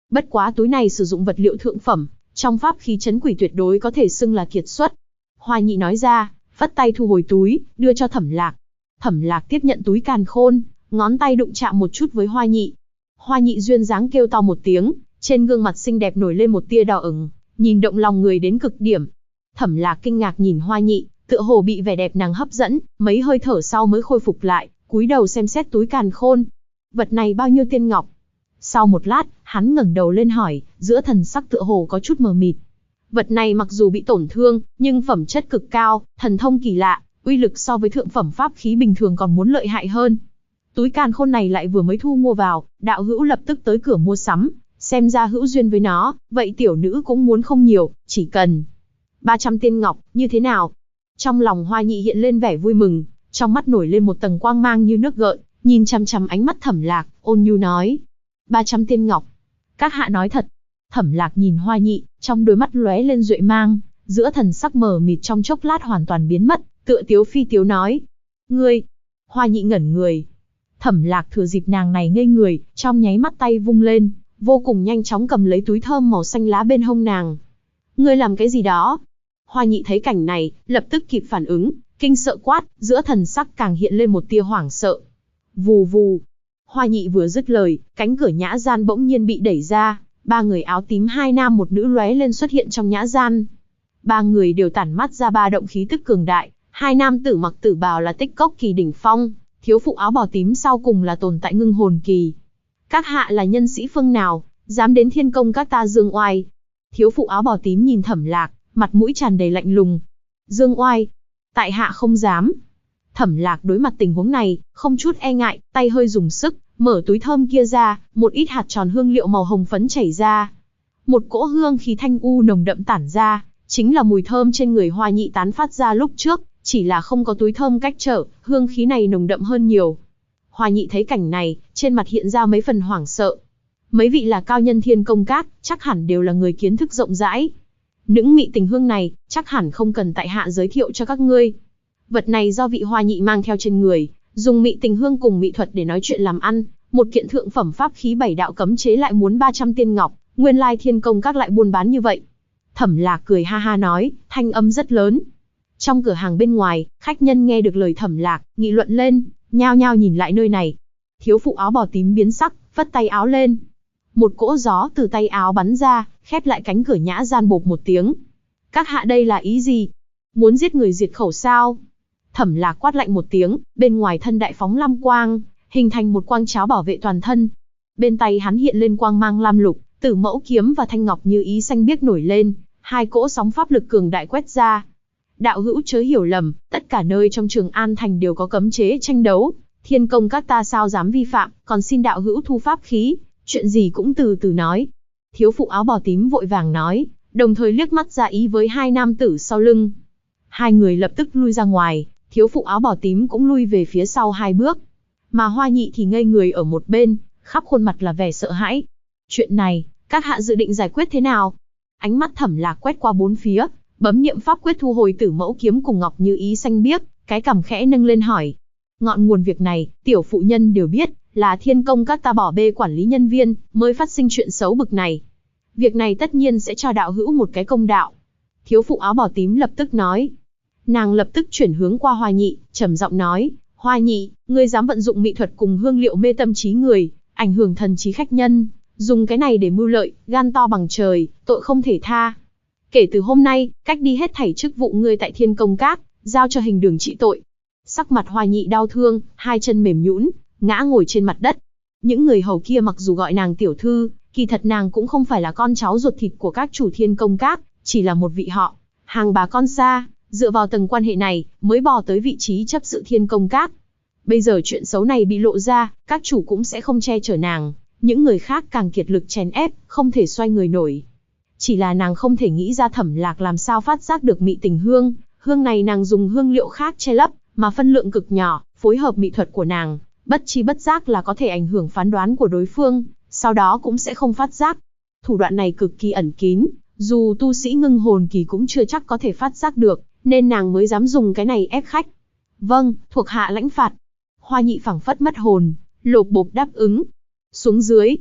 Bất quá túi này sử dụng vật liệu thượng phẩm, trong pháp khí trấn quỷ tuyệt đối có thể xưng là kiệt xuất. Hoa Nhị nói ra, vất tay thu hồi túi, đưa cho Thẩm Lạc. Thẩm Lạc tiếp nhận túi càn khôn, ngón tay đụng chạm một chút với Hoa Nhị. Hoa Nhị duyên dáng kêu to một tiếng, trên gương mặt xinh đẹp nổi lên một tia đỏ ửng, nhìn động lòng người đến cực điểm. Thẩm Lạc kinh ngạc nhìn Hoa Nhị, tựa hồ bị vẻ đẹp nàng hấp dẫn, mấy hơi thở sau mới khôi phục lại, cúi đầu xem xét túi càn khôn. Vật này bao nhiêu tiên ngọc? Sau một lát, hắn ngẩng đầu lên hỏi, giữa thần sắc tựa hồ có chút mờ mịt. Vật này mặc dù bị tổn thương, nhưng phẩm chất cực cao, thần thông kỳ lạ, uy lực so với thượng phẩm pháp khí bình thường còn muốn lợi hại hơn. Túi càn khôn này lại vừa mới thu mua vào, đạo hữu lập tức tới cửa mua sắm, xem ra hữu duyên với nó, vậy tiểu nữ cũng muốn không nhiều, chỉ cần 300 tiên ngọc, như thế nào? Trong lòng Hoa Nhị hiện lên vẻ vui mừng, trong mắt nổi lên một tầng quang mang như nước gợn, nhìn chằm chằm ánh mắt Thẩm Lạc, ôn nhu nói: 300 tiên ngọc. Các hạ nói thật. Thẩm Lạc nhìn Hoa Nhị, trong đôi mắt lóe lên duệ mang, giữa thần sắc mờ mịt trong chốc lát hoàn toàn biến mất, tựa tiếu phi tiếu nói: Ngươi. Hoa Nhị ngẩn người. Thẩm Lạc thừa dịp nàng này ngây người, trong nháy mắt tay vung lên, vô cùng nhanh chóng cầm lấy túi thơm màu xanh lá bên hông nàng. Ngươi làm cái gì đó? Hoa Nhị thấy cảnh này, lập tức kịp phản ứng, kinh sợ quát, giữa thần sắc càng hiện lên một tia hoảng sợ. Vù vù. Hoa Nhị vừa dứt lời, cánh cửa nhã gian bỗng nhiên bị đẩy ra, ba người áo tím hai nam một nữ lóe lên xuất hiện trong nhã gian. Ba người đều tản mắt ra ba động khí tức cường đại, hai nam tử mặc tử bào là tích cốc kỳ đỉnh phong, thiếu phụ áo bào tím sau cùng là tồn tại ngưng hồn kỳ. Các hạ là nhân sĩ phương nào, dám đến Thiên Công các ta dương oai? Thiếu phụ áo bào tím nhìn Thẩm Lạc, mặt mũi tràn đầy lạnh lùng. Dương oai? Tại hạ không dám. Thẩm Lạc đối mặt tình huống này, không chút e ngại, tay hơi dùng sức, mở túi thơm kia ra, một ít hạt tròn hương liệu màu hồng phấn chảy ra. Một cỗ hương khí thanh u nồng đậm tản ra, chính là mùi thơm trên người Hoa Nhị tán phát ra lúc trước, chỉ là không có túi thơm cách trở, hương khí này nồng đậm hơn nhiều. Hoa Nhị thấy cảnh này, trên mặt hiện ra mấy phần hoảng sợ. Mấy vị là cao nhân Thiên Công các, chắc hẳn đều là người kiến thức rộng rãi. Những mị tình hương này, chắc hẳn không cần tại hạ giới thiệu cho các ngươi. Vật này do vị Hoa Nhị mang theo trên người, dùng mị tình hương cùng mị thuật để nói chuyện làm ăn, một kiện thượng phẩm pháp khí 7 đạo cấm chế lại muốn 300 tiên ngọc, nguyên lai Thiên Công các lại buôn bán như vậy. Thẩm Lạc cười ha ha nói, thanh âm rất lớn. Trong cửa hàng bên ngoài, khách nhân nghe được lời Thẩm Lạc, nghị luận lên, nhao nhao nhìn lại nơi này. Thiếu phụ áo bào tím biến sắc, vất tay áo lên. Một cỗ gió từ tay áo bắn ra, khép lại cánh cửa nhã gian bộp một tiếng. Các hạ đây là ý gì? Muốn giết người diệt khẩu sao? Thẩm Lạc quát lạnh một tiếng, bên ngoài thân đại phóng lam quang, hình thành một quang cháo bảo vệ toàn thân. Bên tay hắn hiện lên quang mang lam lục, Tử Mẫu kiếm và thanh ngọc như ý xanh biếc nổi lên, hai cỗ sóng pháp lực cường đại quét ra. Đạo hữu chớ hiểu lầm, tất cả nơi trong Trường An thành đều có cấm chế tranh đấu, Thiên Công các ta sao dám vi phạm, còn xin đạo hữu thu pháp khí, chuyện gì cũng từ từ nói. Thiếu phụ áo bào tím vội vàng nói, đồng thời liếc mắt ra ý với hai nam tử sau lưng. Hai người lập tức lui ra ngoài, thiếu phụ áo bào tím cũng lui về phía sau hai bước. Mà Hoa Nhị thì ngây người ở một bên, khắp khuôn mặt là vẻ sợ hãi. Chuyện này, các hạ dự định giải quyết thế nào? Ánh mắt Thẩm Lạc quét qua bốn phía, bấm niệm pháp quyết thu hồi Tử Mẫu kiếm cùng ngọc như ý xanh biếc, cái cằm khẽ nâng lên hỏi. Ngọn nguồn việc này, tiểu phụ nhân đều biết, là Thiên Công các ta bỏ bê quản lý nhân viên, mới phát sinh chuyện xấu bực này. Việc này tất nhiên sẽ cho đạo hữu một cái công đạo. Thiếu phụ áo bào tím lập tức nói. Nàng lập tức chuyển hướng qua Hoa Nhị, trầm giọng nói, Hoa Nhị, ngươi dám vận dụng mỹ thuật cùng hương liệu mê tâm trí người, ảnh hưởng thần trí khách nhân, dùng cái này để mưu lợi, gan to bằng trời, tội không thể tha. Kể từ hôm nay, cách đi hết thảy chức vụ ngươi tại Thiên Công các, giao cho hình đường trị tội. Sắc mặt Hoa Nhị đau thương, hai chân mềm nhũn, ngã ngồi trên mặt đất. Những người hầu kia mặc dù gọi nàng tiểu thư, kỳ thật nàng cũng không phải là con cháu ruột thịt của các chủ Thiên Công các, chỉ là một vị họ hàng bà con xa, dựa vào tầng quan hệ này mới bò tới vị trí chấp sự Thiên Công các. Bây giờ chuyện xấu này bị lộ ra, các chủ cũng sẽ không che chở nàng, những người khác càng kiệt lực chèn ép, không thể xoay người nổi. Chỉ là nàng không thể nghĩ ra Thẩm Lạc làm sao phát giác được mị tình hương, hương này nàng dùng hương liệu khác che lấp, mà phân lượng cực nhỏ, phối hợp mỹ thuật của nàng, bất chi bất giác là có thể ảnh hưởng phán đoán của đối phương, sau đó cũng sẽ không phát giác. Thủ đoạn này cực kỳ ẩn kín, dù tu sĩ ngưng hồn kỳ cũng chưa chắc có thể phát giác được, nên nàng mới dám dùng cái này ép khách. Vâng, thuộc hạ lãnh phạt. Hoa Nhị phảng phất mất hồn, lộp bộp đáp ứng. Xuống dưới.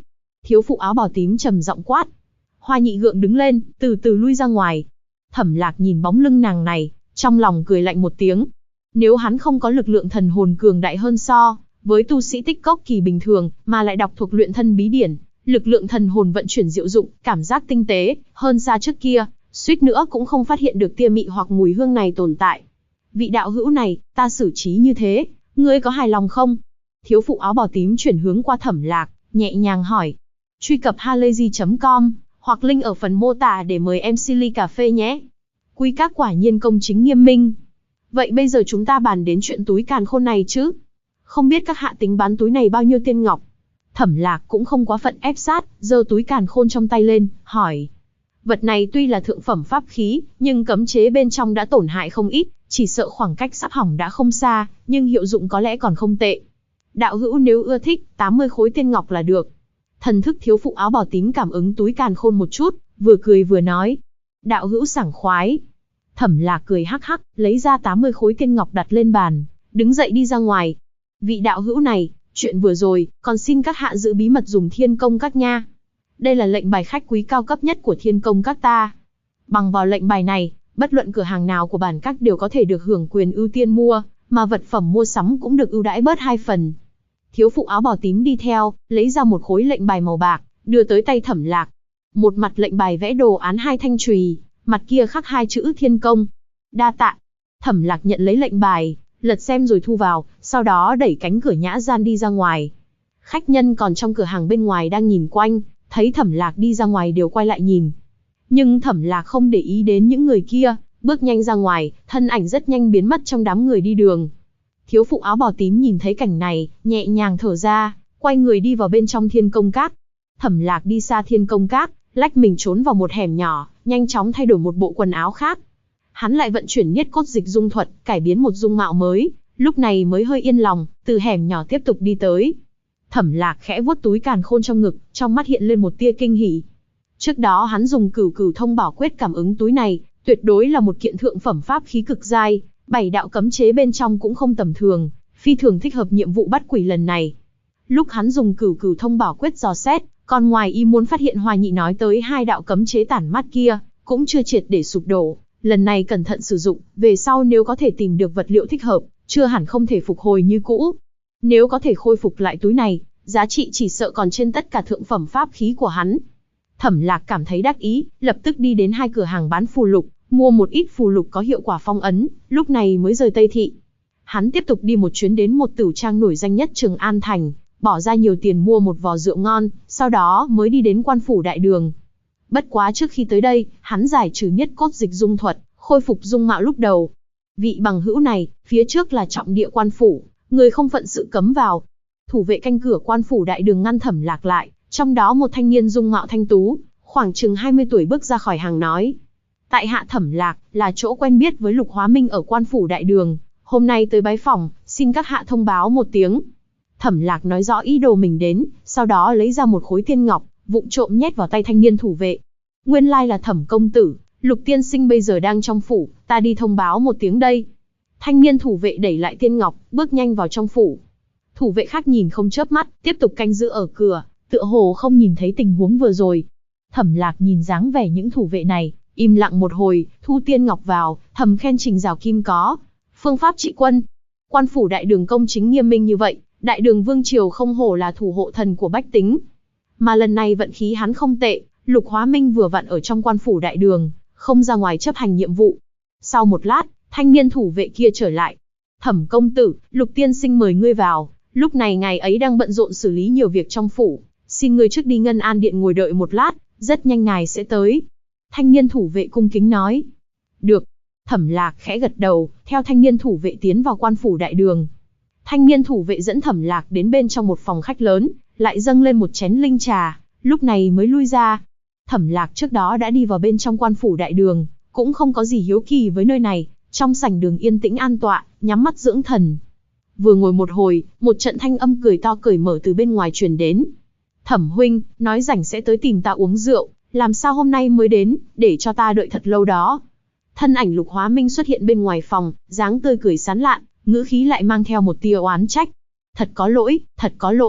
Thiếu phụ áo bào tím trầm giọng quát. Hoa Nhị gượng đứng lên, từ từ lui ra ngoài. Thẩm Lạc nhìn bóng lưng nàng này, trong lòng cười lạnh một tiếng. Nếu hắn không có lực lượng thần hồn cường đại hơn so với tu sĩ tích cốc kỳ bình thường, mà lại đọc thuộc luyện thân bí điển, lực lượng thần hồn vận chuyển diệu dụng, cảm giác tinh tế hơn xa trước kia, suýt nữa cũng không phát hiện được tia mị hoặc mùi hương này tồn tại. Vị đạo hữu này, ta xử trí như thế, ngươi có hài lòng không? Thiếu phụ áo bào tím chuyển hướng qua Thẩm Lạc, nhẹ nhàng hỏi. Truy cập halayzi.com hoặc link ở phần mô tả để mời em ly cà phê nhé. Quy các quả nhiên công chính nghiêm minh. Vậy bây giờ chúng ta bàn đến chuyện túi càn khôn này chứ? Không biết các hạ tính bán túi này bao nhiêu tiên ngọc? Thẩm Lạc cũng không quá phận ép sát, giơ túi càn khôn trong tay lên, hỏi. Vật này tuy là thượng phẩm pháp khí, nhưng cấm chế bên trong đã tổn hại không ít, chỉ sợ khoảng cách sắp hỏng đã không xa, nhưng hiệu dụng có lẽ còn không tệ. Đạo hữu nếu ưa thích, 80 khối tiên ngọc là được. Thần thức thiếu phụ áo bào tím cảm ứng túi càn khôn một chút, vừa cười vừa nói. Đạo hữu sảng khoái. Thẩm Lạc cười hắc hắc, lấy ra 80 khối tiên ngọc đặt lên bàn, đứng dậy đi ra ngoài. Vị đạo hữu này, chuyện vừa rồi, còn xin các hạ giữ bí mật dùng Thiên Công Các nha. Đây là lệnh bài khách quý cao cấp nhất của Thiên Công Các ta. Bằng vào lệnh bài này, bất luận cửa hàng nào của bản các đều có thể được hưởng quyền ưu tiên mua, mà vật phẩm mua sắm cũng được ưu đãi bớt 2 phần. Thiếu phụ áo bào tím đi theo, lấy ra một khối lệnh bài màu bạc, đưa tới tay Thẩm Lạc. Một mặt lệnh bài vẽ đồ án 2 thanh chùy, mặt kia khắc 2 chữ Thiên Công. Đa tạ. Thẩm Lạc nhận lấy lệnh bài, lật xem rồi thu vào, sau đó đẩy cánh cửa nhã gian đi ra ngoài. Khách nhân còn trong cửa hàng bên ngoài đang nhìn quanh, thấy Thẩm Lạc đi ra ngoài đều quay lại nhìn. Nhưng Thẩm Lạc không để ý đến những người kia, bước nhanh ra ngoài, thân ảnh rất nhanh biến mất trong đám người đi đường. Thiếu phụ áo bào tím nhìn thấy cảnh này, nhẹ nhàng thở ra, quay người đi vào bên trong Thiên Công Các. Thẩm Lạc đi xa Thiên Công Các, lách mình trốn vào một hẻm nhỏ, nhanh chóng thay đổi một bộ quần áo khác. Hắn lại vận chuyển Niết Cốt Dịch Dung thuật, cải biến một dung mạo mới, lúc này mới hơi yên lòng, từ hẻm nhỏ tiếp tục đi tới. Thẩm Lạc khẽ vuốt túi càn khôn trong ngực, trong mắt hiện lên một tia kinh hỉ. Trước đó hắn dùng Cửu Cửu Thông Bảo Quyết cảm ứng túi này, tuyệt đối là một kiện thượng phẩm pháp khí cực giai, 7 đạo cấm chế bên trong cũng không tầm thường, phi thường thích hợp nhiệm vụ bắt quỷ lần này. Lúc hắn dùng Cửu Cửu Thông Bảo Quyết dò xét, còn ngoài ý muốn phát hiện Hoa Nhị nói tới 2 đạo cấm chế tản mát kia, cũng chưa triệt để sụp đổ. Lần này cẩn thận sử dụng, về sau nếu có thể tìm được vật liệu thích hợp, chưa hẳn không thể phục hồi như cũ. Nếu có thể khôi phục lại túi này, giá trị chỉ sợ còn trên tất cả thượng phẩm pháp khí của hắn. Thẩm Lạc cảm thấy đắc ý, lập tức đi đến 2 cửa hàng bán phù lục, mua một ít phù lục có hiệu quả phong ấn, lúc này mới rời Tây Thị. Hắn tiếp tục đi một chuyến đến một tửu trang nổi danh nhất Trường An Thành, bỏ ra nhiều tiền mua một vò rượu ngon, sau đó mới đi đến Quan Phủ Đại Đường. Bất quá trước khi tới đây, hắn giải trừ Niết Cốt Dịch Dung thuật, khôi phục dung mạo lúc đầu. Vị bằng hữu này, phía trước là trọng địa Quan Phủ, người không phận sự cấm vào. Thủ vệ canh cửa Quan Phủ Đại Đường ngăn Thẩm Lạc lại, trong đó một thanh niên dung mạo thanh tú, khoảng chừng 20 tuổi bước ra khỏi hàng nói. Tại hạ Thẩm Lạc, là chỗ quen biết với Lục Hóa Minh ở Quan Phủ Đại Đường, hôm nay tới bái phỏng, xin các hạ thông báo một tiếng. Thẩm Lạc nói rõ ý đồ mình đến, sau đó lấy ra một khối tiên ngọc, vụng trộm nhét vào tay thanh niên thủ vệ. Nguyên lai là Thẩm công tử, Lục tiên sinh bây giờ đang trong phủ, ta đi thông báo một tiếng đây. Thanh niên thủ vệ đẩy lại tiên ngọc, bước nhanh vào trong phủ. Thủ vệ khác nhìn không chớp mắt, tiếp tục canh giữ ở cửa, tựa hồ không nhìn thấy tình huống vừa rồi. Thẩm Lạc nhìn dáng vẻ những thủ vệ này, im lặng một hồi, thu tiên ngọc vào, thầm khen Trình Giảo Kim có phương pháp trị quân. Quan Phủ Đại Đường công chính nghiêm minh như vậy, Đại Đường Vương Triều không hổ là thủ hộ thần của bách tính. Mà lần này vận khí hắn không tệ, Lục Hóa Minh vừa vặn ở trong Quan Phủ Đại Đường, không ra ngoài chấp hành nhiệm vụ. Sau một lát, thanh niên thủ vệ kia trở lại. Thẩm công tử, Lục tiên sinh mời ngươi vào, lúc này ngài ấy đang bận rộn xử lý nhiều việc trong phủ, xin ngươi trước đi Ngân An Điện ngồi đợi một lát, rất nhanh ngài sẽ tới. Thanh niên thủ vệ cung kính nói. Được. Thẩm Lạc khẽ gật đầu, theo thanh niên thủ vệ tiến vào Quan Phủ Đại Đường. Thanh niên thủ vệ dẫn Thẩm Lạc đến bên trong một phòng khách lớn, lại dâng lên một chén linh trà, lúc này mới lui ra. Thẩm Lạc trước đó đã đi vào bên trong Quan Phủ Đại Đường, cũng không có gì hiếu kỳ với nơi này, trong sảnh đường yên tĩnh an tọa, nhắm mắt dưỡng thần. Vừa ngồi một hồi, một trận thanh âm cười to cởi mở từ bên ngoài truyền đến. Thẩm huynh, nói rảnh sẽ tới tìm ta uống rượu, làm sao hôm nay mới đến, để cho ta đợi thật lâu đó. Thân ảnh Lục Hóa Minh xuất hiện bên ngoài phòng, dáng tươi cười sán lạn, ngữ khí lại mang theo một tia oán trách. Thật có lỗi,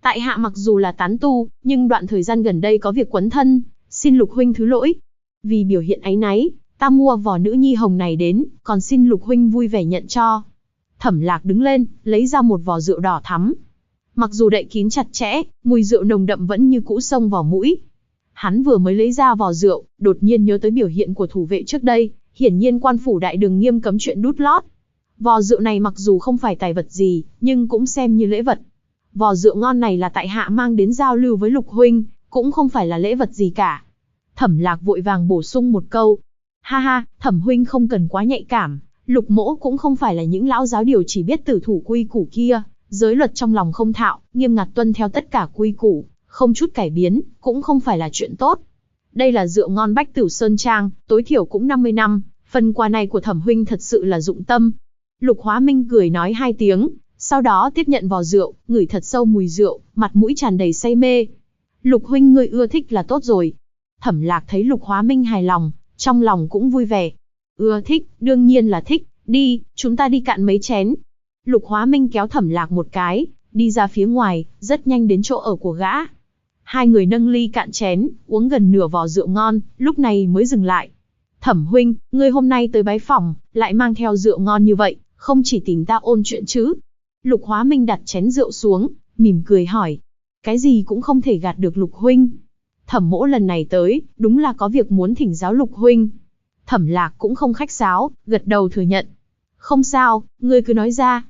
Tại hạ mặc dù là tán tu, nhưng đoạn thời gian gần đây có việc quấn thân, xin Lục huynh thứ lỗi. Vì biểu hiện áy náy, ta mua vỏ nữ nhi hồng này đến, còn xin Lục huynh vui vẻ nhận cho. Thẩm Lạc đứng lên, lấy ra một vò rượu đỏ thắm. Mặc dù đậy kín chặt chẽ, mùi rượu nồng đậm vẫn như cũ xông vào mũi. Hắn vừa mới lấy ra vò rượu, đột nhiên nhớ tới biểu hiện của thủ vệ trước đây, hiển nhiên quan phủ đại đường nghiêm cấm chuyện đút lót. Vò rượu này mặc dù không phải tài vật gì, nhưng cũng xem như lễ vật. Vò rượu ngon này là tại hạ mang đến giao lưu với Lục huynh, cũng không phải là lễ vật gì cả. Thẩm Lạc vội vàng bổ sung một câu. Ha ha, Thẩm huynh không cần quá nhạy cảm, Lục mỗ cũng không phải là những lão giáo điều chỉ biết tử thủ quy củ kia, giới luật trong lòng không thạo, nghiêm ngặt tuân theo tất cả quy củ, không chút cải biến, cũng không phải là chuyện tốt. Đây là rượu ngon Bách Tửu Sơn Trang, tối thiểu cũng 50 năm, phần quà này của Thẩm huynh thật sự là dụng tâm. Lục Hóa Minh cười nói hai tiếng, sau đó tiếp nhận vò rượu, ngửi thật sâu mùi rượu, mặt mũi tràn đầy say mê. Lục huynh ngươi ưa thích là tốt rồi. Thẩm Lạc thấy Lục Hóa Minh hài lòng, trong lòng cũng vui vẻ. Ưa thích, đương nhiên là thích, đi, chúng ta đi cạn mấy chén. Lục Hóa Minh kéo Thẩm Lạc một cái, đi ra phía ngoài, rất nhanh đến chỗ ở của gã. Hai người nâng ly cạn chén, uống gần nửa vò rượu ngon, lúc này mới dừng lại. Thẩm huynh, ngươi hôm nay tới bái phỏng, lại mang theo rượu ngon như vậy, không chỉ tìm ta ôn chuyện chứ? Lục Hóa Minh đặt chén rượu xuống, mỉm cười hỏi. Cái gì cũng không thể gạt được Lục huynh. Thẩm mỗ lần này tới, đúng là có việc muốn thỉnh giáo Lục huynh. Thẩm Lạc cũng không khách sáo, gật đầu thừa nhận. Không sao, ngươi cứ nói ra.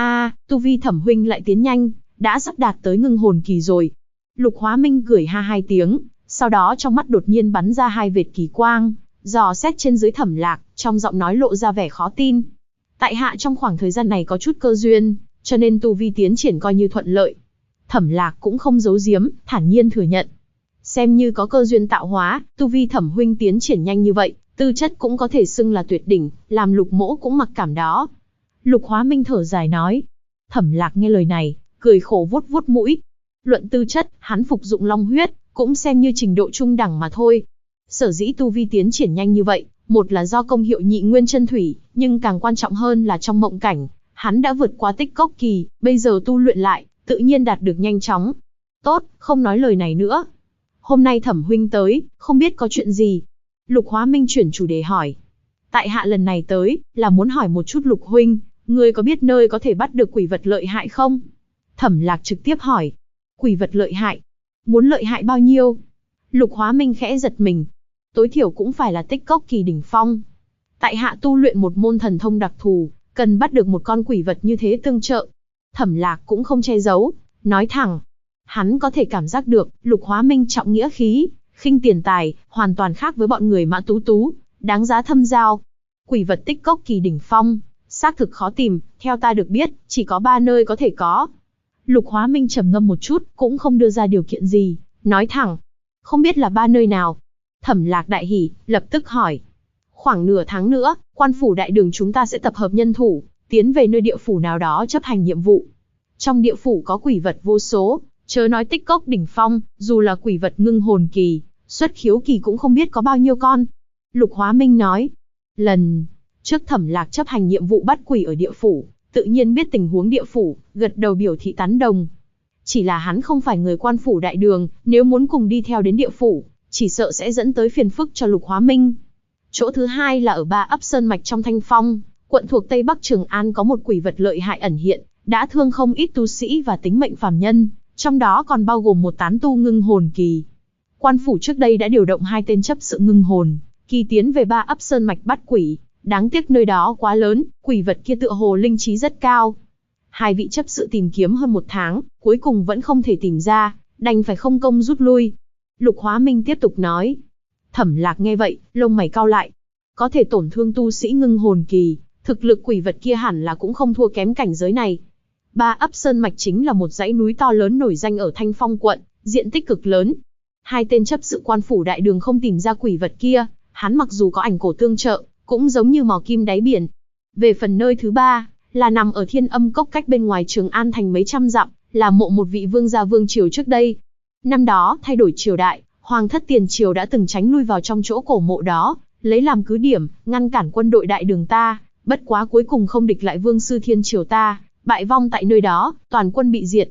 Tu vi Thẩm huynh lại tiến nhanh, đã sắp đạt tới ngưng hồn kỳ rồi. Lục Hóa Minh cười ha hai tiếng, sau đó trong mắt đột nhiên bắn ra hai vệt kỳ quang, dò xét trên dưới Thẩm Lạc, trong giọng nói lộ ra vẻ khó tin. Tại hạ trong khoảng thời gian này có chút cơ duyên, cho nên tu vi tiến triển coi như thuận lợi. Thẩm Lạc cũng không giấu giếm, thản nhiên thừa nhận. Xem như có cơ duyên tạo hóa, tu vi Thẩm huynh tiến triển nhanh như vậy, tư chất cũng có thể xưng là tuyệt đỉnh, làm Lục mỗ cũng mặc cảm đó. Lục Hóa Minh thở dài nói. Thẩm Lạc nghe lời này, cười khổ vuốt vuốt mũi. Luận tư chất, hắn phục dụng long huyết, cũng xem như trình độ trung đẳng mà thôi. Sở dĩ tu vi tiến triển nhanh như vậy, một là do công hiệu nhị nguyên chân thủy, nhưng càng quan trọng hơn là trong mộng cảnh, hắn đã vượt qua tích cốc kỳ, bây giờ tu luyện lại, tự nhiên đạt được nhanh chóng. Tốt, không nói lời này nữa. Hôm nay Thẩm huynh tới, không biết có chuyện gì? Lục Hóa Minh chuyển chủ đề hỏi. Tại hạ lần này tới, là muốn hỏi một chút Lục huynh, ngươi có biết nơi có thể bắt được quỷ vật lợi hại không? Thẩm Lạc trực tiếp hỏi. Quỷ vật lợi hại? Muốn lợi hại bao nhiêu? Lục Hóa Minh khẽ giật mình. Tối thiểu cũng phải là tích cốc kỳ đỉnh phong. Tại hạ tu luyện một môn thần thông đặc thù, cần bắt được một con quỷ vật như thế tương trợ. Thẩm Lạc cũng không che giấu, nói thẳng. Hắn có thể cảm giác được, Lục Hóa Minh trọng nghĩa khí, khinh tiền tài, hoàn toàn khác với bọn người Mã Tú Tú, đáng giá thâm giao. Quỷ vật tích cốc kỳ đỉnh phong, xác thực khó tìm, theo ta được biết, chỉ có 3 nơi có thể có. Lục Hóa Minh trầm ngâm một chút, cũng không đưa ra điều kiện gì, nói thẳng. Không biết là 3 nơi nào? Thẩm Lạc đại hỉ, lập tức hỏi. Khoảng nửa tháng nữa, quan phủ đại đường chúng ta sẽ tập hợp nhân thủ, tiến về nơi địa phủ nào đó chấp hành nhiệm vụ. Trong địa phủ có quỷ vật vô số, chớ nói tích cốc đỉnh phong, dù là quỷ vật ngưng hồn kỳ, xuất khiếu kỳ cũng không biết có bao nhiêu con. Lục Hóa Minh nói. Lần trước Thẩm Lạc chấp hành nhiệm vụ bắt quỷ ở địa phủ, tự nhiên biết tình huống địa phủ, gật đầu biểu thị tán đồng. Chỉ là hắn không phải người quan phủ đại đường, nếu muốn cùng đi theo đến địa phủ, chỉ sợ sẽ dẫn tới phiền phức cho Lục Hóa Minh. Chỗ thứ hai là ở 3 ấp Sơn Mạch trong Thanh Phong, quận thuộc Tây Bắc Trường An có một quỷ vật lợi hại ẩn hiện, đã thương không ít tu sĩ và tính mệnh phàm nhân, trong đó còn bao gồm một tán tu ngưng hồn kỳ. Quan phủ trước đây đã điều động 2 tên chấp sự ngưng hồn kỳ tiến về 3 ấp Sơn Mạch bắt quỷ, đáng tiếc nơi đó quá lớn, quỷ vật kia tựa hồ linh trí rất cao. 2 vị chấp sự tìm kiếm hơn 1 tháng, cuối cùng vẫn không thể tìm ra, đành phải không công rút lui. Lục Hóa Minh tiếp tục nói. Thẩm Lạc nghe vậy, lông mày cau lại. Có thể tổn thương tu sĩ ngưng hồn kỳ, thực lực quỷ vật kia hẳn là cũng không thua kém cảnh giới này. 3 ấp Sơn Mạch chính là một dãy núi to lớn nổi danh ở Thanh Phong quận, diện tích cực lớn. 2 tên chấp sự quan phủ đại đường không tìm ra quỷ vật kia, hắn mặc dù có ảnh cổ tương trợ, cũng giống như mò kim đáy biển. Về phần nơi thứ 3, là nằm ở Thiên Âm Cốc cách bên ngoài Trường An thành mấy trăm dặm, là mộ một vị vương gia vương triều trước đây. Năm đó, thay đổi triều đại, Hoàng thất Tiền triều đã từng tránh lui vào trong chỗ cổ mộ đó, lấy làm cứ điểm, ngăn cản quân đội đại đường ta, bất quá cuối cùng không địch lại vương sư Thiên triều ta, bại vong tại nơi đó, toàn quân bị diệt.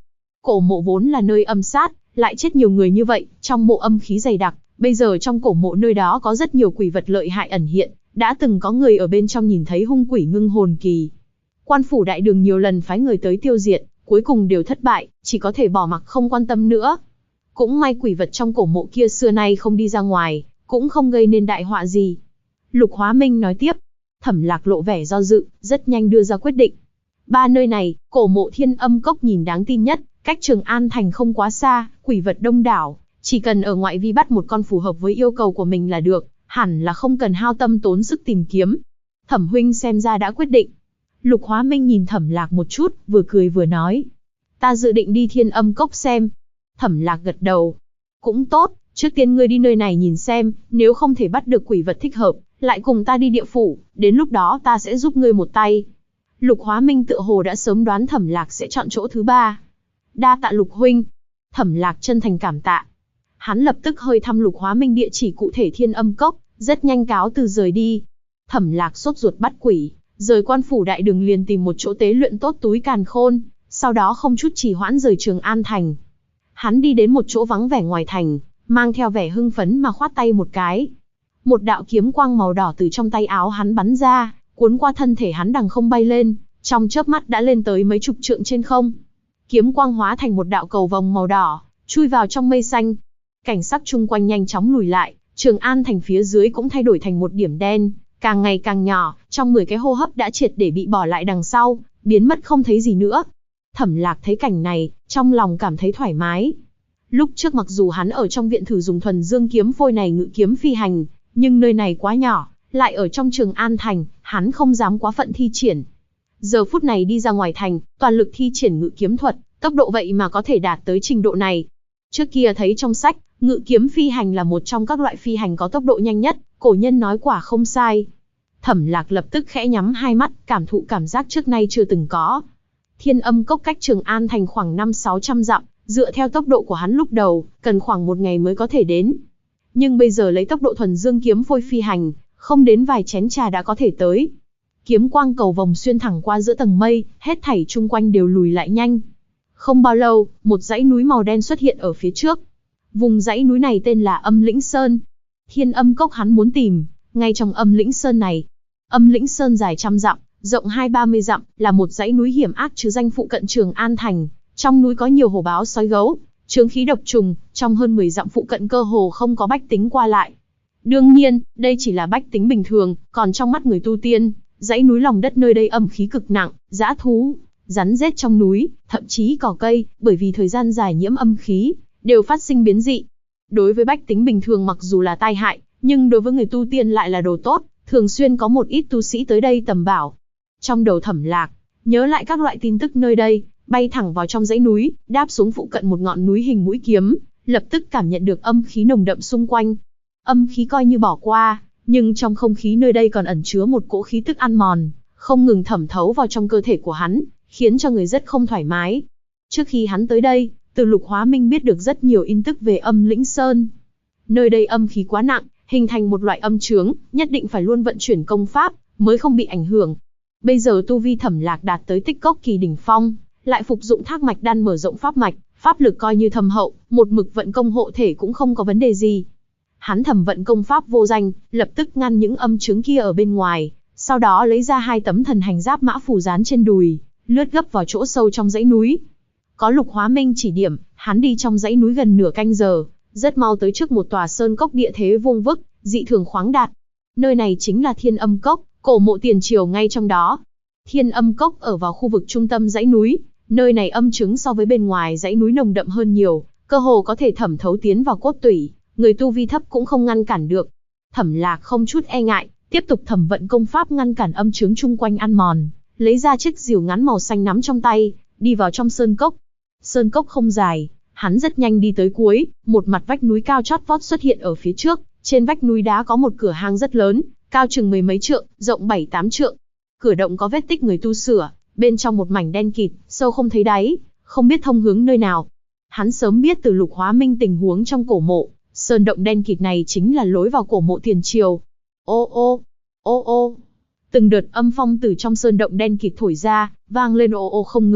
Cổ mộ vốn là nơi âm sát, lại chết nhiều người như vậy, trong mộ âm khí dày đặc, bây giờ trong cổ mộ nơi đó có rất nhiều quỷ vật lợi hại ẩn hiện, đã từng có người ở bên trong nhìn thấy hung quỷ ngưng hồn kỳ. Quan phủ đại đường nhiều lần phái người tới tiêu diệt, cuối cùng đều thất bại, chỉ có thể bỏ mặc không quan tâm nữa. Cũng may quỷ vật trong cổ mộ kia xưa nay không đi ra ngoài, cũng không gây nên đại họa gì. Lục Hóa Minh nói tiếp. Thẩm Lạc lộ vẻ do dự, rất nhanh đưa ra quyết định. Ba nơi này, cổ mộ Thiên Âm Cốc nhìn đáng tin nhất, cách Trường An Thành không quá xa, quỷ vật đông đảo, chỉ cần ở ngoại vi bắt một con phù hợp với yêu cầu của mình là được, hẳn là không cần hao tâm tốn sức tìm kiếm. Thẩm huynh xem ra đã quyết định. Lục Hóa Minh nhìn Thẩm Lạc một chút, vừa cười vừa nói. Ta dự định đi Thiên Âm Cốc xem. Thẩm Lạc gật đầu. Cũng tốt, trước tiên ngươi đi nơi này nhìn xem, nếu không thể bắt được quỷ vật thích hợp, lại cùng ta đi địa phủ, đến lúc đó ta sẽ giúp ngươi một tay. Lục Hóa Minh tựa hồ đã sớm đoán Thẩm Lạc sẽ chọn chỗ thứ ba. Đa tạ Lục huynh. Thẩm Lạc chân thành cảm tạ. Hắn lập tức hơi thăm Lục Hóa Minh địa chỉ cụ thể Thiên Âm Cốc, rất nhanh cáo từ rời đi. Thẩm Lạc sốt ruột bắt quỷ, rời quan phủ đại đường liền tìm một chỗ tế luyện tốt túi càn khôn, sau đó không chút trì hoãn rời Trường An Thành. Hắn đi đến một chỗ vắng vẻ ngoài thành, mang theo vẻ hưng phấn mà khoát tay một cái. Một đạo kiếm quang màu đỏ từ trong tay áo hắn bắn ra, cuốn qua thân thể hắn đằng không bay lên, trong chớp mắt đã lên tới mấy chục trượng trên không. Kiếm quang hóa thành một đạo cầu vồng màu đỏ, chui vào trong mây xanh. Cảnh sắc chung quanh nhanh chóng lùi lại, Trường An Thành phía dưới cũng thay đổi thành một điểm đen, càng ngày càng nhỏ, trong 10 cái hô hấp đã triệt để bị bỏ lại đằng sau, biến mất không thấy gì nữa. Thẩm Lạc thấy cảnh này, trong lòng cảm thấy thoải mái. Lúc trước mặc dù hắn ở trong viện thử dùng thuần dương kiếm phôi này ngự kiếm phi hành, nhưng nơi này quá nhỏ, lại ở trong Trường An Thành, hắn không dám quá phận thi triển. Giờ phút này đi ra ngoài thành, toàn lực thi triển ngự kiếm thuật, tốc độ vậy mà có thể đạt tới trình độ này. Trước kia thấy trong sách, ngự kiếm phi hành là một trong các loại phi hành có tốc độ nhanh nhất, cổ nhân nói quả không sai. Thẩm Lạc lập tức khẽ nhắm hai mắt, cảm thụ cảm giác trước nay chưa từng có. Thiên Âm Cốc cách Trường An Thành khoảng 500-600 dặm, dựa theo tốc độ của hắn lúc đầu, cần khoảng 1 ngày mới có thể đến. Nhưng bây giờ lấy tốc độ thuần dương kiếm phôi phi hành, không đến vài chén trà đã có thể tới. Kiếm quang cầu vồng xuyên thẳng qua giữa tầng mây, hết thảy chung quanh đều lùi lại nhanh. Không bao lâu, một dãy núi màu đen xuất hiện ở phía trước. Vùng dãy núi này tên là Âm Lĩnh Sơn. Thiên Âm Cốc hắn muốn tìm, ngay trong Âm Lĩnh Sơn này. Âm Lĩnh Sơn dài trăm dặm, rộng 20-30 dặm, là một dãy núi hiểm ác chứ danh phụ cận Trường An Thành. Trong núi có nhiều hổ báo sói gấu, chướng khí độc trùng, trong hơn 10 dặm phụ cận cơ hồ không có bách tính qua lại. Đương nhiên, đây chỉ là bách tính bình thường, còn trong mắt người tu tiên, dãy núi lòng đất nơi đây âm khí cực nặng, dã thú, rắn rết trong núi, thậm chí cỏ cây, bởi vì thời gian dài nhiễm âm khí, đều phát sinh biến dị. Đối với bách tính bình thường mặc dù là tai hại, nhưng đối với người tu tiên lại là đồ tốt, thường xuyên có một ít tu sĩ tới đây tầm bảo. Trong đầu Thẩm Lạc, nhớ lại các loại tin tức nơi đây, bay thẳng vào trong dãy núi, đáp xuống phụ cận một ngọn núi hình mũi kiếm, lập tức cảm nhận được âm khí nồng đậm xung quanh. Âm khí coi như bỏ qua, nhưng trong không khí nơi đây còn ẩn chứa một cỗ khí tức ăn mòn, không ngừng thẩm thấu vào trong cơ thể của hắn, khiến cho người rất không thoải mái. Trước khi hắn tới đây, từ Lục Hóa Minh biết được rất nhiều tin tức về Âm Lĩnh Sơn. Nơi đây âm khí quá nặng, hình thành một loại âm chướng, nhất định phải luôn vận chuyển công pháp, mới không bị ảnh hưởng. Bây giờ tu vi Thẩm Lạc đạt tới tích cốc kỳ đỉnh phong, lại phục dụng Thác Mạch Đan mở rộng pháp mạch, pháp lực coi như thâm hậu, một mực vận công hộ thể cũng không có vấn đề gì. Hắn thẩm vận công pháp vô danh, lập tức ngăn những âm chướng kia ở bên ngoài, sau đó lấy ra 2 tấm thần hành giáp mã phù dán trên đùi, lướt gấp vào chỗ sâu trong dãy núi. Có Lục Hóa Minh chỉ điểm, hắn đi trong dãy núi gần nửa canh giờ, rất mau tới trước một tòa sơn cốc địa thế vuông vức, dị thường khoáng đạt. Nơi này chính là Thiên Âm Cốc, cổ mộ tiền triều ngay trong đó. Thiên Âm Cốc ở vào khu vực trung tâm dãy núi, nơi này âm chứng so với bên ngoài dãy núi nồng đậm hơn nhiều, cơ hồ có thể thẩm thấu tiến vào cốt tủy, người tu vi thấp cũng không ngăn cản được. Thẩm Lạc không chút e ngại, tiếp tục thẩm vận công pháp ngăn cản âm chứng chung quanh ăn mòn, lấy ra chiếc rìu ngắn màu xanh nắm trong tay, đi vào trong sơn cốc. Sơn cốc không dài, hắn rất nhanh đi tới cuối, một mặt vách núi cao chót vót xuất hiện ở phía trước, trên vách núi đá có một cửa hang rất lớn, cao chừng 10 mấy trượng, rộng 7-8 trượng. Cửa động có vết tích người tu sửa, bên trong một mảnh đen kịt, sâu không thấy đáy, không biết thông hướng nơi nào. Hắn sớm biết từ Lục Hóa Minh tình huống trong cổ mộ, sơn động đen kịt này chính là lối vào cổ mộ tiền triều. Ô ô, ô ô. Từng đợt âm phong từ trong sơn động đen kịt thổi ra, vang lên ô ô không ngừng,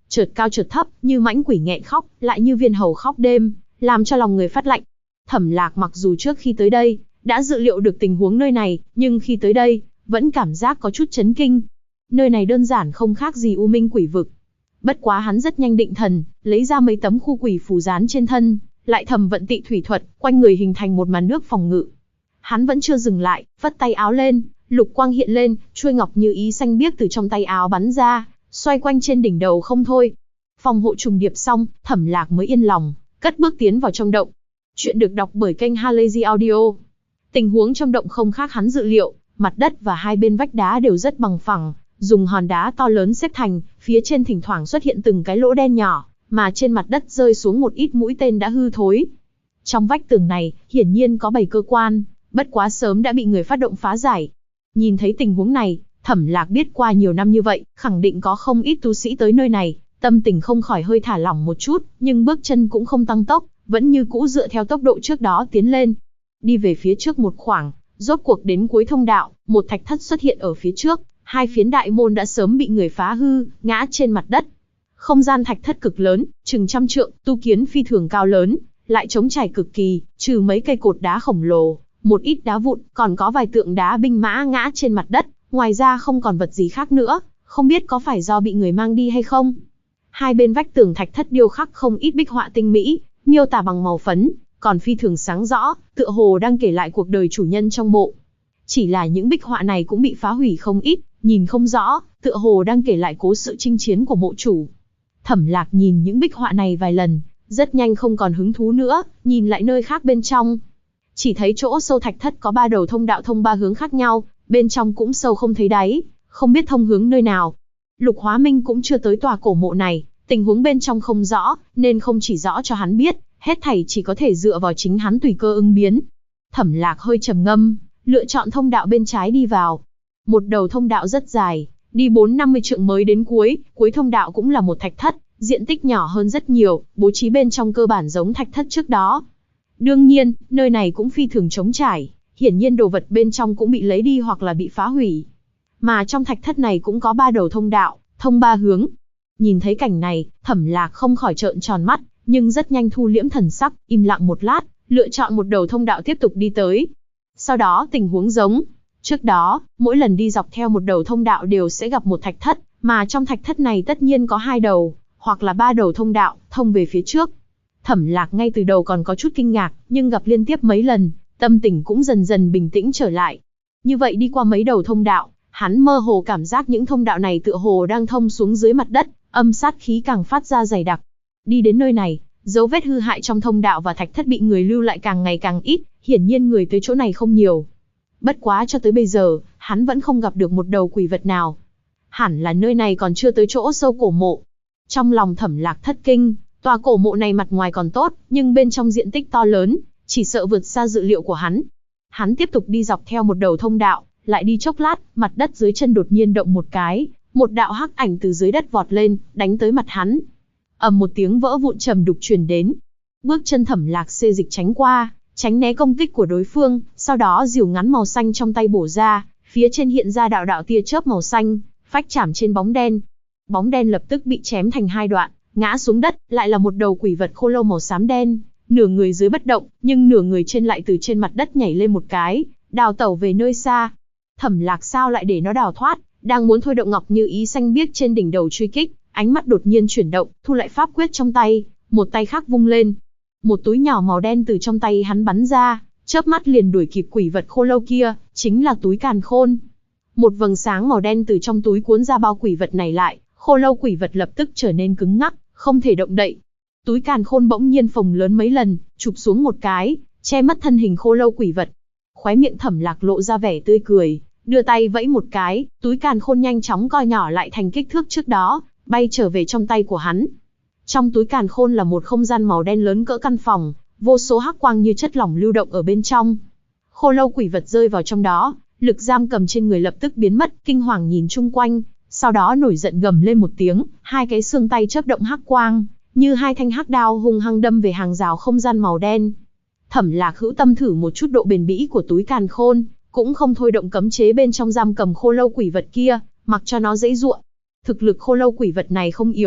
chợt cao chợt thấp, như mãnh quỷ nghẹn khóc, lại như viên hầu khóc đêm, làm cho lòng người phát lạnh. Thẩm Lạc mặc dù trước khi tới đây, đã dự liệu được tình huống nơi này, nhưng khi tới đây, vẫn cảm giác có chút chấn kinh. Nơi này đơn giản không khác gì U Minh quỷ vực. Bất quá hắn rất nhanh định thần, lấy ra mấy tấm khu quỷ phù dán trên thân, lại thầm vận tị thủy thuật, quanh người hình thành một màn nước phòng ngự. Hắn vẫn chưa dừng lại, phất tay áo lên, lục quang hiện lên, chuôi ngọc như ý xanh biếc từ trong tay áo bắn ra, xoay quanh trên đỉnh đầu không thôi. Phòng hộ trùng điệp xong, Thẩm Lạc mới yên lòng, cất bước tiến vào trong động. Chuyện được đọc bởi kênh Halazy Audio. Tình huống trong động không khác hắn dự liệu, mặt đất và hai bên vách đá đều rất bằng phẳng, dùng hòn đá to lớn xếp thành, phía trên thỉnh thoảng xuất hiện từng cái lỗ đen nhỏ, mà trên mặt đất rơi xuống một ít mũi tên đã hư thối. Trong vách tường này, hiển nhiên có 7 cơ quan, bất quá sớm đã bị người phát động phá giải. Nhìn thấy tình huống này, Thẩm Lạc biết qua nhiều năm như vậy, khẳng định có không ít tu sĩ tới nơi này, tâm tình không khỏi hơi thả lỏng một chút, nhưng bước chân cũng không tăng tốc, vẫn như cũ dựa theo tốc độ trước đó tiến lên. Đi về phía trước một khoảng, rốt cuộc đến cuối thông đạo, một thạch thất xuất hiện ở phía trước, hai phiến đại môn đã sớm bị người phá hư, ngã trên mặt đất. Không gian thạch thất cực lớn, chừng 100 trượng, tu kiến phi thường cao lớn, lại trống trải cực kỳ, trừ mấy cây cột đá khổng lồ, một ít đá vụn, còn có vài tượng đá binh mã ngã trên mặt đất, ngoài ra không còn vật gì khác nữa, không biết có phải do bị người mang đi hay không. Hai bên vách tường thạch thất điêu khắc không ít bích họa tinh mỹ, miêu tả bằng màu phấn, còn phi thường sáng rõ, tựa hồ đang kể lại cuộc đời chủ nhân trong bộ. Chỉ là những bích họa này cũng bị phá hủy không ít, nhìn không rõ, tựa hồ đang kể lại cố sự chinh chiến của mộ chủ. Thẩm Lạc nhìn những bích họa này vài lần, rất nhanh không còn hứng thú nữa, nhìn lại nơi khác bên trong. Chỉ thấy chỗ sâu thạch thất có 3 đầu thông đạo thông 3 hướng khác nhau, bên trong cũng sâu không thấy đáy, không biết thông hướng nơi nào. Lục Hóa Minh cũng chưa tới tòa cổ mộ này, tình huống bên trong không rõ, nên không chỉ rõ cho hắn biết, hết thảy chỉ có thể dựa vào chính hắn tùy cơ ứng biến. Thẩm Lạc hơi trầm ngâm, lựa chọn thông đạo bên trái đi vào. Một đầu thông đạo rất dài, đi 4-50 trượng mới đến cuối, cuối thông đạo cũng là một thạch thất, diện tích nhỏ hơn rất nhiều, bố trí bên trong cơ bản giống thạch thất trước đó. Đương nhiên, nơi này cũng phi thường trống trải, hiển nhiên đồ vật bên trong cũng bị lấy đi hoặc là bị phá hủy. Mà trong thạch thất này cũng có 3 đầu thông đạo, thông 3 hướng. Nhìn thấy cảnh này, Thẩm Lạc không khỏi trợn tròn mắt, nhưng rất nhanh thu liễm thần sắc, im lặng một lát, lựa chọn một đầu thông đạo tiếp tục đi tới. Sau đó tình huống giống trước đó, mỗi lần đi dọc theo một đầu thông đạo đều sẽ gặp một thạch thất, mà trong thạch thất này tất nhiên có 2 đầu, hoặc là 3 đầu thông đạo, thông về phía trước. Thẩm Lạc ngay từ đầu còn có chút kinh ngạc, nhưng gặp liên tiếp mấy lần, tâm tình cũng dần dần bình tĩnh trở lại. Như vậy đi qua mấy đầu thông đạo, hắn mơ hồ cảm giác những thông đạo này tựa hồ đang thông xuống dưới mặt đất, âm sát khí càng phát ra dày đặc. Đi đến nơi này, dấu vết hư hại trong thông đạo và thạch thất bị người lưu lại càng ngày càng ít, hiển nhiên người tới chỗ này không nhiều. Bất quá cho tới bây giờ, hắn vẫn không gặp được một đầu quỷ vật nào. Hẳn là nơi này còn chưa tới chỗ sâu cổ mộ. Trong lòng Thẩm Lạc thất kinh, tòa cổ mộ này mặt ngoài còn tốt, nhưng bên trong diện tích to lớn, chỉ sợ vượt xa dự liệu của hắn. Hắn tiếp tục đi dọc theo một đầu thông đạo, lại đi chốc lát, mặt đất dưới chân đột nhiên động một cái, một đạo hắc ảnh từ dưới đất vọt lên, đánh tới mặt hắn. Ầm một tiếng vỡ vụn trầm đục truyền đến. Bước chân Thẩm Lạc xê dịch tránh qua, tránh né công kích của đối phương, sau đó diều ngắn màu xanh trong tay bổ ra, phía trên hiện ra đạo đạo tia chớp màu xanh, phách chạm trên bóng đen. Bóng đen lập tức bị chém thành 2 đoạn, ngã xuống đất, lại là một đầu quỷ vật khô lâu màu xám đen, nửa người dưới bất động, nhưng nửa người trên lại từ trên mặt đất nhảy lên một cái, đào tẩu về nơi xa. Thẩm Lạc sao lại để nó đào thoát, đang muốn thôi động ngọc như ý xanh biếc trên đỉnh đầu truy kích, ánh mắt đột nhiên chuyển động, thu lại pháp quyết trong tay, một tay khác vung lên. Một túi nhỏ màu đen từ trong tay hắn bắn ra, chớp mắt liền đuổi kịp quỷ vật khô lâu kia, chính là túi càn khôn. Một vầng sáng màu đen từ trong túi cuốn ra bao quỷ vật này lại, khô lâu quỷ vật lập tức trở nên cứng ngắc, không thể động đậy. Túi càn khôn bỗng nhiên phồng lớn mấy lần, chụp xuống một cái, che mất thân hình khô lâu quỷ vật. Khóe miệng Thẩm Lạc lộ ra vẻ tươi cười, đưa tay vẫy một cái, túi càn khôn nhanh chóng co nhỏ lại thành kích thước trước đó, bay trở về trong tay của hắn. Trong túi càn khôn là một không gian màu đen lớn cỡ căn phòng, vô số hắc quang như chất lỏng lưu động ở bên trong. Khô lâu quỷ vật rơi vào trong đó, lực giam cầm trên người lập tức biến mất, kinh hoàng nhìn chung quanh, sau đó nổi giận gầm lên một tiếng, hai cái xương tay chớp động hắc quang, như hai thanh hắc đao hung hăng đâm về hàng rào không gian màu đen. Thẩm Lạc hữu tâm thử một chút độ bền bỉ của túi càn khôn, cũng không thôi động cấm chế bên trong giam cầm khô lâu quỷ vật kia, mặc cho nó dãy giụa. Thực lực khô lâu quỷ vật này không yếu,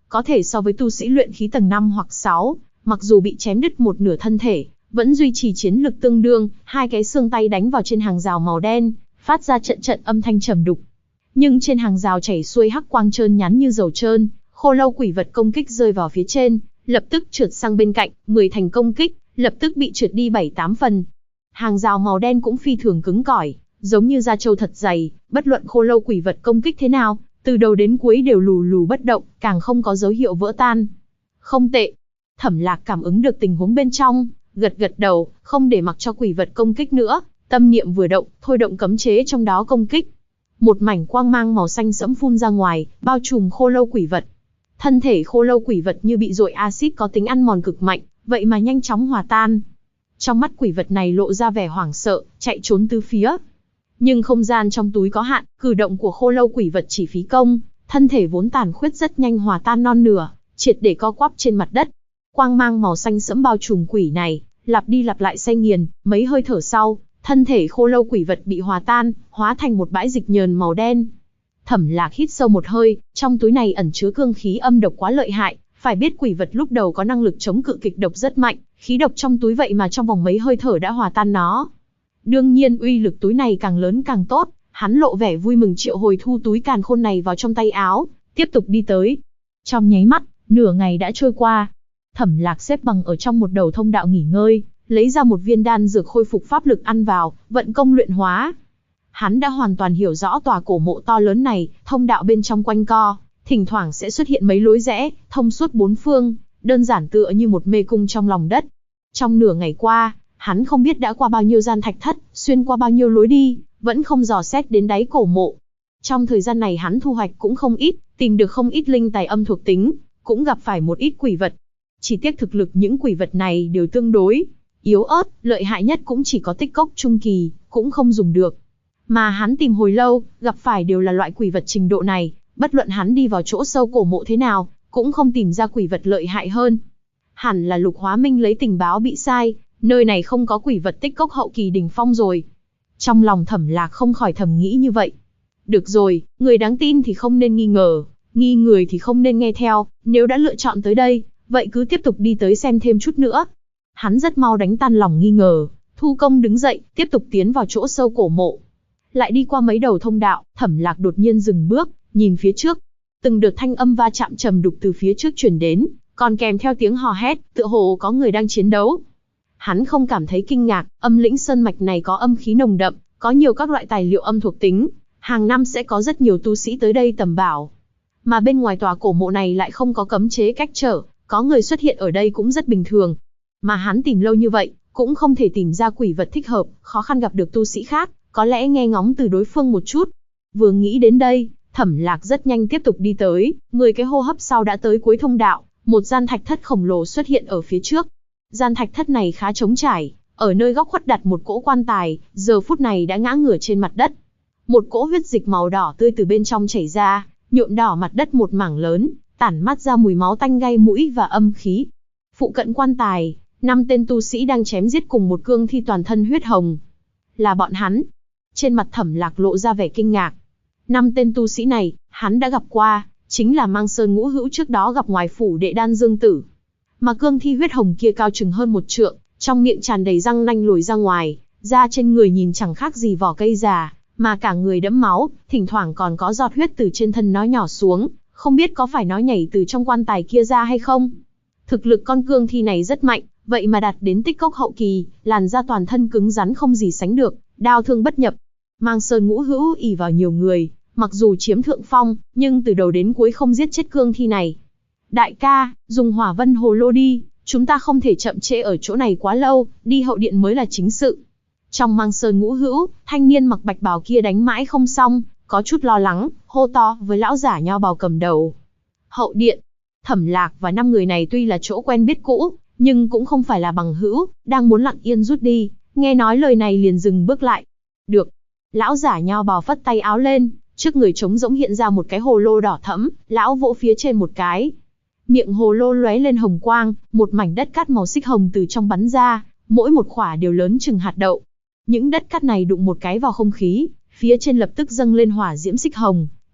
có thể so với tu sĩ luyện khí tầng 5 hoặc 6, mặc dù bị chém đứt một nửa thân thể, vẫn duy trì chiến lực tương đương, hai cái xương tay đánh vào trên hàng rào màu đen, phát ra trận trận âm thanh trầm đục. Nhưng trên hàng rào chảy xuôi hắc quang trơn nhắn như dầu trơn, khô lâu quỷ vật công kích rơi vào phía trên, lập tức trượt sang bên cạnh, 10 thành công kích, lập tức bị trượt đi 7-8 phần. Hàng rào màu đen cũng phi thường cứng cỏi, giống như da trâu thật dày, bất luận khô lâu quỷ vật công kích thế nào, từ đầu đến cuối đều lù lù bất động, càng không có dấu hiệu vỡ tan. Không tệ. Thẩm Lạc cảm ứng được tình huống bên trong, gật gật đầu, không để mặc cho quỷ vật công kích nữa, tâm niệm vừa động, thôi động cấm chế trong đó công kích. Một mảnh quang mang màu xanh sẫm phun ra ngoài, bao trùm khô lâu quỷ vật. Thân thể khô lâu quỷ vật như bị dội axit có tính ăn mòn cực mạnh, vậy mà nhanh chóng hòa tan. Trong mắt quỷ vật này lộ ra vẻ hoảng sợ, chạy trốn tứ phía. Nhưng không gian trong túi có hạn, cử động của khô lâu quỷ vật chỉ phí công, thân thể vốn tàn khuyết rất nhanh hòa tan non nửa, triệt để co quắp trên mặt đất. Quang mang màu xanh sẫm bao trùm quỷ này, lặp đi lặp lại xay nghiền, mấy hơi thở sau, thân thể khô lâu quỷ vật bị hòa tan, hóa thành một bãi dịch nhờn màu đen. Thẩm Lạc hít sâu một hơi, trong túi này ẩn chứa cương khí âm độc quá lợi hại, phải biết quỷ vật lúc đầu có năng lực chống cự kịch độc rất mạnh, khí độc trong túi vậy mà trong vòng mấy hơi thở đã hòa tan nó. Đương nhiên uy lực túi này càng lớn càng tốt, hắn lộ vẻ vui mừng triệu hồi thu túi càn khôn này vào trong tay áo, tiếp tục đi tới. Trong nháy mắt, nửa ngày đã trôi qua. Thẩm Lạc xếp bằng ở trong một đầu thông đạo nghỉ ngơi, lấy ra một viên đan dược khôi phục pháp lực ăn vào, vận công luyện hóa. Hắn đã hoàn toàn hiểu rõ tòa cổ mộ to lớn này, thông đạo bên trong quanh co, thỉnh thoảng sẽ xuất hiện mấy lối rẽ, thông suốt bốn phương, đơn giản tựa như một mê cung trong lòng đất. Trong nửa ngày qua, hắn không biết đã qua bao nhiêu gian thạch thất, xuyên qua bao nhiêu lối đi, vẫn không dò xét đến đáy cổ mộ. Trong thời gian này hắn thu hoạch cũng không ít, tìm được không ít linh tài âm thuộc tính, cũng gặp phải một ít quỷ vật. Chỉ tiếc thực lực những quỷ vật này đều tương đối yếu ớt, lợi hại nhất cũng chỉ có tích cốc trung kỳ, cũng không dùng được. Mà hắn tìm hồi lâu, gặp phải đều là loại quỷ vật trình độ này, bất luận hắn đi vào chỗ sâu cổ mộ thế nào, cũng không tìm ra quỷ vật lợi hại hơn. Hẳn là Lục Hóa Minh lấy tình báo bị sai, nơi này không có quỷ vật tích cốc hậu kỳ đỉnh phong rồi. Trong lòng Thẩm Lạc không khỏi thầm nghĩ như vậy. Được rồi, người đáng tin thì không nên nghi ngờ, nghi người thì không nên nghe theo, nếu đã lựa chọn tới đây, vậy cứ tiếp tục đi tới xem thêm chút nữa. Hắn rất mau đánh tan lòng nghi ngờ, thu công đứng dậy, tiếp tục tiến vào chỗ sâu cổ mộ. Lại đi qua mấy đầu thông đạo, Thẩm Lạc đột nhiên dừng bước, nhìn phía trước. Từng đợt thanh âm va chạm trầm đục từ phía trước truyền đến, còn kèm theo tiếng hò hét, tựa hồ có người đang chiến đấu. Hắn không cảm thấy kinh ngạc, âm lĩnh sơn mạch này có âm khí nồng đậm, có nhiều các loại tài liệu âm thuộc tính, hàng năm sẽ có rất nhiều tu sĩ tới đây tầm bảo. Mà bên ngoài tòa cổ mộ này lại không có cấm chế cách trở, có người xuất hiện ở đây cũng rất bình thường. Mà hắn tìm lâu như vậy, cũng không thể tìm ra quỷ vật thích hợp, khó khăn gặp được tu sĩ khác, có lẽ nghe ngóng từ đối phương một chút. Vừa nghĩ đến đây, Thẩm Lạc rất nhanh tiếp tục đi tới, 10 cái hô hấp sau đã tới cuối thông đạo, một gian thạch thất khổng lồ xuất hiện ở phía trước. Gian thạch thất này khá trống trải, ở nơi góc khuất đặt một cỗ quan tài, giờ phút này đã ngã ngửa trên mặt đất. Một cỗ huyết dịch màu đỏ tươi từ bên trong chảy ra, nhuộm đỏ mặt đất một mảng lớn, tản mát ra mùi máu tanh gây mũi và âm khí. Phụ cận quan tài, 5 tên tu sĩ đang chém giết cùng một cương thi toàn thân huyết hồng. Là bọn hắn. Trên mặt Thẩm Lạc lộ ra vẻ kinh ngạc. 5 tên tu sĩ này, hắn đã gặp qua, chính là Mang Sơn Ngũ Hữu trước đó gặp ngoài phủ đệ Đan Dương Tử. Mà cương thi huyết hồng kia cao chừng hơn 1 trượng, trong miệng tràn đầy răng nanh lồi ra ngoài, da trên người nhìn chẳng khác gì vỏ cây già, mà cả người đẫm máu, thỉnh thoảng còn có giọt huyết từ trên thân nó nhỏ xuống, không biết có phải nó nhảy từ trong quan tài kia ra hay không. Thực lực con cương thi này rất mạnh, vậy mà đạt đến tích cốc hậu kỳ, làn da toàn thân cứng rắn không gì sánh được, đao thương bất nhập. Mang Sơn Ngũ Hữu ỷ vào nhiều người, mặc dù chiếm thượng phong, nhưng từ đầu đến cuối không giết chết cương thi này. Đại ca, dùng hỏa vân hồ lô đi, chúng ta không thể chậm trễ ở chỗ này quá lâu, đi hậu điện mới là chính sự. Trong Mang Sơn Ngũ Hữu, thanh niên mặc bạch bào kia đánh mãi không xong, có chút lo lắng, hô to với lão giả nho bào cầm đầu. Hậu điện. Thẩm Lạc và 5 người này tuy là chỗ quen biết cũ, nhưng cũng không phải là bằng hữu, đang muốn lặng yên rút đi, nghe nói lời này liền dừng bước lại. Được. Lão giả nho bào phất tay áo lên, trước người trống rỗng hiện ra một cái hồ lô đỏ thẫm, lão vỗ phía trên một cái. Miệng hồ lô lóe lên hồng quang, một mảnh đất cát màu xích hồng từ trong bắn ra, mỗi một khỏa đều lớn chừng hạt đậu. Những đất cát này đụng một cái vào không khí, phía trên lập tức dâng lên hỏa diễm xích hồng,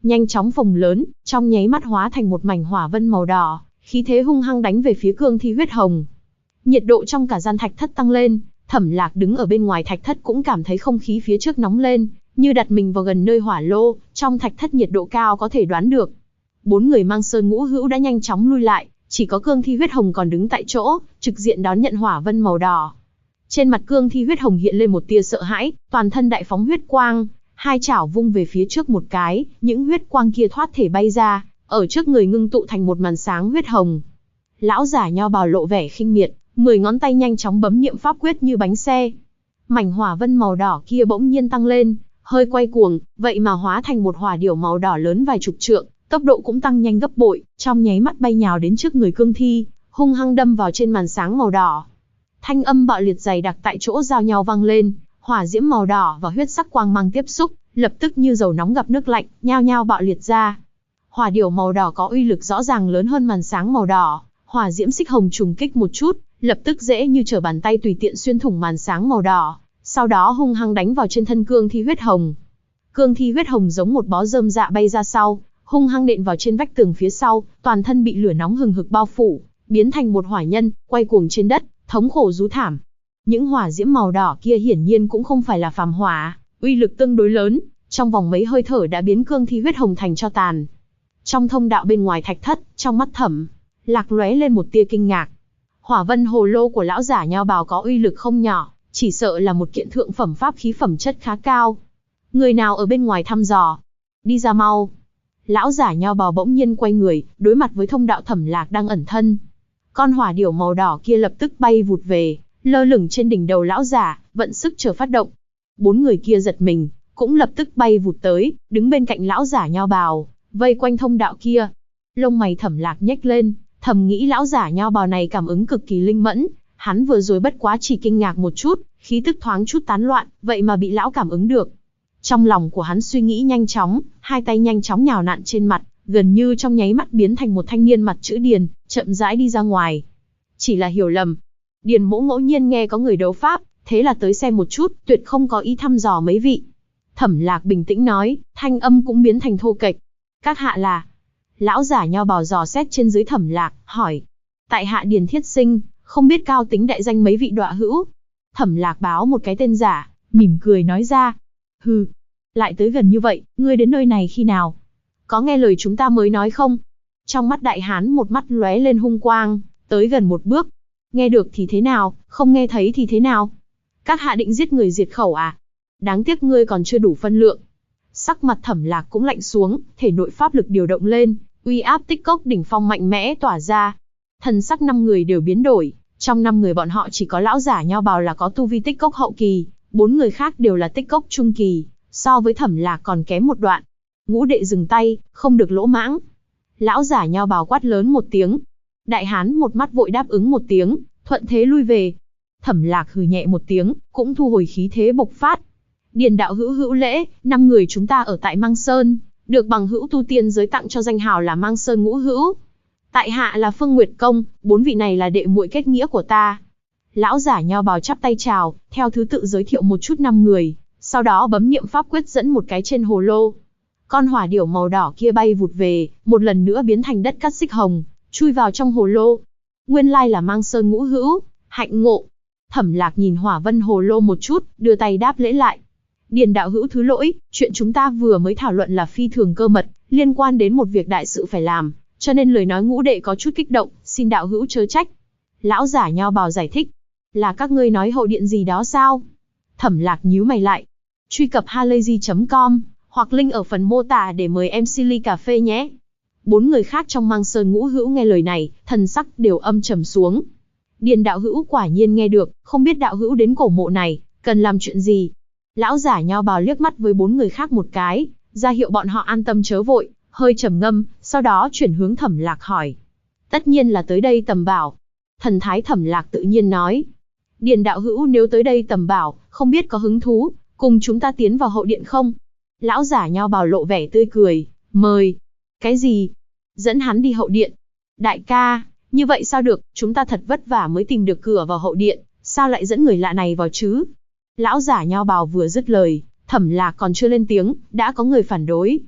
nhanh chóng phồng lớn, trong nháy mắt hóa thành một mảnh hỏa vân màu đỏ, khí thế hung hăng đánh về phía cương thi huyết hồng. Nhiệt độ trong cả gian thạch thất tăng lên, Thẩm Lạc đứng ở bên ngoài thạch thất cũng cảm thấy không khí phía trước nóng lên, như đặt mình vào gần nơi hỏa lô, trong thạch thất nhiệt độ cao có thể đoán được. 4 người mang sơn ngũ hữu đã nhanh chóng lui lại, chỉ có cương thi huyết hồng còn đứng tại chỗ, trực diện đón nhận hỏa vân màu đỏ. Trên mặt cương thi huyết hồng hiện lên một tia sợ hãi, toàn thân đại phóng huyết quang, hai chảo vung về phía trước một cái, những huyết quang kia thoát thể bay ra, ở trước người ngưng tụ thành một màn sáng huyết hồng. Lão giả nho bào lộ vẻ khinh miệt, 10 ngón tay nhanh chóng bấm niệm pháp quyết như bánh xe. Mảnh hỏa vân màu đỏ kia bỗng nhiên tăng lên, hơi quay cuồng, vậy mà hóa thành một hỏa điểu màu đỏ lớn vài chục trượng, tốc độ cũng tăng nhanh gấp bội, trong nháy mắt bay nhào đến trước người cương thi, hung hăng đâm vào trên màn sáng màu đỏ. Thanh âm bạo liệt dày đặc tại chỗ giao nhau vang lên, hỏa diễm màu đỏ và huyết sắc quang mang tiếp xúc, lập tức như dầu nóng gặp nước lạnh, nhao nhao bạo liệt ra. Hỏa điểu màu đỏ có uy lực rõ ràng lớn hơn màn sáng màu đỏ, hỏa diễm xích hồng trùng kích một chút, lập tức dễ như trở bàn tay tùy tiện xuyên thủng màn sáng màu đỏ, sau đó hung hăng đánh vào trên thân cương thi huyết hồng. Cương thi huyết hồng giống một bó rơm dạ bay ra sau, hung hăng nện vào trên vách tường phía sau, toàn thân bị lửa nóng hừng hực bao phủ, biến thành một hỏa nhân, quay cuồng trên đất, thống khổ rú thảm. Những hỏa diễm màu đỏ kia hiển nhiên cũng không phải là phàm hỏa, uy lực tương đối lớn, trong vòng mấy hơi thở đã biến cương thi huyết hồng thành tro tàn. Trong thông đạo bên ngoài thạch thất, trong mắt Thẩm Lạc lóe lên một tia kinh ngạc. Hỏa vân hồ lô của lão giả nho bào có uy lực không nhỏ, chỉ sợ là một kiện thượng phẩm pháp khí phẩm chất khá cao. Người nào ở bên ngoài thăm dò? Đi ra mau. Lão giả nho bào bỗng nhiên quay người, đối mặt với thông đạo Thẩm Lạc đang ẩn thân. Con hỏa điểu màu đỏ kia lập tức bay vụt về, lơ lửng trên đỉnh đầu lão giả, vận sức chờ phát động. 4 người kia giật mình, cũng lập tức bay vụt tới, đứng bên cạnh lão giả nho bào, vây quanh thông đạo kia. Lông mày Thẩm Lạc nhếch lên, thầm nghĩ lão giả nho bào này cảm ứng cực kỳ linh mẫn, hắn vừa rồi bất quá chỉ kinh ngạc một chút, khí tức thoáng chút tán loạn, vậy mà bị lão cảm ứng được. Trong lòng của hắn suy nghĩ nhanh chóng, hai tay nhanh chóng nhào nặn trên mặt, gần như trong nháy mắt biến thành một thanh niên mặt chữ Điền, chậm rãi đi ra ngoài. Chỉ là hiểu lầm. Điền Mỗ ngẫu nhiên nghe có người đấu pháp, thế là tới xem một chút, tuyệt không có ý thăm dò mấy vị. Thẩm Lạc bình tĩnh nói, thanh âm cũng biến thành thô kệch. Các hạ là? Lão giả nho bào dò xét trên dưới Thẩm Lạc, hỏi. Tại hạ Điền Thiết Sinh, không biết cao tính đại danh mấy vị đọa hữu. Thẩm Lạc báo một cái tên giả, mỉm cười nói ra. Hừ, lại tới gần như vậy, ngươi đến nơi này khi nào? Có nghe lời chúng ta mới nói không? Trong mắt đại hán một mắt lóe lên hung quang, tới gần một bước. Nghe được thì thế nào, không nghe thấy thì thế nào? Các hạ định giết người diệt khẩu à? Đáng tiếc ngươi còn chưa đủ phân lượng. Sắc mặt Thẩm Lạc cũng lạnh xuống, thể nội pháp lực điều động lên, uy áp tích cốc đỉnh phong mạnh mẽ tỏa ra. Thần sắc 5 người đều biến đổi, trong 5 người bọn họ chỉ có lão giả nho bào là có tu vi tích cốc hậu kỳ, 4 người khác đều là tích cốc trung kỳ, so với Thẩm Lạc còn kém một đoạn. Ngũ đệ dừng tay, không được lỗ mãng. Lão giả nho bào quát lớn một tiếng. Đại hán một mắt vội đáp ứng một tiếng, thuận thế lui về. Thẩm Lạc hừ nhẹ một tiếng, cũng thu hồi khí thế bộc phát. Điền đạo hữu hữu lễ, 5 người chúng ta ở tại Mang Sơn, được bằng hữu tu tiên giới tặng cho danh hào là Mang Sơn ngũ hữu. Tại hạ là Phương Nguyệt Công, 4 vị này là đệ muội kết nghĩa của ta. Lão giả nho bào chắp tay chào, theo thứ tự giới thiệu một chút 5 người, sau đó bấm niệm pháp quyết dẫn một cái trên hồ lô. Con hỏa điểu màu đỏ kia bay vụt về, một lần nữa biến thành đất cát xích hồng, chui vào trong hồ lô. Nguyên lai là Mang Sơn ngũ hữu, hạnh ngộ. Thẩm Lạc nhìn hỏa vân hồ lô một chút, đưa tay đáp lễ lại. Điền đạo hữu thứ lỗi, chuyện chúng ta vừa mới thảo luận là phi thường cơ mật, liên quan đến một việc đại sự phải làm, cho nên lời nói ngũ đệ có chút kích động, xin đạo hữu chớ trách. Lão giả nho bào giải thích, là các ngươi nói hậu điện gì đó sao? Thẩm Lạc nhíu mày lại. Truy cập halayzi.com, hoặc link ở phần mô tả để mời MC ly cà phê nhé. 4 người khác trong Mang Sơn ngũ hữu nghe lời này, thần sắc đều âm trầm xuống. Điền đạo hữu quả nhiên nghe được, không biết đạo hữu đến cổ mộ này, cần làm chuyện gì? Lão giả nho bào liếc mắt với 4 người khác một cái, ra hiệu bọn họ an tâm chớ vội, hơi trầm ngâm, sau đó chuyển hướng Thẩm Lạc hỏi. Tất nhiên là tới đây tầm bảo. Thần thái Thẩm Lạc tự nhiên nói. Điền đạo hữu nếu tới đây tầm bảo, không biết có hứng thú, cùng chúng ta tiến vào hậu điện không? Lão giả nho bào lộ vẻ tươi cười, mời. Cái gì? Dẫn hắn đi hậu điện? Đại ca, như vậy sao được, chúng ta thật vất vả mới tìm được cửa vào hậu điện, sao lại dẫn người lạ này vào chứ? Lão giả nho bào vừa dứt lời, Thẩm Lạc còn chưa lên tiếng, đã có người phản đối.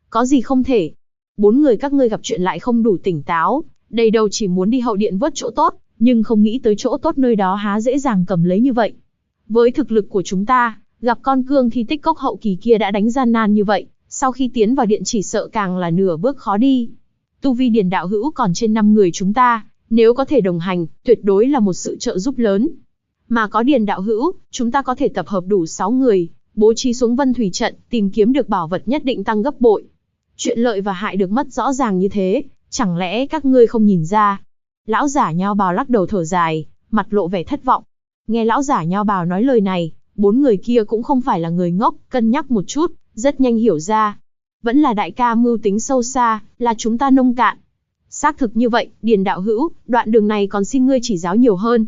Có gì không thể? 4 người các ngươi gặp chuyện lại không đủ tỉnh táo, đầy đầu chỉ muốn đi hậu điện vớt chỗ tốt, nhưng không nghĩ tới chỗ tốt nơi đó há dễ dàng cầm lấy như vậy. Với thực lực của chúng ta, gặp con cương thi tích cốc hậu kỳ kia đã đánh gian nan như vậy, sau khi tiến vào điện chỉ sợ càng là nửa bước khó đi. Tu vi Điền đạo hữu còn trên 5 người chúng ta, nếu có thể đồng hành, tuyệt đối là một sự trợ giúp lớn. Mà có Điền đạo hữu, chúng ta có thể tập hợp đủ 6 người, bố trí xuống Vân Thủy trận, tìm kiếm được bảo vật nhất định tăng gấp bội. Chuyện lợi và hại được mất rõ ràng như thế, chẳng lẽ các ngươi không nhìn ra? Lão giả Nho Bào lắc đầu thở dài, mặt lộ vẻ thất vọng. Nghe lão giả Nho Bào nói lời này, 4 người kia cũng không phải là người ngốc, cân nhắc một chút, rất nhanh hiểu ra. Vẫn là đại ca mưu tính sâu xa, là chúng ta nông cạn. Xác thực như vậy, Điền đạo hữu, đoạn đường này còn xin ngươi chỉ giáo nhiều hơn.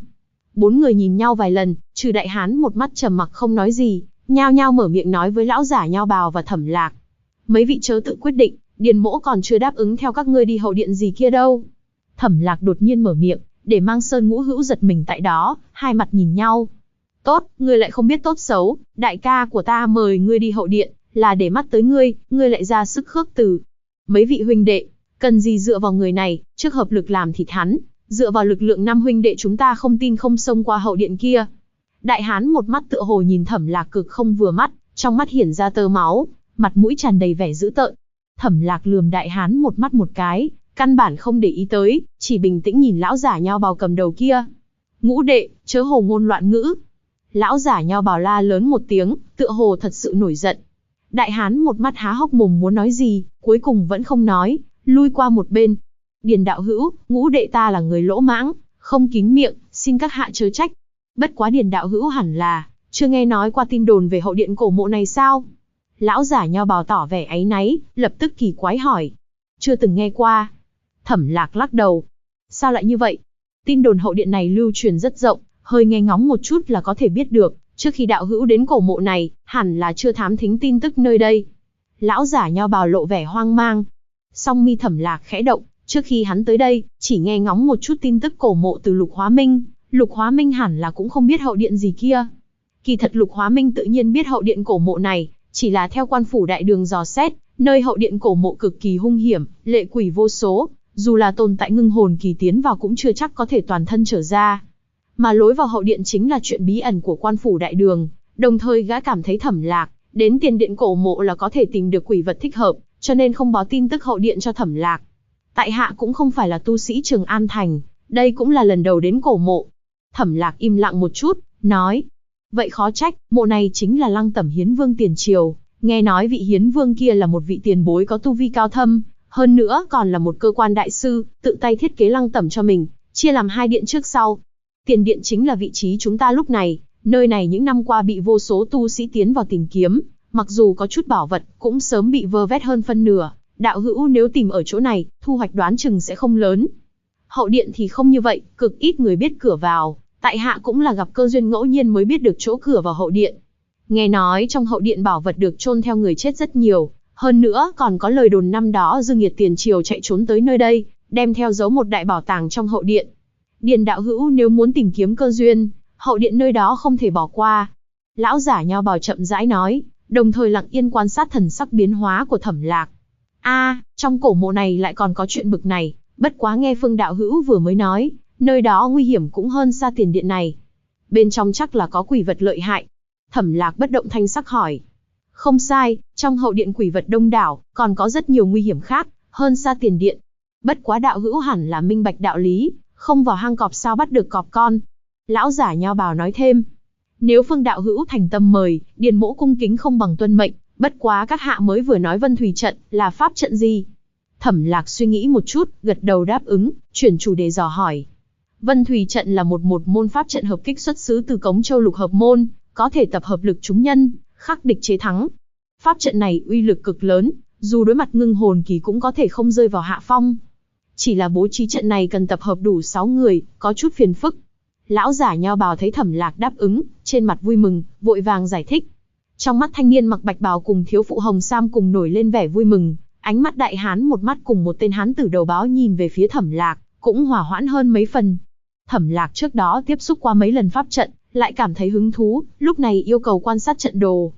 4 người nhìn nhau vài lần, trừ đại hán một mắt trầm mặc không nói gì, nhao nhao mở miệng nói với lão giả Nho Bào và Thẩm Lạc. Mấy vị chớ tự quyết định, Điền mỗ còn chưa đáp ứng theo các ngươi đi hậu điện gì kia đâu. Thẩm Lạc đột nhiên mở miệng, để Mang Sơn Ngũ Hữu giật mình tại đó, hai mặt nhìn nhau. Tốt, ngươi lại không biết tốt xấu, đại ca của ta mời ngươi đi hậu điện, là để mắt tới ngươi, ngươi lại ra sức khước từ. Mấy vị huynh đệ, cần gì dựa vào người này, trước hợp lực làm thịt hắn, dựa vào lực lượng 5 huynh đệ chúng ta không tin không xông qua hậu điện kia. Đại hán một mắt tựa hồ nhìn Thẩm Lạc cực không vừa mắt, trong mắt hiển ra tơ máu, mặt mũi tràn đầy vẻ dữ tợn. Thẩm Lạc lườm đại hán một mắt một cái, căn bản không để ý tới, chỉ bình tĩnh nhìn lão giả Nho Bào cầm đầu kia. Ngũ đệ, chớ hồ ngôn loạn ngữ. Lão giả Nho Bào la lớn một tiếng, tựa hồ thật sự nổi giận. Đại hán một mắt há hốc mồm muốn nói gì, cuối cùng vẫn không nói, lui qua một bên. Điền đạo hữu, ngũ đệ ta là người lỗ mãng, không kín miệng, xin các hạ chớ trách. Bất quá Điền đạo hữu hẳn là chưa nghe nói qua tin đồn về hậu điện cổ mộ này sao? Lão giả Nho Bào tỏ vẻ áy náy, lập tức kỳ quái hỏi. Chưa từng nghe qua. Thẩm Lạc lắc đầu. Sao lại như vậy? Tin đồn hậu điện này lưu truyền rất rộng, hơi nghe ngóng một chút là có thể biết được, trước khi đạo hữu đến cổ mộ này, hẳn là chưa thám thính tin tức nơi đây. Lão giả Nho Bào lộ vẻ hoang mang. Song mi Thẩm Lạc khẽ động, trước khi hắn tới đây, chỉ nghe ngóng một chút tin tức cổ mộ từ Lục Hóa Minh, Lục Hóa Minh hẳn là cũng không biết hậu điện gì kia. Kỳ thật Lục Hóa Minh tự nhiên biết hậu điện cổ mộ này, chỉ là theo quan phủ đại đường dò xét, nơi hậu điện cổ mộ cực kỳ hung hiểm, lệ quỷ vô số, dù là tồn tại ngưng hồn kỳ tiến vào cũng chưa chắc có thể toàn thân trở ra. Mà lối vào hậu điện chính là chuyện bí ẩn của quan phủ đại đường, đồng thời gã cảm thấy Thẩm Lạc đến tiền điện cổ mộ là có thể tìm được quỷ vật thích hợp, cho nên không báo tin tức hậu điện cho Thẩm Lạc. Tại hạ cũng không phải là tu sĩ Trường An Thành, đây cũng là lần đầu đến cổ mộ. Thẩm Lạc im lặng một chút, nói. Vậy khó trách, mộ này chính là Lăng Tẩm Hiến Vương tiền triều, nghe nói vị Hiến Vương kia là một vị tiền bối có tu vi cao thâm, hơn nữa còn là một cơ quan đại sư, tự tay thiết kế Lăng Tẩm cho mình, chia làm 2 điện trước sau. Tiền điện chính là vị trí chúng ta lúc này, nơi này những năm qua bị vô số tu sĩ tiến vào tìm kiếm, mặc dù có chút bảo vật, cũng sớm bị vơ vét hơn phân nửa, đạo hữu nếu tìm ở chỗ này, thu hoạch đoán chừng sẽ không lớn. Hậu điện thì không như vậy, cực ít người biết cửa vào, tại hạ cũng là gặp cơ duyên ngẫu nhiên mới biết được chỗ cửa vào hậu điện. Nghe nói trong hậu điện bảo vật được chôn theo người chết rất nhiều, hơn nữa còn có lời đồn năm đó Dương Nhiệt tiền triều chạy trốn tới nơi đây, đem theo dấu một đại bảo tàng trong hậu điện. Điền đạo hữu nếu muốn tìm kiếm cơ duyên, hậu điện nơi đó không thể bỏ qua. Lão giả Nho Bào chậm rãi nói, đồng thời lặng yên quan sát thần sắc biến hóa của Thẩm Lạc. Trong cổ mộ này lại còn có chuyện bực này, bất quá nghe Phương đạo hữu vừa mới nói, nơi đó nguy hiểm cũng hơn xa tiền điện này. Bên trong chắc là có quỷ vật lợi hại. Thẩm Lạc bất động thanh sắc hỏi. Không sai, trong hậu điện quỷ vật đông đảo, còn có rất nhiều nguy hiểm khác, hơn xa tiền điện. Bất quá đạo hữu hẳn là minh bạch đạo lý, không vào hang cọp sao bắt được cọp con. Lão giả Nho Bào nói thêm. Nếu Phương đạo hữu thành tâm mời, Điền mỗ cung kính không bằng tuân mệnh, bất quá các hạ mới vừa nói Vân Thủy trận là pháp trận gì? Thẩm Lạc suy nghĩ một chút, gật đầu đáp ứng, chuyển chủ đề dò hỏi. Vân Thủy trận là một môn pháp trận hợp kích xuất xứ từ Cống Châu Lục Hợp Môn, có thể tập hợp lực chúng nhân, khắc địch chế thắng. Pháp trận này uy lực cực lớn, dù đối mặt ngưng hồn kỳ cũng có thể không rơi vào hạ phong. Chỉ là bố trí trận này cần tập hợp đủ 6 người, có chút phiền phức. Lão giả Nho Bào thấy Thẩm Lạc đáp ứng, trên mặt vui mừng, vội vàng giải thích. Trong mắt thanh niên mặc bạch bào cùng thiếu phụ hồng sam cùng nổi lên vẻ vui mừng, ánh mắt đại hán một mắt cùng một tên hán tử đầu báo nhìn về phía Thẩm Lạc, cũng hỏa hoãn hơn mấy phần. Thẩm Lạc trước đó tiếp xúc qua mấy lần pháp trận, lại cảm thấy hứng thú, lúc này yêu cầu quan sát trận đồ.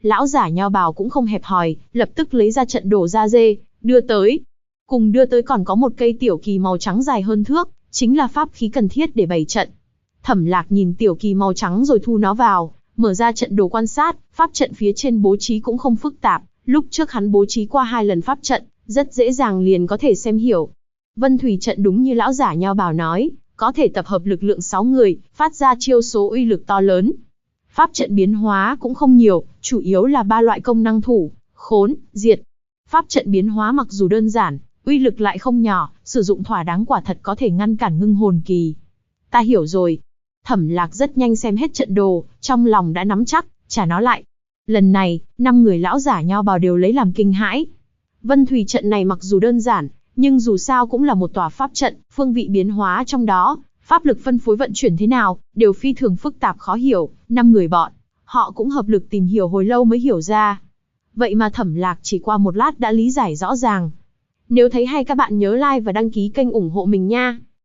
Lão giả nho bào cũng không hẹp hòi, lập tức lấy ra trận đồ da dê, đưa tới. Cùng đưa tới còn có một cây tiểu kỳ màu trắng dài hơn thước, chính là pháp khí cần thiết để bày trận. Thẩm Lạc nhìn tiểu kỳ màu trắng rồi thu nó vào, mở ra trận đồ quan sát, pháp trận phía trên bố trí cũng không phức tạp, lúc trước hắn bố trí qua 2 lần pháp trận, rất dễ dàng liền có thể xem hiểu. Vân Thủy trận đúng như lão giả nho bào nói, có thể tập hợp lực lượng 6 người, phát ra chiêu số uy lực to lớn. Pháp trận biến hóa cũng không nhiều, chủ yếu là 3 loại công năng thủ, khốn, diệt. Pháp trận biến hóa mặc dù đơn giản, uy lực lại không nhỏ, sử dụng thỏa đáng quả thật có thể ngăn cản ngưng hồn kỳ. Ta hiểu rồi. Thẩm Lạc rất nhanh xem hết trận đồ, trong lòng đã nắm chắc, trả nó lại. Lần này, 5 người lão giả nho bào đều lấy làm kinh hãi. Vân Thủy trận này mặc dù đơn giản, nhưng dù sao cũng là một tòa pháp trận, phương vị biến hóa trong đó, pháp lực phân phối vận chuyển thế nào, đều phi thường phức tạp khó hiểu, 5 người bọn, họ cũng hợp lực tìm hiểu hồi lâu mới hiểu ra. Vậy mà Thẩm Lạc chỉ qua một lát đã lý giải rõ ràng. Nếu thấy hay các bạn nhớ like và đăng ký kênh ủng hộ mình nha.